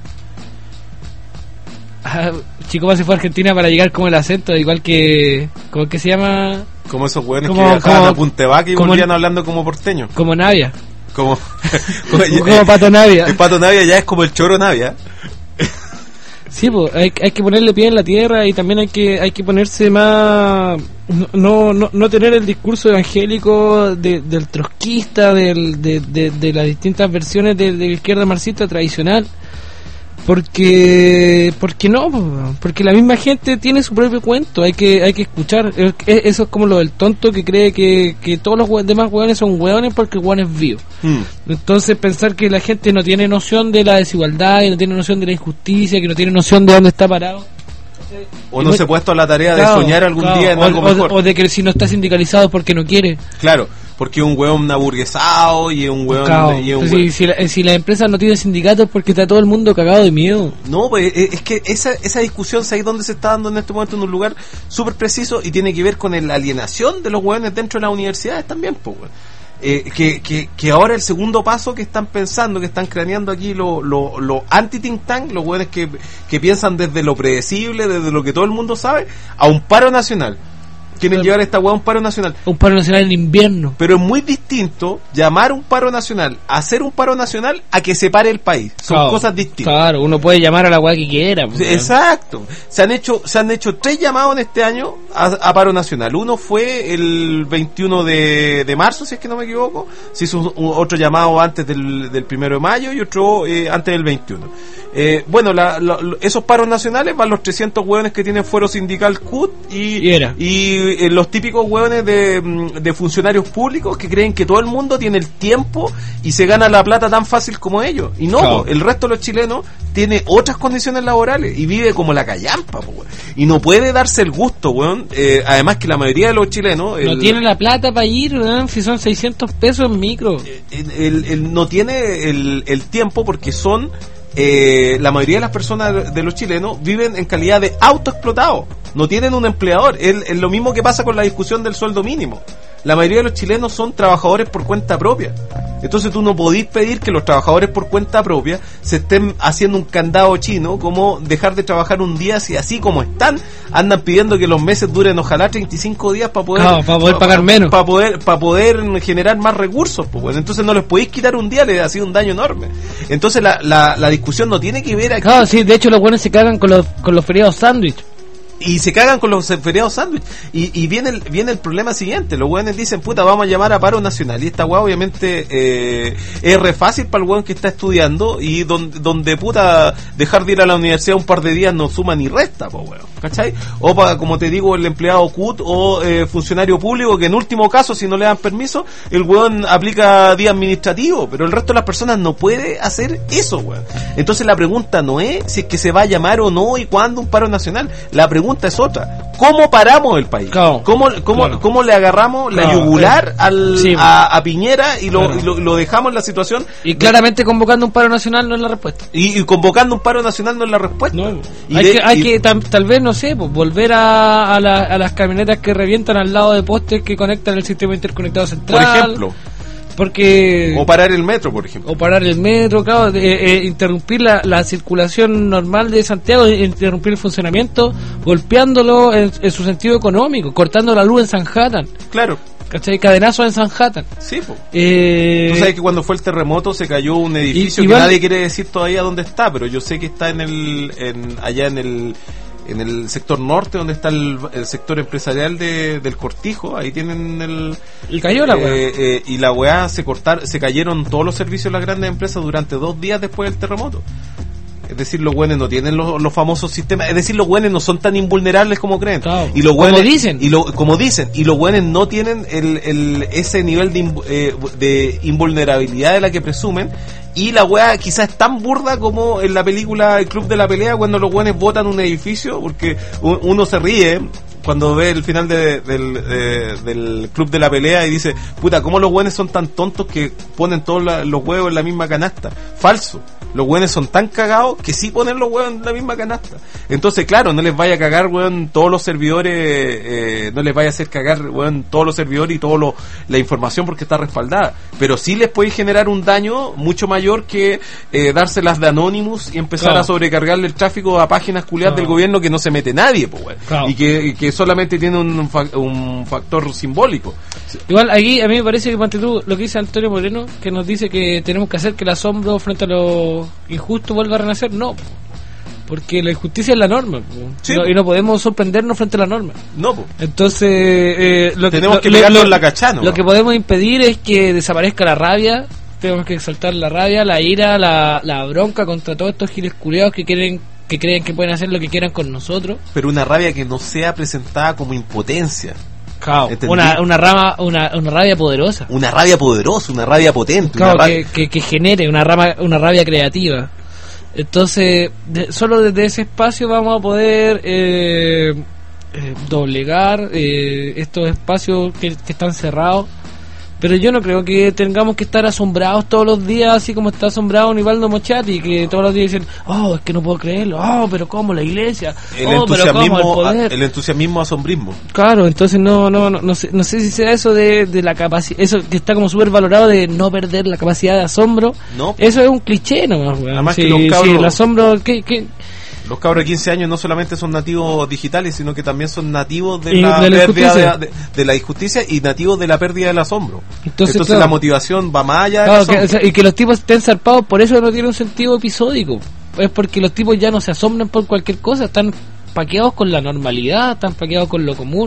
Ah, Chico se fue a Argentina para llegar como el acento, igual que... ¿Cómo que se llama?
Como esos weones que
como,
viajaban
como,
a Puntevaca y
como,
volvían hablando como porteño.
Como Navia.
Como, como,
como Pato Navia.
El Pato Navia ya es como el Choro Navia.
Sí, pues hay, hay que ponerle pie en la tierra y también hay que hay que ponerse más... No no no tener el discurso evangélico de, del trotskista, del, de, de, de las distintas versiones de, de la izquierda marxista tradicional. Porque porque no, porque la misma gente tiene su propio cuento, hay que hay que escuchar. Eso es como lo del tonto que cree que, que todos los demás hueones son hueones porque el hueón es vivo. Mm. Entonces pensar que la gente no tiene noción de la desigualdad, y no tiene noción de la injusticia, que no tiene noción de dónde está parado.
O no, no se ha puesto a la tarea de
claro,
soñar algún
claro,
día en
o,
algo
o,
mejor.
O de que si no está sindicalizado es porque no quiere.
Claro, porque es un hueón aburguesado y es un hueón...
Cao.
Y es un
si,
hueón-
si, la- si las empresas no tienen sindicatos porque está todo el mundo cagado de miedo.
No, pues eh, es que esa, esa discusión, ¿sabes dónde se está dando en este momento? En un lugar súper preciso y tiene que ver con la alienación de los hueones dentro de las universidades también, pues, weón. Eh, que, que, que ahora el segundo paso que están pensando, que están craneando aquí los lo, lo anti-think tank, los hueones que, que piensan desde lo predecible, desde lo que todo el mundo sabe, a un paro nacional. Quieren llevar esta hueá a un paro nacional.
Un paro nacional en invierno.
Pero es muy distinto llamar un paro nacional, hacer un paro nacional, a que se pare el país. Son
Claro,
cosas distintas.
Claro, uno puede llamar a la weá que quiera. pues,
Exacto. Se han hecho se han hecho tres llamados en este año a, a paro nacional. Uno fue el veintiuno de, de marzo, si es que no me equivoco. Se hizo un- un- otro llamado antes del, del primero de mayo y otro eh, antes del veintiuno. Eh, bueno, la, la- lo- esos paros nacionales van los trescientos hueones que tienen fuero sindical C U T y,
Y era.
y eh, los típicos hueones de, mm, de funcionarios públicos que creen que todo el mundo tiene el tiempo y se gana la plata tan fácil como ellos. Y no,
Claro.
po, el resto de los chilenos tiene otras condiciones laborales y vive como la callampa, po, weón. Y no puede darse el gusto, weón. Eh, además que la mayoría de los chilenos...
No
el-
tiene la plata para ir, weón, si son seiscientos pesos en micro.
el, el- el- no tiene el, el tiempo porque son... Eh, la mayoría de las personas de los chilenos viven en calidad de autoexplotados, no tienen un empleador. Es, es lo mismo que pasa con la discusión del sueldo mínimo. La mayoría de los chilenos son trabajadores por cuenta propia. Entonces tú no podís pedir que los trabajadores por cuenta propia se estén haciendo un candado chino como dejar de trabajar un día, si así como están andan pidiendo que los meses duren ojalá treinta y cinco días para poder,
Claro, para poder pagar menos.
para poder para poder generar más recursos, pues bueno. Entonces no les podéis quitar un día, les ha sido un daño enorme. Entonces la, la, la discusión no tiene que ver aquí.
Claro, sí, de hecho los buenos se cagan con los, con los feriados sándwich.
Y se cagan con los feriados sándwich. Y, y viene el, viene el problema siguiente. Los hueones dicen, puta, vamos a llamar a paro nacional. Y esta hueá obviamente eh, es re fácil para el hueón que está estudiando y donde, donde puta dejar de ir a la universidad un par de días no suma ni resta, po, hueón, ¿cachai? O para, como te digo, el empleado C U T o eh, funcionario público, que en último caso, si no le dan permiso, el hueón aplica día administrativo, pero el resto de las personas no puede hacer eso, hueón. Entonces la pregunta no es si es que se va a llamar o no y cuándo un paro nacional. La pregunta es otra: ¿cómo paramos el país?
Claro,
¿Cómo, cómo,
claro.
cómo le agarramos la
Claro,
yugular
eh,
al,
sí,
a, a Piñera y lo,
claro.
y lo, lo dejamos en la situación?
Y claramente convocando un paro nacional no es la respuesta.
Y, y convocando un paro nacional no es la respuesta.
No,
Y
hay
de-
que, hay
y-
que tam- tal vez, no sé, pues, volver a, a, la- a las camionetas que revientan al lado de postes que conectan el sistema interconectado
por
central.
ejemplo,
Porque...
o parar el metro, por ejemplo.
o parar el metro, claro, de- eh, interrumpir la, la circulación normal de Santiago, interrumpir el funcionamiento, golpeándolo en, en su sentido económico, cortando la luz en Sanhattan,
Claro,
¿cachai? Cadenazo en Sanhattan.
sí, po.
Eh,
Tú sabes que cuando fue el terremoto se cayó un edificio
y
que
van-
nadie quiere decir todavía dónde está, pero yo sé que está en el, en, allá en el, en el sector norte, donde está el, el sector empresarial de, del Cortijo. Ahí tienen el...
y cayó la weá.
eh, eh, y la weá se cortaron, se cayeron todos los servicios de las grandes empresas durante dos días después del terremoto. Es decir, los güenes no tienen los, los famosos sistemas. Es decir, los güenes no son tan invulnerables como creen.
Claro.
Y los
Como
güenes,
dicen.
Y lo, como dicen. Y los güenes no tienen el, el, ese nivel de, invu- eh, de invulnerabilidad de la que presumen. Y la weá quizás es tan burda como en la película El Club de la Pelea, cuando los güenes botan un edificio, porque u- uno se ríe cuando ve el final de- del, eh, del Club de la Pelea y dice, puta, ¿cómo los güenes son tan tontos que ponen todos la- los huevos en la misma canasta? Falso. Los güenes son tan cagados que sí ponen los huevos en la misma canasta. Entonces, claro, no les vaya a cagar, weón, todos los servidores, eh, no les vaya a hacer cagar, weón, todos los servidores y toda la información porque está respaldada. Pero sí les puede generar un daño mucho mayor que eh, dárselas de Anonymous y empezar
Claro.
a sobrecargarle el tráfico a páginas culiadas
Claro.
del gobierno que no se mete nadie, pues, weón.
Claro.
Y que, y que solamente tiene un, fa- un factor simbólico.
Igual aquí a mí me parece que ponte tú, lo que dice Antonio Moreno, que nos dice que tenemos que hacer que el asombro frente a lo injusto vuelva a renacer. No, porque la injusticia es la norma, po.
Sí,
No-
po.
y no podemos sorprendernos frente a la norma.
No, pues.
Entonces, eh, lo
Tenemos
lo-
que
lo-
pegarnos
lo-
en la cachana,
Lo
¿no?
que podemos impedir es que desaparezca la rabia. Tenemos que exaltar la rabia, la ira, la, la bronca contra todos estos giles culiados que quieren, que creen que pueden hacer lo que quieran con nosotros.
Pero una rabia que no sea presentada como impotencia. ¿Entendí?
Una, una rama, una, una rabia poderosa.
Una rabia poderosa, una rabia potente.
Claro,
una rabia...
que, que, que genere una rama, una rabia creativa. Entonces, de- solo desde ese espacio vamos a poder eh, eh, doblegar eh, estos espacios que, que están cerrados, Pero yo no creo que tengamos que estar asombrados todos los días, así como está asombrado Nivaldo Mochati, que todos los días dicen, oh, es que no puedo creerlo, oh, pero ¿cómo la iglesia?
El
oh, pero ¿cómo el
entusiasmismo,
poder?
el entusiasmismo asombrismo.
Claro, entonces no no no, no sé, no sé si sea eso de, de la capacidad, eso que está como súper valorado de no perder la capacidad de asombro.
No.
Eso es un cliché nomás, weón.
Además
Sí,
que los
sí,
cabros-
el asombro, ¿qué, qué?
Los cabros de quince años no solamente son nativos digitales, sino que también son nativos de
Y
la,
de la
pérdida
injusticia.
de, de- de la injusticia y nativos de la pérdida del asombro.
Entonces,
Entonces,
claro.
la motivación va más allá del
Claro, que-
asombro.
o sea, y que los tipos estén zarpados, por eso no tiene un sentido episódico. Es porque los tipos ya no se asombran por cualquier cosa, están paqueados con la normalidad, están paqueados con lo común.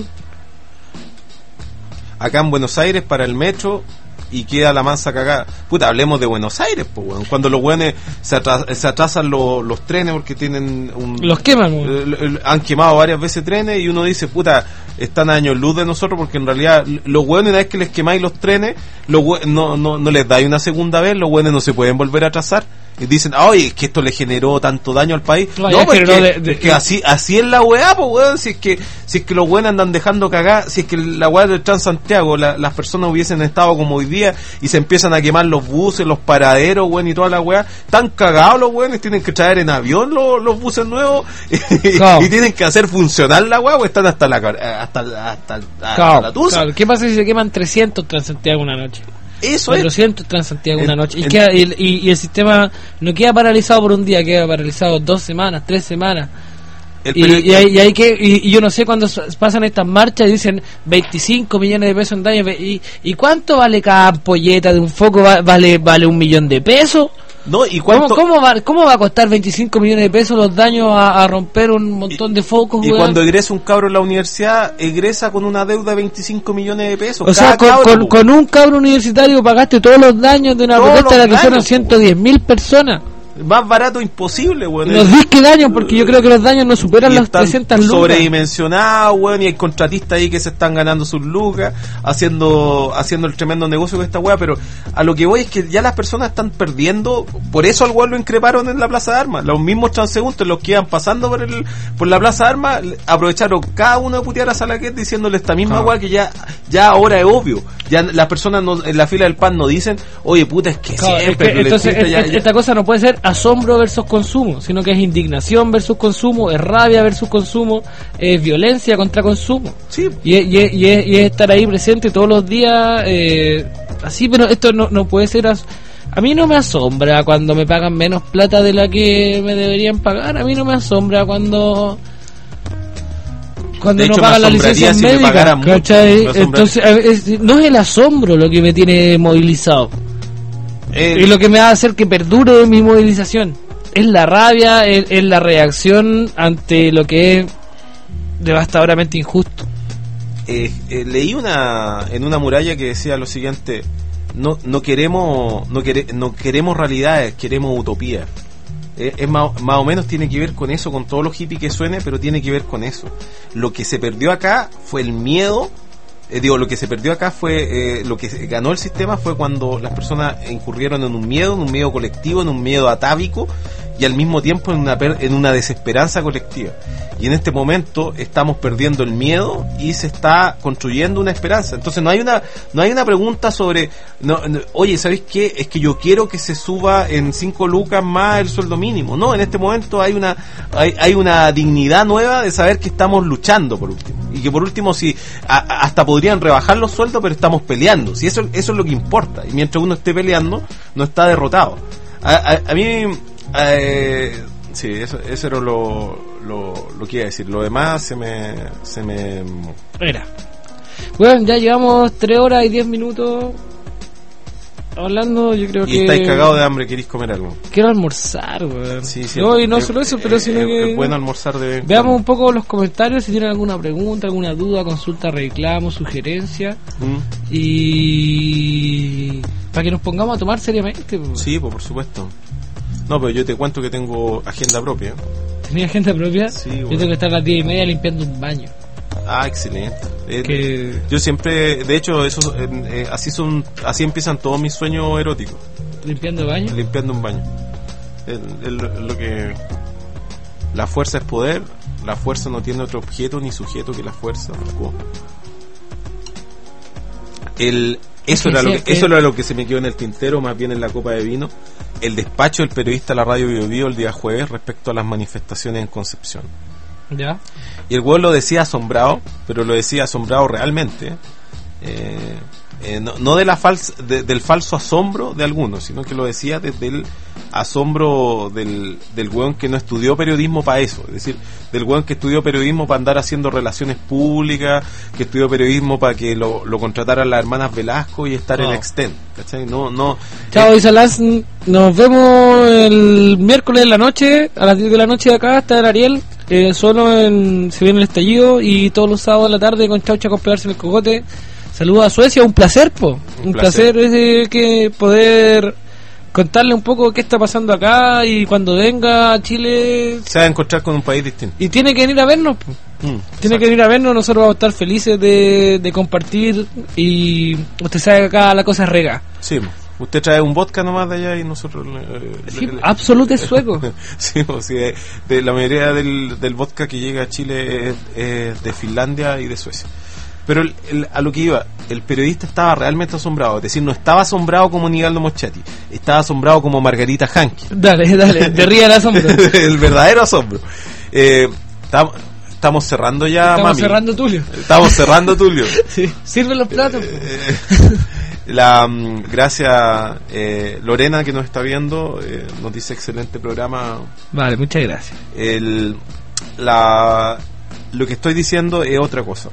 Acá en Buenos Aires para el metro y queda la mansa cagada. Puta, hablemos de Buenos Aires, pues, weón. Cuando los weones se, atras- se atrasan lo- los trenes porque tienen un...
Los queman, weón.
Eh, l- l- han quemado varias veces trenes y uno dice, puta, están a años luz de nosotros porque en realidad l- los hueones, una vez que les quemáis los trenes, los hue- no, no, no les dais una segunda vez, los hueones no se pueden volver a atrasar. Y dicen, oye, es que esto le generó tanto daño al país.
No,
No,
ya
pues
generó
que,
de- de-
es que así así es la weá, pues weón. Si es que si es que los weones andan dejando cagar, si es que la weá del Transantiago, la, las personas hubiesen estado como hoy día y se empiezan a quemar los buses, los paraderos, weón, y toda la weá, están cagados los weones, tienen que traer en avión los, los buses nuevos y,
Claro.
y tienen que hacer funcionar la weá, o están hasta la car- hasta, hasta, hasta, hasta
Claro,
la tusa.
claro. ¿Qué pasa si se queman trescientos Transantiago una noche?
Eso es.
cuatrocientos Transantiago una
En-
noche. Y,
en-
queda- y, y- y el sistema no queda paralizado por un día, queda paralizado dos semanas, tres semanas.
El
Y,
period-
y hay, y hay que y, y yo no sé cuando s- pasan estas marchas y dicen veinticinco millones de pesos en daño. ¿Y, y cuánto vale cada ampolleta de un foco? ¿Va- ¿Vale vale un millón de pesos?
No, ¿y
¿Cómo,
cuánto?
cómo, va, ¿Cómo va a costar veinticinco millones de pesos los daños a, a romper un montón de focos?
Y
weón?
cuando egresa un cabro en la universidad, egresa con una deuda de veinticinco millones de pesos.
O sea,
Cada
con,
cabro,
con,
po.
con un cabro universitario pagaste todos los daños de una
Todos
protesta de la
los
que fueron
daños, po.
ciento diez mil personas.
Más barato imposible, weón.
Los disque daños, porque yo creo que los daños no superan
Y
las
están
trescientas lucas.
sobredimensionados, weón, y hay contratistas ahí que se están ganando sus lucas, haciendo haciendo el tremendo negocio con esta weá, pero a lo que voy es que ya las personas están perdiendo, por eso al weón lo increparon en la Plaza de Armas, los mismos transeúntes, los que iban pasando por el por la Plaza de Armas, aprovecharon cada uno de putear a Salaquet diciéndole esta misma
Ah.
weá que ya ya ahora es obvio, ya las personas no, en la fila del pan no dicen, oye puta, es que
Claro, es
siempre
que entonces
progresista, ya-
es-
ya-
esta cosa no puede ser asombro versus consumo, sino que es indignación versus consumo, es rabia versus consumo, es violencia contra consumo.
sí.
Y es, y es- y es- y es estar ahí presente todos los días, eh, así, pero esto no, no puede ser... as- a mí no me asombra cuando me pagan menos plata de la que me deberían pagar, a mí no me asombra cuando... Cuando
De
no
hecho, me
pagan la
asombraría
licencia
si me
médica,
pagaran mucho,
¿cachai?
me asombraría.
Entonces, a ver, es- no es el asombro lo que me tiene movilizado.
Eh,
Y lo que me va a hacer que perdure mi movilización es la rabia, es, es la reacción ante lo que es devastadoramente injusto.
eh, eh, leí una en una muralla que decía lo siguiente: no no queremos no, quere- no queremos realidades, queremos utopía. Eh, es más, más o menos tiene que ver con eso, con todos los hippies que suene, pero tiene que ver con eso. Lo que se perdió acá fue el miedo. Eh, digo, lo que se perdió acá fue, eh, lo que se- ganó el sistema fue cuando las personas incurrieron en un miedo, en un miedo colectivo, en un miedo atávico y al mismo tiempo en una, per- en una desesperanza colectiva. Y en este momento estamos perdiendo el miedo y se está construyendo una esperanza. Entonces no hay una no hay una pregunta sobre, no, no, oye, ¿sabéis qué? Es que yo quiero que se suba en cinco lucas más el sueldo mínimo. No, en este momento hay una hay, hay una dignidad nueva de saber que estamos luchando por último. Y que por último, si a- a- hasta podrían rebajar los sueldos, pero estamos peleando. Si eso, eso es lo que importa. Y mientras uno esté peleando, no está derrotado. A, a- a mí, eh, sí, eso, eso era lo, lo, lo que iba a decir. Lo demás se me... Se me
Era. Bueno, ya llevamos tres horas y diez minutos hablando, yo creo
y
que...
estáis cagados de hambre, queréis comer algo.
Quiero almorzar, weón.
Sí, sí,
No, y no
es-
solo eso, pero
es-
sino
es-
que...
es bueno almorzar de vez en
Veamos un
cuando.
poco los comentarios, si tienen alguna pregunta, alguna duda, consulta, reclamo, sugerencia.
Mm.
Y... para que nos pongamos a tomar seriamente, po.
Sí, pues por supuesto. No, pero yo te cuento que tengo agenda propia.
¿Tenía agenda propia?
Sí,
Yo
bueno.
tengo que estar a las diez y media limpiando un baño.
Ah, excelente. Eh,
Que...
Yo siempre, de hecho, eso, eh, eh, así son, así empiezan todos mis sueños eróticos,
¿Limpiando baño?
limpiando un baño. El- el- lo que la fuerza es poder, la fuerza no tiene otro objeto ni sujeto que la fuerza. Foucault. El Eso
Sí,
era, lo
sí,
que,
es
eso
que-
era lo que se me quedó en el tintero, más bien en la copa de vino. El despacho del periodista de la radio Bio Bio el día jueves respecto a las manifestaciones en Concepción.
Ya.
Y el weón lo decía asombrado, pero lo decía asombrado realmente. Eh, eh, no, no de la fals, de, del falso asombro de algunos, sino que lo decía desde el asombro del, del weón que no estudió periodismo para eso. Es decir, del weón que estudió periodismo para andar haciendo relaciones públicas, que estudió periodismo para que lo, lo contrataran las hermanas Velasco y estar
No.
en Extend. ¿Cachai? No, no.
Chao, Isalás. Nos vemos el miércoles en la noche, a las diez de la noche de acá, está el Ariel. Eh, solo en, se viene el estallido y todos los sábados a la tarde con Chaucha con pegarse en el cogote. Saludos a Suecia, un placer, po. Un,
Un
placer,
placer.
es eh, que poder contarle un poco qué está pasando acá y cuando venga a Chile.
Se va a encontrar con un país distinto.
Y tiene que venir a vernos, po.
Mm,
Tiene que venir a vernos, nosotros vamos a estar felices de, de compartir y usted sabe que acá la cosa es rega.
Sí, mo. Usted trae un vodka nomás de allá y nosotros... eh,
Sí,
le- le-
absoluto es sueco.
Sí, o sea, de la mayoría del, del vodka que llega a Chile es, es de Finlandia y de Suecia. Pero el- el- a lo que iba, el periodista estaba realmente asombrado. Es decir, no estaba asombrado como Nigaldo Moschetti, estaba asombrado como Margarita Hanke.
Dale, dale, te ríe el asombro.
El verdadero asombro. Eh, tam- estamos cerrando ya,
Estamos
mami.
cerrando, Tulio.
Estamos cerrando, Tulio.
Sí, sirve los platos. po.
Eh, la mm, gracias eh, Lorena que nos está viendo, eh, nos dice excelente programa.
Vale, muchas gracias.
El, la, lo que estoy diciendo es otra cosa.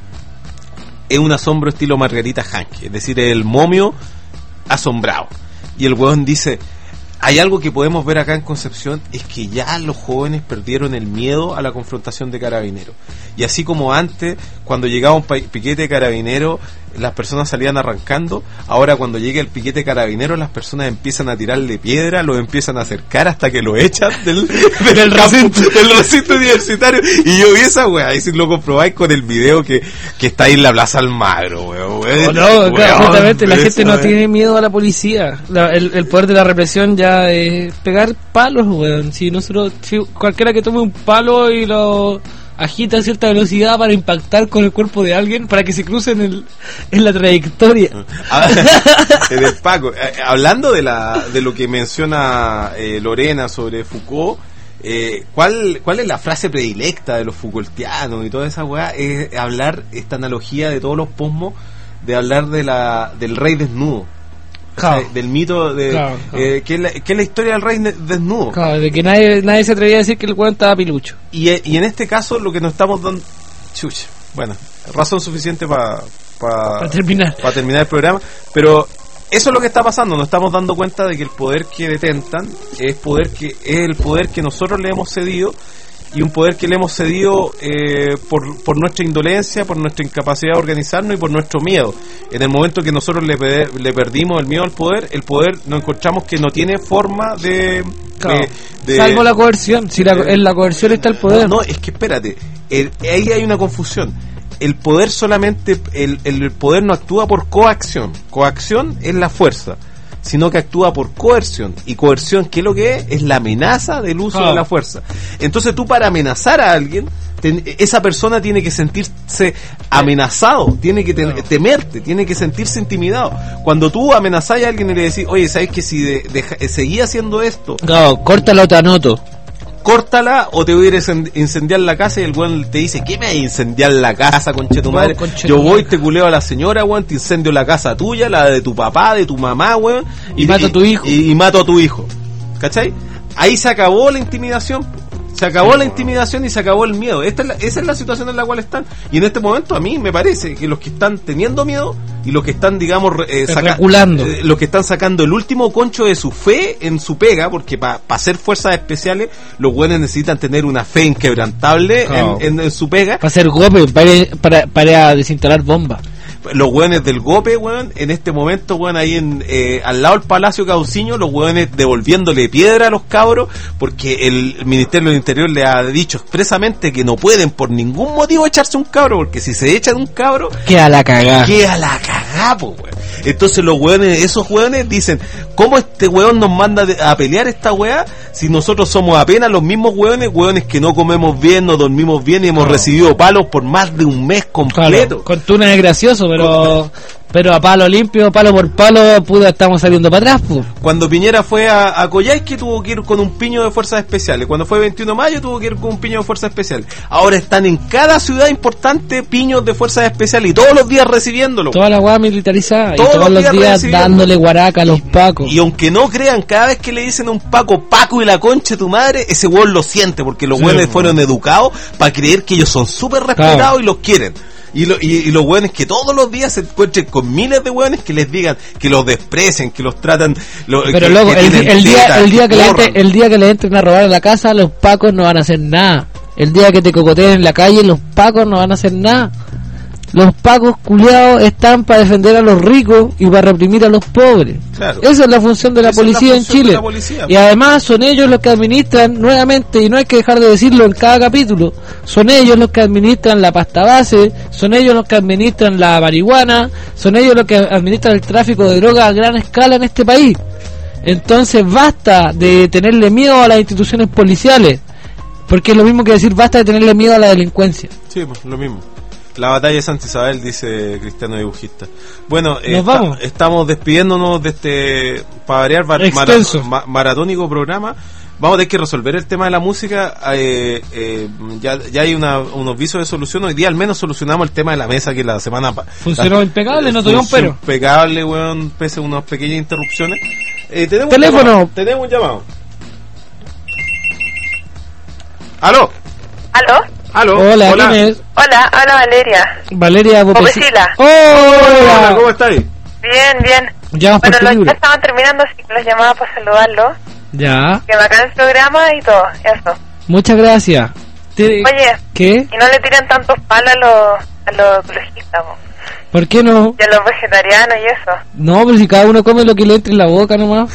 Es un asombro estilo Margarita Hanke, es decir, el momio asombrado. Y el huevón dice, hay algo que podemos ver acá en Concepción, es que ya los jóvenes perdieron el miedo a la confrontación de carabineros. Y así como antes, cuando llegaba un pa- piquete de carabineros, las personas salían arrancando, ahora cuando llega el piquete de carabineros, las personas empiezan a tirarle piedra, los empiezan a acercar hasta que lo echan del, del,
Del
campo-
recinto.
del recinto universitario. Y yo vi esa weá, y si lo comprobáis con el video que, que está ahí en la Plaza Almagro, weón.
Oh, no,
Weón,
claro, justamente la
esa
gente no
weá.
tiene miedo a la policía. La- el, el poder de la represión ya es pegar palos, weón. Si nosotros, si cualquiera que tome un palo y lo agita a cierta velocidad para impactar con el cuerpo de alguien, para que se cruce en, el, en la trayectoria.
Ah, en el Paco. Eh, hablando de la de lo que menciona eh, Lorena sobre Foucault, eh, ¿cuál, ¿cuál es la frase predilecta de los Foucaultianos y toda esa weá? Es hablar, esta analogía de todos los posmos, de hablar de la del rey desnudo. O sea,
Claro.
del mito de
Claro, claro.
eh, que, es la, que es la historia del rey ne- desnudo.
Claro, de que nadie, nadie se atrevía a decir que el weón estaba pilucho.
Y, eh, y en este caso lo que nos estamos dando, chucha, bueno, razón suficiente para
Para terminar.
para terminar el programa, pero eso es lo que está pasando. Nos estamos dando cuenta de que el poder que detentan es poder que es el poder que nosotros le hemos cedido, y un poder que le hemos cedido eh, por, por nuestra indolencia, por nuestra incapacidad de organizarnos y por nuestro miedo. En el momento que nosotros le, pe- le perdimos el miedo al poder, el poder nos encontramos que no tiene forma de...
Claro.
de- de-
Salvo la coerción. Si la,
eh,
en la coerción está el poder.
no, no, es que espérate, el- ahí hay una confusión. El poder solamente, el, el poder no actúa por coacción. Coacción es la fuerza, sino que actúa por coerción. Y coerción, ¿qué es lo que es? Es la amenaza del uso
Ah.
de la fuerza. Entonces tú, para amenazar a alguien, ten- esa persona tiene que sentirse amenazado, tiene que ten- temerte, tiene que sentirse intimidado. Cuando tú amenazás a alguien y le decís, oye, ¿sabes que si de, deja- seguí haciendo esto,
Claro, córtalo o te anoto.
córtala o te voy a ir a incend- incendiar la casa? Y el weón te dice, ¿qué me vas a incendiar la casa, conche tu
No,
madre?
conche
Yo
tu
voy,
madre.
te culeo a la señora, weón, te incendio la casa tuya, la de tu papá, de tu mamá, weón.
Y mato a tu hijo.
Y, y mato a tu hijo. ¿Cachai? Ahí se acabó la intimidación. Se acabó la intimidación y se acabó el miedo. Esta es la, esa es la situación en la cual están. Y en este momento a mí me parece que los que están teniendo miedo y los que están, digamos, re- eh, saca-
Reculando.
eh, los que están sacando el último concho de su fe en su pega, porque para ser fuerzas especiales los buenos necesitan tener una fe inquebrantable
Claro.
en, en- en su pega.
Para hacer golpe, para, para, para desinstalar bombas.
Los hueones del Gope, weón, en este momento, weón, ahí en eh, al lado del Palacio Cauciño, los hueones devolviéndole piedra a los cabros, porque el Ministerio del Interior le ha dicho expresamente que no pueden por ningún motivo echarse un cabro, porque si se echan un cabro,
Queda la cagada.
queda la cagá, po, weón. Entonces los hueones, esos hueones dicen, ¿cómo este hueón nos manda de- a pelear esta weá si nosotros somos apenas los mismos hueones, hueones que no comemos bien, no dormimos bien y hemos
Claro.
recibido palos por más de un mes completo?
Claro, con Tuna es gracioso, pero Pero a palo limpio, palo por palo, puta, estamos saliendo para atrás, pues.
Cuando Piñera fue a, a Coyhaique tuvo que ir con un piño de fuerzas especiales. Cuando fue veintiuno de mayo tuvo que ir con un piño de fuerzas especiales. Ahora están en cada ciudad importante piños de fuerzas especiales y todos los días recibiéndolo.
Toda la weá militarizada.
Todos
y todos
los
los
días
días dándole guaraca a los pacos.
Y aunque no crean, cada vez que le dicen a un Paco, Paco y la concha de tu madre, ese weón lo siente, porque los
Sí,
weones
weón.
fueron educados para creer que ellos son súper respetados
Claro.
y los quieren. Y, lo, y, y los weones que todos los días se encuentren con miles de weones que les digan, que los desprecien, que los tratan... Lo,
Pero
que,
luego,
que
el,
tienen
el día,
tetas,
el, día
que
que le
corran.
entre- el día que le entren a robar a la casa, los pacos no van a hacer nada. El día que te cocoteen en la calle, los pacos no van a hacer nada. Los pacos culiados están para defender a los ricos y para reprimir a los pobres.
Claro.
Esa es la función de la
Esa es la
policía en
función de
Chile.
la policía.
Y además son ellos los que administran, nuevamente, y no hay que dejar de decirlo en cada capítulo, son ellos los que administran la pasta base, son ellos los que administran la marihuana, son ellos los que administran el tráfico de drogas a gran escala en este país. Entonces basta de tenerle miedo a las instituciones policiales, porque es lo mismo que decir basta de tenerle miedo a la delincuencia.
Sí, pues, lo mismo. La batalla de Santa Isabel, dice Cristiano Dibujista. Bueno, eh,
Nos vamos.
esta- estamos despidiéndonos de este, para variar, bar-
Extenso.
mara- ma- maratónico programa. Vamos a tener que resolver el tema de la música. Eh, eh, ya, ya hay una, unos visos de solución. Hoy día al menos solucionamos el tema de la mesa, que la semana pa-
Funcionó
la-
impecable, no
funcionó
tuvimos pero.
impecable, weón, pese a unas pequeñas interrupciones. Eh, tenemos
Teléfono.
Un llamado, tenemos un llamado. ¿Aló?
¿Aló?
¿Aló?
Hola, ¿quién es?
Hola, hola Valeria.
Valeria Bopesila.
Bopesila.
Hola,
¡Hola!
¿cómo estáis?
Bien, bien.
Ya, por
Bueno,
tu
los,
libro.
ya estaban terminando, así que los llamaba para saludarlos.
Ya,
Que bacán el programa y todo, eso.
muchas gracias. Te-
Oye,
¿Qué?
y no le tiren tantos palos a los, a los ecologistas, po.
¿Por qué no?
Y a los vegetarianos y eso.
No, pero si cada uno come lo que le entre en la boca nomás.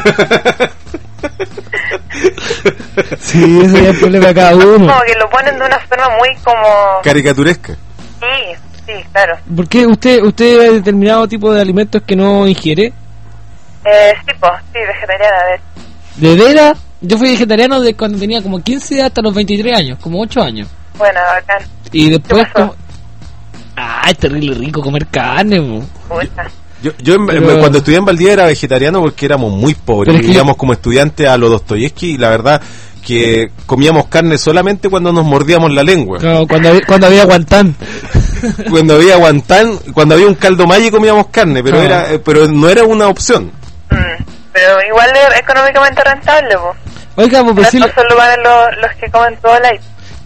Sí, ese es el problema de cada uno.
Como que lo ponen de una forma muy como...
Caricaturesca.
Sí, sí, claro.
¿Por qué usted usted hay determinado tipo de alimentos que no ingiere?
Eh, sí, pues, sí, vegetariana, de hecho.
¿De veras? Yo fui vegetariano de cuando tenía como quince hasta los veintitrés años, como ocho años.
Bueno, bacán.
Y después
¿Qué pasó?
como... Ah, es terrible rico comer carne, po.
Pucha.
Yo, yo en-
Pero-
cuando estudié en Valdivia era vegetariano porque éramos muy pobres.
Pero es que-
Vivíamos como estudiantes a los Dostoyevsky y la verdad que comíamos carne solamente cuando nos mordíamos la lengua.
Claro, cuando, había- cuando había guantán.
Cuando había guantán, cuando había un caldo mayo comíamos carne, pero
Ah.
era eh, pero no era una opción.
Mm, pero igual es económicamente rentable, pues.
Oiga, pues
No
decirle...
estos son lugares los, los que comen todo light.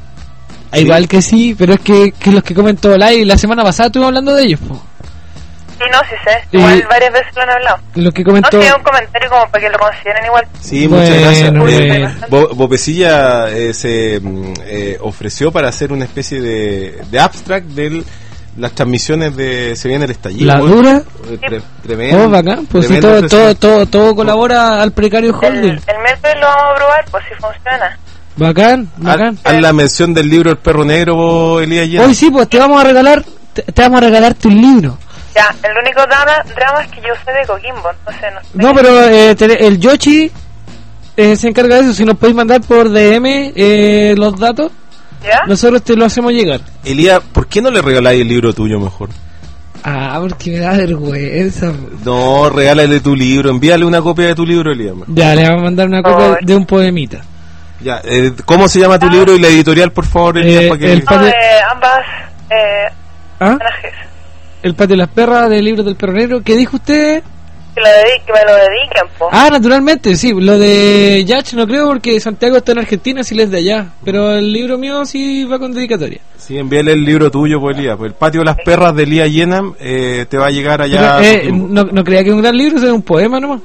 Ah, igual que sí, pero es que, que los que comen todo live, la semana pasada estuvimos hablando de ellos, po.
Sí, no, sí sé.
Y-
Igual varias veces lo han hablado.
Los que comen
No
todo...
sé, un comentario como para que lo consideren igual.
Sí,
Bueno,
muchas gracias.
bueno.
Eh, Bo- Bopecilla eh, se mm, eh, ofreció para hacer una especie de, de abstract de las transmisiones de Se viene el estallido.
¿La
Bueno,
dura?
eh, tre- tremendo.
Oh, bacán, pues si
tremendo
todo, todo,
ofrecimiento.
todo, todo colabora al precario
El,
holding.
el miércoles lo vamos a probar, pues si funciona.
Bacán,
Haz,
bacán.
haz la mención del libro El perro negro, vos, Elías Llena.
Hoy sí, pues te vamos a regalar, te, te vamos a regalarte un libro.
Ya, el único drama, drama es que yo soy de Coquimbo, entonces no sé.
No, pero eh, te- el Yoshi eh, se encarga de eso. Si nos podéis mandar por D M eh, los datos,
¿Ya?
nosotros te lo hacemos llegar.
Elías, ¿por qué no le regaláis el libro tuyo mejor?
Ah, porque me da vergüenza.
No, regálale tu libro, envíale una copia de tu libro, Elías.
Ya, le vamos a mandar una copia
Ay.
de un poemita.
Ya, eh, ¿cómo se llama tu libro y la editorial, por favor, Elías?
Eh,
para que...
el-
No, de ambas eh,
¿Ah?
personajes.
El patio de las perras del libro del perro negro. ¿Qué dijo usted?
Que, lo dedique, que me lo dediquen, po.
Ah, naturalmente, sí. Lo de Yach no creo porque Santiago está en Argentina, si le es de allá. Pero el libro mío sí va con dedicatoria.
Sí, envíale el libro tuyo, pues, Elías. Pues el patio de las perras de Elías Yenam eh, te va a llegar allá.
Pero, eh, no, no creía que es un gran libro, es un poema nomás.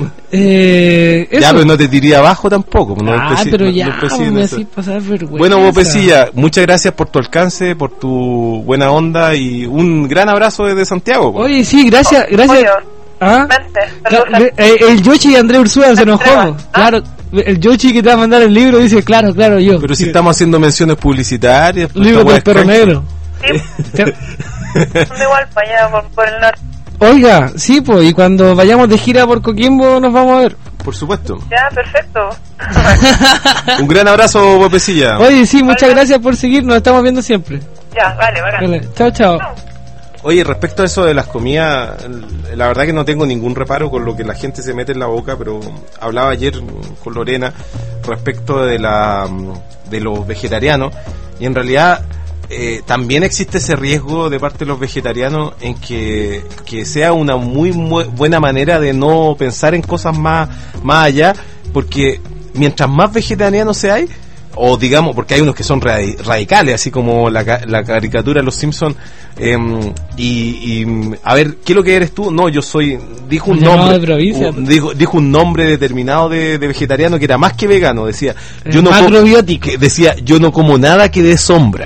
Eh, eso.
Ya, pero no te tiré abajo tampoco. No
ah,
empecé-
pero
no-
ya,
no empecé en
me
eso.
así pasar vergüenza.
Bueno, Bopecilla, muchas gracias por tu alcance, por tu buena onda y un gran abrazo desde Santiago. pues.
Oye, sí, gracias, gracias.
Oye,
¿Ah?
vente,
Claro,
saludos a-
eh, el Yoshi y André Ursúa se enojó.
¿Ah?
Claro, el Yoshi que te va a mandar el libro dice, claro, claro, yo.
Pero si estamos haciendo menciones publicitarias. pues,
Libro
esta weá
del
es
perro
canje.
negro.
Sí,
Te-
son de igual para allá, por, por el norte.
Oiga, sí, pues, y cuando vayamos de gira por Coquimbo nos vamos a ver.
Por supuesto.
Ya, perfecto.
Un gran abrazo, Bopecilla.
Oye, sí, muchas
Hola.
gracias por seguirnos, estamos viendo siempre.
Ya, vale, vale.
Vale, chao, chao.
Oye, respecto a eso de las comidas, la verdad que no tengo ningún reparo con lo que la gente se mete en la boca, pero hablaba ayer con Lorena respecto de la de los vegetarianos, y en realidad eh, también existe ese riesgo de parte de los vegetarianos en que, que sea una muy, muy buena manera de no pensar en cosas más, más allá, porque mientras más vegetarianos se hay, o digamos, porque hay unos que son radicales, así como la, la caricatura de los Simpsons, eh, y, y a ver, ¿qué es lo que eres tú? No, yo soy, dijo un nombre, un, dijo, dijo un nombre determinado de, de vegetariano que era más que vegano, decía, yo no
macrobiótico,
como, decía, yo no como nada que dé sombra.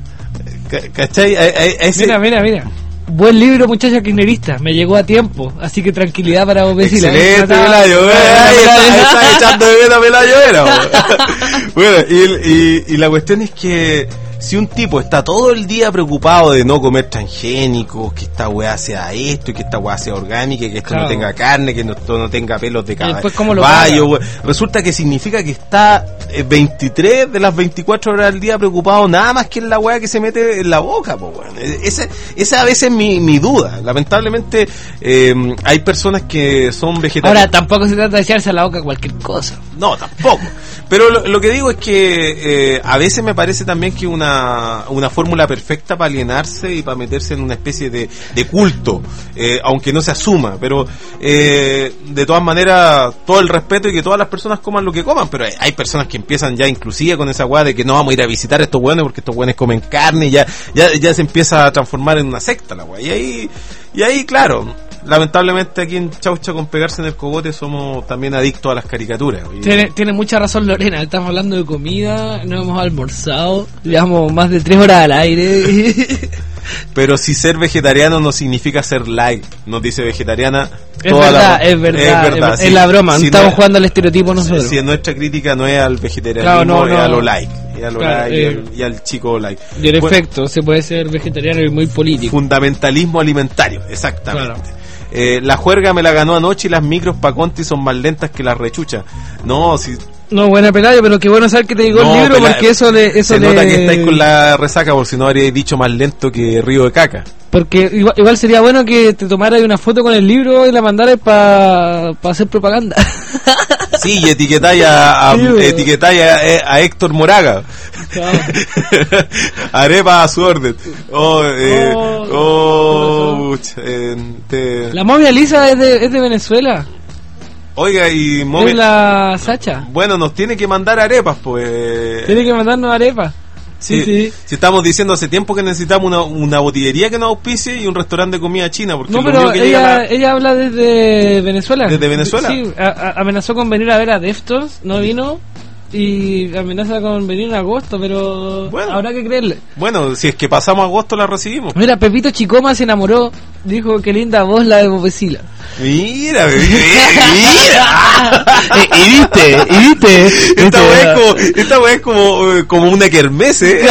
¿Cachai? A, a, a ese...
Mira, mira, mira. Buen libro, muchacha kirchnerista, me llegó a tiempo, así que tranquilidad para vos, Besila.
Excelente, Pelayo, está echando de vena Pelayo, era. Bueno, y, y, y la cuestión es que si un tipo está todo el día preocupado de no comer transgénicos, que esta weá sea esto, y que esta weá sea orgánica, y que esto claro. no tenga carne, que esto no tenga pelos de caballo, resulta que significa que está veintitrés de las veinticuatro horas al día preocupado nada más que en la weá que se mete en la boca, pues bueno. Esa, esa a veces es mi, mi duda. Lamentablemente eh, hay personas que son vegetarianas.
Ahora, tampoco se trata de echarse a la boca cualquier cosa.
No, tampoco. Pero lo, lo que digo es que eh, a veces me parece también que una una fórmula perfecta para alienarse y para meterse en una especie de, de culto, eh, aunque no se asuma, pero eh, de todas maneras todo el respeto y que todas las personas coman lo que coman, pero hay, hay personas que empiezan ya inclusive con esa weá de que no vamos a ir a visitar a estos weones porque estos weones comen carne, y ya, ya, ya se empieza a transformar en una secta la weá, y ahí, y ahí claro, lamentablemente aquí en Chaucha con pegarse en el cogote somos también adictos a las caricaturas.
Tiene, tiene mucha razón Lorena, estamos hablando de comida, no hemos almorzado, llevamos más de tres horas al aire.
Pero si ser vegetariano no significa ser light, nos dice vegetariana.
Es verdad, la, es verdad, es verdad, es, sí, es la broma, si estamos no, jugando al estereotipo nosotros.
Si nuestra crítica no es al vegetarianismo, claro, no, no, es a lo light, y a lo claro, light, eh, y, al, y al chico light.
Y en bueno, efecto, se puede ser vegetariano y muy político.
Fundamentalismo alimentario, exactamente. Claro. Eh, la juerga me la ganó anoche y las micros pa' Conti son más lentas que las rechuchas. No, si...
No, buena Pelayo, pero qué bueno saber que te llegó no, el libro, Pelayo, porque eso le... Eso
se
le...
nota que estáis con la resaca, por si no habríais dicho más lento que Río de Caca.
Porque igual, igual sería bueno que te tomaras una foto con el libro y la mandaras para pa hacer propaganda.
Sí, y etiquetáis a, a, sí, etiquetáis a, a Héctor Moraga. Claro. Arepa a su orden. Oh, eh, oh, oh pucha, eh, te...
La momia Lisa es de, es de Venezuela.
Oiga, y momia...
Es la Sacha.
Bueno, nos tiene que mandar arepas, pues.
Tiene que mandarnos arepas. Sí, sí, sí.
Si estamos diciendo hace tiempo que necesitamos una, una botillería que nos auspicie y un restaurante de comida china, porque
no, pero ella, la... ella habla desde Venezuela.
¿Desde Venezuela?
Sí, a, a, amenazó con venir a ver a Deftones, no vino, y amenaza con venir en agosto, pero bueno, habrá que creerle.
Bueno, si es que pasamos agosto la recibimos.
Mira, Pepito Chicoma se enamoró, dijo que linda voz la de Bobecila.
Mira, mira.
eh, y viste, y viste.
Esta weá es como, esta weá es como, como una kermesse. ¿eh?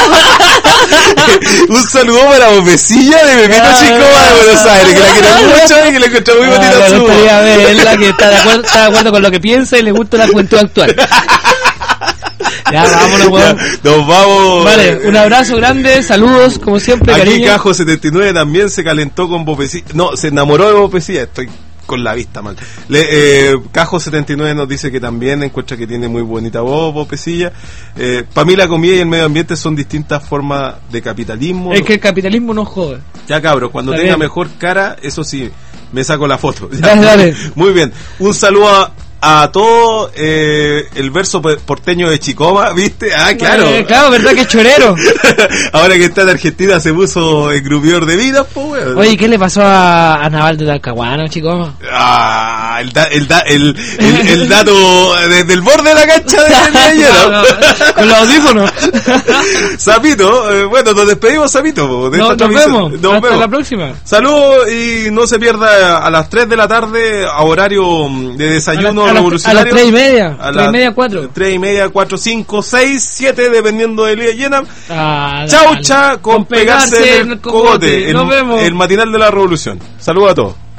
Un saludo para Bobecilla de Pepito ah, Chicoma de Buenos Aires, que la quiero mucho y que le encontré muy bonita
ah,
su voz.
Verla, que está de, acuerdo, está de acuerdo con lo que piensa y le gusta la juventud actual. Ya, vámonos, weón.
Nos vamos.
Vale, un abrazo grande, saludos, como siempre,
aquí
cariño.
Cajo setenta y nueve también se calentó con Bobecilla. No, se enamoró de Bobecilla. Estoy con la vista mal. Le, eh, Cajo setenta y nueve nos dice que también encuentra que tiene muy bonita voz, Bobecilla. Eh, para mí la comida y el medio ambiente son distintas formas de capitalismo.
Es que el capitalismo no jode.
Ya, cabro, cuando Está tenga bien. mejor cara, eso sí, me saco la foto. Ya,
dale, dale.
Muy bien. Un saludo a... a todo eh, el verso porteño de Chicoma, ¿viste? Ah, claro.
Eh, claro, ¿verdad que es chorero?
Ahora que está en Argentina se puso el grupior de vida, pues, weón.
Oye, ¿qué le pasó a, a Naval de Talcahuano, Chicoma?
Ah, el, da, el, da, el, el, el dato desde el borde de la cancha de no, no,
con los audífonos.
Sapito, eh, bueno, nos despedimos, Sapito. De
no,
esta
nos vemos.
Nos
Hasta
vemos.
la próxima.
Saludos y no se pierda a las tres de la tarde a horario de desayuno. A la, a
las tres y media, a tres y media, cuatro.
Tres y media, cuatro, cinco, seis, siete, dependiendo del día llena.
Ah,
Chaucha con, con pegarse, pegarse en el cogote.
Nos
el,
vemos.
El matinal de la revolución. Saludos a todos.